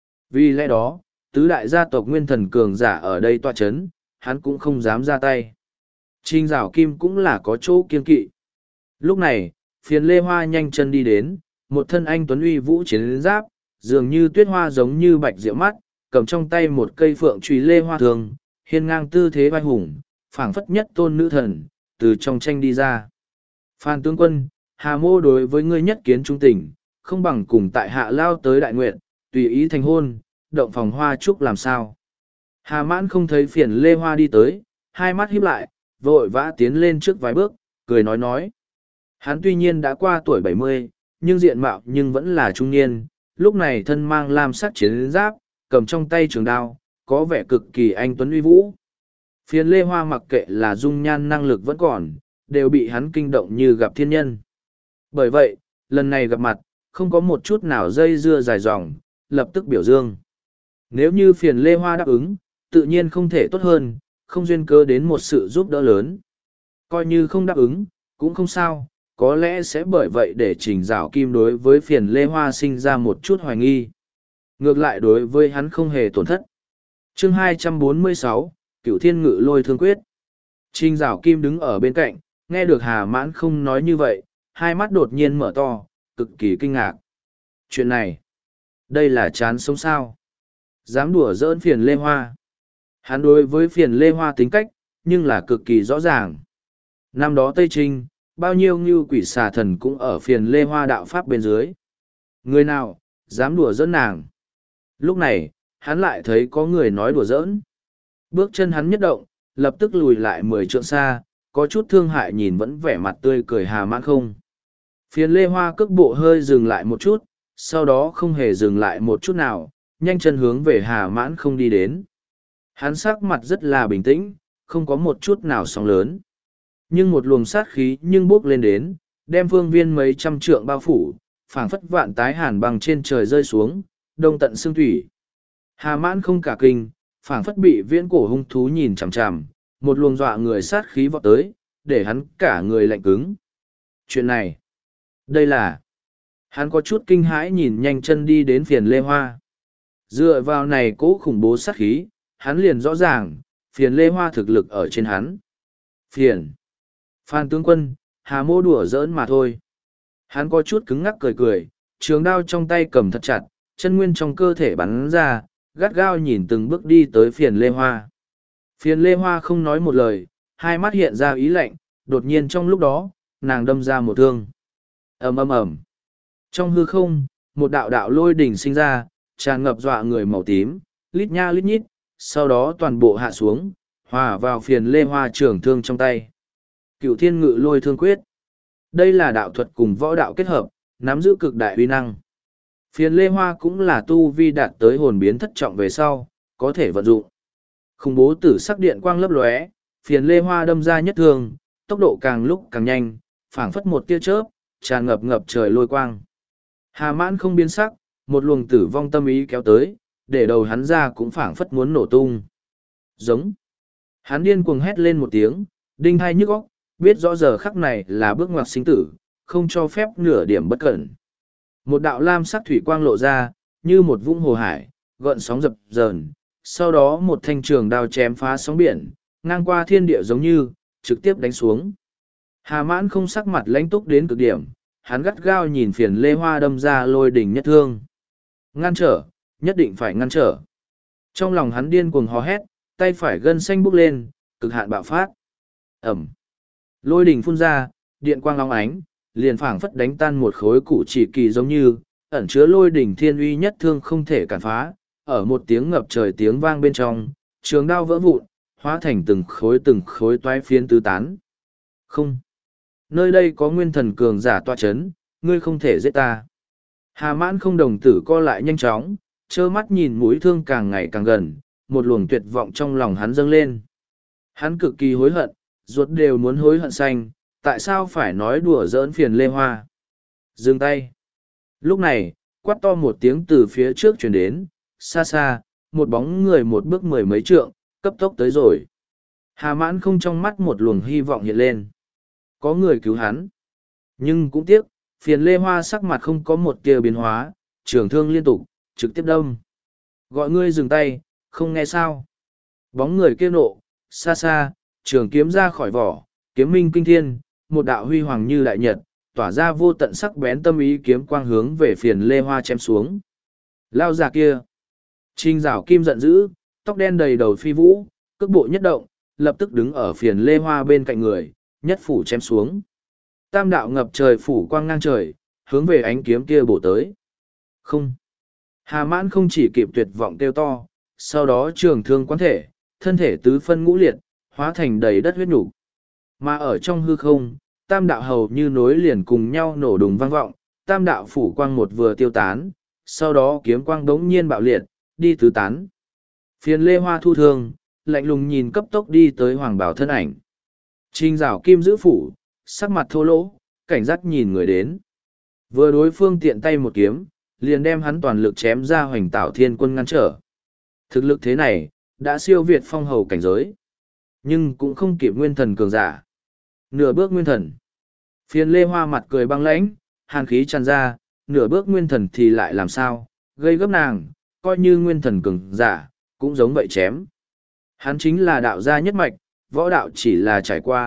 Vì lẽ đó, tứ đại gia tộc nguyên thần cường giả ở đây tọa chấn, hắn cũng không dám ra tay. Trình Giảo Kim cũng là có chỗ kiên kỵ. Lúc này, phiền Lê Hoa nhanh chân đi đến, một thân anh tuấn uy vũ chiến giáp, dường như tuyết hoa giống như bạch diệu mắt, cầm trong tay một cây phượng trùy lê hoa thường, hiên ngang tư thế vai hùng, phảng phất nhất tôn nữ thần, từ trong tranh đi ra. Phan tướng quân, Hà Mô đối với ngươi nhất kiến trung tình, không bằng cùng tại hạ lao tới đại nguyện, tùy ý thành hôn, động phòng hoa trúc làm sao. Hà Mãn không thấy phiền Lê Hoa đi tới, hai mắt híp lại, vội vã tiến lên trước vài bước, cười nói nói. Hắn tuy nhiên đã qua tuổi bảy mươi, nhưng diện mạo nhưng vẫn là trung niên, lúc này thân mang lam sắc chiến giáp, cầm trong tay trường đao, có vẻ cực kỳ anh tuấn uy vũ. Phiền Lê Hoa mặc kệ là dung nhan năng lực vẫn còn, đều bị hắn kinh động như gặp thiên nhân. Bởi vậy, lần này gặp mặt, không có một chút nào dây dưa dài dòng, lập tức biểu dương. Nếu như phiền Lê Hoa đáp ứng, tự nhiên không thể tốt hơn, không duyên cớ đến một sự giúp đỡ lớn. Coi như không đáp ứng, cũng không sao, có lẽ sẽ bởi vậy để Trình Giảo Kim đối với phiền Lê Hoa sinh ra một chút hoài nghi. Ngược lại đối với hắn không hề tổn thất. Chương hai trăm bốn mươi sáu, Cửu Thiên Ngự Lôi Thương Quyết. Trình Giảo Kim đứng ở bên cạnh, Nghe được Hà Mãn không nói như vậy, hai mắt đột nhiên mở to, cực kỳ kinh ngạc. Chuyện này, đây là chán sống sao? Dám đùa giỡn Phiền Lê Hoa. Hắn đối với Phiền Lê Hoa tính cách, nhưng là cực kỳ rõ ràng. Năm đó Tây Trinh, bao nhiêu như quỷ xà thần cũng ở Phiền Lê Hoa đạo pháp bên dưới. Người nào, dám đùa giỡn nàng? Lúc này, hắn lại thấy có người nói đùa giỡn. Bước chân hắn nhất động, lập tức lùi lại mười trượng xa, có chút thương hại nhìn vẫn vẻ mặt tươi cười Hà Mãn không. Phiền Lê Hoa cước bộ hơi dừng lại một chút, sau đó không hề dừng lại một chút nào, nhanh chân hướng về Hà Mãn không đi đến. Hắn sắc mặt rất là bình tĩnh, không có một chút nào sóng lớn. Nhưng một luồng sát khí nhưng bốc lên đến, đem phương viên mấy trăm trượng bao phủ, phảng phất vạn tái hàn băng trên trời rơi xuống, đông tận xương thủy. Hà Mãn không cả kinh, phảng phất bị viễn cổ hung thú nhìn chằm chằm, một luồng dọa người sát khí vọt tới, để hắn cả người lạnh cứng. Chuyện này, đây là... Hắn có chút kinh hãi nhìn nhanh chân đi đến Phiền Lê Hoa. Dựa vào này cố khủng bố sát khí, hắn liền rõ ràng, Phiền Lê Hoa thực lực ở trên hắn. Phiền. Phan tướng quân, Hà mô đùa giỡn mà thôi. Hắn có chút cứng ngắc cười cười, trường đao trong tay cầm thật chặt, chân nguyên trong cơ thể bắn ra, gắt gao nhìn từng bước đi tới Phiền Lê Hoa. Phiền Lê Hoa không nói một lời, hai mắt hiện ra ý lạnh, đột nhiên trong lúc đó, nàng đâm ra một thương. Ầm ầm ầm. Trong hư không, một đạo đạo lôi đỉnh sinh ra, tràn ngập dọa người màu tím, lít nha lít nhít, sau đó toàn bộ hạ xuống, hòa vào Phiền Lê Hoa trường thương trong tay. Cửu Thiên Ngự Lôi Thương Quyết. Đây là đạo thuật cùng võ đạo kết hợp, nắm giữ cực đại uy năng. Phiền Lê Hoa cũng là tu vi đạt tới hồn biến thất trọng về sau, có thể vận dụng. Khủng bố tử sắc điện quang lấp lóe, Phiền Lê Hoa đâm ra nhất thương, tốc độ càng lúc càng nhanh, phảng phất một tia chớp, tràn ngập ngập trời lôi quang. Hà Mãn không biến sắc, một luồng tử vong tâm ý kéo tới, để đầu hắn ra cũng phảng phất muốn nổ tung. Giống. Hắn điên cuồng hét lên một tiếng, đinh hai nhức óc, biết rõ giờ khắc này là bước ngoặt sinh tử, không cho phép nửa điểm bất cẩn. Một đạo lam sắc thủy quang lộ ra, như một vũng hồ hải, gợn sóng dập dờn, sau đó một thanh trường đao chém phá sóng biển, ngang qua thiên địa giống như, trực tiếp đánh xuống. Hà Mãn không sắc mặt lãnh túc đến cực điểm, hắn gắt gao nhìn Phiền Lê Hoa đâm ra lôi đỉnh nhất thương. Ngăn trở, nhất định phải ngăn trở. Trong lòng hắn điên cuồng hò hét, tay phải gân xanh bốc lên, cực hạn bạo phát. Ẩm. Lôi đỉnh phun ra, điện quang long ánh, liền phảng phất đánh tan một khối củ chỉ kỳ giống như, ẩn chứa lôi đỉnh thiên uy nhất thương không thể cản phá, ở một tiếng ngập trời tiếng vang bên trong, trường đao vỡ vụn, hóa thành từng khối từng khối toái phiến tứ tán. Không. Nơi đây có nguyên thần cường giả tọa chấn, ngươi không thể giết ta. Hà Mãn không đồng tử co lại nhanh chóng, trơ mắt nhìn mũi thương càng ngày càng gần, một luồng tuyệt vọng trong lòng hắn dâng lên. Hắn cực kỳ hối hận, ruột đều muốn hối hận xanh, tại sao phải nói đùa giỡn Phiền Lê Hoa. Dừng tay. Lúc này, quát to một tiếng từ phía trước truyền đến, xa xa, một bóng người một bước mười mấy trượng, cấp tốc tới rồi. Hà Mãn không trong mắt một luồng hy vọng hiện lên. Có người cứu hắn. Nhưng cũng tiếc, Phiền Lê Hoa sắc mặt không có một tia biến hóa, trường thương liên tục, trực tiếp đâm. Gọi ngươi dừng tay, không nghe sao. Bóng người kêu nộ, xa xa, trường kiếm ra khỏi vỏ, kiếm minh kinh thiên, một đạo huy hoàng như đại nhật, tỏa ra vô tận sắc bén tâm ý kiếm quang hướng về Phiền Lê Hoa chém xuống. Lao già kia. Trình Dạo Kim giận dữ, tóc đen đầy đầu phi vũ, cước bộ nhất động, lập tức đứng ở Phiền Lê Hoa bên cạnh người, nhất phủ chém xuống. Tam đạo ngập trời phủ quang ngang trời, hướng về ánh kiếm kia bổ tới. Không. Hà Mãn không chỉ kịp tuyệt vọng kêu to, sau đó trường thương quán thể, thân thể tứ phân ngũ liệt, hóa thành đầy đất huyết nhục. Mà ở trong hư không, tam đạo hầu như nối liền cùng nhau nổ đùng vang vọng, tam đạo phủ quang một vừa tiêu tán, sau đó kiếm quang đống nhiên bạo liệt, đi tứ tán. Phiền Lê Hoa thu thương, lạnh lùng nhìn cấp tốc đi tới hoàng bảo thân ảnh. Trình Dạo Kim giữ phủ, sắc mặt thô lỗ, cảnh giác nhìn người đến. Vừa đối phương tiện tay một kiếm, liền đem hắn toàn lực chém ra Hoành Tảo Thiên Quân ngăn trở. Thực lực thế này, đã siêu việt phong hầu cảnh giới. Nhưng cũng không kịp nguyên thần cường giả. Nửa bước nguyên thần. Phiền Lê Hoa mặt cười băng lãnh, hàn khí tràn ra, nửa bước nguyên thần thì lại làm sao, gây gấp nàng, coi như nguyên thần cường giả, cũng giống vậy chém. Hắn chính là đạo gia nhất mạch, võ đạo chỉ là trải qua,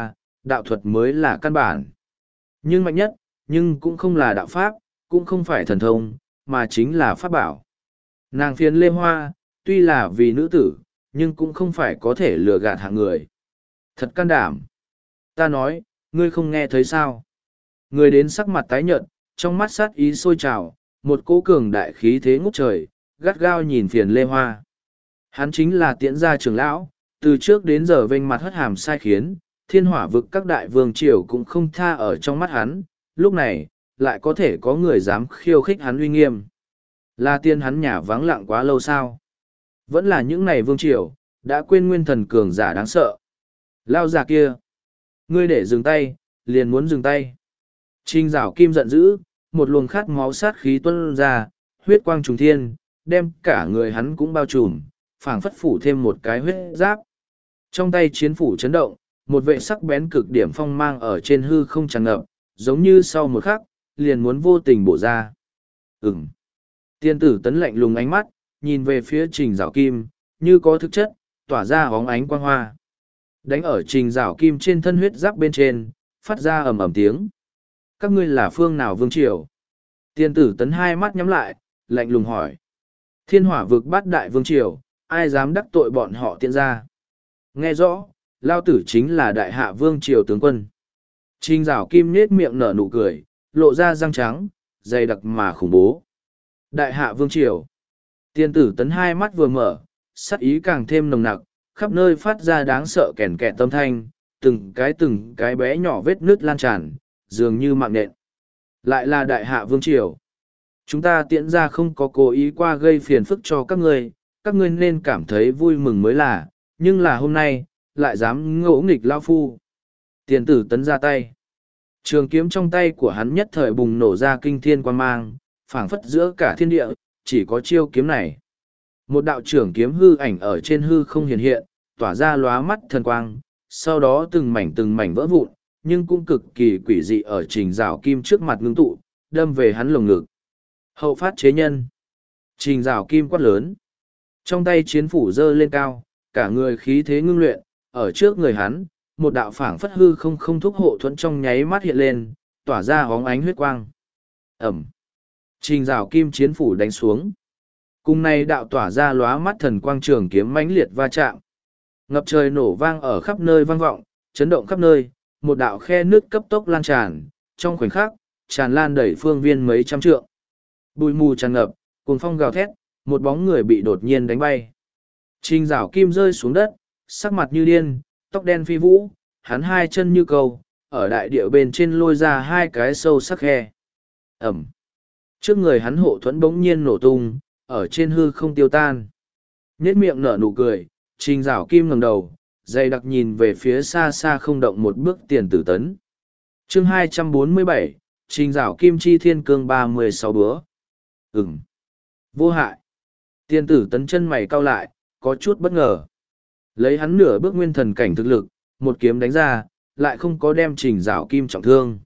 đạo thuật mới là căn bản. Nhưng mạnh nhất, nhưng cũng không là đạo pháp, cũng không phải thần thông, mà chính là pháp bảo. Nàng phiền Lê Hoa, tuy là vì nữ tử, nhưng cũng không phải có thể lừa gạt hạng người. Thật can đảm. Ta nói, ngươi không nghe thấy sao? Người đến sắc mặt tái nhợt, trong mắt sát ý sôi trào, một cỗ cường đại khí thế ngút trời, gắt gao nhìn phiền Lê Hoa. Hắn chính là tiễn gia trưởng lão, từ trước đến giờ vênh mặt hất hàm sai khiến, thiên hỏa vực các đại vương triều cũng không tha ở trong mắt hắn, lúc này, lại có thể có người dám khiêu khích hắn uy nghiêm. Là tiên hắn nhà vắng lặng quá lâu sao? Vẫn là những ngày vương triều, đã quên nguyên thần cường giả đáng sợ. Lao già kia! Ngươi để dừng tay, liền muốn dừng tay. Trình Giảo Kim giận dữ, một luồng khát máu sát khí tuôn ra, huyết quang trùng thiên, đem cả người hắn cũng bao trùm, phảng phất phủ thêm một cái huyết giáp. Trong tay chiến phủ chấn động, một vệ sắc bén cực điểm phong mang ở trên hư không tràn ngập, giống như sau một khắc, liền muốn vô tình bổ ra. Ừm. Tiên tử tấn lạnh lùng ánh mắt, nhìn về phía Trình Giảo Kim, như có thực chất, tỏa ra hóng ánh quang hoa. Đánh ở Trình Giảo Kim trên thân huyết giáp bên trên, phát ra ầm ầm tiếng. Các ngươi là phương nào vương triều? Tiên tử tấn hai mắt nhắm lại, lạnh lùng hỏi. Thiên hỏa vực bát đại vương triều, ai dám đắc tội bọn họ tiện ra? Nghe rõ, lao tử chính là đại hạ vương triều tướng quân. Trình Giảo Kim nết miệng nở nụ cười, lộ ra răng trắng, dày đặc mà khủng bố. Đại hạ vương triều. Tiên tử tấn hai mắt vừa mở, sắc ý càng thêm nồng nặc, khắp nơi phát ra đáng sợ kèn kẹt tâm thanh, từng cái từng cái bé nhỏ vết nước lan tràn, dường như mạng nện. Lại là đại hạ vương triều. Chúng ta tiễn ra không có cố ý qua gây phiền phức cho các ngươi, các ngươi nên cảm thấy vui mừng mới là, nhưng là hôm nay, lại dám ngỗ nghịch lao phu. Tiền tử tấn ra tay. Trường kiếm trong tay của hắn nhất thời bùng nổ ra kinh thiên quan mang, phảng phất giữa cả thiên địa, chỉ có chiêu kiếm này. Một đạo trưởng kiếm hư ảnh ở trên hư không hiện hiện, tỏa ra lóa mắt thần quang, sau đó từng mảnh từng mảnh vỡ vụn, nhưng cũng cực kỳ quỷ dị ở Trình Giảo Kim trước mặt ngưng tụ, đâm về hắn lồng ngực. Hậu phát chế nhân. Trình Giảo Kim quát lớn. Trong tay chiến phủ giơ lên cao, cả người khí thế ngưng luyện, ở trước người hắn, một đạo phảng phất hư không không thúc hộ thuẫn trong nháy mắt hiện lên, tỏa ra hóng ánh huyết quang. Ẩm. Trình Giảo Kim chiến phủ đánh xuống. Cùng này đạo tỏa ra lóa mắt thần quang trường kiếm mãnh liệt va chạm. Ngập trời nổ vang ở khắp nơi vang vọng, chấn động khắp nơi, một đạo khe nước cấp tốc lan tràn, trong khoảnh khắc, tràn lan đẩy phương viên mấy trăm trượng. Bụi mù tràn ngập, cuồng phong gào thét, một bóng người bị đột nhiên đánh bay. Trình Giảo Kim rơi xuống đất, sắc mặt như điên, tóc đen phi vũ, hắn hai chân như cầu, ở đại địa bên trên lôi ra hai cái sâu sắc khe. Ẩm. Trước người hắn hộ thuẫn bỗng nhiên nổ tung, ở trên hư không tiêu tan. Nhết miệng nở nụ cười, Trình Giảo Kim ngẩng đầu, dày đặc nhìn về phía xa xa không động một bước tiền tử tấn. Chương hai trăm bốn mươi bảy, Trình Giảo Kim chi thiên cương ba mươi sáu búa. Ừm. Vô hại. Tiền tử tấn chân mày cau lại, có chút bất ngờ. Lấy hắn nửa bước nguyên thần cảnh thực lực, một kiếm đánh ra, lại không có đem Trình Giảo Kim trọng thương.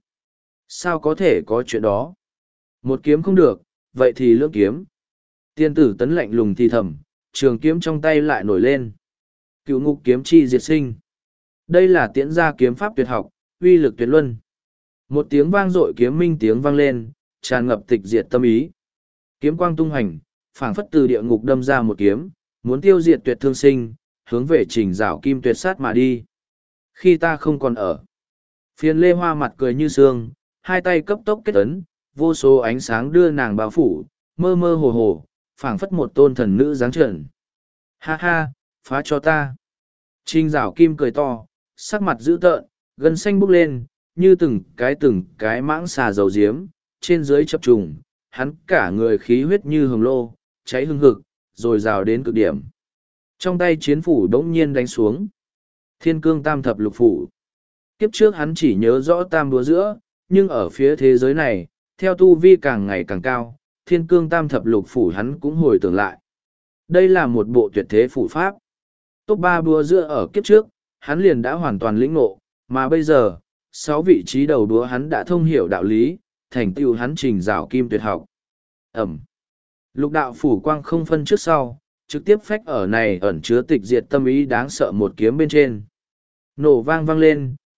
Sao có thể có chuyện đó? Một kiếm không được, vậy thì lưỡng kiếm. Tiên tử tấn lạnh lùng thì thầm, trường kiếm trong tay lại nổi lên. Cựu ngục kiếm chi diệt sinh. Đây là tiễn gia kiếm pháp tuyệt học, uy lực tuyệt luân. Một tiếng vang dội kiếm minh tiếng vang lên, tràn ngập tịch diệt tâm ý. Kiếm quang tung hành, phảng phất từ địa ngục đâm ra một kiếm, muốn tiêu diệt tuyệt thương sinh, hướng về Trình Giảo Kim tuyệt sát mà đi. Khi ta không còn ở. Phiền Lê Hoa mặt cười như sương, hai tay cấp tốc kết ấn, vô số ánh sáng đưa nàng bao phủ, mơ mơ hồ hồ, phảng phất một tôn thần nữ dáng trần. Ha ha, phá cho ta. Trình Giảo Kim cười to, sắc mặt dữ tợn, gân xanh bốc lên, như từng cái từng cái mãng xà dầu diếm, trên dưới chập trùng, hắn cả người khí huyết như hồng lô, cháy hưng hực, rồi rào đến cực điểm. Trong tay chiến phủ đống nhiên đánh xuống. Thiên cương tam thập lục phủ. Kiếp trước hắn chỉ nhớ rõ tam búa giữa, nhưng ở phía thế giới này, theo tu vi càng ngày càng cao, thiên cương tam thập lục phủ hắn cũng hồi tưởng lại. Đây là một bộ tuyệt thế phủ pháp. Top ba búa giữa ở kiếp trước, hắn liền đã hoàn toàn lĩnh ngộ, mà bây giờ, sáu vị trí đầu búa hắn đã thông hiểu đạo lý, thành tựu hắn Trình Giảo Kim tuyệt học. Ẩm. Lục đạo phủ quang không phân trước sau, trực tiếp phách ở này ẩn chứa tịch diệt tâm ý đáng sợ một kiếm bên trên. Nổ vang vang lên,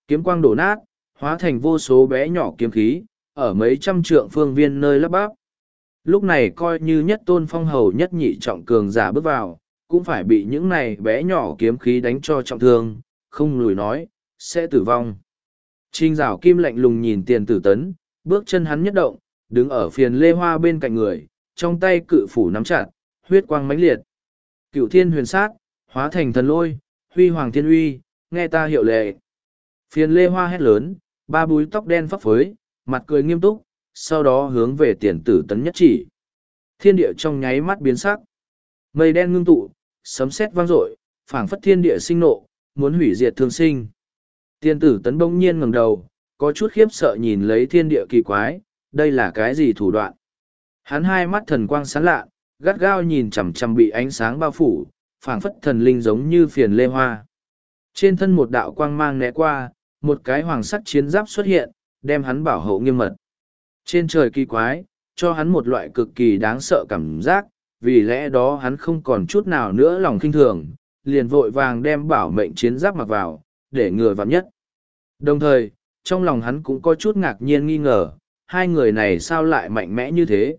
kiếm quang đổ nát, hóa thành vô số bé nhỏ kiếm khí, ở mấy trăm trượng phương viên nơi lấp bắp. Lúc này coi như nhất tôn phong hầu nhất nhị trọng cường giả bước vào, cũng phải bị những này bé nhỏ kiếm khí đánh cho trọng thương, không lùi nói, sẽ tử vong. Trình Dạo Kim lạnh lùng nhìn Tiền Tử Tấn, bước chân hắn nhất động, đứng ở phiền lê hoa bên cạnh người, trong tay cự phủ nắm chặt, huyết quang mãnh liệt. Cửu thiên huyền sát, hóa thành thần lôi, huy hoàng thiên uy, nghe ta hiệu lệ. Phiền lê hoa hét lớn, ba búi tóc đen phấp phới, mặt cười nghiêm túc, sau đó hướng về Tiền Tử Tấn nhất chỉ. Thiên địa trong nháy mắt biến sắc. Mây đen ngưng tụ, sấm sét vang dội, phảng phất thiên địa sinh nộ, muốn hủy diệt thương sinh. Tiền Tử Tấn bỗng nhiên ngẩng đầu, có chút khiếp sợ nhìn lấy thiên địa kỳ quái, đây là cái gì thủ đoạn? Hắn hai mắt thần quang sáng lạ, gắt gao nhìn chằm chằm bị ánh sáng bao phủ, phảng phất thần linh giống như phiền lê hoa. Trên thân một đạo quang mang né qua, một cái hoàng sắc chiến giáp xuất hiện, đem hắn bảo hộ nghiêm mật. Trên trời kỳ quái, cho hắn một loại cực kỳ đáng sợ cảm giác, vì lẽ đó hắn không còn chút nào nữa lòng khinh thường, liền vội vàng đem bảo mệnh chiến giáp mặc vào, để ngừa vạn nhất. Đồng thời, trong lòng hắn cũng có chút ngạc nhiên nghi ngờ, hai người này sao lại mạnh mẽ như thế.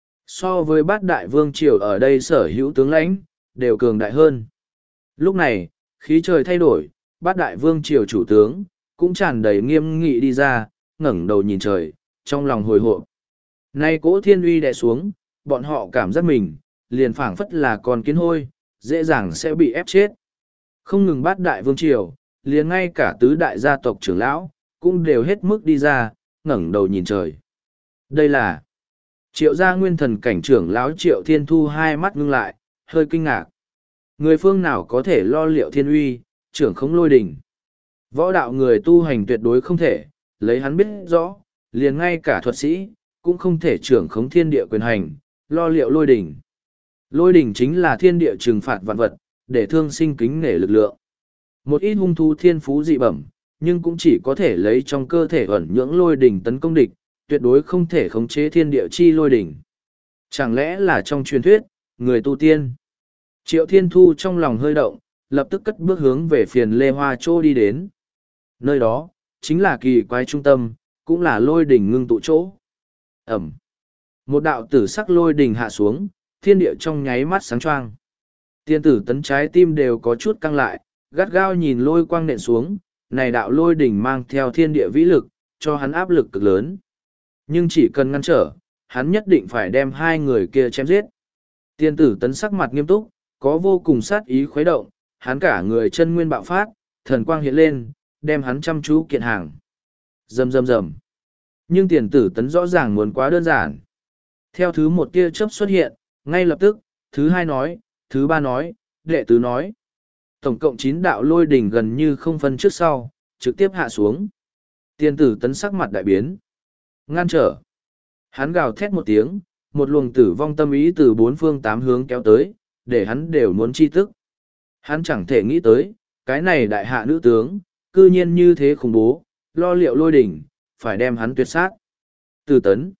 So với bát đại vương triều ở đây sở hữu tướng lãnh, đều cường đại hơn. Lúc này, khí trời thay đổi, bát đại vương triều chủ tướng, cũng tràn đầy nghiêm nghị đi ra, ngẩng đầu nhìn trời, trong lòng hồi hộp. Nay cỗ thiên uy đè xuống, bọn họ cảm giác mình, liền phảng phất là con kiến hôi, dễ dàng sẽ bị ép chết. Không ngừng bát đại vương triều, liền ngay cả tứ đại gia tộc trưởng lão, cũng đều hết mức đi ra, ngẩng đầu nhìn trời. Đây là Triệu gia nguyên thần cảnh trưởng lão Triệu Thiên Thu hai mắt ngưng lại, hơi kinh ngạc. Người phương nào có thể lo liệu thiên uy, trưởng không lôi đỉnh. Võ đạo người tu hành tuyệt đối không thể, lấy hắn biết rõ, liền ngay cả thuật sĩ, cũng không thể trưởng khống thiên địa quyền hành, lo liệu lôi đỉnh. Lôi đỉnh chính là thiên địa trừng phạt vạn vật, để thương sinh kính nể lực lượng. Một ít hung thú thiên phú dị bẩm, nhưng cũng chỉ có thể lấy trong cơ thể ẩn nhưỡng lôi đỉnh tấn công địch, tuyệt đối không thể khống chế thiên địa chi lôi đỉnh. Chẳng lẽ là trong truyền thuyết, người tu tiên? Triệu Thiên Thu trong lòng hơi động, lập tức cất bước hướng về phiền lê hoa chỗ đi đến. Nơi đó, chính là kỳ quái trung tâm, cũng là lôi đỉnh ngưng tụ chỗ. Ẩm. Một đạo tử sắc lôi đỉnh hạ xuống, thiên địa trong nháy mắt sáng choang. Tiên Tử Tấn trái tim đều có chút căng lại, gắt gao nhìn lôi quang nện xuống, này đạo lôi đỉnh mang theo thiên địa vĩ lực, cho hắn áp lực cực lớn. Nhưng chỉ cần ngăn trở, hắn nhất định phải đem hai người kia chém giết. Tiên Tử Tấn sắc mặt nghiêm túc, có vô cùng sát ý khuấy động, hắn cả người chân nguyên bạo phát, thần quang hiện lên, đem hắn chăm chú kiện hàng. Rầm rầm rầm. Nhưng Tiền Tử Tấn rõ ràng muốn quá đơn giản. Theo thứ một tia chớp xuất hiện, ngay lập tức, thứ hai nói, thứ ba nói, đệ tứ nói. Tổng cộng chín đạo lôi đỉnh gần như không phân trước sau, trực tiếp hạ xuống. Tiền Tử Tấn sắc mặt đại biến. Ngăn trở. Hắn gào thét một tiếng, một luồng tử vong tâm ý từ bốn phương tám hướng kéo tới, để hắn đều muốn chi tức. Hắn chẳng thể nghĩ tới, cái này đại hạ nữ tướng, cư nhiên như thế khủng bố, lo liệu lôi đỉnh, phải đem hắn tuyệt sát. Tử Tấn.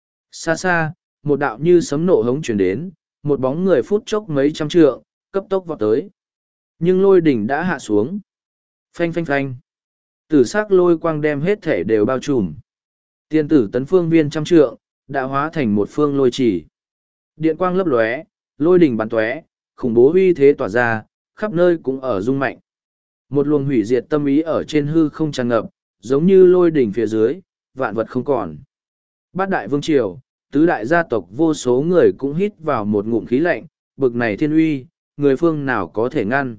Xa xa, một đạo như sấm nộ hống chuyển đến, một bóng người phút chốc mấy trăm trượng, cấp tốc vọt tới. Nhưng lôi đỉnh đã hạ xuống. Phanh phanh phanh. Tử sắc lôi quang đem hết thể đều bao trùm. Tiên Tử Tấn phương viên trăm trượng, đã hóa thành một phương lôi chỉ. Điện quang lấp lóe, lôi đỉnh bắn tóe, khủng bố uy thế tỏa ra, khắp nơi cũng ở rung mạnh. Một luồng hủy diệt tâm ý ở trên hư không tràn ngập, giống như lôi đỉnh phía dưới, vạn vật không còn. Bát đại vương triều, tứ đại gia tộc vô số người cũng hít vào một ngụm khí lạnh, bực này thiên uy, người phương nào có thể ngăn.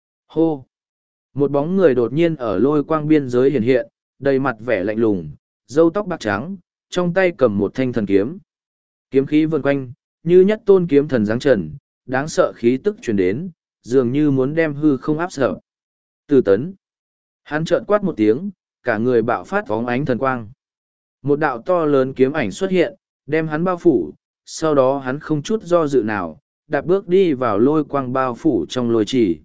Hô! Một bóng người đột nhiên ở lôi quang biên giới hiện hiện, đầy mặt vẻ lạnh lùng, râu tóc bạc trắng, trong tay cầm một thanh thần kiếm. Kiếm khí vần quanh, như nhất tôn kiếm thần giáng trần, đáng sợ khí tức truyền đến, dường như muốn đem hư không áp sợ. Tử Tấn. Hắn trợn quát một tiếng, cả người bạo phát vóng ánh thần quang. Một đạo to lớn kiếm ảnh xuất hiện, đem hắn bao phủ, sau đó hắn không chút do dự nào, đạp bước đi vào lôi quang bao phủ trong lôi trì.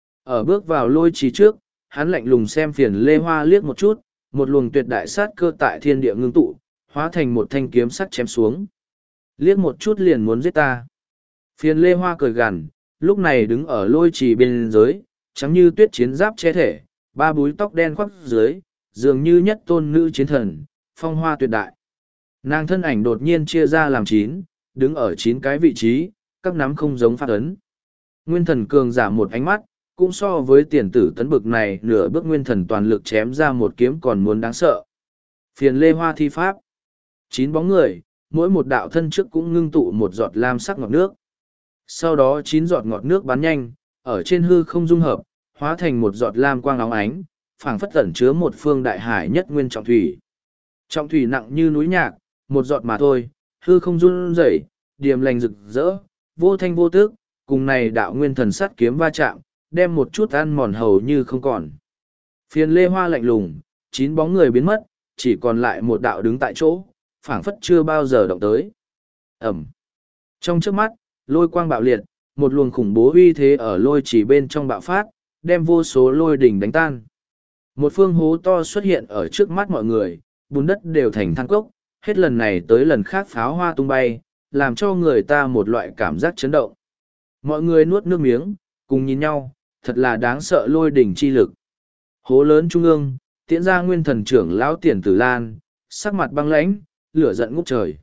Ở bước vào lôi trì trước, hắn lạnh lùng xem phiền lê hoa liếc một chút, một luồng tuyệt đại sát cơ tại thiên địa ngưng tụ, hóa thành một thanh kiếm sắt chém xuống. Liếc một chút liền muốn giết ta. Phiền lê hoa cười gằn, lúc này đứng ở lôi trì bên dưới, trắng như tuyết chiến giáp che thể, ba búi tóc đen khoác dưới, dường như nhất tôn nữ chiến thần, phong hoa tuyệt đại. Nàng thân ảnh đột nhiên chia ra làm chín, đứng ở chín cái vị trí, các nắm không giống phát ấn. Nguyên thần cường giả một ánh mắt, cũng so với tiền tử tấn bực này nửa bước nguyên thần toàn lực chém ra một kiếm còn muốn đáng sợ. Phiền lê hoa thi pháp. Chín bóng người, mỗi một đạo thân trước cũng ngưng tụ một giọt lam sắc ngọt nước. Sau đó chín giọt ngọt nước bắn nhanh, ở trên hư không dung hợp, hóa thành một giọt lam quang óng ánh, phảng phất tẩn chứa một phương đại hải nhất nguyên trọng thủy. Trọng thủy nặng như núi nhạc, một giọt mà thôi, hư không run rẩy, điềm lành rực rỡ, vô thanh vô tức, cùng này đạo nguyên thần sắt kiếm va chạm, đem một chút ăn mòn hầu như không còn. Phiền lê hoa lạnh lùng, chín bóng người biến mất, chỉ còn lại một đạo đứng tại chỗ, phảng phất chưa bao giờ động tới. Ẩm. Trong trước mắt, lôi quang bạo liệt, một luồng khủng bố uy thế ở lôi chỉ bên trong bạo phát, đem vô số lôi đỉnh đánh tan. Một phương hố to xuất hiện ở trước mắt mọi người, bùn đất đều thành than cốc, hết lần này tới lần khác pháo hoa tung bay, làm cho người ta một loại cảm giác chấn động. Mọi người nuốt nước miếng, cùng nhìn nhau, thật là đáng sợ lôi đỉnh chi lực. Hố lớn trung ương, tiễn ra nguyên thần trưởng lão Tiền Tử Lan, sắc mặt băng lãnh, lửa giận ngút trời.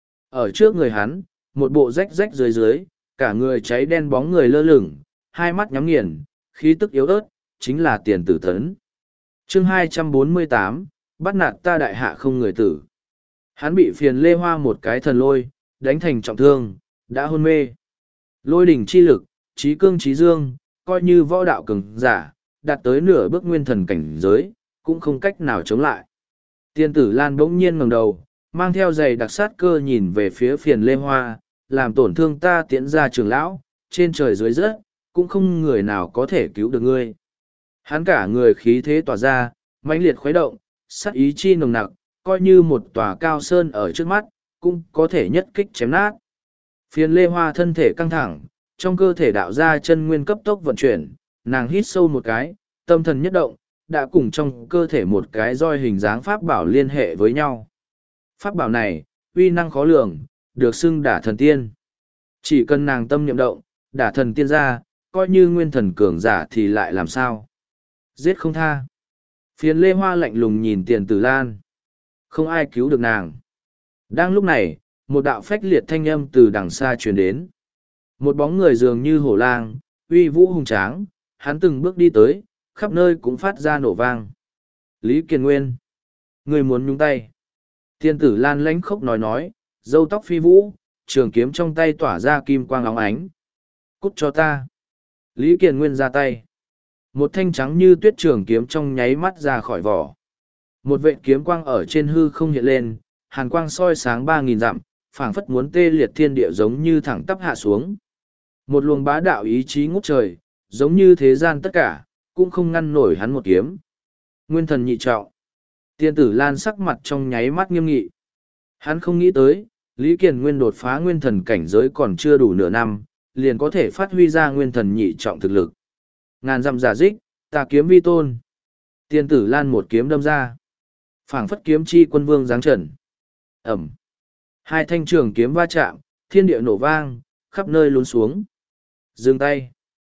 Ở trước người hắn, một bộ rách rách dưới dưới, cả người cháy đen bóng người lơ lửng, hai mắt nhắm nghiền, khí tức yếu ớt, chính là Tiền Tử Tấn. Chương hai trăm bốn mươi tám, bắt nạt ta đại hạ không người tử. Hắn bị phiền lê hoa một cái thần lôi, đánh thành trọng thương, đã hôn mê. Lôi đỉnh chi lực, trí cương trí dương, coi như võ đạo cường giả, đạt tới nửa bước nguyên thần cảnh giới, cũng không cách nào chống lại. Tiên tử Lan bỗng nhiên ngẩng đầu, mang theo giày đặc sát cơ nhìn về phía phiền lê hoa, làm tổn thương ta tiễn ra trường lão, trên trời dưới đất, cũng không người nào có thể cứu được ngươi. Hắn cả người khí thế tỏa ra, mãnh liệt khuấy động, sát ý chi nồng nặc, coi như một tòa cao sơn ở trước mắt, cũng có thể nhất kích chém nát. Phiền lê hoa thân thể căng thẳng, trong cơ thể đạo ra chân nguyên cấp tốc vận chuyển, nàng hít sâu một cái, tâm thần nhất động, đã cùng trong cơ thể một cái roi hình dáng pháp bảo liên hệ với nhau. Pháp bảo này, uy năng khó lường, được xưng đả thần tiên. Chỉ cần nàng tâm niệm động, đả thần tiên ra, coi như nguyên thần cường giả thì lại làm sao? Giết không tha. Phiền lê hoa lạnh lùng nhìn Tiền Tử Lan. Không ai cứu được nàng. Đang lúc này, một đạo phách liệt thanh âm từ đằng xa truyền đến. Một bóng người dường như hổ lang, uy vũ hùng tráng, hắn từng bước đi tới, khắp nơi cũng phát ra nổ vang. Lý Kiền Nguyên. Người muốn nhúng tay. Tiên tử Lan lãnh khốc nói nói, râu tóc phi vũ, trường kiếm trong tay tỏa ra kim quang óng ánh. Cút cho ta. Lý Kiền Nguyên ra tay. Một thanh trắng như tuyết trường kiếm trong nháy mắt ra khỏi vỏ. Một vệ kiếm quang ở trên hư không hiện lên, hàn quang soi sáng ba nghìn dặm, phảng phất muốn tê liệt thiên địa giống như thẳng tắp hạ xuống. Một luồng bá đạo ý chí ngút trời, giống như thế gian tất cả, cũng không ngăn nổi hắn một kiếm. Nguyên thần nhị trọng. Tiên tử Lan sắc mặt trong nháy mắt nghiêm nghị. Hắn không nghĩ tới, Lý Kiền Nguyên đột phá nguyên thần cảnh giới còn chưa đủ nửa năm, liền có thể phát huy ra nguyên thần nhị trọng thực lực. Ngàn dặm giả dích, tà kiếm vi tôn. Tiên tử Lan một kiếm đâm ra. Phảng phất kiếm chi quân vương giáng trần. Ẩm. Hai thanh trường kiếm va chạm, thiên địa nổ vang, khắp nơi lún xuống. Dừng tay.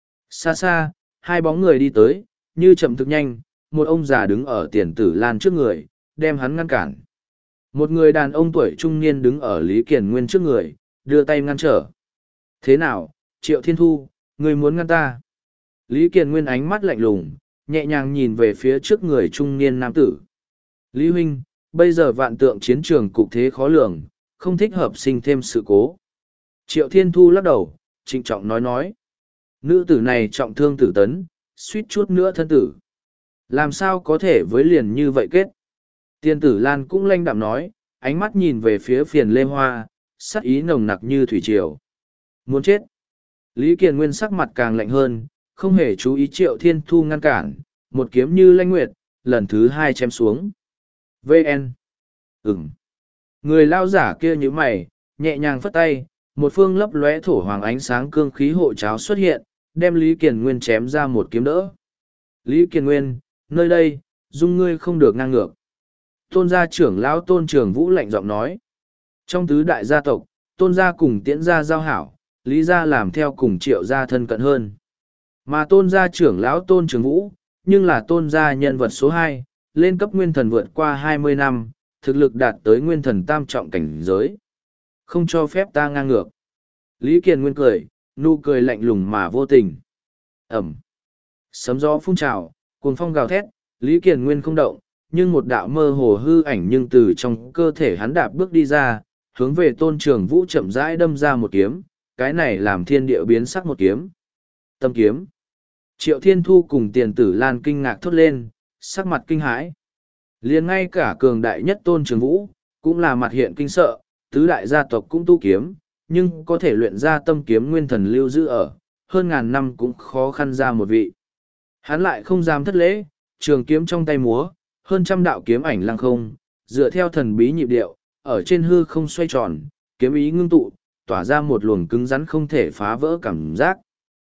Xa xa, hai bóng người đi tới, như chậm thực nhanh, một ông già đứng ở Tiền Tử Lan trước người, đem hắn ngăn cản. Một người đàn ông tuổi trung niên đứng ở Lý Kiền Nguyên trước người, đưa tay ngăn trở. Thế nào, Triệu Thiên Thu, người muốn ngăn ta? Lý Kiền Nguyên ánh mắt lạnh lùng, nhẹ nhàng nhìn về phía trước người trung niên nam tử. Lý huynh, bây giờ vạn tượng chiến trường cục thế khó lường, không thích hợp sinh thêm sự cố. Triệu Thiên Thu lắc đầu, trịnh trọng nói nói. Nữ tử này trọng thương tử tấn, suýt chút nữa thân tử. Làm sao có thể với liền như vậy kết? Tiên tử Lan cũng lanh đạm nói, ánh mắt nhìn về phía phiền lê hoa, sắc ý nồng nặc như thủy triều. Muốn chết. Lý Kiền Nguyên sắc mặt càng lạnh hơn, không hề chú ý Triệu Thiên Thu ngăn cản, một kiếm như lanh nguyệt, lần thứ hai chém xuống. vê en. Ừm. Người lao giả kia như mày, nhẹ nhàng phất tay, một phương lấp lóe thổ hoàng ánh sáng cương khí hộ cháo xuất hiện, đem Lý Kiền Nguyên chém ra một kiếm đỡ. Lý Kiền Nguyên, nơi đây, dung ngươi không được ngang ngược. Tôn gia trưởng lão Tôn Trường Vũ lạnh giọng nói. Trong tứ đại gia tộc, Tôn gia cùng Tiễn gia giao hảo, Lý gia làm theo cùng Triệu gia thân cận hơn. Mà Tôn gia trưởng lão Tôn Trường Vũ, nhưng là tôn gia nhân vật số hai, lên cấp nguyên thần vượt qua hai mươi năm, thực lực đạt tới nguyên thần tam trọng cảnh giới. Không cho phép ta ngang ngược. Lý Kiền Nguyên cười, nụ cười lạnh lùng mà vô tình. Ẩm. Sấm gió phun trào, cuồng phong gào thét, Lý Kiền Nguyên không động, nhưng một đạo mơ hồ hư ảnh nhưng từ trong cơ thể hắn đạp bước đi ra, hướng về Tôn Trường Vũ chậm rãi đâm ra một kiếm, cái này làm thiên địa biến sắc một kiếm. Tâm kiếm. Triệu Thiên Thu cùng Tiền Tử Lan kinh ngạc thốt lên, sắc mặt kinh hãi. Liền ngay cả cường đại nhất Tôn Trường Vũ, cũng là mặt hiện kinh sợ, tứ đại gia tộc cũng tu kiếm, nhưng có thể luyện ra tâm kiếm nguyên thần lưu giữ ở, hơn ngàn năm cũng khó khăn ra một vị. Hắn lại không dám thất lễ, trường kiếm trong tay múa, hơn trăm đạo kiếm ảnh lăng không, dựa theo thần bí nhịp điệu, ở trên hư không xoay tròn, kiếm ý ngưng tụ, tỏa ra một luồng cứng rắn không thể phá vỡ cảm giác.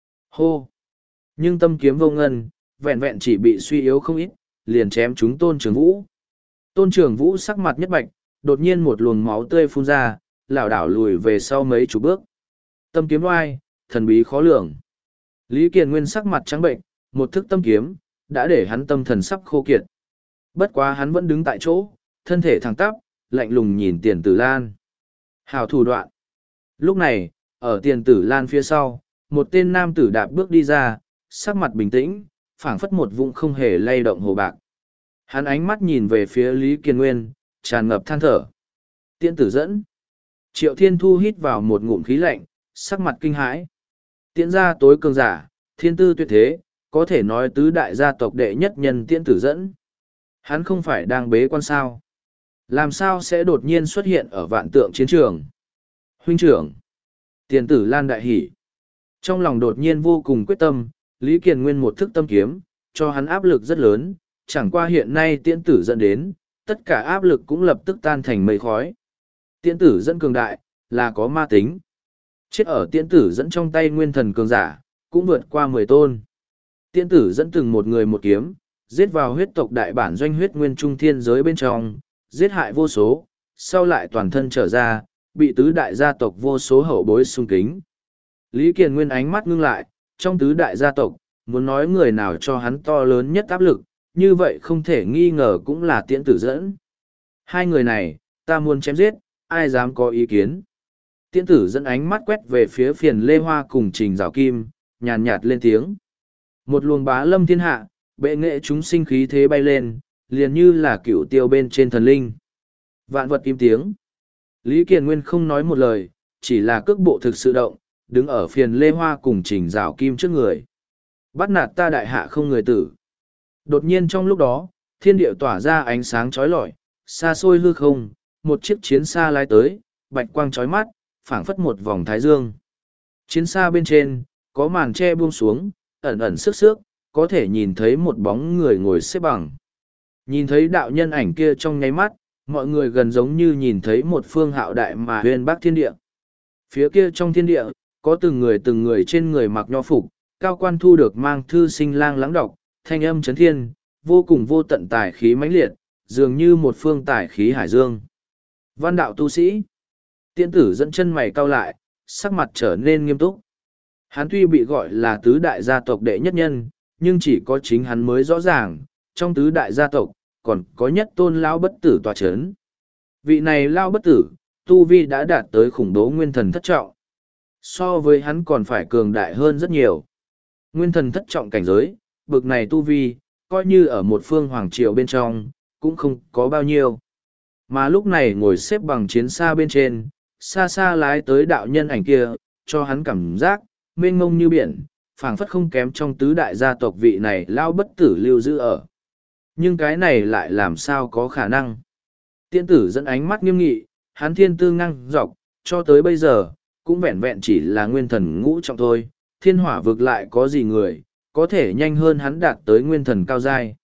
Hô! Nhưng tâm kiếm vô ngân, vẹn vẹn chỉ bị suy yếu không ít, liền chém chúng Tôn Trường Vũ. Tôn Trường Vũ sắc mặt nhất bạch, đột nhiên một luồng máu tươi phun ra, lảo đảo lùi về sau mấy chục bước. Tâm kiếm oai, thần bí khó lường. Lý Kiền Nguyên sắc mặt trắng bệnh, một thức tâm kiếm, đã để hắn tâm thần sắp khô kiệt. Bất quá hắn vẫn đứng tại chỗ, thân thể thẳng tắp, lạnh lùng nhìn Tiền Tử Lan. Hào thủ đoạn. Lúc này, ở Tiền Tử Lan phía sau, một tên nam tử đạp bước đi ra, sắc mặt bình tĩnh, phảng phất một vũng không hề lay động hồ bạc. Hắn ánh mắt nhìn về phía Lý Kiền Nguyên, tràn ngập than thở. Tiễn Tử dẫn. Triệu Thiên Thu hít vào một ngụm khí lạnh, sắc mặt kinh hãi. Tiễn gia tối cường giả, thiên tư tuyệt thế, có thể nói tứ đại gia tộc đệ nhất nhân Tiễn Tử dẫn. Hắn không phải đang bế quan sao? Làm sao sẽ đột nhiên xuất hiện ở vạn tượng chiến trường? Huynh trưởng. Tiền Tử Lan đại hỉ. Trong lòng đột nhiên vô cùng quyết tâm, Lý Kiền Nguyên một thức tâm kiếm, cho hắn áp lực rất lớn, chẳng qua hiện nay Tiễn Tử dẫn đến, tất cả áp lực cũng lập tức tan thành mây khói. Tiễn Tử dẫn cường đại, là có ma tính. Chết ở Tiễn Tử dẫn trong tay nguyên thần cường giả, cũng vượt qua mười tôn. Tiễn Tử dẫn từng một người một kiếm, giết vào huyết tộc đại bản doanh huyết nguyên trung thiên giới bên trong, giết hại vô số, sau lại toàn thân trở ra, bị tứ đại gia tộc vô số hậu bối sung kính. Lý Kiền Nguyên ánh mắt ngưng lại, trong tứ đại gia tộc, muốn nói người nào cho hắn to lớn nhất áp lực, như vậy không thể nghi ngờ cũng là Tiễn Tử dẫn. Hai người này, ta muốn chém giết, ai dám có ý kiến. Tiễn Tử dẫn ánh mắt quét về phía Phiền Lê Hoa cùng Trình Giảo Kim, nhàn nhạt lên tiếng. Một luồng bá lâm thiên hạ, bệ nghệ chúng sinh khí thế bay lên, liền như là cựu tiêu bên trên thần linh. Vạn vật im tiếng. Lý Kiền Nguyên không nói một lời, chỉ là cước bộ thực sự động, đứng ở Phiền Lê Hoa cùng Trình Giảo Kim trước người. Bắt nạt ta đại hạ không người tử. Đột nhiên trong lúc đó, thiên địa tỏa ra ánh sáng chói lọi, xa xôi hư không, một chiếc chiến xa lái tới, bạch quang chói mắt, phảng phất một vòng thái dương. Chiến xa bên trên, có màn che buông xuống, ẩn ẩn sức sức, có thể nhìn thấy một bóng người ngồi xếp bằng. Nhìn thấy đạo nhân ảnh kia trong nháy mắt, mọi người gần giống như nhìn thấy một phương hạo đại mà huyền bắc thiên địa. Phía kia trong thiên địa, có từng người từng người trên người mặc nho phục, cao quan thu được mang thư sinh lang lãng đọc, thanh âm chấn thiên, vô cùng vô tận tài khí mãnh liệt, dường như một phương tài khí hải dương. Văn đạo tu sĩ. Tiễn Tử dẫn chân mày cau lại, sắc mặt trở nên nghiêm túc. Hắn tuy bị gọi là tứ đại gia tộc đệ nhất nhân, nhưng chỉ có chính hắn mới rõ ràng, trong tứ đại gia tộc, còn có nhất tôn lão bất tử tòa chấn. Vị này lão bất tử, tu vi đã đạt tới khủng bố nguyên thần thất trọng. So với hắn còn phải cường đại hơn rất nhiều. Nguyên thần thất trọng cảnh giới, bực này tu vi, coi như ở một phương hoàng triều bên trong, cũng không có bao nhiêu. Mà lúc này ngồi xếp bằng chiến xa bên trên, xa xa lái tới đạo nhân ảnh kia, cho hắn cảm giác, mênh mông như biển, phảng phất không kém trong tứ đại gia tộc vị này lao bất tử lưu giữ ở. Nhưng cái này lại làm sao có khả năng? Tiễn Tử dẫn ánh mắt nghiêm nghị, hắn thiên tư ngang dọc, cho tới bây giờ, cũng vẹn vẹn chỉ là nguyên thần ngũ trọng thôi, thiên hỏa vực lại có gì người, có thể nhanh hơn hắn đạt tới nguyên thần cao giai.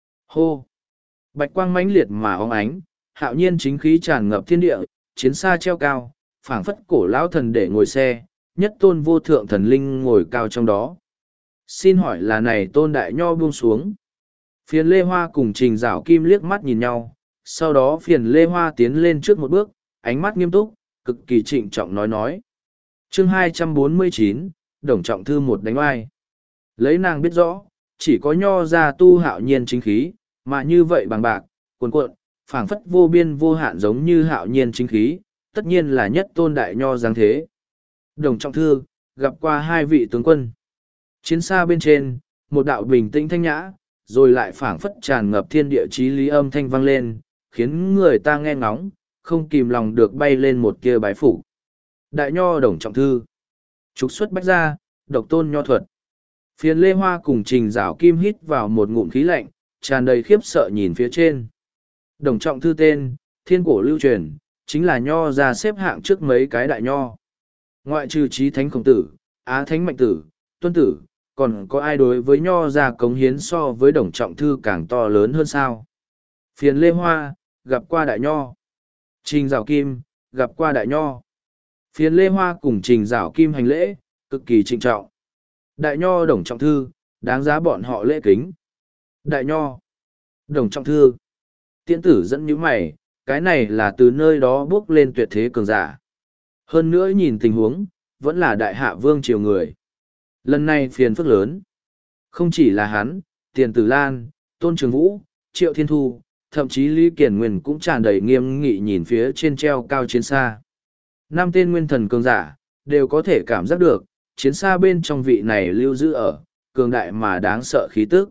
Hô! Bạch quang mãnh liệt mà óng ánh, hạo nhiên chính khí tràn ngập thiên địa, chiến xa treo cao, phảng phất cổ lão thần để ngồi xe, nhất tôn vô thượng thần linh ngồi cao trong đó. Xin hỏi là này tôn đại nho buông xuống. Phiền Lê Hoa cùng Trình Giảo Kim liếc mắt nhìn nhau, sau đó Phiền Lê Hoa tiến lên trước một bước, ánh mắt nghiêm túc, cực kỳ trịnh trọng nói nói. Chương hai trăm bốn mươi chín, Đồng Trọng Thư một đánh oai. Lấy nàng biết rõ, chỉ có nho ra tu hạo nhiên chính khí, mà như vậy bằng bạc, cuồn cuộn, phảng phất vô biên vô hạn giống như hạo nhiên chính khí, tất nhiên là nhất tôn đại nho giáng thế. Đồng Trọng Thư, gặp qua hai vị tướng quân. Chiến xa bên trên, một đạo bình tĩnh thanh nhã, rồi lại phảng phất tràn ngập thiên địa chí lý âm thanh vang lên, khiến người ta nghe ngóng, không kìm lòng được bay lên một kia bái phủ. Đại nho Đồng Trọng Thư, trục xuất bách gia, độc tôn nho thuật. Phiền Lê Hoa cùng Trình Giảo Kim hít vào một ngụm khí lạnh, tràn đầy khiếp sợ nhìn phía trên. Đồng Trọng Thư tên, thiên cổ lưu truyền, chính là nho ra xếp hạng trước mấy cái đại nho. Ngoại trừ Chí Thánh Khổng Tử, Á Thánh Mạnh Tử, Tuân Tử, còn có ai đối với nho ra cống hiến so với Đồng Trọng Thư càng to lớn hơn sao? Phiền Lê Hoa, gặp qua đại nho. Trình Giảo Kim, gặp qua đại nho. Phiền Lê Hoa cùng Trình Giảo Kim hành lễ, cực kỳ trịnh trọng. Đại nho Đồng Trọng Thư, đáng giá bọn họ lễ kính. Đại nho, Đồng Trọng Thư. Tiễn Tử dẫn những mày, cái này là từ nơi đó bước lên tuyệt thế cường giả. Hơn nữa nhìn tình huống, vẫn là đại hạ vương triều người. Lần này phiền phức lớn. Không chỉ là hắn, Tiền Tử Lan, Tôn Trường Vũ, Triệu Thiên Thu, thậm chí Lý Kiển Nguyên cũng tràn đầy nghiêm nghị nhìn phía trên treo cao chiến xa. Năm tên nguyên thần cường giả, đều có thể cảm giác được, chiến xa bên trong vị này lưu giữ ở, cường đại mà đáng sợ khí tức.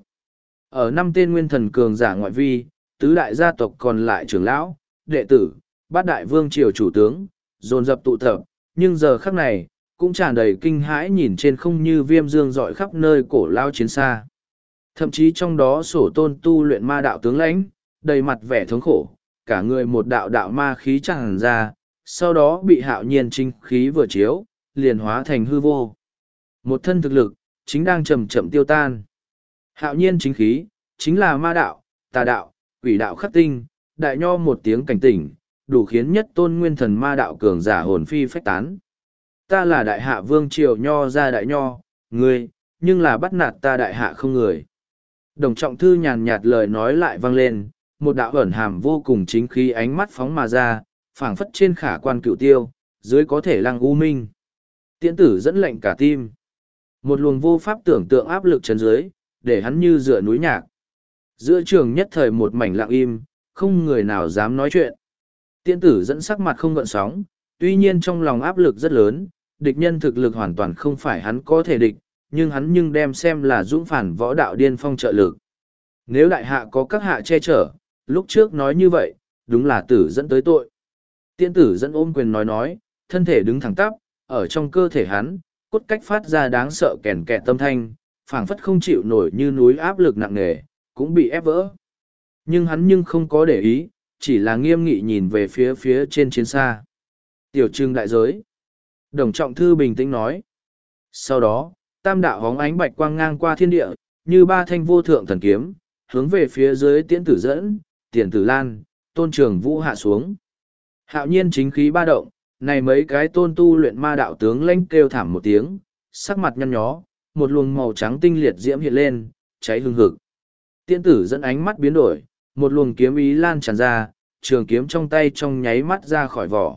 Ở năm tên nguyên thần cường giả ngoại vi, tứ đại gia tộc còn lại trưởng lão, đệ tử, bát đại vương triều chủ tướng, dồn dập tụ tập, nhưng giờ khắc này, cũng tràn đầy kinh hãi nhìn trên không như viêm dương rọi khắp nơi cổ lao chiến xa. Thậm chí trong đó sổ tôn tu luyện ma đạo tướng lãnh, đầy mặt vẻ thống khổ, cả người một đạo đạo ma khí tràn ra, sau đó bị hạo nhiên chính khí vừa chiếu, liền hóa thành hư vô. Một thân thực lực, chính đang chậm chậm tiêu tan. Hạo nhiên chính khí, chính là ma đạo, tà đạo, quỷ đạo khắc tinh, đại nho một tiếng cảnh tỉnh, đủ khiến nhất tôn nguyên thần ma đạo cường giả hồn phi phách tán. Ta là đại hạ vương triều nho ra đại nho, ngươi, nhưng là bắt nạt ta đại hạ không người. Đồng Trọng Thư nhàn nhạt lời nói lại vang lên, một đạo ẩn hàm vô cùng chính khí ánh mắt phóng mà ra, phảng phất trên khả quan cựu tiêu, dưới có thể lăng u minh. Tiễn Tử dẫn lệnh cả tim. Một luồng vô pháp tưởng tượng áp lực chân dưới, để hắn như dựa núi nhạc. Giữa trường nhất thời một mảnh lặng im, không người nào dám nói chuyện. Tiễn Tử dẫn sắc mặt không gợn sóng, tuy nhiên trong lòng áp lực rất lớn, địch nhân thực lực hoàn toàn không phải hắn có thể địch, nhưng hắn nhưng đem xem là dũng phản võ đạo điên phong trợ lực. Nếu đại hạ có các hạ che chở, lúc trước nói như vậy, đúng là Tử dẫn tới tội. Tiễn Tử dẫn ôm quyền nói nói, thân thể đứng thẳng tắp, ở trong cơ thể hắn, cốt cách phát ra đáng sợ kèn kẹt tâm thanh, phảng phất không chịu nổi như núi áp lực nặng nề, cũng bị ép vỡ. Nhưng hắn nhưng không có để ý, chỉ là nghiêm nghị nhìn về phía phía trên chiến xa. Tiểu trưng đại giới. Đồng Trọng Thư bình tĩnh nói. Sau đó, tam đạo hóng ánh bạch quang ngang qua thiên địa, như ba thanh vô thượng thần kiếm, hướng về phía dưới Tiễn Tử dẫn, Tiền Tử Lan, Tôn Trường Vũ hạ xuống. Hạo nhiên chính khí ba động, này mấy cái tôn tu luyện ma đạo tướng lãnh kêu thảm một tiếng, sắc mặt nhăn nhó, một luồng màu trắng tinh liệt diễm hiện lên, cháy hừng hực. Tiễn Tử dẫn ánh mắt biến đổi, một luồng kiếm ý lan tràn ra, trường kiếm trong tay trong nháy mắt ra khỏi vỏ.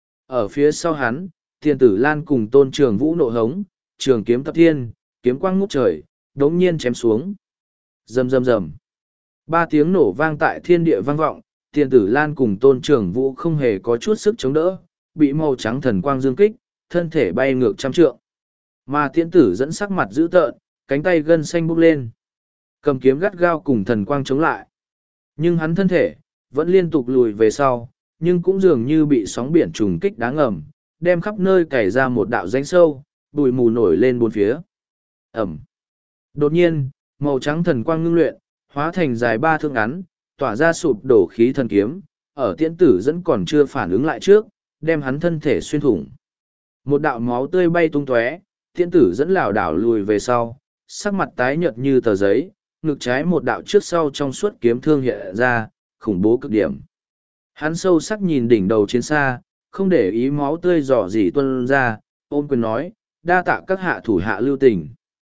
Ở phía sau hắn, Tiền Tử Lan cùng Tôn Trường Vũ nộ hống, trường kiếm tập thiên, kiếm quang ngút trời, đống nhiên chém xuống. Rầm rầm rầm. Ba tiếng nổ vang tại thiên địa vang vọng, Tiền Tử Lan cùng Tôn Trường Vũ không hề có chút sức chống đỡ, bị màu trắng thần quang dương kích, thân thể bay ngược trăm trượng. Mà Tiễn Tử dẫn sắc mặt dữ tợn, cánh tay gân xanh bốc lên. Cầm kiếm gắt gao cùng thần quang chống lại. Nhưng hắn thân thể, vẫn liên tục lùi về sau, nhưng cũng dường như bị sóng biển trùng kích đáng ngầm, đem khắp nơi cày ra một đạo rãnh sâu, bụi mù nổi lên bốn phía. Ẩm. Đột nhiên, màu trắng thần quang ngưng luyện, hóa thành dài ba thước ngắn, tỏa ra sụp đổ khí thần kiếm, ở Tiễn Tử dẫn còn chưa phản ứng lại trước, đem hắn thân thể xuyên thủng. Một đạo máu tươi bay tung tóe, Tiễn Tử dẫn lảo đảo lùi về sau, sắc mặt tái nhợt như tờ giấy, ngực trái một đạo trước sau trong suốt kiếm thương hiện ra, khủng bố cực điểm. Hắn sâu sắc nhìn đỉnh đầu chiến xa, không để ý máu tươi rỏ rỉ tuôn ra, ôm quyền nói, đa tạ các hạ thủ hạ lưu tình.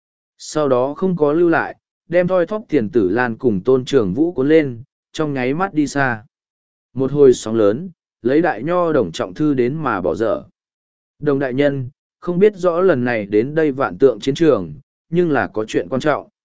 Sau đó không có lưu lại, đem thoi thóp Tiền Tử Lan cùng Tôn Trường Vũ cuốn lên, trong nháy mắt đi xa. Một hồi sóng lớn, lấy đại nho Đồng Trọng Thư đến mà bỏ dở. Đồng đại nhân, không biết rõ lần này đến đây vạn tượng chiến trường, nhưng là có chuyện quan trọng.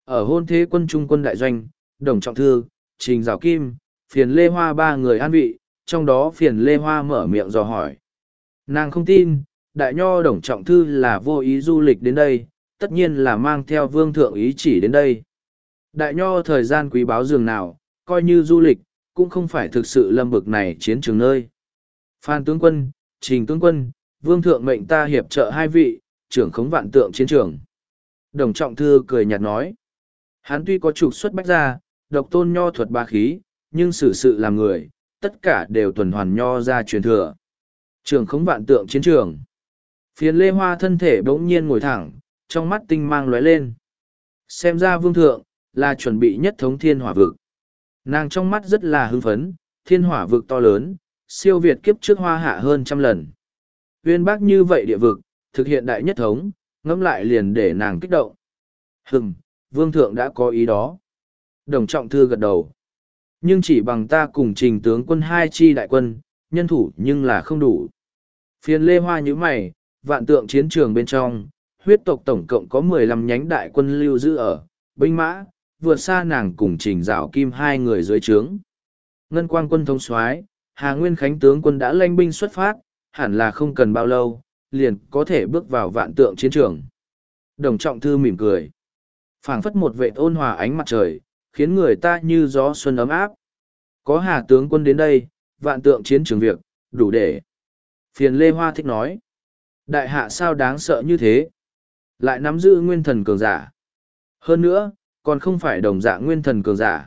Ở hôn thế quân trung quân đại doanh, Đồng Trọng Thư, Trình Giảo Kim, Phiền Lê Hoa ba người an vị, trong đó Phiền Lê Hoa mở miệng dò hỏi. Nàng không tin, đại nho Đồng Trọng Thư là vô ý du lịch đến đây, tất nhiên là mang theo vương thượng ý chỉ đến đây. Đại nho thời gian quý báu dường nào, coi như du lịch, cũng không phải thực sự lâm bực này chiến trường nơi. Phan tướng quân, Trình tướng quân, vương thượng mệnh ta hiệp trợ hai vị, trưởng khống vạn tượng chiến trường. Đồng Trọng Thư cười nhạt nói. Hắn tuy có trục xuất bách gia, độc tôn nho thuật ba khí, nhưng xử sự làm người, tất cả đều tuần hoàn nho ra truyền thừa. Trường khống vạn tượng chiến trường. Phiền Lê Hoa thân thể bỗng nhiên ngồi thẳng, trong mắt tinh mang lóe lên. Xem ra vương thượng, là chuẩn bị nhất thống thiên hỏa vực. Nàng trong mắt rất là hưng phấn, thiên hỏa vực to lớn, siêu việt kiếp trước hoa hạ hơn trăm lần. Uyên bác như vậy địa vực, thực hiện đại nhất thống, ngẫm lại liền để nàng kích động. Hừm, vương thượng đã có ý đó. Đồng Trọng Thư gật đầu. Nhưng chỉ bằng ta cùng Trình tướng quân hai chi đại quân, nhân thủ nhưng là không đủ. Phiền Lê Hoa như mày, vạn tượng chiến trường bên trong, huyết tộc tổng cộng có mười lăm nhánh đại quân lưu giữ ở, binh mã, vượt xa nàng cùng Trình Giảo Kim hai người dưới trướng. Ngân Quang quân thống soái, Hà Nguyên Khánh tướng quân đã lãnh binh xuất phát, hẳn là không cần bao lâu, liền có thể bước vào vạn tượng chiến trường. Đồng Trọng Thư mỉm cười. Phảng phất một vệ ôn hòa ánh mặt trời, khiến người ta như gió xuân ấm áp. Có Hà tướng quân đến đây, vạn tượng chiến trường việc, đủ để. Phiền Lê Hoa thích nói. Đại hạ sao đáng sợ như thế? Lại nắm giữ nguyên thần cường giả. Hơn nữa, còn không phải đồng dạng nguyên thần cường giả.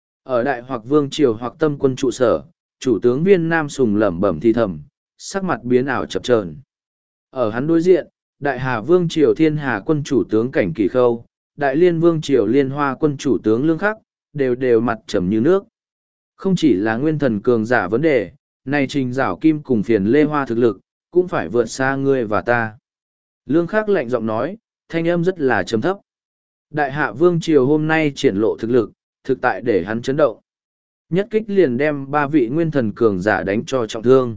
Ở đại hoặc vương triều hoặc tâm quân trụ sở, chủ tướng Viên Nam Sùng lẩm bẩm thi thầm, sắc mặt biến ảo chập chờn. Ở hắn đối diện, đại hà vương triều thiên hà quân chủ tướng Cảnh Kỳ Khâu, đại liên vương triều liên hoa quân chủ tướng Lương Khắc, đều đều mặt trầm như nước. Không chỉ là nguyên thần cường giả vấn đề, này Trình Giảo Kim cùng Phiền Lê Hoa thực lực, cũng phải vượt xa ngươi và ta. Lương Khắc lạnh giọng nói, thanh âm rất là trầm thấp. Đại hạ vương triều hôm nay triển lộ thực lực, thực tại để hắn chấn động. Nhất kích liền đem ba vị nguyên thần cường giả đánh cho trọng thương.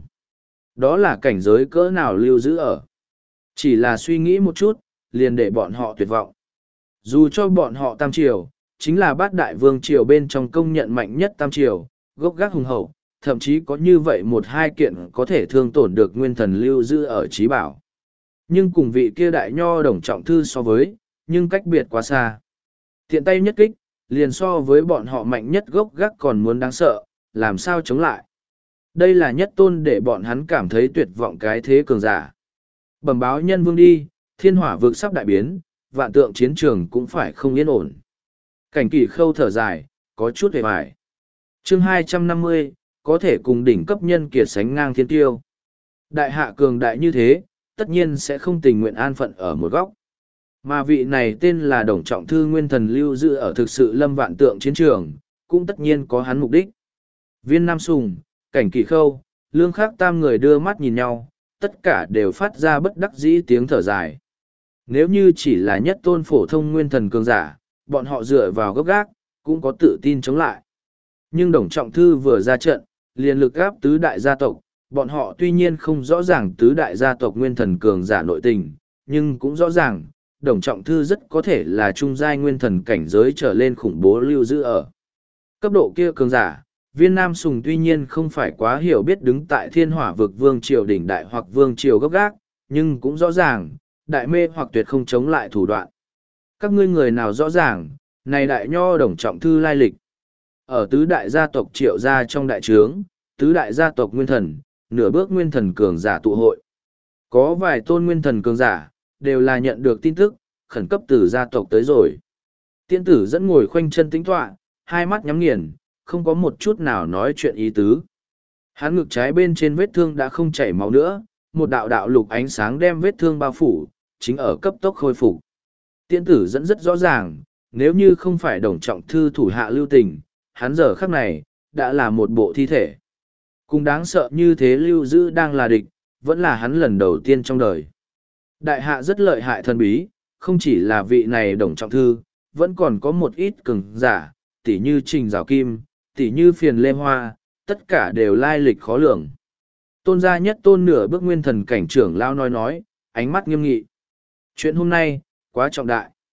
Đó là cảnh giới cỡ nào lưu giữ ở. Chỉ là suy nghĩ một chút, liền để bọn họ tuyệt vọng. Dù cho bọn họ tam triều, chính là bát đại vương triều bên trong công nhận mạnh nhất tam triều, gốc gác hùng hậu, thậm chí có như vậy một hai kiện có thể thương tổn được nguyên thần lưu giữ ở trí bảo. Nhưng cùng vị kia đại nho Đồng Trọng Thư so với, nhưng cách biệt quá xa. Thiện tay nhất kích, liền so với bọn họ mạnh nhất gốc gác còn muốn đáng sợ, làm sao chống lại. Đây là nhất tôn để bọn hắn cảm thấy tuyệt vọng cái thế cường giả. Bẩm báo nhân vương đi, thiên hỏa vực sắp đại biến, vạn tượng chiến trường cũng phải không yên ổn. Cảnh Kỳ Khâu thở dài, có chút hề bại. Chương hai trăm năm mươi, có thể cùng đỉnh cấp nhân kiệt sánh ngang thiên tiêu. Đại hạ cường đại như thế, tất nhiên sẽ không tình nguyện an phận ở một góc. Mà vị này tên là Đồng Trọng Thư nguyên thần lưu giữ ở thực sự lâm vạn tượng chiến trường, cũng tất nhiên có hắn mục đích. Viên Nam Sùng, Cảnh Kỳ Khâu, Lương Khắc tam người đưa mắt nhìn nhau, tất cả đều phát ra bất đắc dĩ tiếng thở dài. Nếu như chỉ là nhất tôn phổ thông nguyên thần cường giả, bọn họ dựa vào gốc gác, cũng có tự tin chống lại. Nhưng Đồng Trọng Thư vừa ra trận, liền lực gáp tứ đại gia tộc, bọn họ tuy nhiên không rõ ràng tứ đại gia tộc nguyên thần cường giả nội tình, nhưng cũng rõ ràng, Đồng Trọng Thư rất có thể là trung giai nguyên thần cảnh giới trở lên khủng bố lưu giữ ở. Cấp độ kia cường giả, Viên Nam Sùng tuy nhiên không phải quá hiểu biết đứng tại thiên hỏa vực vương triều đỉnh đại hoặc vương triều gốc gác, nhưng cũng rõ ràng, đại mê hoặc tuyệt không chống lại thủ đoạn. Các ngươi người nào rõ ràng, này đại nho Đồng Trọng Thư lai lịch. Ở tứ đại gia tộc triệu gia trong đại trướng, tứ đại gia tộc nguyên thần, nửa bước nguyên thần cường giả tụ hội. Có vài tôn nguyên thần cường giả, đều là nhận được tin tức, khẩn cấp từ gia tộc tới rồi. Tiên tử dẫn ngồi khoanh chân tĩnh tọa, hai mắt nhắm nghiền, không có một chút nào nói chuyện ý tứ. Hắn ngực trái bên trên vết thương đã không chảy máu nữa, một đạo đạo lục ánh sáng đem vết thương bao phủ, chính ở cấp tốc khôi phục. Tiên tử dẫn rất rõ ràng, nếu như không phải Đồng Trọng Thư thủ hạ lưu tình, hắn giờ khắc này, đã là một bộ thi thể. Cùng đáng sợ như thế lưu giữ đang là địch, vẫn là hắn lần đầu tiên trong đời. Đại hạ rất lợi hại thần bí, không chỉ là vị này Đồng Trọng Thư, vẫn còn có một ít cường giả, tỉ như Trình Giảo Kim, tỉ như Phiền Lê Hoa, tất cả đều lai lịch khó lường. Tôn gia nhất tôn nửa bước nguyên thần cảnh trưởng lao nói nói, ánh mắt nghiêm nghị. Chuyện hôm nay, quá trọng đại.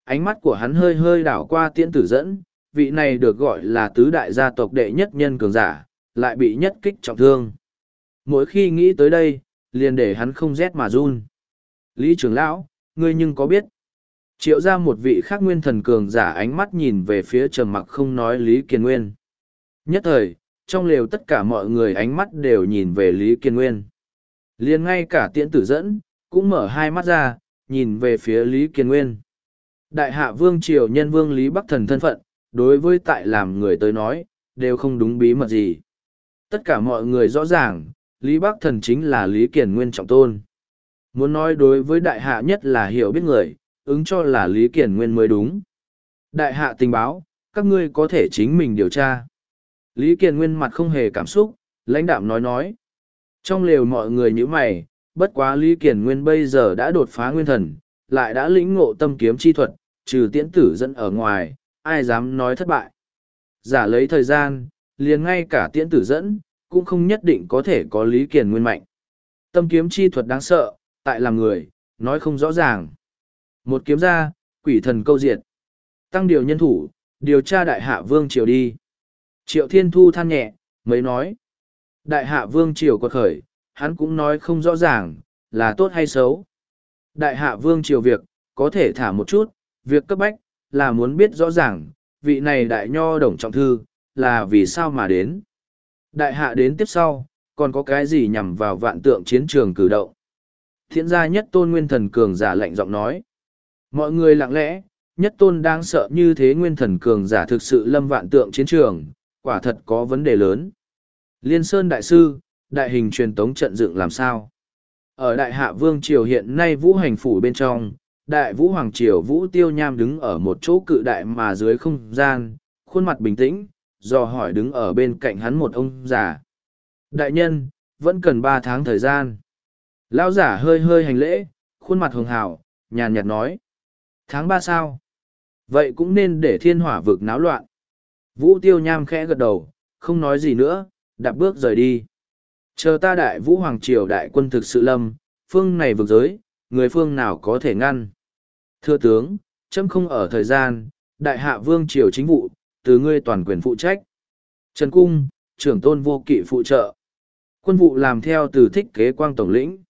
ánh mắt của hắn hơi hơi đảo qua tiễn tử dẫn, vị này được gọi là tứ đại gia tộc đệ nhất nhân cường giả, lại bị nhất kích trọng thương. Mỗi khi nghĩ tới đây, liền để hắn không rét mà run. Lý trưởng lão, ngươi nhưng có biết? Triệu ra một vị khác nguyên thần cường giả ánh mắt nhìn về phía trầm mặc không nói Lý Kiền Nguyên. Nhất thời, trong lều tất cả mọi người ánh mắt đều nhìn về Lý Kiền Nguyên. Liền ngay cả tiễn tử dẫn, cũng mở hai mắt ra, nhìn về phía Lý Kiền Nguyên. Đại hạ vương triều nhân vương Lý Bắc Thần thân phận, đối với tại làm người tới nói, đều không đúng bí mật gì. Tất cả mọi người rõ ràng, Lý Bắc Thần chính là Lý Kiền Nguyên trọng tôn. Muốn nói đối với đại hạ nhất là hiểu biết người, ứng cho là Lý Kiền Nguyên mới đúng. Đại hạ tình báo, các ngươi có thể chính mình điều tra. Lý Kiền Nguyên mặt không hề cảm xúc, lãnh đạm nói nói. Trong lều mọi người như mày, bất quá Lý Kiền Nguyên bây giờ đã đột phá nguyên thần, lại đã lĩnh ngộ tâm kiếm chi thuật, trừ tiễn tử dẫn ở ngoài, ai dám nói thất bại. Giả lấy thời gian, liền ngay cả tiễn tử dẫn, cũng không nhất định có thể có Lý Kiền Nguyên mạnh. Tâm kiếm chi thuật đáng sợ, tại làm người, nói không rõ ràng. Một kiếm ra, quỷ thần câu diệt. Tăng điều nhân thủ, điều tra đại hạ vương triều đi. Triệu Thiên Thu than nhẹ, mới nói. Đại hạ vương triều quật khởi, hắn cũng nói không rõ ràng, là tốt hay xấu. Đại hạ vương triều việc, có thể thả một chút, việc cấp bách, là muốn biết rõ ràng, vị này đại nho đồng trọng thư, là vì sao mà đến. Đại hạ đến tiếp sau, còn có cái gì nhằm vào vạn tượng chiến trường cử động. Thiện gia nhất tôn nguyên thần cường giả lạnh giọng nói. Mọi người lặng lẽ, nhất tôn đang sợ như thế nguyên thần cường giả thực sự lâm vạn tượng chiến trường, quả thật có vấn đề lớn. Liên Sơn Đại Sư, đại hình truyền tống trận dựng làm sao? Ở Đại Hạ Vương Triều hiện nay Vũ Hành Phủ bên trong, Đại Vũ Hoàng Triều Vũ Tiêu Nham đứng ở một chỗ cự đại mà dưới không gian, khuôn mặt bình tĩnh, dò hỏi đứng ở bên cạnh hắn một ông già. Đại nhân, vẫn cần ba tháng thời gian. Lão giả hơi hơi hành lễ, khuôn mặt hường hào, nhàn nhạt nói. Tháng ba sao? Vậy cũng nên để thiên hỏa vực náo loạn. Vũ Tiêu Nham khẽ gật đầu, không nói gì nữa, đạp bước rời đi. Chờ ta đại vũ hoàng triều đại quân thực sự lâm, phương này vực giới, người phương nào có thể ngăn. Thưa tướng, chấm không ở thời gian, đại hạ vương triều chính vụ, từ ngươi toàn quyền phụ trách. Trần Cung, trưởng tôn vô kỵ phụ trợ. Quân vụ làm theo từ thích kế quang tổng lĩnh.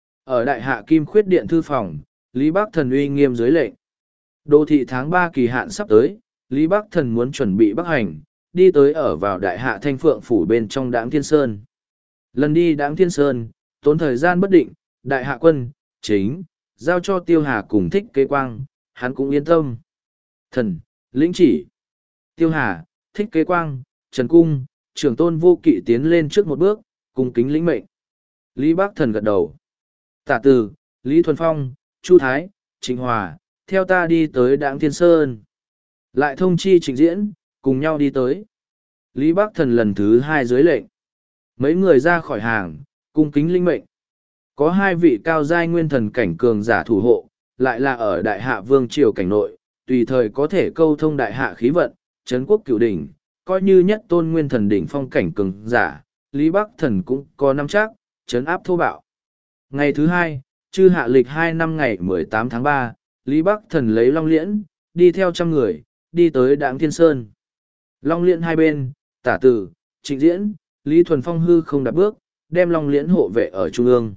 Ở đại hạ kim khuyết điện thư phòng, Lý Bắc Thần uy nghiêm dưới lệnh. Đô thị tháng ba kỳ hạn sắp tới, Lý Bắc Thần muốn chuẩn bị bắc hành, đi tới ở vào đại hạ thanh phượng phủ bên trong Đãng Thiên Sơn. Lần đi Đãng Thiên Sơn, tốn thời gian bất định, đại hạ quân, chính, giao cho Tiêu Hà cùng thích kế quang, hắn cũng yên tâm. Thần, lĩnh chỉ. Tiêu Hà, thích kế quang, Trần Cung, trưởng tôn vô kỵ tiến lên trước một bước, cung kính lĩnh mệnh. Lý Bắc Thần gật đầu. Tả từ, Lý Thuần Phong, Chu Thái, Trịnh Hòa, theo ta đi tới Đãng Thiên Sơn. Lại thông chi Trịnh Diễn, cùng nhau đi tới. Lý Bắc Thần lần thứ hai dưới lệnh. Mấy người ra khỏi hàng, cung kính linh mệnh. Có hai vị cao giai nguyên thần cảnh cường giả thủ hộ, lại là ở đại hạ vương triều cảnh nội, tùy thời có thể câu thông đại hạ khí vận, trấn quốc cửu đỉnh, coi như nhất tôn nguyên thần đỉnh phong cảnh cường giả, Lý Bắc Thần cũng có năm chắc, trấn áp thô bạo. Ngày thứ hai, chư hạ lịch hai năm ngày mười tám tháng ba, Lý Bắc Thần lấy Long Liễn, đi theo trăm người, đi tới Đãng Thiên Sơn. Long Liễn hai bên, Tả Tử, Trịnh Diễn, Lý Thuần Phong hư không đạp bước, đem Long Liễn hộ vệ ở trung ương.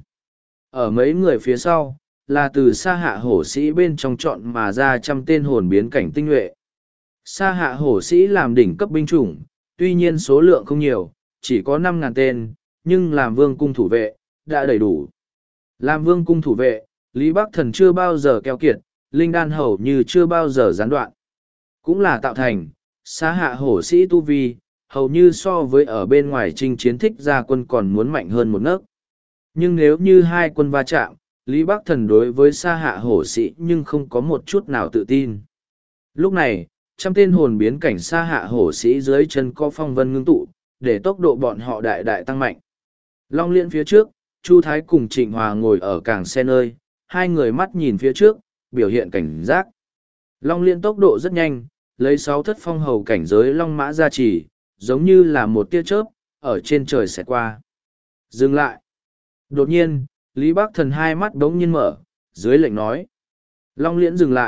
Ở mấy người phía sau, là từ xa hạ hổ sĩ bên trong chọn mà ra trăm tên hồn biến cảnh tinh nhuệ. Xa hạ hổ sĩ làm đỉnh cấp binh chủng, tuy nhiên số lượng không nhiều, chỉ có năm ngàn tên, nhưng làm vương cung thủ vệ, đã đầy đủ. Làm vương cung thủ vệ, Lý Bắc Thần chưa bao giờ keo kiệt, linh đan hầu như chưa bao giờ gián đoạn. Cũng là tạo thành, xa hạ hổ sĩ tu vi, hầu như so với ở bên ngoài chinh chiến thích gia quân còn muốn mạnh hơn một nấc. Nhưng nếu như hai quân va chạm, Lý Bắc Thần đối với xa hạ hổ sĩ nhưng không có một chút nào tự tin. Lúc này, trăm tên hồn biến cảnh xa hạ hổ sĩ dưới chân có phong vân ngưng tụ, để tốc độ bọn họ đại đại tăng mạnh. Long Liễn phía trước, Chu Thái cùng Trịnh Hòa ngồi ở cảng xe nơi, hai người mắt nhìn phía trước, biểu hiện cảnh giác. Long Liễn tốc độ rất nhanh, lấy sáu thất phong hầu cảnh giới Long Mã gia trì, giống như là một tia chớp, ở trên trời xẹt qua. Dừng lại. Đột nhiên, Lý Bắc Thần hai mắt đống nhiên mở, dưới lệnh nói. Long Liễn dừng lại,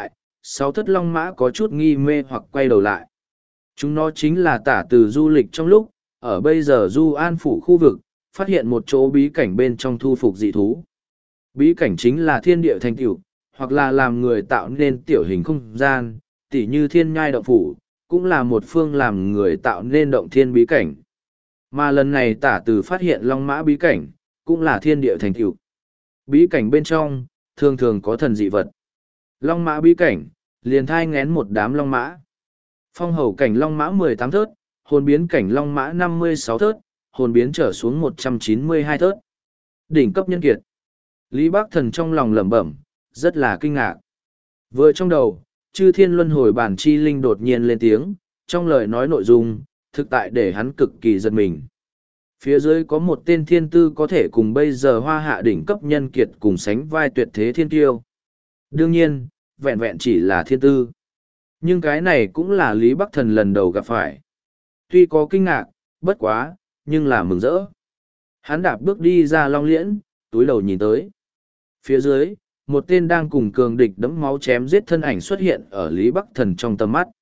sáu thất long mã có chút nghi mê hoặc quay đầu lại. Chúng nó chính là tả từ du lịch trong lúc, ở bây giờ du an phủ khu vực, phát hiện một chỗ bí cảnh bên trong thu phục dị thú. Bí cảnh chính là thiên địa thành tựu, hoặc là làm người tạo nên tiểu hình không gian, tỉ như thiên nhai động phủ, cũng là một phương làm người tạo nên động thiên bí cảnh. Mà lần này tả từ phát hiện long mã bí cảnh, cũng là thiên địa thành tựu. Bí cảnh bên trong, thường thường có thần dị vật. Long mã bí cảnh, liền thai ngén một đám long mã. Phong hầu cảnh long mã mười tám thớt, hồn biến cảnh long mã năm mươi sáu thớt, hồn biến trở xuống một trăm chín mươi hai thớt. Đỉnh cấp nhân kiệt. Lý Bác Thần trong lòng lẩm bẩm, rất là kinh ngạc. Vừa trong đầu, chư thiên luân hồi bản chi linh đột nhiên lên tiếng, trong lời nói nội dung, thực tại để hắn cực kỳ giật mình. Phía dưới có một tên thiên tư có thể cùng bây giờ hoa hạ đỉnh cấp nhân kiệt cùng sánh vai tuyệt thế thiên tiêu. Đương nhiên, vẹn vẹn chỉ là thiên tư. Nhưng cái này cũng là Lý Bắc Thần lần đầu gặp phải. Tuy có kinh ngạc, bất quá, nhưng là mừng rỡ. Hắn đạp bước đi ra long liễn, túi đầu nhìn tới. Phía dưới, một tên đang cùng cường địch đẫm máu chém giết thân ảnh xuất hiện ở Lý Bắc Thần trong tầm mắt.